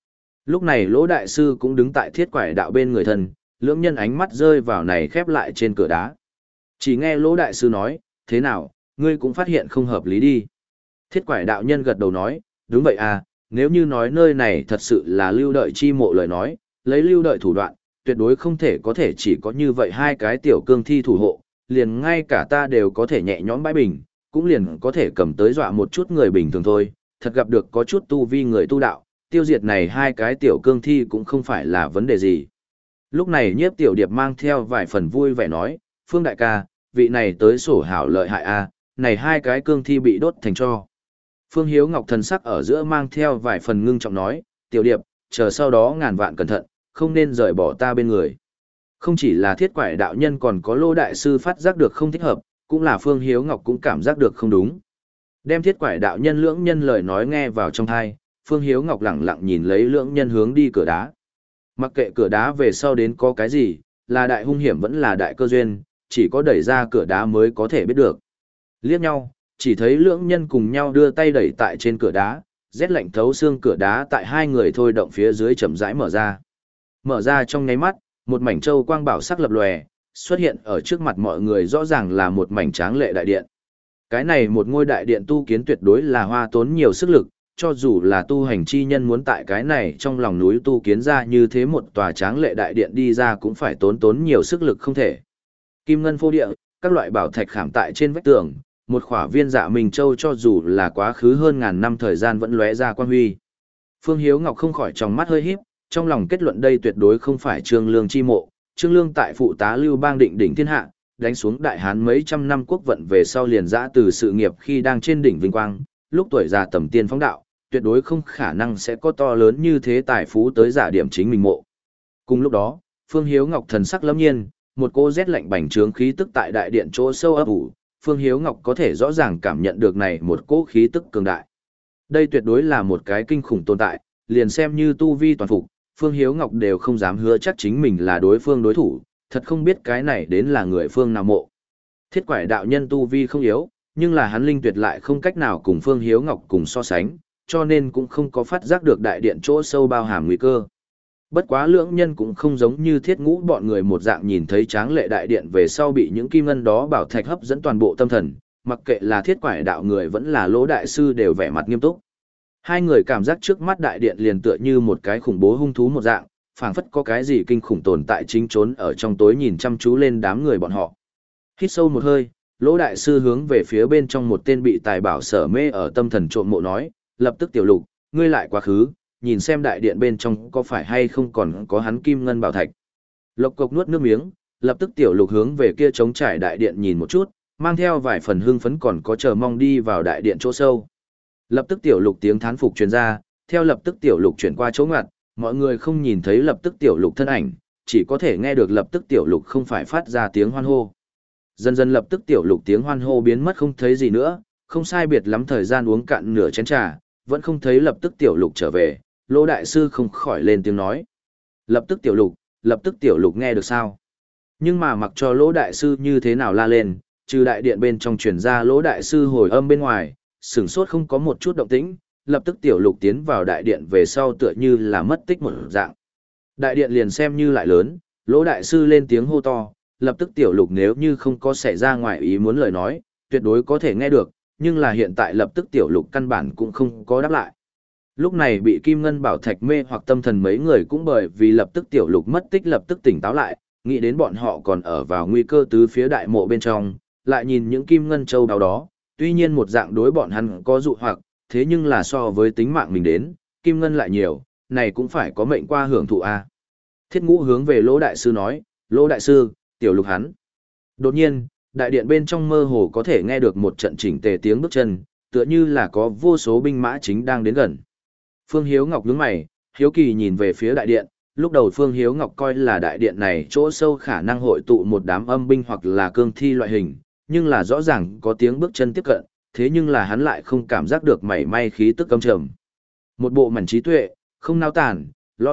Lúc này Lỗ Đại Sư cũng đứng tại thiết quải đạo bên người thân, lưỡng nhân ánh mắt rơi vào này khép lại trên cửa đá. Chỉ nghe Lỗ Đại Sư nói, thế nào, ngươi cũng phát hiện không hợp lý đi. Thiết quải đạo nhân gật đầu nói, đúng vậy à, nếu như nói nơi này thật sự là lưu đợi chi mộ lời nói, lấy lưu đợi thủ đoạn, tuyệt đối không thể có thể chỉ có như vậy hai cái tiểu cương thi thủ hộ, liền ngay cả ta đều có thể nhẹ nhõm bãi bình, cũng liền có thể cầm tới dọa một chút người bình thường thôi, thật gặp được có chút tu vi người tu đạo, tiêu diệt này hai cái tiểu cương thi cũng không phải là vấn đề gì. Lúc này Nhiếp Tiểu Điệp mang theo vài phần vui vẻ nói, Phương đại ca, vị này tới sổ hảo lợi hại a, này hai cái cương thi bị đốt thành tro. Phương Hiếu Ngọc thần sắc ở giữa mang theo vài phần ngưng trọng nói, Tiểu Điệp, chờ sau đó ngàn vạn cẩn thận, không nên rời bỏ ta bên người. Không chỉ là thiết quải đạo nhân còn có Lô Đại Sư phát giác được không thích hợp, cũng là Phương Hiếu Ngọc cũng cảm giác được không đúng. Đem thiết quải đạo nhân lưỡng nhân lời nói nghe vào trong thai, Phương Hiếu Ngọc lẳng lặng nhìn lấy lưỡng nhân hướng đi cửa đá. Mặc kệ cửa đá về sau đến có cái gì, là đại hung hiểm vẫn là đại cơ duyên, chỉ có đẩy ra cửa đá mới có thể biết được. Liếc nhau, chỉ thấy lưỡng nhân cùng nhau đưa tay đẩy tại trên cửa đá, rét lạnh thấu xương cửa đá tại hai người thôi động phía dưới chậm rãi mở ra. Mở ra trong nháy mắt, một mảnh châu quang bảo sắc lập lòe, xuất hiện ở trước mặt mọi người rõ ràng là một mảnh tráng lệ đại điện. Cái này một ngôi đại điện tu kiến tuyệt đối là hoa tốn nhiều sức lực, cho dù là tu hành chi nhân muốn tại cái này trong lòng núi tu kiến ra như thế một tòa tráng lệ đại điện đi ra cũng phải tốn tốn nhiều sức lực không thể. Kim ngân phô địa, các loại bảo thạch khảm tại trên vách tường, một khỏa viên dạ minh châu cho dù là quá khứ hơn ngàn năm thời gian vẫn lóe ra quang huy. Phương Hiếu Ngọc không khỏi trong mắt hơi híp, trong lòng kết luận đây tuyệt đối không phải Trương Lương chi mộ, Trương Lương tại phụ tá Lưu Bang định đỉnh thiên hạ, đánh xuống đại hán mấy trăm năm quốc vận về sau liền dã từ sự nghiệp khi đang trên đỉnh vinh quang, lúc tuổi già tầm tiên phóng đạo, tuyệt đối không khả năng sẽ có to lớn như thế tài phú tới giả điểm chính mình mộ. Cùng lúc đó, Phương Hiếu Ngọc thần sắc lâm nhiên, một cô rét lạnh bành trướng khí tức tại đại điện chỗ sâu ấp ủ, Phương Hiếu Ngọc có thể rõ ràng cảm nhận được này một cỗ khí tức cường đại. Đây tuyệt đối là một cái kinh khủng tồn tại, liền xem như tu vi toàn phục, Phương Hiếu Ngọc đều không dám hứa chắc chính mình là đối phương đối thủ, thật không biết cái này đến là người phương nào mộ. Thiết quải đạo nhân tu vi không yếu, nhưng là hắn linh tuyệt lại không cách nào cùng Phương Hiếu Ngọc cùng so sánh, cho nên cũng không có phát giác được đại điện chỗ sâu bao hàm nguy cơ. Bất quá lưỡng nhân cũng không giống như thiết ngũ bọn người một dạng nhìn thấy tráng lệ đại điện về sau bị những kim ngân đó bảo thạch hấp dẫn toàn bộ tâm thần, mặc kệ là thiết quải đạo người vẫn là Lỗ Đại Sư đều vẻ mặt nghiêm túc. Hai người cảm giác trước mắt đại điện liền tựa như một cái khủng bố hung thú một dạng, phảng phất có cái gì kinh khủng tồn tại chính trốn ở trong tối nhìn chăm chú lên đám người bọn họ. Hít sâu một hơi, Lỗ Đại Sư hướng về phía bên trong một tên bị tài bảo sở mê ở tâm thần trộm mộ nói, lập tức Tiểu Lục, ngươi lại quá khứ, nhìn xem đại điện bên trong có phải hay không còn có hắn kim ngân bảo thạch. Lộc cộc nuốt nước miếng, lập tức Tiểu Lục hướng về kia trống trải đại điện nhìn một chút, mang theo vài phần hưng phấn còn có chờ mong đi vào đại điện chỗ sâu. Lập tức Tiểu Lục tiếng thán phục truyền ra, theo lập tức Tiểu Lục chuyển qua chỗ ngoặt, mọi người không nhìn thấy lập tức Tiểu Lục thân ảnh, chỉ có thể nghe được lập tức Tiểu Lục không phải phát ra tiếng hoan hô. Dần dần lập tức Tiểu Lục tiếng hoan hô biến mất không thấy gì nữa, không sai biệt lắm thời gian uống cạn nửa chén trà, vẫn không thấy lập tức Tiểu Lục trở về, Lỗ Đại Sư không khỏi lên tiếng nói. Lập tức Tiểu Lục, lập tức Tiểu Lục nghe được sao? Nhưng mà mặc cho Lỗ Đại Sư như thế nào la lên, trừ đại điện bên trong truyền ra Lỗ Đại Sư hồi âm bên ngoài, sửng sốt không có một chút động tĩnh, lập tức Tiểu Lục tiến vào đại điện về sau tựa như là mất tích một dạng. Đại điện liền xem như lại lớn, Lỗ Đại Sư lên tiếng hô to, lập tức Tiểu Lục nếu như không có xảy ra ngoài ý muốn lời nói, tuyệt đối có thể nghe được, nhưng là hiện tại lập tức Tiểu Lục căn bản cũng không có đáp lại. Lúc này bị Kim Ngân Bảo Thạch mê hoặc tâm thần mấy người cũng bởi vì lập tức Tiểu Lục mất tích lập tức tỉnh táo lại, nghĩ đến bọn họ còn ở vào nguy cơ tứ phía đại mộ bên trong, lại nhìn những Kim Ngân Châu đáo đó, tuy nhiên một dạng đối bọn hắn có dụ hoặc, thế nhưng là so với tính mạng mình đến, Kim Ngân lại nhiều, này cũng phải có mệnh qua hưởng thụ a. Thiết Ngũ hướng về Lỗ Đại Sư nói, Lỗ Đại Sư, Tiểu Lục hắn. Đột nhiên, đại điện bên trong mơ hồ có thể nghe được một trận chỉnh tề tiếng bước chân, tựa như là có vô số binh mã chính đang đến gần. Phương Hiếu Ngọc nhướng mày, hiếu kỳ nhìn về phía đại điện, lúc đầu Phương Hiếu Ngọc coi là đại điện này chỗ sâu khả năng hội tụ một đám âm binh hoặc là cương thi loại hình, nhưng là rõ ràng có tiếng bước chân tiếp cận, thế nhưng là hắn lại không cảm giác được mảy may khí tức âm trầm. Một bộ mảnh trí tuệ, không nao tản, logic,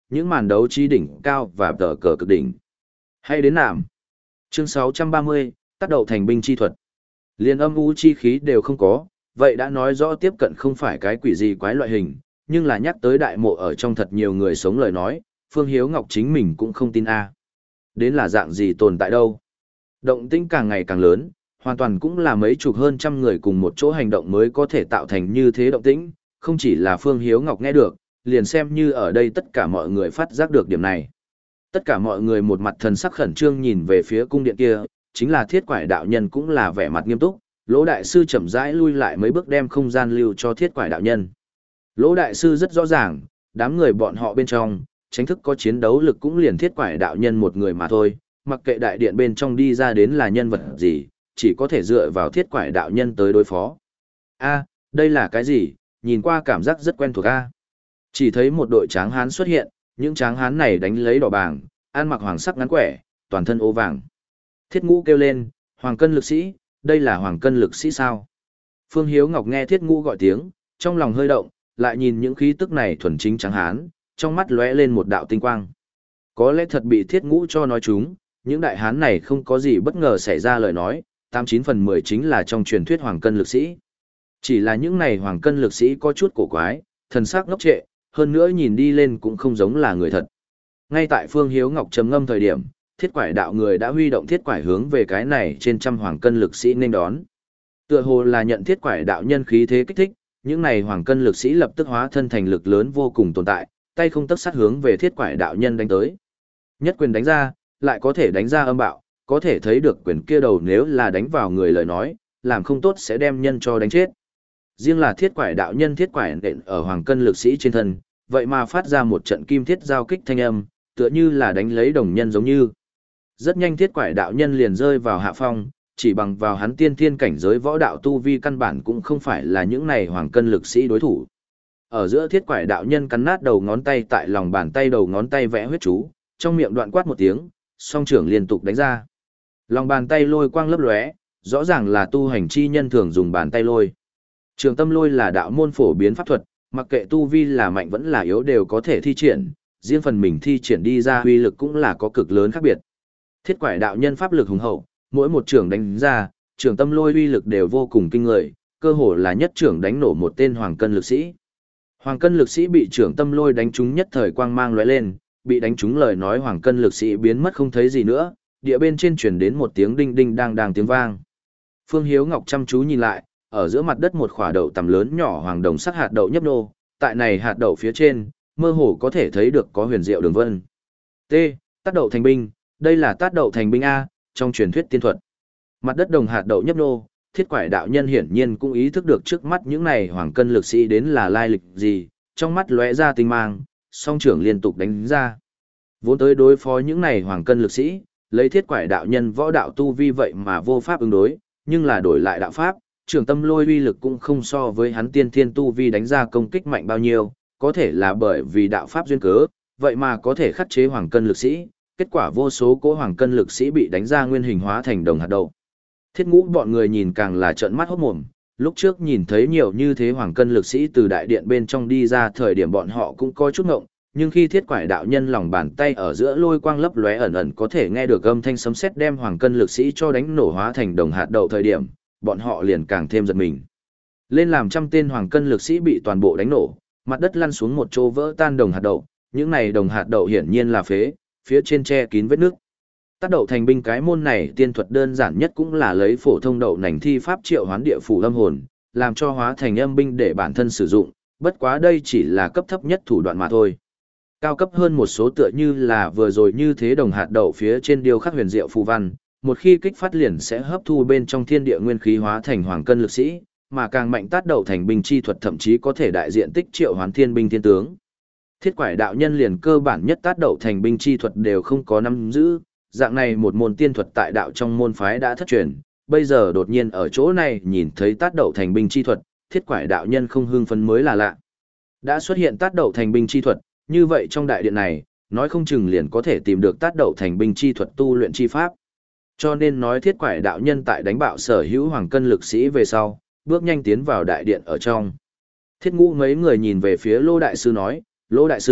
những màn đấu trí đỉnh cao và tờ cờ cực đỉnh. Hay đến nạm. Chương sáu trăm ba mươi, tác đậu thành binh chi thuật. Liên âm u chi khí đều không có, vậy đã nói rõ tiếp cận không phải cái quỷ gì quái loại hình, nhưng là nhắc tới đại mộ ở trong thật nhiều người sống lời nói, Phương Hiếu Ngọc chính mình cũng không tin a. Đến là dạng gì tồn tại đâu. Động tĩnh càng ngày càng lớn, hoàn toàn cũng là mấy chục hơn trăm người cùng một chỗ hành động mới có thể tạo thành như thế động tĩnh, không chỉ là Phương Hiếu Ngọc nghe được, liền xem như ở đây tất cả mọi người phát giác được điểm này. Tất cả mọi người một mặt thần sắc khẩn trương nhìn về phía cung điện kia, chính là Thiết Quải đạo nhân cũng là vẻ mặt nghiêm túc, Lỗ đại sư chậm rãi lui lại mấy bước đem không gian lưu cho Thiết Quải đạo nhân. Lỗ đại sư rất rõ ràng, đám người bọn họ bên trong, chính thức có chiến đấu lực cũng liền Thiết Quải đạo nhân một người mà thôi, mặc kệ đại điện bên trong đi ra đến là nhân vật gì, chỉ có thể dựa vào Thiết Quải đạo nhân tới đối phó. A, đây là cái gì? Nhìn qua cảm giác rất quen thuộc a. Chỉ thấy một đội tráng hán xuất hiện, những tráng hán này đánh lấy đỏ bàng, ăn mặc hoàng sắc ngắn quẻ, toàn thân ô vàng. Thiết Ngũ kêu lên, Hoàng Cân lực sĩ, đây là Hoàng Cân lực sĩ sao? Phương Hiếu Ngọc nghe Thiết Ngũ gọi tiếng, trong lòng hơi động, lại nhìn những khí tức này thuần chính tráng hán, trong mắt lóe lên một đạo tinh quang. Có lẽ thật bị Thiết Ngũ cho nói chúng, những đại hán này không có gì bất ngờ xảy ra lời nói, tám chín phần mười chính là trong truyền thuyết Hoàng Cân lực sĩ. Chỉ là những này Hoàng Cân lực sĩ có chút cổ quái, thần sắc ngốc trệ, hơn nữa nhìn đi lên cũng không giống là người thật. Ngay tại Phương Hiếu Ngọc trầm ngâm thời điểm, Thiết Quải đạo người đã huy động thiết quải hướng về cái này trên trăm Hoàng Cân lực sĩ nên đón. Tựa hồ là nhận Thiết Quải đạo nhân khí thế kích thích, những này Hoàng Cân lực sĩ lập tức hóa thân thành lực lớn vô cùng tồn tại, tay không tấc sát hướng về Thiết Quải đạo nhân đánh tới. Nhất quyền đánh ra, lại có thể đánh ra âm bạo, có thể thấy được quyền kia đầu nếu là đánh vào người lời nói, làm không tốt sẽ đem nhân cho đánh chết. Riêng là Thiết Quải đạo nhân thiết quải nện ở Hoàng Cân lực sĩ trên thân, vậy mà phát ra một trận kim thiết giao kích thanh âm, tựa như là đánh lấy đồng nhân giống như. Rất nhanh Thiết Quải đạo nhân liền rơi vào hạ phong, chỉ bằng vào hắn tiên thiên cảnh giới võ đạo tu vi căn bản cũng không phải là những này Hoàng Cân lực sĩ đối thủ. Ở giữa Thiết Quải đạo nhân cắn nát đầu ngón tay tại lòng bàn tay đầu ngón tay vẽ huyết chú, trong miệng đoạn quát một tiếng, song trưởng liên tục đánh ra. Lòng bàn tay lôi quang lấp lóe, rõ ràng là tu hành chi nhân thường dùng bàn tay lôi. Trường tâm lôi là đạo môn phổ biến pháp thuật, mặc kệ tu vi là mạnh vẫn là yếu đều có thể thi triển, riêng phần mình thi triển đi ra uy lực cũng là có cực lớn khác biệt. Thiết Quải đạo nhân pháp lực hùng hậu, mỗi một trường đánh ra, trường tâm lôi uy lực đều vô cùng kinh người, cơ hồ là nhất trường đánh nổ một tên Hoàng Cân lực sĩ. Hoàng Cân lực sĩ bị trường tâm lôi đánh trúng nhất thời quang mang lóe lên, bị đánh trúng lời nói Hoàng Cân lực sĩ biến mất không thấy gì nữa, địa bên trên truyền đến một tiếng đinh đinh đang đang tiếng vang. Phương Hiếu Ngọc chăm chú nhìn lại, ở giữa mặt đất một quả đậu tầm lớn nhỏ hoàng đồng sắc hạt đậu nhấp nô, tại này hạt đậu phía trên, mơ hồ có thể thấy được có huyền diệu đường vân. T. Tát đậu thành binh, đây là tát đậu thành binh A, trong truyền thuyết tiên thuật. Mặt đất đồng hạt đậu nhấp nô, Thiết Quải đạo nhân hiển nhiên cũng ý thức được trước mắt những này Hoàng Cân lực sĩ đến là lai lịch gì, trong mắt lóe ra tinh mang, song trưởng liên tục đánh ra. Vốn tới đối phó những này Hoàng Cân lực sĩ, lấy Thiết Quải đạo nhân võ đạo tu vi vậy mà vô pháp ứng đối, nhưng là đổi lại đạo pháp, trường tâm lôi uy lực cũng không so với hắn tiên thiên tu vi đánh ra công kích mạnh bao nhiêu, có thể là bởi vì đạo pháp duyên cớ, vậy mà có thể khắc chế Hoàng Cân lực sĩ, kết quả vô số cỗ Hoàng Cân lực sĩ bị đánh ra nguyên hình hóa thành đồng hạt đậu. Thiết Ngũ bọn người nhìn càng là trợn mắt hốt mồm, lúc trước nhìn thấy nhiều như thế Hoàng Cân lực sĩ từ đại điện bên trong đi ra thời điểm bọn họ cũng có chút ngộng, nhưng khi Thiết Quải đạo nhân lòng bàn tay ở giữa lôi quang lấp lóe ẩn ẩn có thể nghe được âm thanh sấm sét đem Hoàng Cân lực sĩ cho đánh nổ hóa thành đồng hạt đậu thời điểm, bọn họ liền càng thêm giật mình. Lên làm trăm tên Hoàng Cân lực sĩ bị toàn bộ đánh nổ, mặt đất lăn xuống một chỗ vỡ tan đồng hạt đậu, những này đồng hạt đậu hiển nhiên là phế, phía trên che kín vết nước. Tác đậu thành binh cái môn này tiên thuật đơn giản nhất cũng là lấy phổ thông đậu nành thi pháp triệu hoán địa phủ âm hồn, làm cho hóa thành âm binh để bản thân sử dụng, bất quá đây chỉ là cấp thấp nhất thủ đoạn mà thôi. Cao cấp hơn một số tựa như là vừa rồi như thế đồng hạt đậu phía trên điêu khắc huyền diệu phù văn, một khi kích phát liền sẽ hấp thu bên trong thiên địa nguyên khí hóa thành Hoàng Cân lực sĩ, mà càng mạnh tác đậu thành binh chi thuật thậm chí có thể đại diện tích triệu hoán thiên binh thiên tướng. Thiết Quải đạo nhân liền cơ bản nhất tác đậu thành binh chi thuật đều không có nắm giữ, dạng này một môn tiên thuật tại đạo trong môn phái đã thất truyền, bây giờ đột nhiên ở chỗ này nhìn thấy tác đậu thành binh chi thuật, Thiết Quải đạo nhân không hưng phấn mới là lạ. Đã xuất hiện tác đậu thành binh chi thuật, như vậy trong đại điện này, nói không chừng liền có thể tìm được tác đậu thành binh chi thuật tu luyện chi pháp. Cho nên nói Thiết Quải đạo nhân tại đánh bạo sở hữu Hoàng Cân lực sĩ về sau, bước nhanh tiến vào đại điện ở trong. Thiết Ngũ mấy người nhìn về phía Lô đại sư nói, Lô đại sư,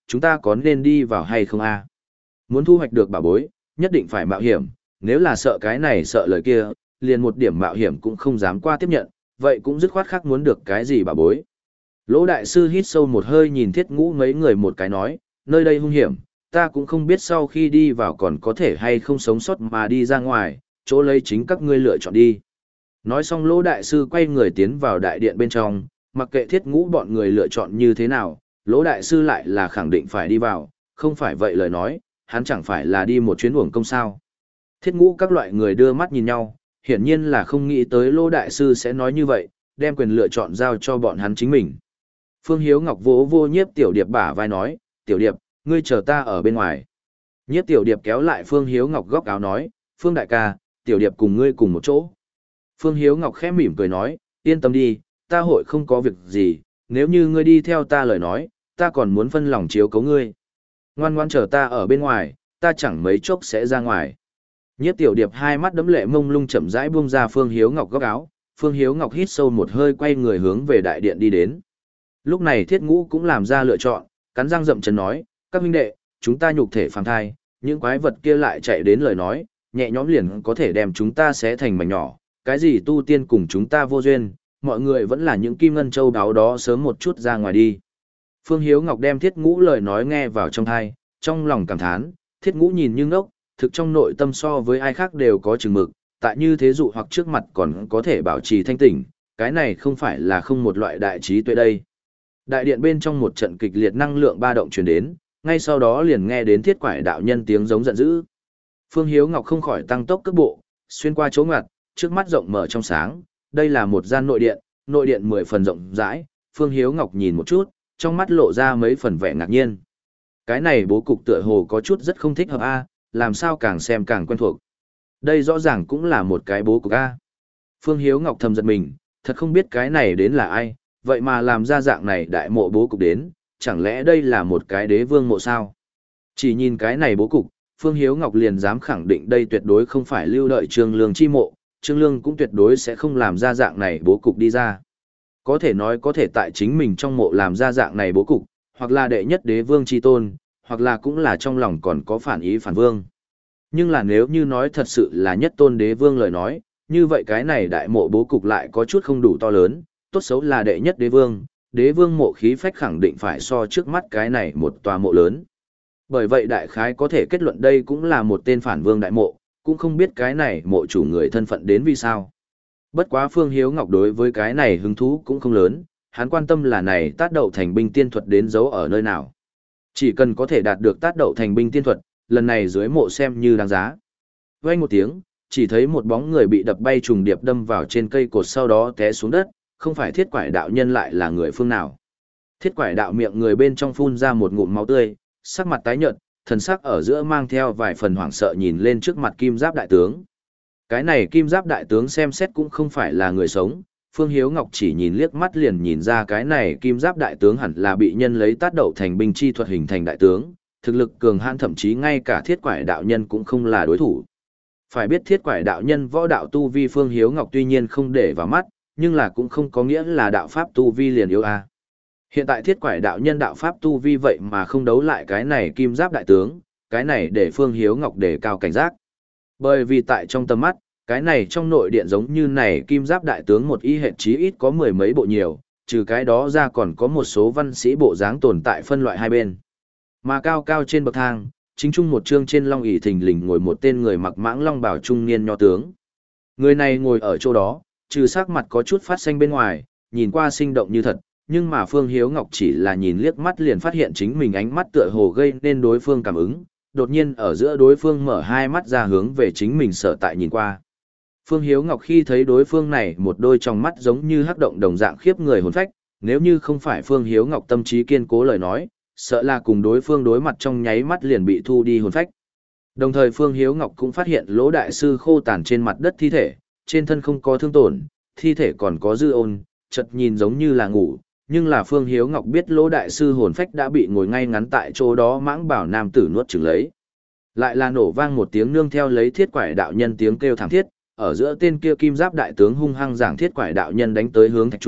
chúng ta có nên đi vào hay không a? Muốn thu hoạch được bảo bối, nhất định phải mạo hiểm, nếu là sợ cái này sợ lời kia, liền một điểm mạo hiểm cũng không dám qua tiếp nhận, vậy cũng dứt khoát khác muốn được cái gì bảo bối. Lỗ đại sư hít sâu một hơi nhìn Thiết Ngũ mấy người một cái nói, nơi đây hung hiểm, ta cũng không biết sau khi đi vào còn có thể hay không sống sót mà đi ra ngoài, chỗ lấy chính các ngươi lựa chọn đi. Nói xong Lỗ đại sư quay người tiến vào đại điện bên trong, mặc kệ Thiết Ngũ bọn người lựa chọn như thế nào, Lỗ đại sư lại là khẳng định phải đi vào, không phải vậy lời nói, hắn chẳng phải là đi một chuyến uổng công sao. Thiết Ngũ các loại người đưa mắt nhìn nhau, hiển nhiên là không nghĩ tới Lỗ đại sư sẽ nói như vậy, đem quyền lựa chọn giao cho bọn hắn chính mình. Phương Hiếu Ngọc vỗ vô Nhiếp Tiểu Điệp bả vai nói, Tiểu Điệp, ngươi chờ ta ở bên ngoài. Nhiếp Tiểu Điệp kéo lại Phương Hiếu Ngọc góc áo nói, Phương đại ca, Tiểu Điệp cùng ngươi cùng một chỗ. Phương Hiếu Ngọc khẽ mỉm cười nói, yên tâm đi, ta hội không có việc gì, nếu như ngươi đi theo ta lời nói, ta còn muốn phân lòng chiếu cấu ngươi. Ngoan ngoan chờ ta ở bên ngoài, ta chẳng mấy chốc sẽ ra ngoài. Nhiếp Tiểu Điệp hai mắt đẫm lệ mông lung chậm rãi buông ra Phương Hiếu Ngọc góc áo, Phương Hiếu Ngọc hít sâu một hơi quay người hướng về đại điện đi đến. Lúc này Thiết Ngũ cũng làm ra lựa chọn, cắn răng rậm chân nói, các huynh đệ, chúng ta nhục thể phàm thai, những quái vật kia lại chạy đến lời nói, nhẹ nhõm liền có thể đem chúng ta xé thành mảnh nhỏ, cái gì tu tiên cùng chúng ta vô duyên, mọi người vẫn là những kim ngân châu đáo đó sớm một chút ra ngoài đi. Phương Hiếu Ngọc đem Thiết Ngũ lời nói nghe vào trong thai, trong lòng cảm thán, Thiết Ngũ nhìn như ngốc, thực trong nội tâm so với ai khác đều có chừng mực, tại như thế dụ hoặc trước mặt còn có thể bảo trì thanh tỉnh, cái này không phải là không một loại đại trí tuệ đây. Đại điện bên trong một trận kịch liệt năng lượng ba động truyền đến, ngay sau đó liền nghe đến Thiết Quải đạo nhân tiếng giống giận dữ. Phương Hiếu Ngọc không khỏi tăng tốc cước bộ, xuyên qua chỗ ngặt, trước mắt rộng mở trong sáng, đây là một gian nội điện, nội điện mười phần rộng rãi, Phương Hiếu Ngọc nhìn một chút, trong mắt lộ ra mấy phần vẻ ngạc nhiên. Cái này bố cục tựa hồ có chút rất không thích hợp a, làm sao càng xem càng quen thuộc. Đây rõ ràng cũng là một cái bố cục a. Phương Hiếu Ngọc thầm giật mình, thật không biết cái này đến là ai, vậy mà làm ra dạng này đại mộ bố cục đến, chẳng lẽ đây là một cái đế vương mộ sao? Chỉ nhìn cái này bố cục, Phương Hiếu Ngọc liền dám khẳng định đây tuyệt đối không phải lưu đợi Trương Lương chi mộ, Trương Lương cũng tuyệt đối sẽ không làm ra dạng này bố cục đi ra. Có thể nói có thể tại chính mình trong mộ làm ra dạng này bố cục, hoặc là đệ nhất đế vương chi tôn, hoặc là cũng là trong lòng còn có phản ý phản vương. Nhưng là nếu như nói thật sự là nhất tôn đế vương lời nói, như vậy cái này đại mộ bố cục lại có chút không đủ to lớn, tốt xấu là đệ nhất đế vương, đế vương mộ khí phách khẳng định phải so trước mắt cái này một tòa mộ lớn. Bởi vậy đại khái có thể kết luận đây cũng là một tên phản vương đại mộ, cũng không biết cái này mộ chủ người thân phận đến vì sao. Bất quá Phương Hiếu Ngọc đối với cái này hứng thú cũng không lớn, hắn quan tâm là này tát đậu thành binh tiên thuật đến giấu ở nơi nào. Chỉ cần có thể đạt được tát đậu thành binh tiên thuật, lần này dưới mộ xem như đáng giá. Vang một tiếng, chỉ thấy một bóng người bị đập bay trùng điệp đâm vào trên cây cột sau đó té xuống đất, không phải Thiết Quải đạo nhân lại là người phương nào. Thiết Quải đạo miệng người bên trong phun ra một ngụm máu tươi, sắc mặt tái nhợt, thần sắc ở giữa mang theo vài phần hoảng sợ nhìn lên trước mặt Kim Giáp đại tướng. Cái này Kim Giáp đại tướng xem xét cũng không phải là người sống, Phương Hiếu Ngọc chỉ nhìn liếc mắt liền nhìn ra cái này Kim Giáp đại tướng hẳn là bị nhân lấy tát đậu thành binh chi thuật hình thành đại tướng, thực lực cường hãn thậm chí ngay cả Thiết Quải đạo nhân cũng không là đối thủ. Phải biết Thiết Quải đạo nhân võ đạo tu vi Phương Hiếu Ngọc tuy nhiên không để vào mắt, nhưng là cũng không có nghĩa là đạo pháp tu vi liền yếu a. Hiện tại Thiết Quải đạo nhân đạo pháp tu vi vậy mà không đấu lại cái này Kim Giáp đại tướng, cái này để Phương Hiếu Ngọc đề cao cảnh giác. Bởi vì tại trong tầm mắt, cái này trong nội điện giống như này Kim Giáp đại tướng một y hệt chí ít có mười mấy bộ nhiều, trừ cái đó ra còn có một số văn sĩ bộ dáng tồn tại phân loại hai bên. Mà cao cao trên bậc thang, chính trung một chương trên long ỷ thình lình ngồi một tên người mặc mãng long bào trung niên nho tướng. Người này ngồi ở chỗ đó, trừ sắc mặt có chút phát xanh bên ngoài, nhìn qua sinh động như thật, nhưng mà Phương Hiếu Ngọc chỉ là nhìn liếc mắt liền phát hiện chính mình ánh mắt tựa hồ gây nên đối phương cảm ứng, đột nhiên ở giữa đối phương mở hai mắt ra hướng về chính mình sở tại nhìn qua. Phương Hiếu Ngọc khi thấy đối phương này một đôi trong mắt giống như hắc động đồng dạng khiếp người hồn phách, nếu như không phải Phương Hiếu Ngọc tâm trí kiên cố lời nói, sợ là cùng đối phương đối mặt trong nháy mắt liền bị thu đi hồn phách. Đồng thời Phương Hiếu Ngọc cũng phát hiện Lỗ đại sư khô tàn trên mặt đất thi thể, trên thân không có thương tổn, thi thể còn có dư ôn, chợt nhìn giống như là ngủ, nhưng là Phương Hiếu Ngọc biết Lỗ đại sư hồn phách đã bị ngồi ngay ngắn tại chỗ đó mãng bảo nam tử nuốt chửng lấy. Lại là nổ vang một tiếng nương theo lấy Thiết Quải đạo nhân tiếng kêu thảm thiết, ở giữa tên kia Kim Giáp đại tướng hung hăng giảng Thiết Quải đạo nhân đánh tới hướng thạch trụ,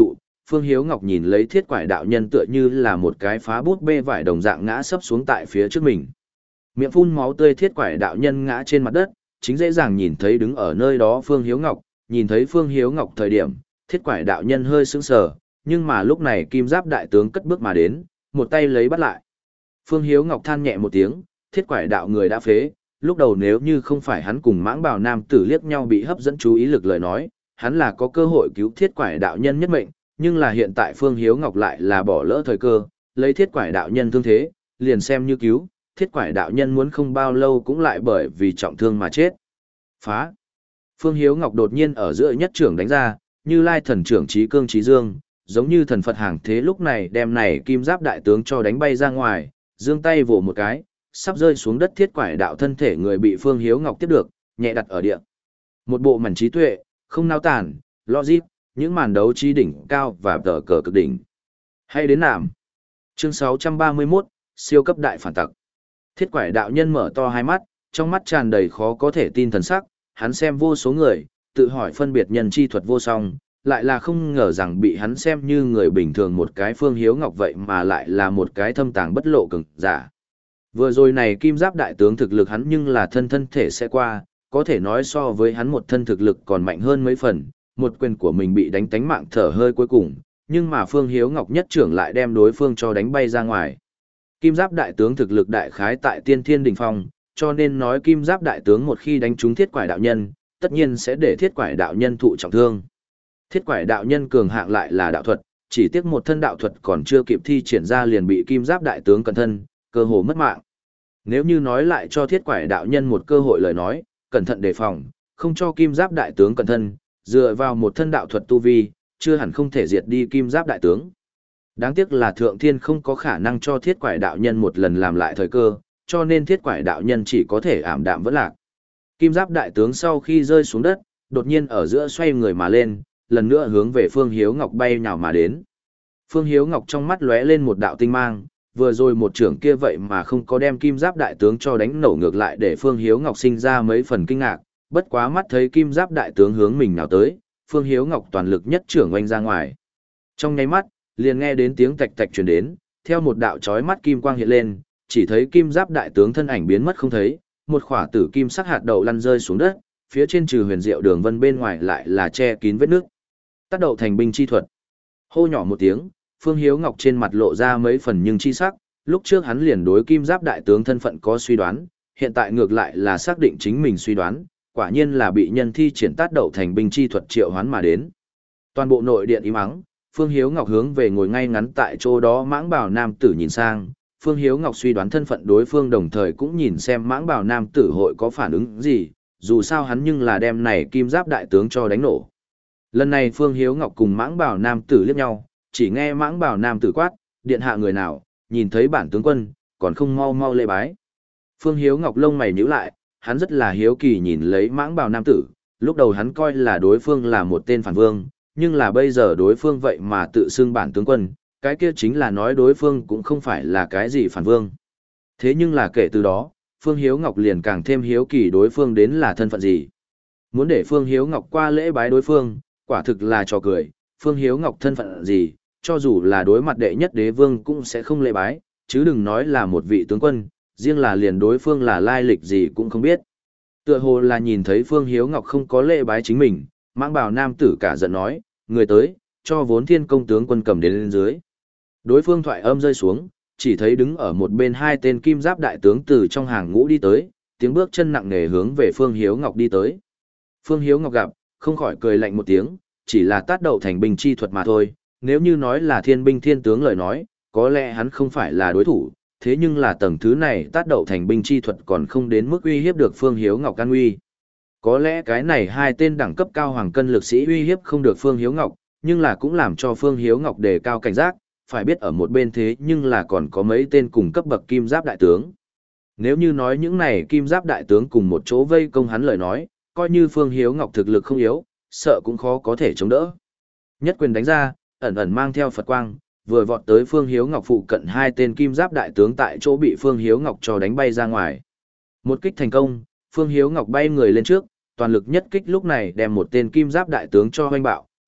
Phương Hiếu Ngọc nhìn lấy thiết quải đạo nhân tựa như là một cái phá bút bê vải đồng dạng ngã sấp xuống tại phía trước mình. Miệng phun máu tươi thiết quải đạo nhân ngã trên mặt đất, chính dễ dàng nhìn thấy đứng ở nơi đó Phương Hiếu Ngọc, nhìn thấy Phương Hiếu Ngọc thời điểm, thiết quải đạo nhân hơi sững sờ, nhưng mà lúc này kim giáp đại tướng cất bước mà đến, một tay lấy bắt lại. Phương Hiếu Ngọc than nhẹ một tiếng, thiết quải đạo người đã phế, lúc đầu nếu như không phải hắn cùng mãng bào nam tử liếc nhau bị hấp dẫn chú ý lực lời nói, hắn là có cơ hội cứu thiết quải đạo nhân nhất mệnh, nhưng là hiện tại Phương Hiếu Ngọc lại là bỏ lỡ thời cơ, lấy thiết quải đạo nhân thương thế, liền xem như cứu, thiết quải đạo nhân muốn không bao lâu cũng lại bởi vì trọng thương mà chết. Phá! Phương Hiếu Ngọc đột nhiên ở giữa nhất trưởng đánh ra, như lai thần trưởng trí cương trí dương, giống như thần Phật hàng thế lúc này đem này kim giáp đại tướng cho đánh bay ra ngoài, giương tay vỗ một cái, sắp rơi xuống đất thiết quải đạo thân thể người bị Phương Hiếu Ngọc tiếp được, nhẹ đặt ở địa. Một bộ mảnh trí tuệ, không nao tản, logic, những màn đấu trí đỉnh cao và tờ cờ cực đỉnh. Hay đến nạm. Chương sáu trăm ba mươi mốt, siêu cấp đại phản tặc. Thiết quải đạo nhân mở to hai mắt, trong mắt tràn đầy khó có thể tin thần sắc, hắn xem vô số người, tự hỏi phân biệt nhân chi thuật vô song, lại là không ngờ rằng bị hắn xem như người bình thường một cái Phương Hiếu Ngọc vậy mà lại là một cái thâm tàng bất lộ cường giả. Vừa rồi này kim giáp đại tướng thực lực hắn nhưng là thân thân thể sẽ qua, có thể nói so với hắn một thân thực lực còn mạnh hơn mấy phần, một quyền của mình bị đánh tánh mạng thở hơi cuối cùng, nhưng mà Phương Hiếu Ngọc nhất trưởng lại đem đối phương cho đánh bay ra ngoài. Kim giáp đại tướng thực lực đại khái tại tiên thiên đỉnh phong, cho nên nói kim giáp đại tướng một khi đánh trúng thiết quải đạo nhân, tất nhiên sẽ để thiết quải đạo nhân thụ trọng thương. Thiết quải đạo nhân cường hạng lại là đạo thuật, chỉ tiếc một thân đạo thuật còn chưa kịp thi triển ra liền bị kim giáp đại tướng cẩn thân, cơ hồ mất mạng. Nếu như nói lại cho thiết quải đạo nhân một cơ hội lời nói, cẩn thận đề phòng, không cho kim giáp đại tướng cẩn thân, dựa vào một thân đạo thuật tu vi, chưa hẳn không thể diệt đi kim giáp đại tướng. Đáng tiếc là thượng thiên không có khả năng cho thiết quải đạo nhân một lần làm lại thời cơ, cho nên thiết quải đạo nhân chỉ có thể ảm đạm vẫn lạc. Kim giáp đại tướng sau khi rơi xuống đất, đột nhiên ở giữa xoay người mà lên, lần nữa hướng về Phương Hiếu Ngọc bay nhào mà đến. Phương Hiếu Ngọc trong mắt lóe lên một đạo tinh mang, vừa rồi một trưởng kia vậy mà không có đem kim giáp đại tướng cho đánh nổ ngược lại để Phương Hiếu Ngọc sinh ra mấy phần kinh ngạc, bất quá mắt thấy kim giáp đại tướng hướng mình nào tới, Phương Hiếu Ngọc toàn lực nhất trưởng oanh ra ngoài. Trong nháy mắt, liền nghe đến tiếng tạch tạch truyền đến, theo một đạo chói mắt kim quang hiện lên, chỉ thấy kim giáp đại tướng thân ảnh biến mất không thấy, một khỏa tử kim sắc hạt đậu lăn rơi xuống đất, phía trên trừ huyền diệu đường vân bên ngoài lại là che kín vết nước. Tác đậu thành binh chi thuật. Hô nhỏ một tiếng, Phương Hiếu Ngọc trên mặt lộ ra mấy phần nhưng chi sắc, lúc trước hắn liền đối kim giáp đại tướng thân phận có suy đoán, hiện tại ngược lại là xác định chính mình suy đoán, quả nhiên là bị nhân thi triển tác đậu thành binh chi thuật triệu hoán mà đến. Toàn bộ nội điện im ắng, Phương Hiếu Ngọc hướng về ngồi ngay ngắn tại chỗ đó mãng bảo nam tử nhìn sang, Phương Hiếu Ngọc suy đoán thân phận đối phương đồng thời cũng nhìn xem mãng bảo nam tử hội có phản ứng gì, dù sao hắn nhưng là đem này kim giáp đại tướng cho đánh nổ. Lần này Phương Hiếu Ngọc cùng mãng bảo nam tử liếc nhau, chỉ nghe mãng bảo nam tử quát, điện hạ người nào, nhìn thấy bản tướng quân, còn không mau mau lễ bái. Phương Hiếu Ngọc lông mày nhíu lại, hắn rất là hiếu kỳ nhìn lấy mãng bảo nam tử, lúc đầu hắn coi là đối phương là một tên phản vương, nhưng là bây giờ đối phương vậy mà tự xưng bản tướng quân, cái kia chính là nói đối phương cũng không phải là cái gì phản vương. Thế nhưng là kể từ đó, Phương Hiếu Ngọc liền càng thêm hiếu kỳ đối phương đến là thân phận gì. Muốn để Phương Hiếu Ngọc qua lễ bái đối phương, quả thực là trò cười, Phương Hiếu Ngọc thân phận gì, cho dù là đối mặt đệ nhất đế vương cũng sẽ không lễ bái, chứ đừng nói là một vị tướng quân, riêng là liền đối phương là lai lịch gì cũng không biết. Tựa hồ là nhìn thấy Phương Hiếu Ngọc không có lễ bái chính mình, mãng bào nam tử cả giận nói, người tới, cho vốn thiên công tướng quân cầm đến lên dưới. Đối phương thoại âm rơi xuống, chỉ thấy đứng ở một bên hai tên kim giáp đại tướng từ trong hàng ngũ đi tới, tiếng bước chân nặng nề hướng về Phương Hiếu Ngọc đi tới. Phương Hiếu Ngọc gặp, không khỏi cười lạnh một tiếng, chỉ là tát đậu thành binh chi thuật mà thôi, nếu như nói là thiên binh thiên tướng lời nói, có lẽ hắn không phải là đối thủ, thế nhưng là tầng thứ này tát đậu thành binh chi thuật còn không đến mức uy hiếp được Phương Hiếu Ngọc an uy. Có lẽ cái này hai tên đẳng cấp cao hoàng cân lực sĩ uy hiếp không được Phương Hiếu Ngọc, nhưng là cũng làm cho Phương Hiếu Ngọc đề cao cảnh giác, phải biết ở một bên thế nhưng là còn có mấy tên cùng cấp bậc kim giáp đại tướng. Nếu như nói những này kim giáp đại tướng cùng một chỗ vây công hắn lời nói, coi như Phương Hiếu Ngọc thực lực không yếu, sợ cũng khó có thể chống đỡ. Nhất quyền đánh ra, ẩn ẩn mang theo Phật quang, vừa vọt tới Phương Hiếu Ngọc phụ cận hai tên kim giáp đại tướng tại chỗ bị Phương Hiếu Ngọc cho đánh bay ra ngoài. Một kích thành công, Phương Hiếu Ngọc bay người lên trước, toàn lực nhất kích lúc này đem một tên kim giáp đại tướng cho hoanh bạo,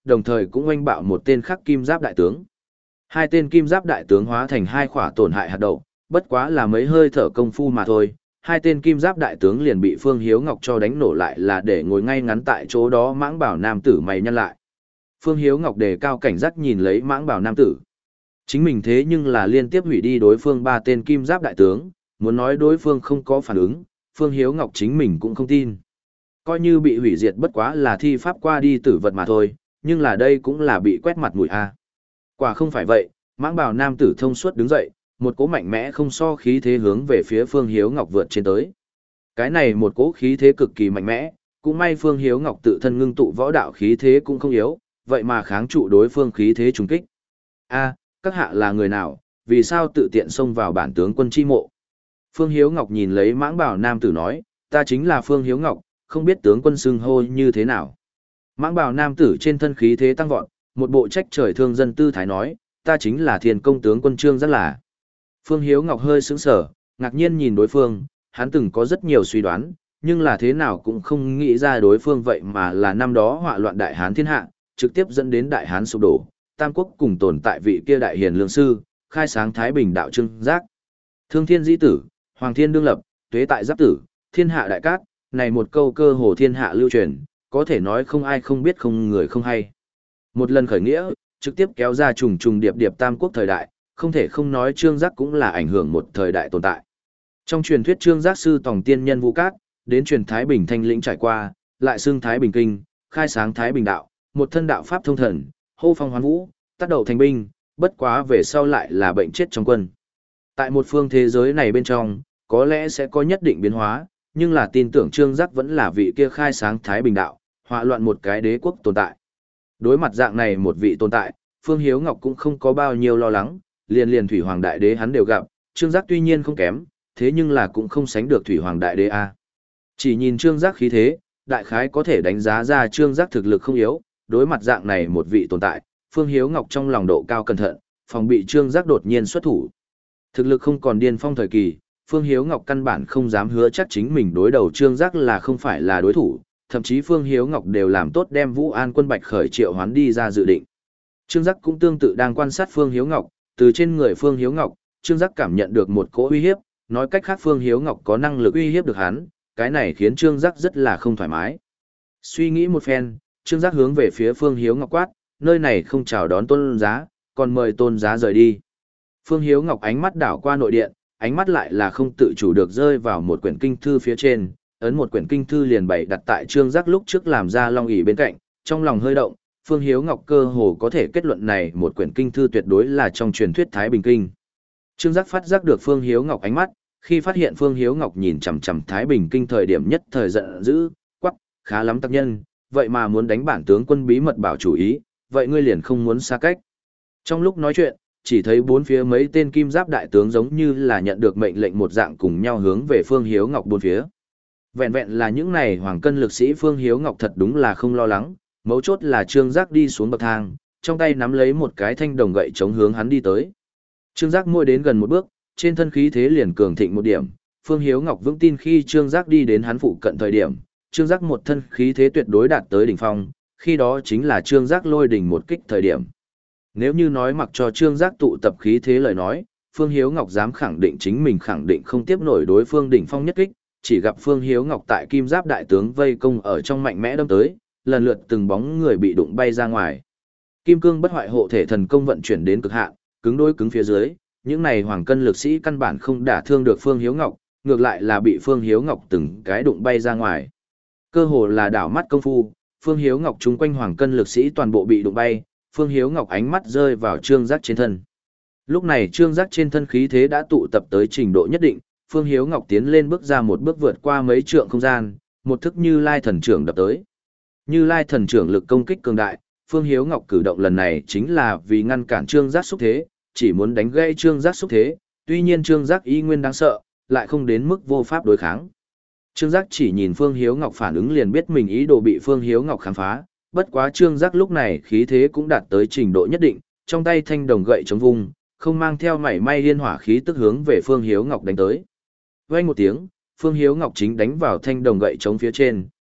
đồng thời cũng oanh bạo một tên khắc kim giáp đại tướng. Hai tên kim giáp đại tướng hóa thành hai khỏa tổn hại hạt đậu, bất quá là mấy hơi thở công phu mà thôi. Hai tên kim giáp đại tướng liền bị Phương Hiếu Ngọc cho đánh nổ lại là để ngồi ngay ngắn tại chỗ đó mãng bảo nam tử mày nhăn lại. Phương Hiếu Ngọc đề cao cảnh giác nhìn lấy mãng bảo nam tử. Chính mình thế nhưng là liên tiếp hủy đi đối phương ba tên kim giáp đại tướng, muốn nói đối phương không có phản ứng, Phương Hiếu Ngọc chính mình cũng không tin. Coi như bị hủy diệt bất quá là thi pháp qua đi tử vật mà thôi, nhưng là đây cũng là bị quét mặt mũi a. Quả không phải vậy, mãng bào nam tử thông suốt đứng dậy, một cỗ mạnh mẽ không so khí thế hướng về phía Phương Hiếu Ngọc vượt trên tới. Cái này một cỗ khí thế cực kỳ mạnh mẽ, cũng may Phương Hiếu Ngọc tự thân ngưng tụ võ đạo khí thế cũng không yếu, vậy mà kháng trụ đối phương khí thế trùng kích. A, các hạ là người nào, vì sao tự tiện xông vào bản tướng quân chi mộ? Phương Hiếu Ngọc nhìn lấy mãng bào nam tử nói, ta chính là Phương Hiếu Ngọc, không biết tướng quân xưng hô như thế nào. Mãng bào nam tử trên thân khí thế tăng vọt, một bộ trách trời thương dân tư thái nói, ta chính là Thiên Công tướng quân Trương Giác là. Phương Hiếu Ngọc hơi sững sờ, ngạc nhiên nhìn đối phương, hắn từng có rất nhiều suy đoán, nhưng là thế nào cũng không nghĩ ra đối phương vậy mà là năm đó họa loạn đại hán thiên hạ, trực tiếp dẫn đến đại hán sụp đổ, tam quốc cùng tồn tại vị kia đại hiền lương sư, khai sáng thái bình đạo Trương Giác. Thương thiên dĩ tử, hoàng thiên đương lập, tuế tại giáp tử, thiên hạ đại cát, này một câu cơ hồ thiên hạ lưu truyền, có thể nói không ai không biết không người không hay. Một lần khởi nghĩa, trực tiếp kéo ra trùng trùng điệp điệp tam quốc thời đại, không thể không nói Trương Giác cũng là ảnh hưởng một thời đại tồn tại. Trong truyền thuyết Trương Giác sư tòng tiên nhân Vũ Cát, đến truyền Thái Bình thanh lĩnh trải qua, lại xưng Thái Bình kinh, khai sáng Thái Bình đạo, một thân đạo pháp thông thần, hô phong hoán vũ, tác đầu thành binh, bất quá về sau lại là bệnh chết trong quân. Tại một phương thế giới này bên trong, có lẽ sẽ có nhất định biến hóa, nhưng là tin tưởng Trương Giác vẫn là vị kia khai sáng Thái Bình đạo, họa loạn một cái đế quốc tồn tại. Đối mặt dạng này một vị tồn tại, Phương Hiếu Ngọc cũng không có bao nhiêu lo lắng, liền liền Thủy Hoàng Đại Đế hắn đều gặp, Trương Giác tuy nhiên không kém, thế nhưng là cũng không sánh được Thủy Hoàng Đại Đế a. Chỉ nhìn Trương Giác khí thế, đại khái có thể đánh giá ra Trương Giác thực lực không yếu, đối mặt dạng này một vị tồn tại, Phương Hiếu Ngọc trong lòng độ cao cẩn thận, phòng bị Trương Giác đột nhiên xuất thủ. Thực lực không còn điên phong thời kỳ, Phương Hiếu Ngọc căn bản không dám hứa chắc chính mình đối đầu Trương Giác là không phải là đối thủ, thậm chí Phương Hiếu Ngọc đều làm tốt đem Vũ An quân Bạch Khởi triệu hoán đi ra dự định. Trương Giác cũng tương tự đang quan sát Phương Hiếu Ngọc, từ trên người Phương Hiếu Ngọc, Trương Giác cảm nhận được một cỗ uy hiếp, nói cách khác Phương Hiếu Ngọc có năng lực uy hiếp được hắn, cái này khiến Trương Giác rất là không thoải mái. Suy nghĩ một phen, Trương Giác hướng về phía Phương Hiếu Ngọc quát, nơi này không chào đón tôn giá, còn mời tôn giá rời đi. Phương Hiếu Ngọc ánh mắt đảo qua nội điện, ánh mắt lại là không tự chủ được rơi vào một quyển kinh thư phía trên, ấn một quyển kinh thư liền bày đặt tại Trương Giác lúc trước làm ra long ỷ bên cạnh, trong lòng hơi động, Phương Hiếu Ngọc cơ hồ có thể kết luận này một quyển kinh thư tuyệt đối là trong truyền thuyết Thái Bình Kinh. Trương Giác phát giác được Phương Hiếu Ngọc ánh mắt, khi phát hiện Phương Hiếu Ngọc nhìn chằm chằm Thái Bình Kinh thời điểm nhất thời giận dữ, quắc, khá lắm tác nhân, vậy mà muốn đánh bản tướng quân bí mật bảo chủ ý, vậy ngươi liền không muốn xa cách. Trong lúc nói chuyện, chỉ thấy bốn phía mấy tên kim giáp đại tướng giống như là nhận được mệnh lệnh một dạng cùng nhau hướng về Phương Hiếu Ngọc bốn phía. Vẹn vẹn là những này hoàng cân lực sĩ Phương Hiếu Ngọc thật đúng là không lo lắng, mấu chốt là Trương Giác đi xuống bậc thang, trong tay nắm lấy một cái thanh đồng gậy chống hướng hắn đi tới. Trương Giác môi đến gần một bước, trên thân khí thế liền cường thịnh một điểm, Phương Hiếu Ngọc vững tin khi Trương Giác đi đến hắn phụ cận thời điểm, Trương Giác một thân khí thế tuyệt đối đạt tới đỉnh phong, khi đó chính là Trương Giác lôi đỉnh một kích thời điểm. Nếu như nói mặc cho Trương Giác tụ tập khí thế lời nói, Phương Hiếu Ngọc dám khẳng định chính mình khẳng định không tiếp nổi đối phương đỉnh phong nhất kích, chỉ gặp Phương Hiếu Ngọc tại kim giáp đại tướng vây công ở trong mạnh mẽ đâm tới, lần lượt từng bóng người bị đụng bay ra ngoài. Kim cương bất hoại hộ thể thần công vận chuyển đến cực hạn, cứng đối cứng phía dưới, những này hoàng cân lực sĩ căn bản không đả thương được Phương Hiếu Ngọc, ngược lại là bị Phương Hiếu Ngọc từng cái đụng bay ra ngoài. Cơ hồ là đảo mắt công phu, Phương Hiếu Ngọc chung quanh hoàng cân lực sĩ toàn bộ bị đụng bay, Phương Hiếu Ngọc ánh mắt rơi vào Trương Giác trên thân. Lúc này Trương Giác trên thân khí thế đã tụ tập tới trình độ nhất định, Phương Hiếu Ngọc tiến lên bước ra một bước vượt qua mấy trượng không gian, một thức Như Lai thần trưởng đập tới. Như Lai thần trưởng lực công kích cường đại, Phương Hiếu Ngọc cử động lần này chính là vì ngăn cản Trương Giác xúc thế, chỉ muốn đánh gãy Trương Giác xúc thế, tuy nhiên Trương Giác y nguyên đáng sợ, lại không đến mức vô pháp đối kháng. Trương Giác chỉ nhìn Phương Hiếu Ngọc phản ứng liền biết mình ý đồ bị Phương Hiếu Ngọc khám phá, bất quá Trương Giác lúc này khí thế cũng đạt tới trình độ nhất định, trong tay thanh đồng gậy chống vung, không mang theo mảy may liên hỏa khí tức hướng về Phương Hiếu Ngọc đánh tới. Vang một tiếng, Phương Hiếu Ngọc chính đánh vào thanh đồng gậy chống phía trên,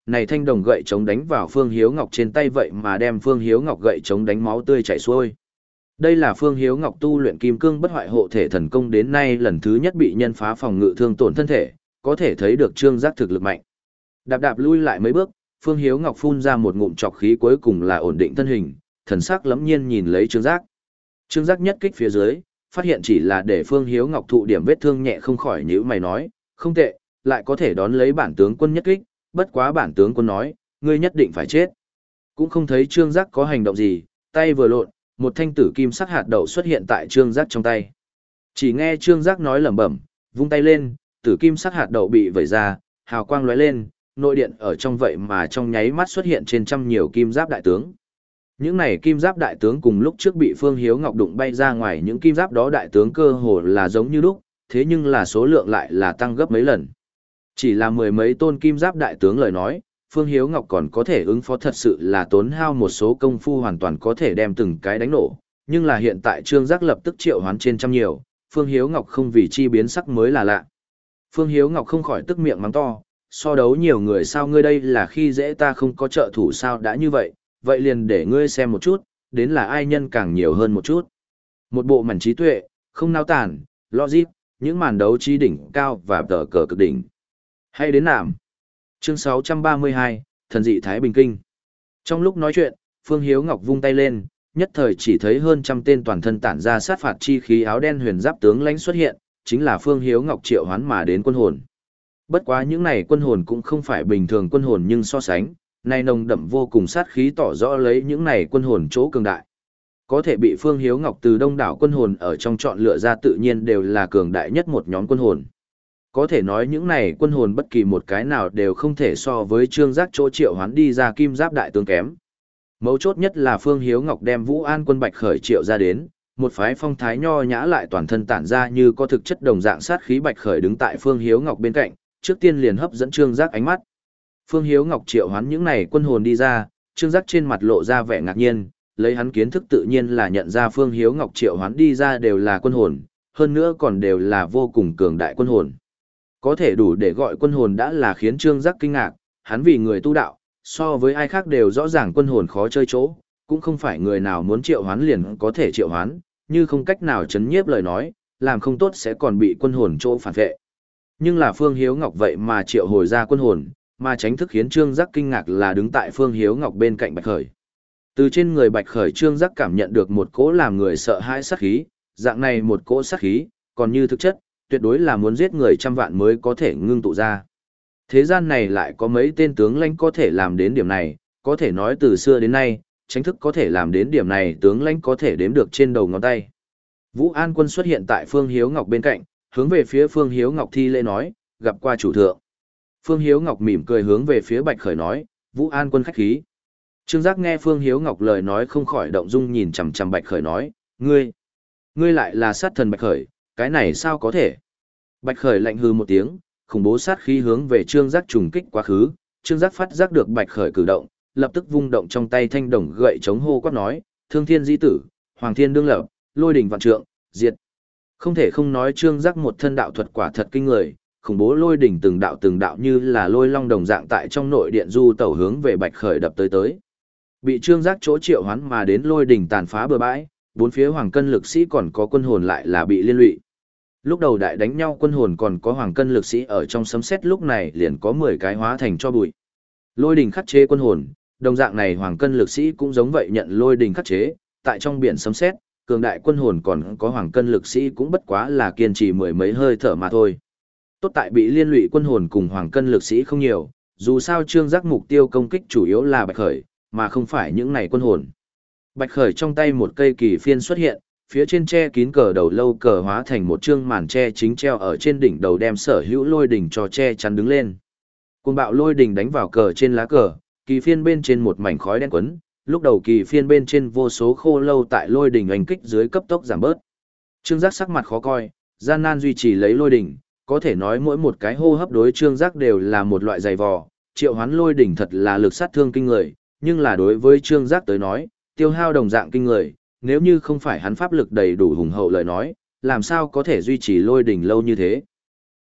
Này thanh đồng gậy chống đánh vào Phương Hiếu Ngọc trên tay vậy mà đem Phương Hiếu Ngọc gậy chống đánh máu tươi chảy xuôi. Đây là Phương Hiếu Ngọc tu luyện kim cương bất hoại hộ thể thần công đến nay lần thứ nhất bị nhân phá phòng ngự thương tổn thân thể, có thể thấy được Trương Giác thực lực mạnh. Đạp đạp lui lại mấy bước, Phương Hiếu Ngọc phun ra một ngụm trọc khí cuối cùng là ổn định thân hình, thần sắc lẫm nhiên nhìn lấy Trương Giác. Trương Giác nhất kích phía dưới, phát hiện chỉ là để Phương Hiếu Ngọc thụ điểm vết thương nhẹ không khỏi nhíu mày nói, không tệ, lại có thể đón lấy bản tướng quân nhất kích, bất quá bản tướng quân nói, ngươi nhất định phải chết. Cũng không thấy Trương Giác có hành động gì, tay vừa lộn, một thanh tử kim sắc hạt đậu xuất hiện tại Trương Giác trong tay. Chỉ nghe Trương Giác nói lẩm bẩm, vung tay lên, tử kim sắc hạt đậu bị vẩy ra, hào quang lóe lên, nội điện ở trong vậy mà trong nháy mắt xuất hiện trên trăm nhiều kim giáp đại tướng. Những này kim giáp đại tướng cùng lúc trước bị Phương Hiếu Ngọc đụng bay ra ngoài, những kim giáp đó đại tướng cơ hồ là giống như lúc, thế nhưng là số lượng lại là tăng gấp mấy lần. Chỉ là mười mấy tôn kim giáp đại tướng lời nói, Phương Hiếu Ngọc còn có thể ứng phó thật sự là tốn hao một số công phu hoàn toàn có thể đem từng cái đánh nổ, nhưng là hiện tại Trương Giác lập tức triệu hoán trên trăm nhiều, Phương Hiếu Ngọc không vì chi biến sắc mới là lạ. Phương Hiếu Ngọc không khỏi tức miệng mắng to, so đấu nhiều người sao ngươi đây là khi dễ ta không có trợ thủ sao đã như vậy, vậy liền để ngươi xem một chút, đến là ai nhân càng nhiều hơn một chút. Một bộ mảnh trí tuệ, không nao tản, logic, những màn đấu trí đỉnh cao và tờ cờ cực đỉnh. Hay đến nạm. Chương sáu trăm ba mươi hai, Thần dị Thái Bình Kinh. Trong lúc nói chuyện, Phương Hiếu Ngọc vung tay lên, nhất thời chỉ thấy hơn trăm tên toàn thân tản ra sát phạt chi khí áo đen huyền giáp tướng lãnh xuất hiện, chính là Phương Hiếu Ngọc triệu hoán mà đến quân hồn. Bất quá những này quân hồn cũng không phải bình thường quân hồn nhưng so sánh, này nồng đậm vô cùng sát khí tỏ rõ lấy những này quân hồn chỗ cường đại. Có thể bị Phương Hiếu Ngọc từ đông đảo quân hồn ở trong chọn lựa ra tự nhiên đều là cường đại nhất một nhóm quân hồn. Có thể nói những này quân hồn bất kỳ một cái nào đều không thể so với Trương Giác chỗ triệu hoán đi ra kim giáp đại tướng kém. Mấu chốt nhất là Phương Hiếu Ngọc đem Vũ An quân Bạch Khởi triệu ra đến, một phái phong thái nho nhã lại toàn thân tản ra như có thực chất đồng dạng sát khí Bạch Khởi đứng tại Phương Hiếu Ngọc bên cạnh, trước tiên liền hấp dẫn Trương Giác ánh mắt. Phương Hiếu Ngọc triệu hoán những này quân hồn đi ra, Trương Giác trên mặt lộ ra vẻ ngạc nhiên, lấy hắn kiến thức tự nhiên là nhận ra Phương Hiếu Ngọc triệu hoán đi ra đều là quân hồn, hơn nữa còn đều là vô cùng cường đại quân hồn. Có thể đủ để gọi quân hồn đã là khiến Trương Giác kinh ngạc, hắn vì người tu đạo, so với ai khác đều rõ ràng quân hồn khó chơi chỗ, cũng không phải người nào muốn triệu hoán liền có thể triệu hoán, như không cách nào chấn nhiếp lời nói, làm không tốt sẽ còn bị quân hồn chỗ phản vệ. Nhưng là Phương Hiếu Ngọc vậy mà triệu hồi ra quân hồn, mà tránh thức khiến Trương Giác kinh ngạc là đứng tại Phương Hiếu Ngọc bên cạnh Bạch Khởi. Từ trên người Bạch Khởi Trương Giác cảm nhận được một cỗ làm người sợ hãi sát khí, dạng này một cỗ sát khí, còn như thực chất, tuyệt đối là muốn giết người trăm vạn mới có thể ngưng tụ ra. Thế gian này lại có mấy tên tướng lãnh có thể làm đến điểm này, có thể nói từ xưa đến nay, tránh thức có thể làm đến điểm này tướng lãnh có thể đếm được trên đầu ngón tay. Vũ An quân xuất hiện tại Phương Hiếu Ngọc bên cạnh, hướng về phía Phương Hiếu Ngọc thi lễ nói, gặp qua chủ thượng. Phương Hiếu Ngọc mỉm cười hướng về phía Bạch Khởi nói, Vũ An quân khách khí. Trương Giác nghe Phương Hiếu Ngọc lời nói không khỏi động dung nhìn chằm chằm Bạch Khởi nói, ngươi, ngươi lại là sát thần Bạch Khởi, cái này sao có thể? Bạch Khởi lạnh hừ một tiếng, khủng bố sát khí hướng về Trương Giác trùng kích quá khứ, Trương Giác phát giác được Bạch Khởi cử động, lập tức vung động trong tay thanh đồng gậy chống hô quát nói, Thương Thiên Di Tử, Hoàng Thiên Đương Lập, Lôi Đỉnh Vạn Trượng, diệt. Không thể không nói Trương Giác một thân đạo thuật quả thật kinh người, khủng bố lôi đỉnh từng đạo từng đạo như là lôi long đồng dạng tại trong nội điện du tẩu hướng về Bạch Khởi đập tới tới. Bị Trương Giác chỗ triệu hoán mà đến lôi đỉnh tàn phá bừa bãi, bốn phía hoàng cân lực sĩ còn có quân hồn lại là bị liên lụy. Lúc đầu đại đánh nhau quân hồn còn có hoàng cân lực sĩ ở trong sấm sét lúc này liền có mười cái hóa thành cho bụi. Lôi đỉnh khắc chế quân hồn, đồng dạng này hoàng cân lực sĩ cũng giống vậy nhận lôi đỉnh khắc chế, tại trong biển sấm sét, cường đại quân hồn còn có hoàng cân lực sĩ cũng bất quá là kiên trì mười mấy hơi thở mà thôi. Tốt tại bị liên lụy quân hồn cùng hoàng cân lực sĩ không nhiều, dù sao Trương Giác mục tiêu công kích chủ yếu là Bạch Khởi, mà không phải những này quân hồn. Bạch Khởi trong tay một cây kỳ phiên xuất hiện, phía trên che kín cờ đầu lâu cờ hóa thành một chương màn che chính treo ở trên đỉnh đầu đem sở hữu lôi đỉnh cho che chắn đứng lên. Cuồng bạo lôi đỉnh đánh vào cờ trên lá cờ, kỳ phiên bên trên một mảnh khói đen quấn, lúc đầu kỳ phiên bên trên vô số khô lâu tại lôi đỉnh oanh kích dưới cấp tốc giảm bớt. Trương Giác sắc mặt khó coi, gian nan duy trì lấy lôi đỉnh, có thể nói mỗi một cái hô hấp đối Trương Giác đều là một loại dày vò, triệu hoán lôi đỉnh thật là lực sát thương kinh người, nhưng là đối với Trương Giác tới nói, tiêu hao đồng dạng kinh người, nếu như không phải hắn pháp lực đầy đủ hùng hậu lời nói, làm sao có thể duy trì lôi đỉnh lâu như thế.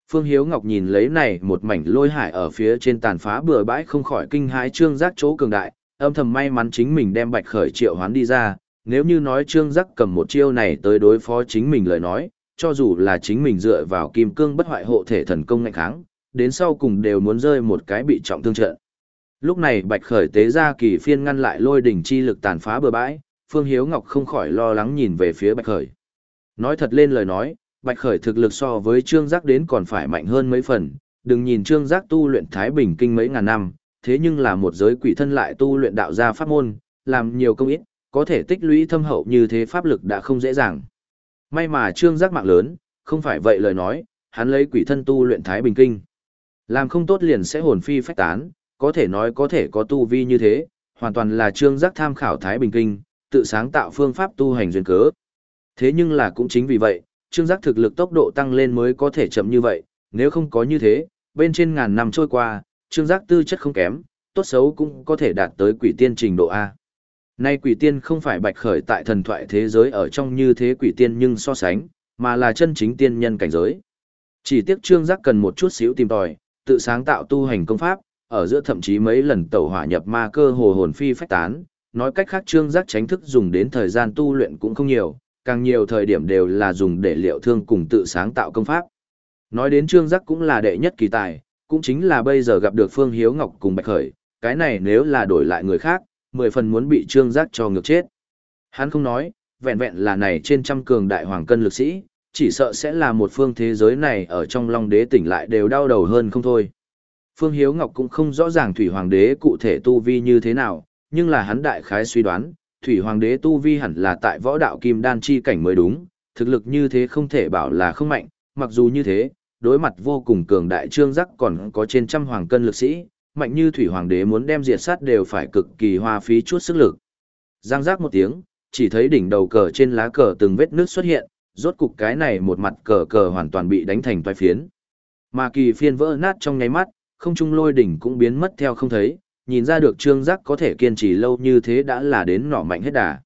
Phương Hiếu Ngọc nhìn lấy này một mảnh lôi hải ở phía trên tàn phá bừa bãi không khỏi kinh hãi Trương Giác chỗ cường đại, âm thầm may mắn chính mình đem Bạch Khởi triệu hoán đi ra, nếu như nói Trương Giác cầm một chiêu này tới đối phó chính mình lời nói, cho dù là chính mình dựa vào kim cương bất hoại hộ thể thần công ngạnh kháng, đến sau cùng đều muốn rơi một cái bị trọng thương trận. Lúc này Bạch Khởi tế ra kỳ phiên ngăn lại lôi đỉnh chi lực tàn phá bừa bãi, Phương Hiếu Ngọc không khỏi lo lắng nhìn về phía Bạch Khởi. Nói thật lên lời nói, Bạch Khởi thực lực so với Trương Giác đến còn phải mạnh hơn mấy phần, đừng nhìn Trương Giác tu luyện Thái Bình Kinh mấy ngàn năm, thế nhưng là một giới quỷ thân lại tu luyện đạo gia pháp môn, làm nhiều công ít, có thể tích lũy thâm hậu như thế pháp lực đã không dễ dàng. May mà Trương Giác mạng lớn, không phải vậy lời nói, hắn lấy quỷ thân tu luyện Thái Bình Kinh. Làm không tốt liền sẽ hồn phi phách tán, có thể nói có thể có tu vi như thế, hoàn toàn là Trương Giác tham khảo Thái Bình Kinh, tự sáng tạo phương pháp tu hành duyên cớ. Thế nhưng là cũng chính vì vậy, Trương Giác thực lực tốc độ tăng lên mới có thể chậm như vậy, nếu không có như thế, bên trên ngàn năm trôi qua, Trương Giác tư chất không kém, tốt xấu cũng có thể đạt tới quỷ tiên trình độ A. Nay quỷ tiên không phải Bạch Khởi tại thần thoại thế giới ở trong như thế quỷ tiên nhưng so sánh, mà là chân chính tiên nhân cảnh giới. Chỉ tiếc Trương Giác cần một chút xíu tìm tòi, tự sáng tạo tu hành công pháp, ở giữa thậm chí mấy lần tẩu hỏa nhập ma cơ hồ hồn phi phách tán, nói cách khác Trương Giác tránh thức dùng đến thời gian tu luyện cũng không nhiều, càng nhiều thời điểm đều là dùng để liệu thương cùng tự sáng tạo công pháp. Nói đến Trương Giác cũng là đệ nhất kỳ tài, cũng chính là bây giờ gặp được Phương Hiếu Ngọc cùng Bạch Khởi, cái này nếu là đổi lại người khác, mười phần muốn bị Trương Giác cho ngược chết. Hắn không nói, vẹn vẹn là này trên trăm cường đại hoàng cân lực sĩ, chỉ sợ sẽ là một phương thế giới này ở trong Long Đế tỉnh lại đều đau đầu hơn không thôi. Phương Hiếu Ngọc cũng không rõ ràng Thủy Hoàng Đế cụ thể tu vi như thế nào, nhưng là hắn đại khái suy đoán, Thủy Hoàng Đế tu vi hẳn là tại võ đạo kim đan chi cảnh mới đúng, thực lực như thế không thể bảo là không mạnh, mặc dù như thế, đối mặt vô cùng cường đại Trương Giác còn có trên trăm hoàng cân lực sĩ, mạnh như Thủy Hoàng Đế muốn đem diệt sát đều phải cực kỳ hoa phí chút sức lực. Giang giác một tiếng, chỉ thấy đỉnh đầu cờ trên lá cờ từng vết nước xuất hiện, rốt cục cái này một mặt cờ cờ hoàn toàn bị đánh thành toái phiến. Mà kỳ phiên vỡ nát trong nháy mắt, không trung lôi đỉnh cũng biến mất theo không thấy, nhìn ra được Trương Giác có thể kiên trì lâu như thế đã là đến nỏ mạnh hết đà.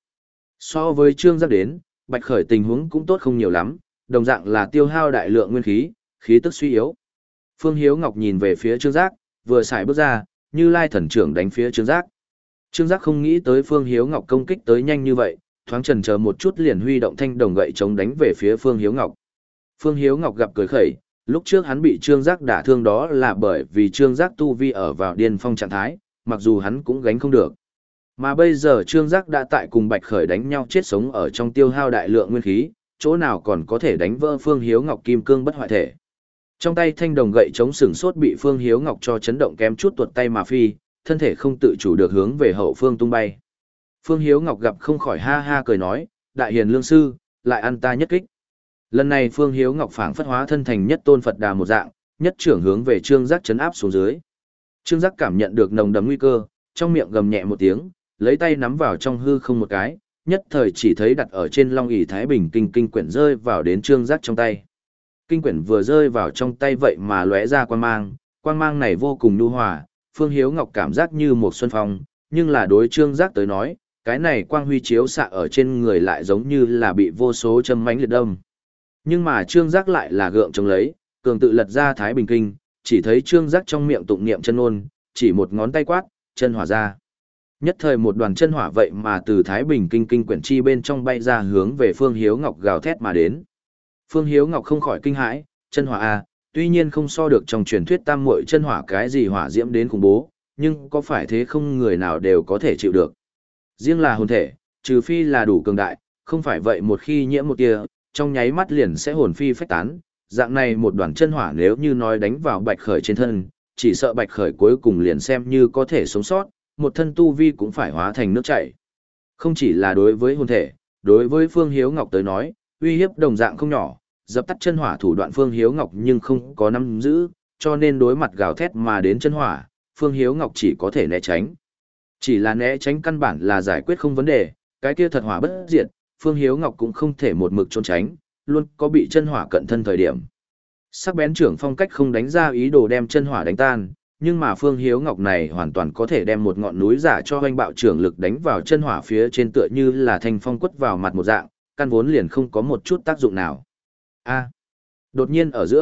So với Trương Giác đến, Bạch Khởi tình huống cũng tốt không nhiều lắm, đồng dạng là tiêu hao đại lượng nguyên khí, khí tức suy yếu. Phương Hiếu Ngọc nhìn về phía Trương Giác, vừa xài bước ra, như lai thần trưởng đánh phía Trương Giác. Trương Giác không nghĩ tới Phương Hiếu Ngọc công kích tới nhanh như vậy, thoáng chần chờ một chút liền huy động thanh đồng gậy chống đánh về phía Phương Hiếu Ngọc. Phương Hiếu Ngọc gặp cười khẩy, lúc trước hắn bị Trương Giác đả thương đó là bởi vì Trương Giác tu vi ở vào điên phong trạng thái, mặc dù hắn cũng gánh không được. Mà bây giờ Trương Giác đã tại cùng Bạch Khởi đánh nhau chết sống ở trong tiêu hao đại lượng nguyên khí, chỗ nào còn có thể đánh vỡ Phương Hiếu Ngọc kim cương bất hoại thể. Trong tay thanh đồng gậy chống sừng sốt bị Phương Hiếu Ngọc cho chấn động kém chút tuột tay mà phi, thân thể không tự chủ được hướng về hậu phương tung bay. Phương Hiếu Ngọc gặp không khỏi ha ha cười nói, đại hiền lương sư, lại ăn ta nhất kích. Lần này Phương Hiếu Ngọc phảng phất hóa thân thành nhất tôn Phật Đà một dạng, nhất trưởng hướng về Trương Giác chấn áp xuống dưới. Trương Giác cảm nhận được nồng đậm nguy cơ, trong miệng gầm nhẹ một tiếng, lấy tay nắm vào trong hư không một cái, nhất thời chỉ thấy đặt ở trên Long ỷ Thái Bình kinh kinh quyển rơi vào đến Trương Giác trong tay. Kinh quyển vừa rơi vào trong tay vậy mà lóe ra quang mang, quang mang này vô cùng nhu hòa, Phương Hiếu Ngọc cảm giác như một xuân phong, nhưng là đối Trương Giác tới nói, cái này quang huy chiếu xạ ở trên người lại giống như là bị vô số châm mánh liệt đâm. Nhưng mà Trương Giác lại là gượng chống lấy, cường tự lật ra Thái Bình kinh, chỉ thấy Trương Giác trong miệng tụng niệm chân ngôn, chỉ một ngón tay quát, chân hỏa ra. Nhất thời một đoàn chân hỏa vậy mà từ Thái Bình kinh kinh quyển chi bên trong bay ra hướng về Phương Hiếu Ngọc gào thét mà đến. Phương Hiếu Ngọc không khỏi kinh hãi, chân hỏa a, tuy nhiên không so được trong truyền thuyết tam muội chân hỏa cái gì hỏa diễm đến khủng bố, nhưng có phải thế không người nào đều có thể chịu được. Riêng là hồn thể, trừ phi là đủ cường đại, không phải vậy một khi nhiễm một tia, trong nháy mắt liền sẽ hồn phi phách tán. Dạng này một đoàn chân hỏa nếu như nói đánh vào Bạch Khởi trên thân, chỉ sợ Bạch Khởi cuối cùng liền xem như có thể sống sót, một thân tu vi cũng phải hóa thành nước chảy. Không chỉ là đối với hồn thể, đối với Phương Hiếu Ngọc tới nói, uy hiếp đồng dạng không nhỏ, dập tắt chân hỏa thủ đoạn Phương Hiếu Ngọc nhưng không có nắm giữ, cho nên đối mặt gào thét mà đến chân hỏa, Phương Hiếu Ngọc chỉ có thể né tránh. Chỉ là né tránh căn bản là giải quyết không vấn đề, cái kia thật hỏa bất diệt, Phương Hiếu Ngọc cũng không thể một mực trốn tránh, luôn có bị chân hỏa cận thân thời điểm. Sắc bén trưởng phong cách không đánh ra ý đồ đem chân hỏa đánh tan, nhưng mà Phương Hiếu Ngọc này hoàn toàn có thể đem một ngọn núi giả cho hoanh bạo trưởng lực đánh vào chân hỏa phía trên tựa như là thanh phong quất vào mặt một dạng, căn vốn liền không có một chút tác dụng nào. A. Đột nhiên ở giữa,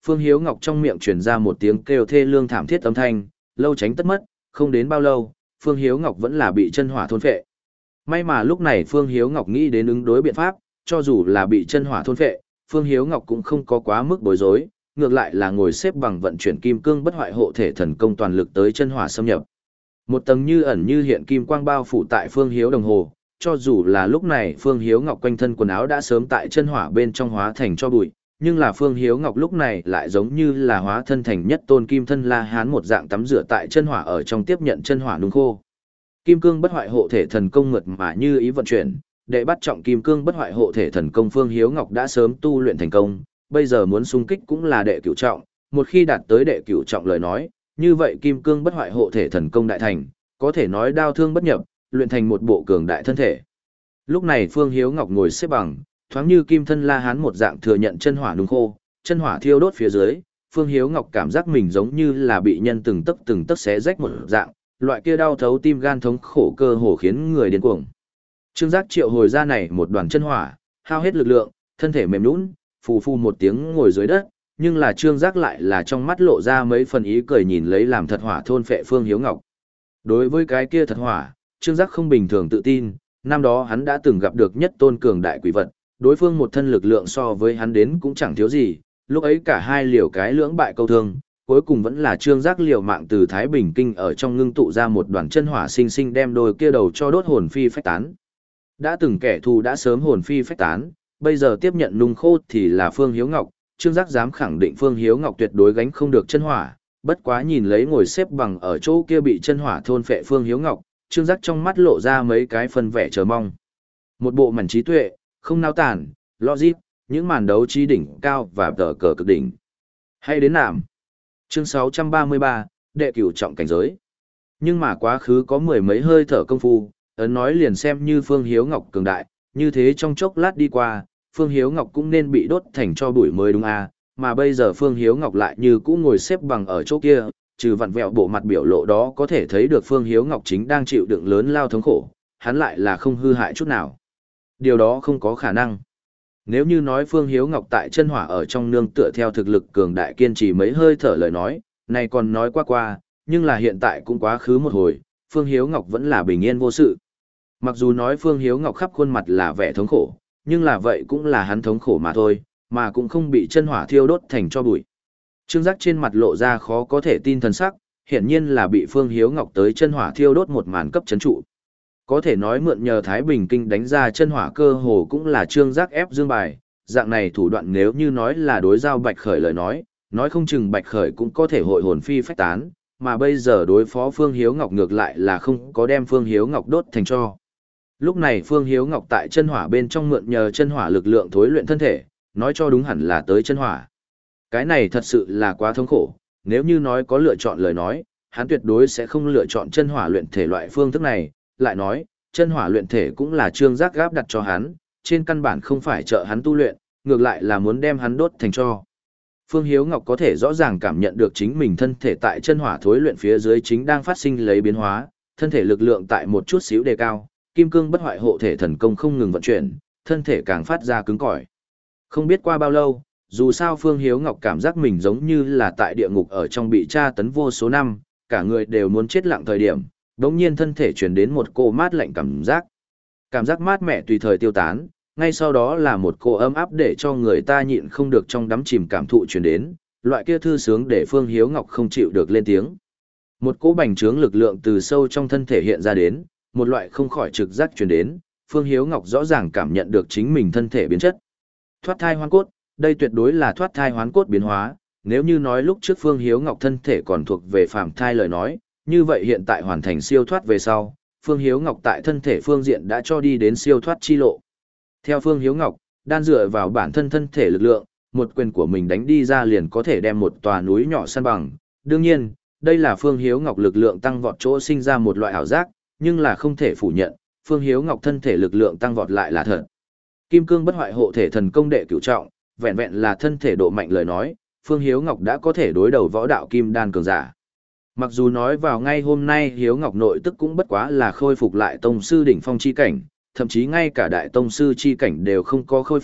Phương Hiếu Ngọc trong miệng truyền ra một tiếng kêu thê lương thảm thiết âm thanh, lâu tránh tất mất, không đến bao lâu, Phương Hiếu Ngọc vẫn là bị chân hỏa thôn phệ. May mà lúc này Phương Hiếu Ngọc nghĩ đến ứng đối biện pháp, cho dù là bị chân hỏa thôn phệ, Phương Hiếu Ngọc cũng không có quá mức bối rối, ngược lại là ngồi xếp bằng vận chuyển kim cương bất hoại hộ thể thần công toàn lực tới chân hỏa xâm nhập. Một tầng như ẩn như hiện kim quang bao phủ tại Phương Hiếu đồng hồ, cho dù là lúc này Phương Hiếu Ngọc quanh thân quần áo đã sớm tại chân hỏa bên trong hóa thành cho bụi, nhưng là Phương Hiếu Ngọc lúc này lại giống như là hóa thân thành nhất tôn kim thân La Hán một dạng tắm rửa tại chân hỏa ở trong tiếp nhận chân hỏa nung khô. Kim cương bất hoại hộ thể thần công mượt mà như ý vận chuyển, để bắt trọng kim cương bất hoại hộ thể thần công Phương Hiếu Ngọc đã sớm tu luyện thành công, bây giờ muốn xung kích cũng là đệ cửu trọng, một khi đạt tới đệ cửu trọng lời nói, như vậy kim cương bất hoại hộ thể thần công đại thành, có thể nói đao thương bất nhập, luyện thành một bộ cường đại thân thể. Lúc này Phương Hiếu Ngọc ngồi xếp bằng, thoáng như kim thân La Hán một dạng thừa nhận chân hỏa nung khô, chân hỏa thiêu đốt phía dưới, Phương Hiếu Ngọc cảm giác mình giống như là bị nhân từng tấc từng tấc xé rách một dạng, loại kia đau thấu tim gan thống khổ cơ hồ khiến người điên cuồng. Trương Giác triệu hồi ra này một đoàn chân hỏa, hao hết lực lượng, thân thể mềm nhũn, phù phù một tiếng ngồi dưới đất, nhưng là Trương Giác lại là trong mắt lộ ra mấy phần ý cười nhìn lấy làm thật hỏa thôn phệ Phương Hiếu Ngọc. Đối với cái kia thật hỏa, Trương Giác không bình thường tự tin, năm đó hắn đã từng gặp được nhất tôn cường đại quỷ vật, đối phương một thân lực lượng so với hắn đến cũng chẳng thiếu gì, lúc ấy cả hai liều cái lưỡng bại câu thương, cuối cùng vẫn là Trương Giác liều mạng từ Thái Bình Kinh ở trong ngưng tụ ra một đoàn chân hỏa sinh sinh đem đôi kia đầu cho đốt hồn phi phách tán. Đã từng kẻ thù đã sớm hồn phi phách tán, bây giờ tiếp nhận nung khô thì là Phương Hiếu Ngọc, Trương Giác dám khẳng định Phương Hiếu Ngọc tuyệt đối gánh không được chân hỏa, bất quá nhìn lấy ngồi xếp bằng ở chỗ kia bị chân hỏa thôn phệ Phương Hiếu Ngọc, Trương Giác trong mắt lộ ra mấy cái phần vẻ chờ mong. Một bộ mảnh trí tuệ, không nao tản, logic, những màn đấu trí đỉnh cao và tờ cờ cực đỉnh. Hay đến nạm. Chương sáu trăm ba mươi ba, đệ cửu trọng cảnh giới. Nhưng mà quá khứ có mười mấy hơi thở công phu, ấn nói liền xem như Phương Hiếu Ngọc cường đại, như thế trong chốc lát đi qua, Phương Hiếu Ngọc cũng nên bị đốt thành cho bụi mới đúng à, mà bây giờ Phương Hiếu Ngọc lại như cũ ngồi xếp bằng ở chỗ kia, trừ vặn vẹo bộ mặt biểu lộ đó có thể thấy được Phương Hiếu Ngọc chính đang chịu đựng lớn lao thống khổ, hắn lại là không hư hại chút nào. Điều đó không có khả năng. Nếu như nói Phương Hiếu Ngọc tại chân hỏa ở trong nương tựa theo thực lực cường đại kiên trì mấy hơi thở lời nói, này còn nói qua qua, nhưng là hiện tại cũng quá khứ một hồi, Phương Hiếu Ngọc vẫn là bình yên vô sự. Mặc dù nói Phương Hiếu Ngọc khắp khuôn mặt là vẻ thống khổ, nhưng là vậy cũng là hắn thống khổ mà thôi, mà cũng không bị chân hỏa thiêu đốt thành cho bụi. Trương Giác trên mặt lộ ra khó có thể tin thần sắc, hiển nhiên là bị Phương Hiếu Ngọc tới chân hỏa thiêu đốt một màn cấp chấn trụ. Có thể nói mượn nhờ Thái Bình Kinh đánh ra chân hỏa cơ hồ cũng là Trương Giác ép dương bài, dạng này thủ đoạn nếu như nói là đối giao Bạch Khởi lời nói, nói không chừng Bạch Khởi cũng có thể hội hồn phi phách tán, mà bây giờ đối phó Phương Hiếu Ngọc ngược lại là không có đem Phương Hiếu Ngọc đốt thành tro. Lúc này Phương Hiếu Ngọc tại chân hỏa bên trong mượn nhờ chân hỏa lực lượng thối luyện thân thể, nói cho đúng hẳn là tới chân hỏa. Cái này thật sự là quá thống khổ, nếu như nói có lựa chọn lời nói, hắn tuyệt đối sẽ không lựa chọn chân hỏa luyện thể loại phương thức này, lại nói, chân hỏa luyện thể cũng là Trương Giác gáp đặt cho hắn, trên căn bản không phải trợ hắn tu luyện, ngược lại là muốn đem hắn đốt thành tro. Phương Hiếu Ngọc có thể rõ ràng cảm nhận được chính mình thân thể tại chân hỏa thối luyện phía dưới chính đang phát sinh lấy biến hóa, thân thể lực lượng tại một chút xíu đề cao, kim cương bất hoại hộ thể thần công không ngừng vận chuyển, thân thể càng phát ra cứng cỏi. Không biết qua bao lâu, dù sao Phương Hiếu Ngọc cảm giác mình giống như là tại địa ngục ở trong bị tra tấn vô số năm, cả người đều muốn chết lặng thời điểm, đống nhiên thân thể truyền đến một cô mát lạnh cảm giác. Cảm giác mát mẻ tùy thời tiêu tán, ngay sau đó là một cô ấm áp để cho người ta nhịn không được trong đắm chìm cảm thụ truyền đến, loại kia thư sướng để Phương Hiếu Ngọc không chịu được lên tiếng. Một cỗ bành trướng lực lượng từ sâu trong thân thể hiện ra đến, một loại không khỏi trực giác truyền đến, Phương Hiếu Ngọc rõ ràng cảm nhận được chính mình thân thể biến chất. Thoát thai hoán cốt, đây tuyệt đối là thoát thai hoán cốt biến hóa, nếu như nói lúc trước Phương Hiếu Ngọc thân thể còn thuộc về phàm thai lời nói, như vậy hiện tại hoàn thành siêu thoát về sau, Phương Hiếu Ngọc tại thân thể phương diện đã cho đi đến siêu thoát chi lộ. Theo Phương Hiếu Ngọc, đan dựa vào bản thân thân thể lực lượng, một quyền của mình đánh đi ra liền có thể đem một tòa núi nhỏ san bằng. Đương nhiên, đây là Phương Hiếu Ngọc lực lượng tăng vọt chỗ sinh ra một loại ảo giác, nhưng là không thể phủ nhận, Phương Hiếu Ngọc thân thể lực lượng tăng vọt lại là thật. Kim cương bất hoại hộ thể thần công đệ cửu trọng, vẹn vẹn là thân thể độ mạnh lời nói, Phương Hiếu Ngọc đã có thể đối đầu võ đạo kim đan cường giả. Mặc dù nói vào ngay hôm nay Hiếu Ngọc nội tức cũng bất quá là khôi phục lại tông sư đỉnh phong chi cảnh, thậm chí ngay cả đại tông sư chi cảnh đều không có khôi phục,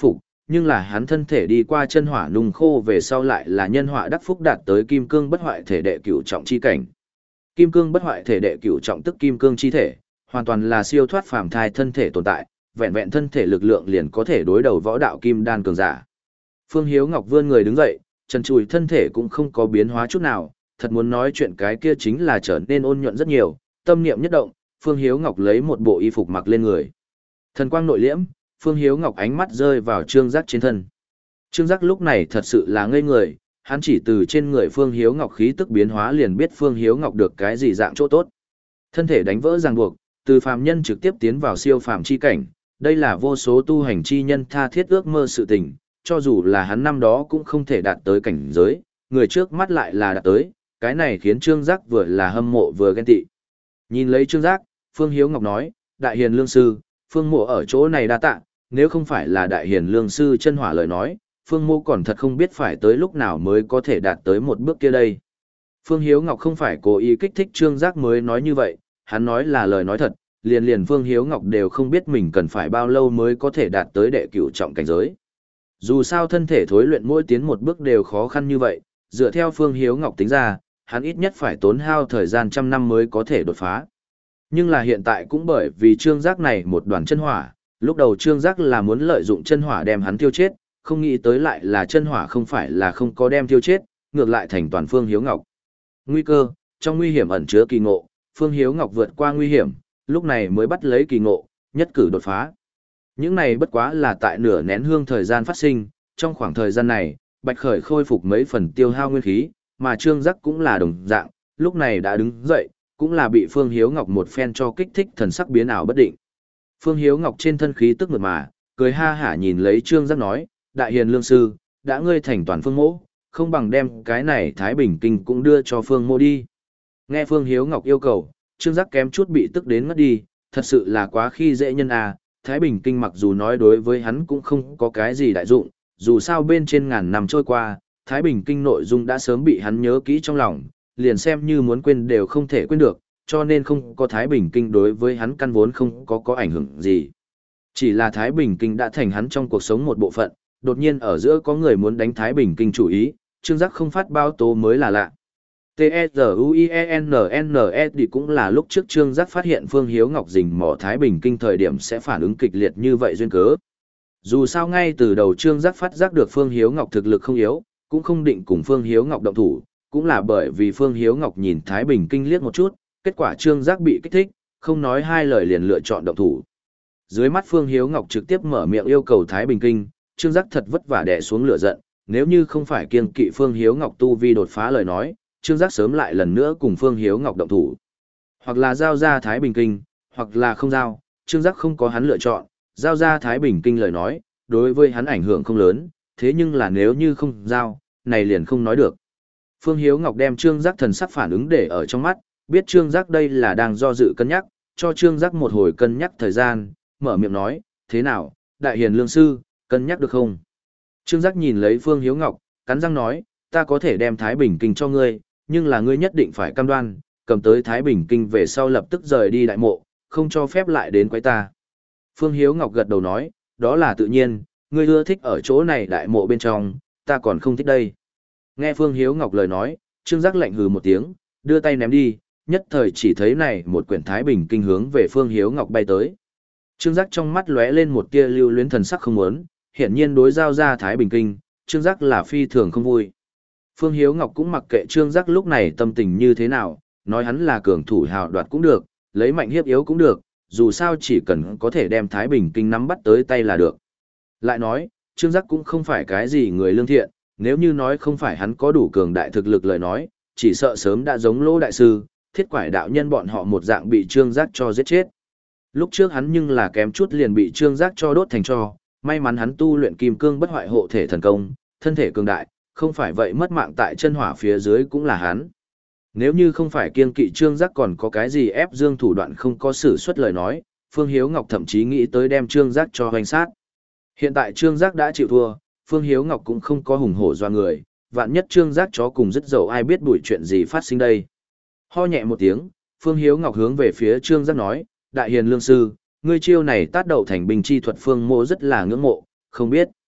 nhưng là hắn thân thể đi qua chân hỏa nung khô về sau lại là nhân họa đắc phúc đạt tới kim cương bất hoại thể đệ cửu trọng chi cảnh. Kim cương bất hoại thể đệ cửu trọng tức kim cương chi thể, hoàn toàn là siêu thoát phàm thai thân thể tồn tại, vẹn vẹn thân thể lực lượng liền có thể đối đầu võ đạo kim đan cường giả. Phương Hiếu Ngọc vươn người đứng dậy, trần trụi thân thể cũng không có biến hóa chút nào, thật muốn nói chuyện cái kia chính là trở nên ôn nhuận rất nhiều, tâm niệm nhất động, Phương Hiếu Ngọc lấy một bộ y phục mặc lên người. Thần quang nội liễm, Phương Hiếu Ngọc ánh mắt rơi vào Trương Giác trên thân. Trương Giác lúc này thật sự là ngây người, hắn chỉ từ trên người Phương Hiếu Ngọc khí tức biến hóa liền biết Phương Hiếu Ngọc được cái gì dạng chỗ tốt. Thân thể đánh vỡ ràng buộc, từ phàm nhân trực tiếp tiến vào siêu phàm chi cảnh, đây là vô số tu hành chi nhân tha thiết ước mơ sự tình, cho dù là hắn năm đó cũng không thể đạt tới cảnh giới, người trước mắt lại là đạt tới, cái này khiến Trương Giác vừa là hâm mộ vừa ghen tị. Nhìn lấy Trương Giác, Phương Hiếu Ngọc nói, đại hiền lương sư, Phương mộ ở chỗ này đa tạ, nếu không phải là đại hiền lương sư chân hỏa lời nói, Phương mộ còn thật không biết phải tới lúc nào mới có thể đạt tới một bước kia đây. Phương Hiếu Ngọc không phải cố ý kích thích Trương Giác mới nói như vậy, hắn nói là lời nói thật, liền liền Phương Hiếu Ngọc đều không biết mình cần phải bao lâu mới có thể đạt tới đệ cửu trọng cảnh giới. Dù sao thân thể thối luyện mỗi tiến một bước đều khó khăn như vậy, dựa theo Phương Hiếu Ngọc tính ra, hắn ít nhất phải tốn hao thời gian trăm năm mới có thể đột phá. Nhưng là hiện tại cũng bởi vì Trương Giác này một đoàn chân hỏa, lúc đầu Trương Giác là muốn lợi dụng chân hỏa đem hắn tiêu chết, không nghĩ tới lại là chân hỏa không phải là không có đem tiêu chết, ngược lại thành toàn Phương Hiếu Ngọc. Nguy cơ, trong nguy hiểm ẩn chứa kỳ ngộ, Phương Hiếu Ngọc vượt qua nguy hiểm, lúc này mới bắt lấy kỳ ngộ, nhất cử đột phá. Những này bất quá là tại nửa nén hương thời gian phát sinh, trong khoảng thời gian này, Bạch Khởi khôi phục mấy phần tiêu hao nguyên khí, mà Trương Giác cũng là đồng dạng, lúc này đã đứng dậy, cũng là bị Phương Hiếu Ngọc một phen cho kích thích thần sắc biến ảo bất định. Phương Hiếu Ngọc trên thân khí tức mượt mà, cười ha hả nhìn lấy Trương Giác nói, đại hiền lương sư, đã ngươi thành toàn Phương mỗ, không bằng đem cái này Thái Bình Kinh cũng đưa cho Phương mỗ đi. Nghe Phương Hiếu Ngọc yêu cầu, Trương Giác kém chút bị tức đến ngất đi, thật sự là quá khi dễ nhân à, Thái Bình Kinh mặc dù nói đối với hắn cũng không có cái gì đại dụng, dù sao bên trên ngàn năm trôi qua, Thái Bình Kinh nội dung đã sớm bị hắn nhớ kỹ trong lòng, liền xem như muốn quên đều không thể quên được, cho nên không có Thái Bình Kinh đối với hắn căn vốn không có có ảnh hưởng gì. Chỉ là Thái Bình Kinh đã thành hắn trong cuộc sống một bộ phận, đột nhiên ở giữa có người muốn đánh Thái Bình Kinh chủ ý, Trương Giác không phát bao tố mới là lạ. T-E-Z-U-I-E-N-N-S cũng là lúc trước Trương Giác phát hiện Phương Hiếu Ngọc rình mỏ Thái Bình Kinh thời điểm sẽ phản ứng kịch liệt như vậy duyên cớ. Dù sao ngay từ đầu Trương Giác phát giác được Phương Hiếu Ngọc thực lực không yếu, cũng không định cùng Phương Hiếu Ngọc động thủ, cũng là bởi vì Phương Hiếu Ngọc nhìn Thái Bình Kinh liếc một chút, kết quả Trương Giác bị kích thích, không nói hai lời liền lựa chọn động thủ. Dưới mắt Phương Hiếu Ngọc trực tiếp mở miệng yêu cầu Thái Bình Kinh, Trương Giác thật vất vả đè xuống lửa giận, nếu như không phải kiêng kỵ Phương Hiếu Ngọc tu vi đột phá lời nói, Trương Giác sớm lại lần nữa cùng Phương Hiếu Ngọc động thủ. Hoặc là giao ra Thái Bình Kinh, hoặc là không giao, Trương Giác không có hắn lựa chọn, giao ra Thái Bình Kinh lời nói, đối với hắn ảnh hưởng không lớn, thế nhưng là nếu như không giao, này liền không nói được. Phương Hiếu Ngọc đem Trương Giác thần sắc phản ứng để ở trong mắt, biết Trương Giác đây là đang do dự cân nhắc, cho Trương Giác một hồi cân nhắc thời gian, mở miệng nói, thế nào, đại hiền lương sư, cân nhắc được không? Trương Giác nhìn lấy Phương Hiếu Ngọc, cắn răng nói, ta có thể đem Thái Bình Kinh cho ngươi, nhưng là ngươi nhất định phải cam đoan, cầm tới Thái Bình Kinh về sau lập tức rời đi đại mộ, không cho phép lại đến quấy ta. Phương Hiếu Ngọc gật đầu nói, đó là tự nhiên, ngươi ưa thích ở chỗ này đại mộ bên trong, ta còn không thích đây. Nghe Phương Hiếu Ngọc lời nói, Trương Giác lạnh hừ một tiếng, đưa tay ném đi, nhất thời chỉ thấy này một quyển Thái Bình Kinh hướng về Phương Hiếu Ngọc bay tới. Trương Giác trong mắt lóe lên một tia lưu luyến thần sắc không muốn, hiển nhiên đối giao ra Thái Bình Kinh, Trương Giác là phi thường không vui. Phương Hiếu Ngọc cũng mặc kệ Trương Giác lúc này tâm tình như thế nào, nói hắn là cường thủ hào đoạt cũng được, lấy mạnh hiếp yếu cũng được, dù sao chỉ cần có thể đem Thái Bình Kinh nắm bắt tới tay là được. Lại nói, Trương Giác cũng không phải cái gì người lương thiện, nếu như nói không phải hắn có đủ cường đại thực lực lời nói, chỉ sợ sớm đã giống Lỗ đại sư, Thiết Quải đạo nhân bọn họ một dạng bị Trương Giác cho giết chết. Lúc trước hắn nhưng là kém chút liền bị Trương Giác cho đốt thành tro, may mắn hắn tu luyện kim cương bất hoại hộ thể thần công, thân thể cường đại, không phải vậy mất mạng tại chân hỏa phía dưới cũng là hắn. Nếu như không phải kiêng kỵ Trương Giác còn có cái gì ép dương thủ đoạn không có sử xuất lời nói, Phương Hiếu Ngọc thậm chí nghĩ tới đem Trương Giác cho hoành sát. Hiện tại Trương Giác đã chịu thua, Phương Hiếu Ngọc cũng không có hùng hổ doa người, vạn nhất Trương Giác chó cùng dứt dậu ai biết bụi chuyện gì phát sinh đây. Ho nhẹ một tiếng, Phương Hiếu Ngọc hướng về phía Trương Giác nói, đại hiền lương sư, ngươi chiêu này tát đầu thành bình chi thuật Phương mộ rất là ngưỡng mộ, không biết.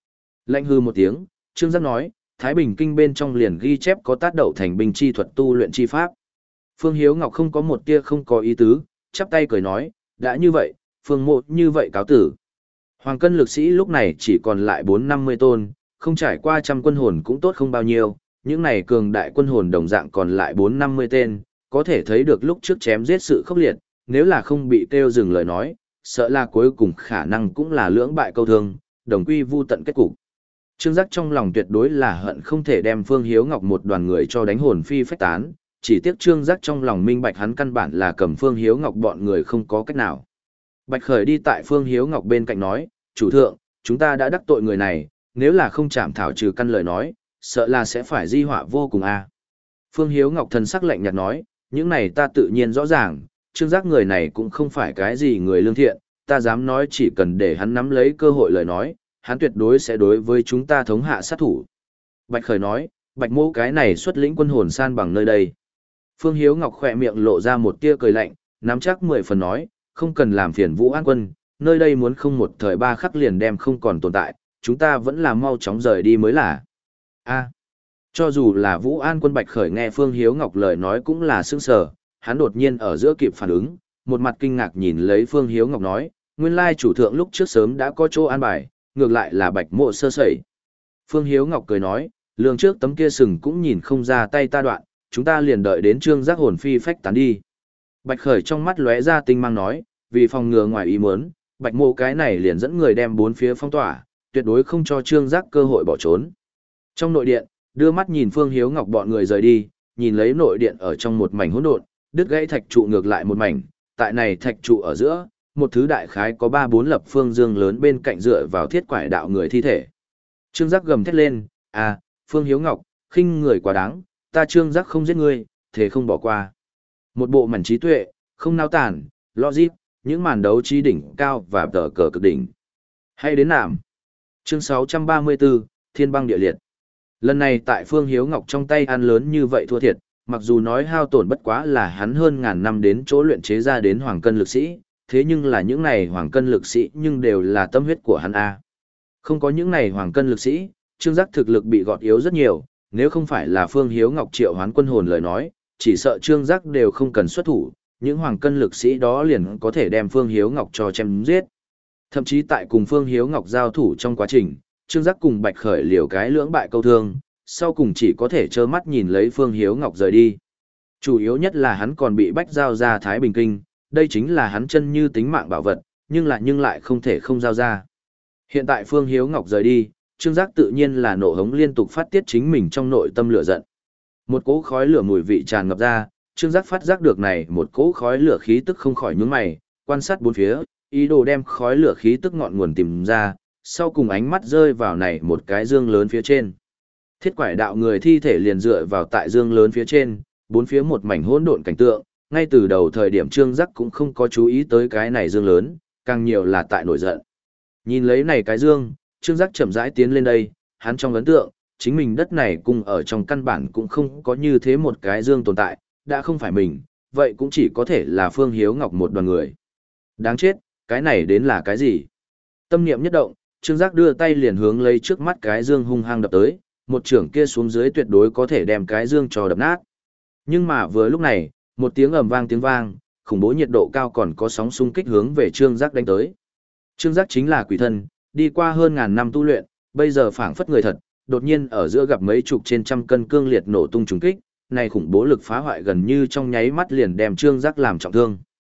Lạnh hư một tiếng, Trương Giác nói, Thái Bình Kinh bên trong liền ghi chép có tác đậu thành binh chi thuật tu luyện chi pháp. Phương Hiếu Ngọc không có một tia không có ý tứ, chắp tay cười nói, đã như vậy, Phương Mộ như vậy cáo tử. Hoàng cân lực sĩ lúc này chỉ còn lại bốn năm mươi tôn, không trải qua trăm quân hồn cũng tốt không bao nhiêu, những này cường đại quân hồn đồng dạng còn lại bốn năm mươi tên, có thể thấy được lúc trước chém giết sự khốc liệt, nếu là không bị kêu dừng lời nói, sợ là cuối cùng khả năng cũng là lưỡng bại câu thương, đồng quy vu tận kết cục. Trương Giác trong lòng tuyệt đối là hận không thể đem Phương Hiếu Ngọc một đoàn người cho đánh hồn phi phách tán, chỉ tiếc Trương Giác trong lòng minh bạch hắn căn bản là cầm Phương Hiếu Ngọc bọn người không có cách nào. Bạch Khởi đi tại Phương Hiếu Ngọc bên cạnh nói, chủ thượng, chúng ta đã đắc tội người này, nếu là không chạm thảo trừ căn lời nói, sợ là sẽ phải di họa vô cùng a. Phương Hiếu Ngọc thần sắc lạnh nhạt nói, những này ta tự nhiên rõ ràng, Trương Giác người này cũng không phải cái gì người lương thiện, ta dám nói chỉ cần để hắn nắm lấy cơ hội lời nói, hắn tuyệt đối sẽ đối với chúng ta thống hạ sát thủ. Bạch Khởi nói, Bạch Mô cái này xuất lĩnh quân hồn san bằng nơi đây. Phương Hiếu Ngọc khỏe miệng lộ ra một tia cười lạnh, nắm chắc mười phần nói, không cần làm phiền Vũ An Quân, nơi đây muốn không một thời ba khắc liền đem không còn tồn tại, chúng ta vẫn là mau chóng rời đi mới là. A, cho dù là Vũ An Quân Bạch Khởi nghe Phương Hiếu Ngọc lời nói cũng là sững sờ, hắn đột nhiên ở giữa kịp phản ứng, một mặt kinh ngạc nhìn lấy Phương Hiếu Ngọc nói, nguyên lai chủ thượng lúc trước sớm đã có chỗ an bài, ngược lại là Bạch Mộ sơ sẩy. Phương Hiếu Ngọc cười nói, lường trước tấm kia sừng cũng nhìn không ra tay ta đoạn, chúng ta liền đợi đến Trương Giác hồn phi phách tán đi. Bạch Khởi trong mắt lóe ra tinh mang nói, vì phòng ngừa ngoài ý muốn, Bạch Mộ cái này liền dẫn người đem bốn phía phong tỏa, tuyệt đối không cho Trương Giác cơ hội bỏ trốn. Trong nội điện, đưa mắt nhìn Phương Hiếu Ngọc bọn người rời đi, nhìn lấy nội điện ở trong một mảnh hỗn độn, đứt gãy thạch trụ ngược lại một mảnh, tại này thạch trụ ở giữa, một thứ đại khái có ba bốn lập phương dương lớn bên cạnh dựa vào thiết quải đạo người thi thể. Trương Giác gầm thét lên, à, Phương Hiếu Ngọc, khinh người quá đáng, ta Trương Giác không giết ngươi, thế không bỏ qua. Một bộ mảnh trí tuệ, không nao tản, logic, những màn đấu trí đỉnh cao và tờ cờ cực đỉnh. Hay đến nạm. Chương sáu trăm ba mươi tư, Thiên băng địa liệt. Lần này tại Phương Hiếu Ngọc trong tay ăn lớn như vậy thua thiệt, mặc dù nói hao tổn bất quá là hắn hơn ngàn năm đến chỗ luyện chế ra đến hoàng cân lực sĩ, thế nhưng là những này hoàng cân lực sĩ nhưng đều là tâm huyết của hắn a. Không có những này hoàng cân lực sĩ, Trương Giác thực lực bị gọt yếu rất nhiều, nếu không phải là Phương Hiếu Ngọc triệu hoán quân hồn lời nói, chỉ sợ Trương Giác đều không cần xuất thủ, những hoàng cân lực sĩ đó liền có thể đem Phương Hiếu Ngọc cho chém giết. Thậm chí tại cùng Phương Hiếu Ngọc giao thủ trong quá trình, Trương Giác cùng Bạch Khởi liều cái lưỡng bại câu thương, sau cùng chỉ có thể trơ mắt nhìn lấy Phương Hiếu Ngọc rời đi. Chủ yếu nhất là hắn còn bị bách giao ra Thái Bình Kinh, đây chính là hắn chân như tính mạng bảo vật, nhưng lại nhưng lại không thể không giao ra. Hiện tại Phương Hiếu Ngọc rời đi, Trương Giác tự nhiên là nộ hống liên tục phát tiết chính mình trong nội tâm lửa giận. Một cỗ khói lửa mùi vị tràn ngập ra, Trương Giác phát giác được này một cỗ khói lửa khí tức không khỏi nhướng mày, quan sát bốn phía, ý đồ đem khói lửa khí tức ngọn nguồn tìm ra, sau cùng ánh mắt rơi vào này một cái dương lớn phía trên. Thiết quải đạo người thi thể liền dựa vào tại dương lớn phía trên, bốn phía một mảnh hỗn độn cảnh tượng, ngay từ đầu thời điểm Trương Giác cũng không có chú ý tới cái này dương lớn, càng nhiều là tại nổi giận. Nhìn lấy này cái dương, Trương Giác chậm rãi tiến lên đây, hắn trong ấn tượng, chính mình đất này cùng ở trong căn bản cũng không có như thế một cái dương tồn tại, đã không phải mình, vậy cũng chỉ có thể là Phương Hiếu Ngọc một đoàn người. Đáng chết, cái này đến là cái gì? Tâm niệm nhất động, Trương Giác đưa tay liền hướng lấy trước mắt cái dương hung hăng đập tới, một trưởng kia xuống dưới tuyệt đối có thể đem cái dương cho đập nát. Nhưng mà vừa lúc này, một tiếng ầm vang tiếng vang, khủng bố nhiệt độ cao còn có sóng xung kích hướng về Trương Giác đánh tới. Trương Giác chính là quỷ thân, đi qua hơn ngàn năm tu luyện, bây giờ phảng phất người thật, đột nhiên ở giữa gặp mấy chục trên trăm cân cương liệt nổ tung trùng kích, này khủng bố lực phá hoại gần như trong nháy mắt liền đem Trương Giác làm trọng thương.